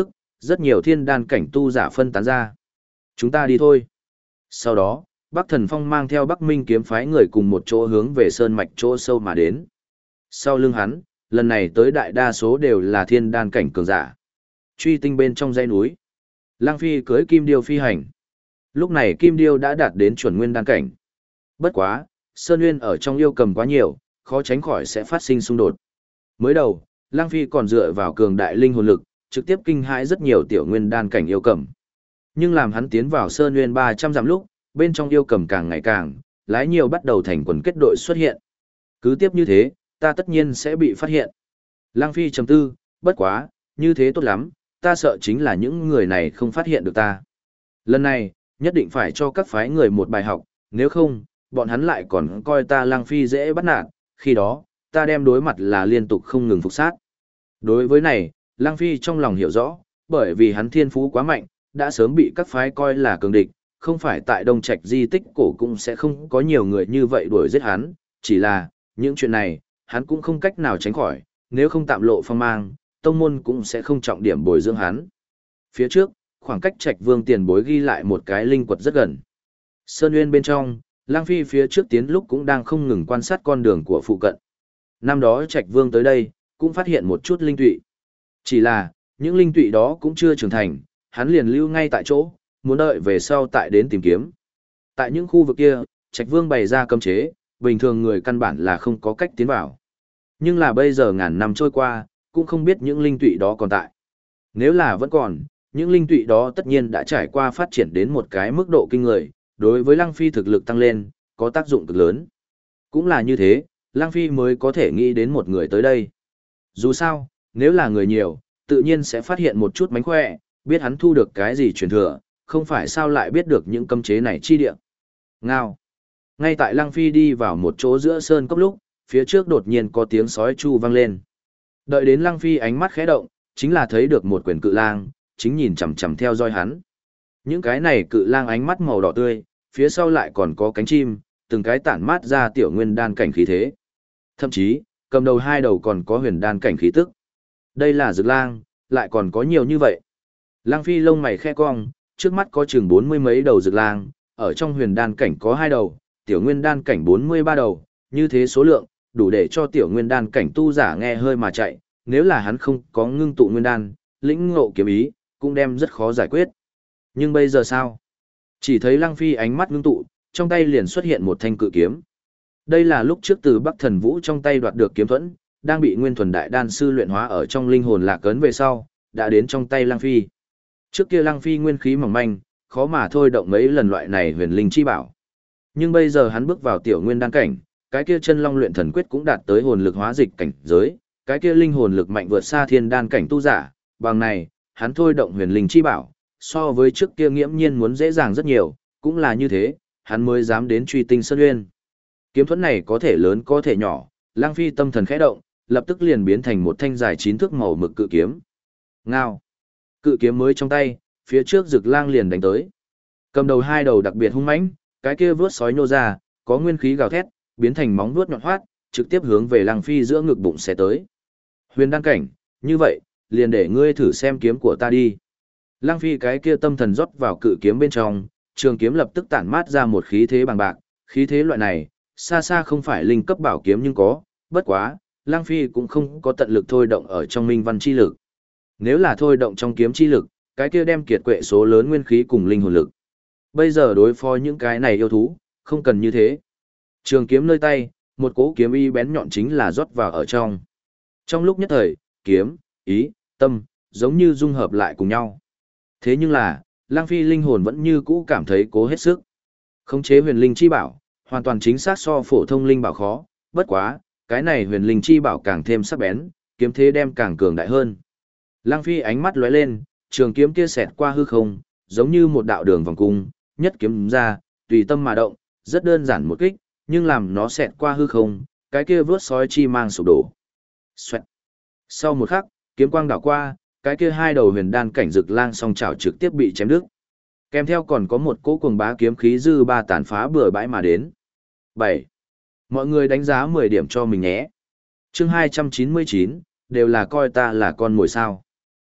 Rất nhiều thiên đan cảnh tu giả phân tán ra. Chúng ta đi thôi. Sau đó, Bắc Thần Phong mang theo Bắc Minh kiếm phái người cùng một chỗ hướng về sơn mạch chỗ sâu mà đến. Sau lưng hắn, lần này tới đại đa số đều là thiên đan cảnh cường giả. Truy tinh bên trong dãy núi, Lăng Phi cưỡi kim điêu phi hành. Lúc này kim điêu đã đạt đến chuẩn nguyên đan cảnh. Bất quá, sơn nguyên ở trong yêu cầm quá nhiều, khó tránh khỏi sẽ phát sinh xung đột. Mới đầu, Lăng Phi còn dựa vào cường đại linh hồn lực, trực tiếp kinh hãi rất nhiều tiểu nguyên đan cảnh yêu cầm. Nhưng làm hắn tiến vào sơn nguyên 300 dặm lúc, bên trong yêu cầm càng ngày càng, lái nhiều bắt đầu thành quần kết đội xuất hiện. Cứ tiếp như thế, ta tất nhiên sẽ bị phát hiện. Lăng Phi trầm tư, bất quá, như thế tốt lắm, ta sợ chính là những người này không phát hiện được ta. Lần này, nhất định phải cho các phái người một bài học, nếu không, bọn hắn lại còn coi ta Lăng Phi dễ bắt nạt, khi đó, ta đem đối mặt là liên tục không ngừng phục sát. Đối với này, Lăng Phi trong lòng hiểu rõ, bởi vì hắn thiên phú quá mạnh, đã sớm bị các phái coi là cường địch, không phải tại Đông Trạch di tích cổ cũng sẽ không có nhiều người như vậy đuổi giết hắn, chỉ là, những chuyện này, hắn cũng không cách nào tránh khỏi, nếu không tạm lộ phong mang, tông môn cũng sẽ không trọng điểm bồi dưỡng hắn. Phía trước, khoảng cách Trạch Vương tiền bối ghi lại một cái linh quật rất gần. Sơn Nguyên bên trong, Lang Phi phía trước tiến lúc cũng đang không ngừng quan sát con đường của phụ cận. Năm đó Trạch Vương tới đây, cũng phát hiện một chút linh tụy. Chỉ là, những linh tụy đó cũng chưa trưởng thành, hắn liền lưu ngay tại chỗ, muốn đợi về sau tại đến tìm kiếm. Tại những khu vực kia, Trạch Vương bày ra cấm chế, bình thường người căn bản là không có cách tiến vào. Nhưng là bây giờ ngàn năm trôi qua, cũng không biết những linh tụy đó còn tại. Nếu là vẫn còn, những linh tụy đó tất nhiên đã trải qua phát triển đến một cái mức độ kinh người, đối với Lăng Phi thực lực tăng lên, có tác dụng cực lớn. Cũng là như thế, Lăng Phi mới có thể nghĩ đến một người tới đây. Dù sao, nếu là người nhiều, tự nhiên sẽ phát hiện một chút mánh khỏe, biết hắn thu được cái gì truyền thừa, không phải sao lại biết được những cấm chế này chi địa. Ngao. Ngay tại Lăng Phi đi vào một chỗ giữa sơn cốc lúc, phía trước đột nhiên có tiếng sói chu vang lên. Đợi đến Lăng Phi ánh mắt khẽ động, chính là thấy được một quyển cự lang, chính nhìn chằm chằm theo dõi hắn. Những cái này cự lang ánh mắt màu đỏ tươi, phía sau lại còn có cánh chim, từng cái tản mát ra tiểu nguyên đan cảnh khí thế. Thậm chí, cầm đầu hai đầu còn có huyền đan cảnh khí tức. Đây là dược lang, lại còn có nhiều như vậy. Lăng Phi lông mày khẽ cong, trước mắt có chừng 40 mấy đầu dược lang, ở trong huyền đan cảnh có 2 đầu, tiểu nguyên đan cảnh 43 đầu, như thế số lượng, đủ để cho tiểu nguyên đan cảnh tu giả nghe hơi mà chạy, nếu là hắn không có ngưng tụ nguyên đan, lĩnh ngộ kiếm ý, cũng đem rất khó giải quyết. Nhưng bây giờ sao? Chỉ thấy Lăng Phi ánh mắt ngưng tụ, trong tay liền xuất hiện một thanh cự kiếm. Đây là lúc trước từ Bắc Thần Vũ trong tay đoạt được kiếm thuẫn, đang bị Nguyên Thuần Đại Đan sư luyện hóa ở trong linh hồn lạc ấn về sau, đã đến trong tay Lăng Phi. Trước kia Lăng Phi nguyên khí mỏng manh, khó mà thôi động mấy lần loại này huyền linh chi bảo. Nhưng bây giờ hắn bước vào tiểu nguyên đan cảnh, cái kia chân long luyện thần quyết cũng đạt tới hồn lực hóa dịch cảnh giới, cái kia linh hồn lực mạnh vượt xa thiên đan cảnh tu giả, bằng này, hắn thôi động huyền linh chi bảo, so với trước kia nghiễm nhiên muốn dễ dàng rất nhiều, cũng là như thế, hắn mới dám đến truy tinh sơn nguyên. Kiếm thuẫn này có thể lớn có thể nhỏ, Lăng Phi tâm thần khẽ động, lập tức liền biến thành một thanh dài 9 thước màu mực cự kiếm. Ngao. Cự kiếm mới trong tay, phía trước Dực Lang liền đánh tới. Cầm đầu hai đầu đặc biệt hung mãnh, cái kia vướt sói nhô ra, có nguyên khí gào thét, biến thành móng vuốt nhọn hoắt, trực tiếp hướng về Lăng Phi giữa ngực bụng sẽ tới. Huyền đan cảnh, như vậy, liền để ngươi thử xem kiếm của ta đi. Lăng Phi cái kia tâm thần rót vào cự kiếm bên trong, trường kiếm lập tức tản mát ra một khí thế bằng bạc, khí thế loại này, xa xa không phải linh cấp bảo kiếm nhưng có, bất quá, Lăng Phi cũng không có tận lực thôi động ở trong minh văn chi lực. Nếu là thôi động trong kiếm chi lực, cái kia đem kiệt quệ số lớn nguyên khí cùng linh hồn lực. Bây giờ đối phó những cái này yêu thú, không cần như thế. Trường kiếm nơi tay, một cỗ kiếm y bén nhọn chính là rót vào ở trong. Trong lúc nhất thời, kiếm, ý, tâm, giống như dung hợp lại cùng nhau. Thế nhưng là, Lăng Phi linh hồn vẫn như cũ cảm thấy cố hết sức. Khống chế huyền linh chi bảo, hoàn toàn chính xác so phổ thông linh bảo khó, bất quá, cái này huyền linh chi bảo càng thêm sắc bén, kiếm thế đem càng cường đại hơn. Lăng Phi ánh mắt lóe lên, trường kiếm kia xẹt qua hư không, giống như một đạo đường vòng cung, nhất kiếm ra, tùy tâm mà động, rất đơn giản một kích, nhưng làm nó xẹt qua hư không, cái kia vướt sói chi mang sụp đổ. Xoẹt. Sau một khắc, kiếm quang đảo qua, cái kia hai đầu huyền đan cảnh Dực Lang song chảo trực tiếp bị chém đứt. Kèm theo còn có một cỗ cuồng bá kiếm khí dư ba tàn phá bừa bãi mà đến. 7. Mọi người đánh giá 10 điểm cho mình nhé. Chương 299, đều là coi ta là con mồi sao.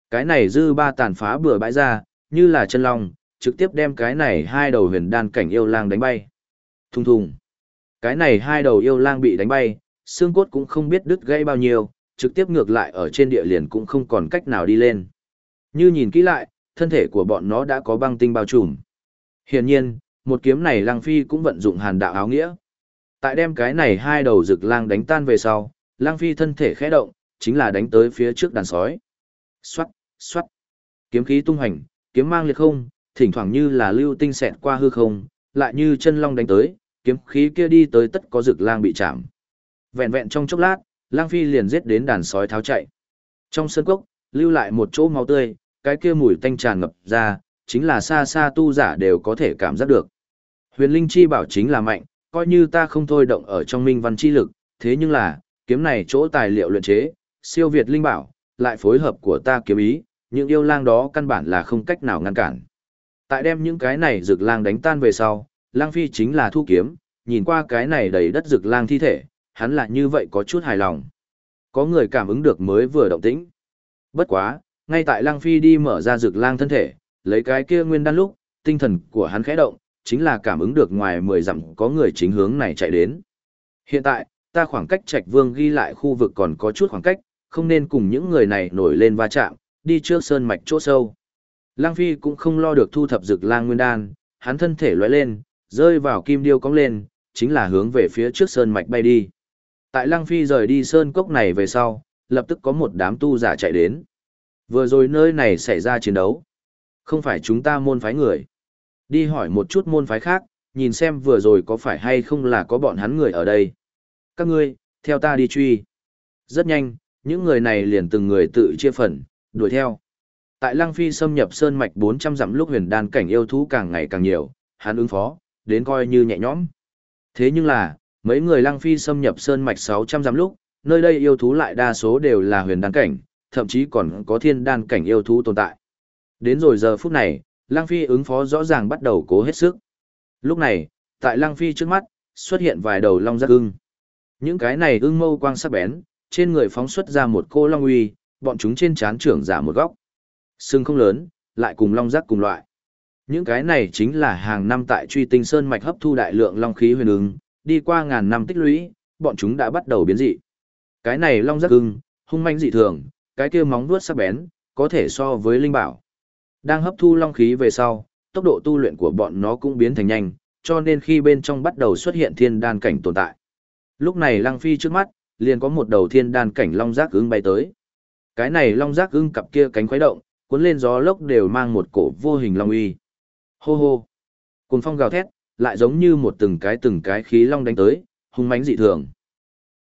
Cái này dư ba tàn phá bừa bãi ra, như là chân long, trực tiếp đem cái này hai đầu huyền đan cảnh yêu lang đánh bay. Thùng thùng. Cái này hai đầu yêu lang bị đánh bay, xương cốt cũng không biết đứt gãy bao nhiêu, trực tiếp ngược lại ở trên địa liền cũng không còn cách nào đi lên. Như nhìn kỹ lại, thân thể của bọn nó đã có băng tinh bao trùm. Hiển nhiên, một kiếm này Lăng Phi cũng vận dụng hàn đạo áo nghĩa. Tại đem cái này hai đầu rực lang đánh tan về sau, Lăng Phi thân thể khẽ động, chính là đánh tới phía trước đàn sói. Xoát, xoát. Kiếm khí tung hành, kiếm mang liệt không, thỉnh thoảng như là lưu tinh xẹt qua hư không, lại như chân long đánh tới, kiếm khí kia đi tới tất có rực lang bị chạm. Vẹn vẹn trong chốc lát, Lăng Phi liền giết đến đàn sói tháo chạy. Trong sân cốc, lưu lại một chỗ máu tươi, cái kia mùi tanh tràn ngập ra, chính là xa xa tu giả đều có thể cảm giác được. Huyền linh chi bảo chính là mạnh, coi như ta không thôi động ở trong minh văn chi lực, thế nhưng là, kiếm này chỗ tài liệu luyện chế, siêu việt linh bảo, lại phối hợp của ta kiếm ý, những yêu lang đó căn bản là không cách nào ngăn cản. Tại đem những cái này rực lang đánh tan về sau, Lang Phi chính là thu kiếm, nhìn qua cái này đầy đất rực lang thi thể, hắn là như vậy có chút hài lòng. Có người cảm ứng được mới vừa động tĩnh. Bất quá, ngay tại Lang Phi đi mở ra rực lang thân thể, lấy cái kia nguyên đan lúc, tinh thần của hắn khẽ động, chính là cảm ứng được ngoài 10 dặm có người chính hướng này chạy đến. Hiện tại, ta khoảng cách Trạch Vương ghi lại khu vực còn có chút khoảng cách, không nên cùng những người này nổi lên va chạm, đi trước sơn mạch chỗ sâu. Lang Phi cũng không lo được thu thập rực lang nguyên đan, hắn thân thể lóe lên, rơi vào kim điêu cong lên, chính là hướng về phía trước sơn mạch bay đi. Tại Lang Phi rời đi sơn cốc này về sau, lập tức có một đám tu giả chạy đến. Vừa rồi nơi này xảy ra chiến đấu. Không phải chúng ta môn phái người. Đi hỏi một chút môn phái khác, nhìn xem vừa rồi có phải hay không là có bọn hắn người ở đây. Các ngươi, theo ta đi truy. Rất nhanh, những người này liền từng người tự chia phần, đuổi theo. Tại Lăng Phi xâm nhập sơn mạch 400 dặm lúc huyền đan cảnh yêu thú càng ngày càng nhiều, hắn ứng phó, đến coi như nhẹ nhõm. Thế nhưng là, mấy người Lăng Phi xâm nhập sơn mạch 600 dặm lúc, nơi đây yêu thú lại đa số đều là huyền đan cảnh, thậm chí còn có thiên đan cảnh yêu thú tồn tại. Đến rồi giờ phút này, Lăng Phi ứng phó rõ ràng bắt đầu cố hết sức. Lúc này, tại Lăng Phi trước mắt, xuất hiện vài đầu long giác ưng. Những cái này ưng mâu quang sắc bén, trên người phóng xuất ra một cô long uy, bọn chúng trên trán trưởng giả một góc. Sừng không lớn, lại cùng long giác cùng loại. Những cái này chính là hàng năm tại Truy Tinh Sơn mạch hấp thu đại lượng long khí huyền ưng, đi qua ngàn năm tích lũy, bọn chúng đã bắt đầu biến dị. Cái này long giác ưng, hung manh dị thường, cái kia móng vuốt sắc bén, có thể so với linh bảo. Đang hấp thu long khí về sau, tốc độ tu luyện của bọn nó cũng biến thành nhanh, cho nên khi bên trong bắt đầu xuất hiện thiên đan cảnh tồn tại. Lúc này Lăng Phi trước mắt, liền có một đầu thiên đan cảnh long giác ưng bay tới. Cái này long giác ưng cặp kia cánh khuấy động, cuốn lên gió lốc đều mang một cổ vô hình long uy. Hô hô. Cuồng phong gào thét, lại giống như một từng cái khí long đánh tới, hung mãnh dị thường.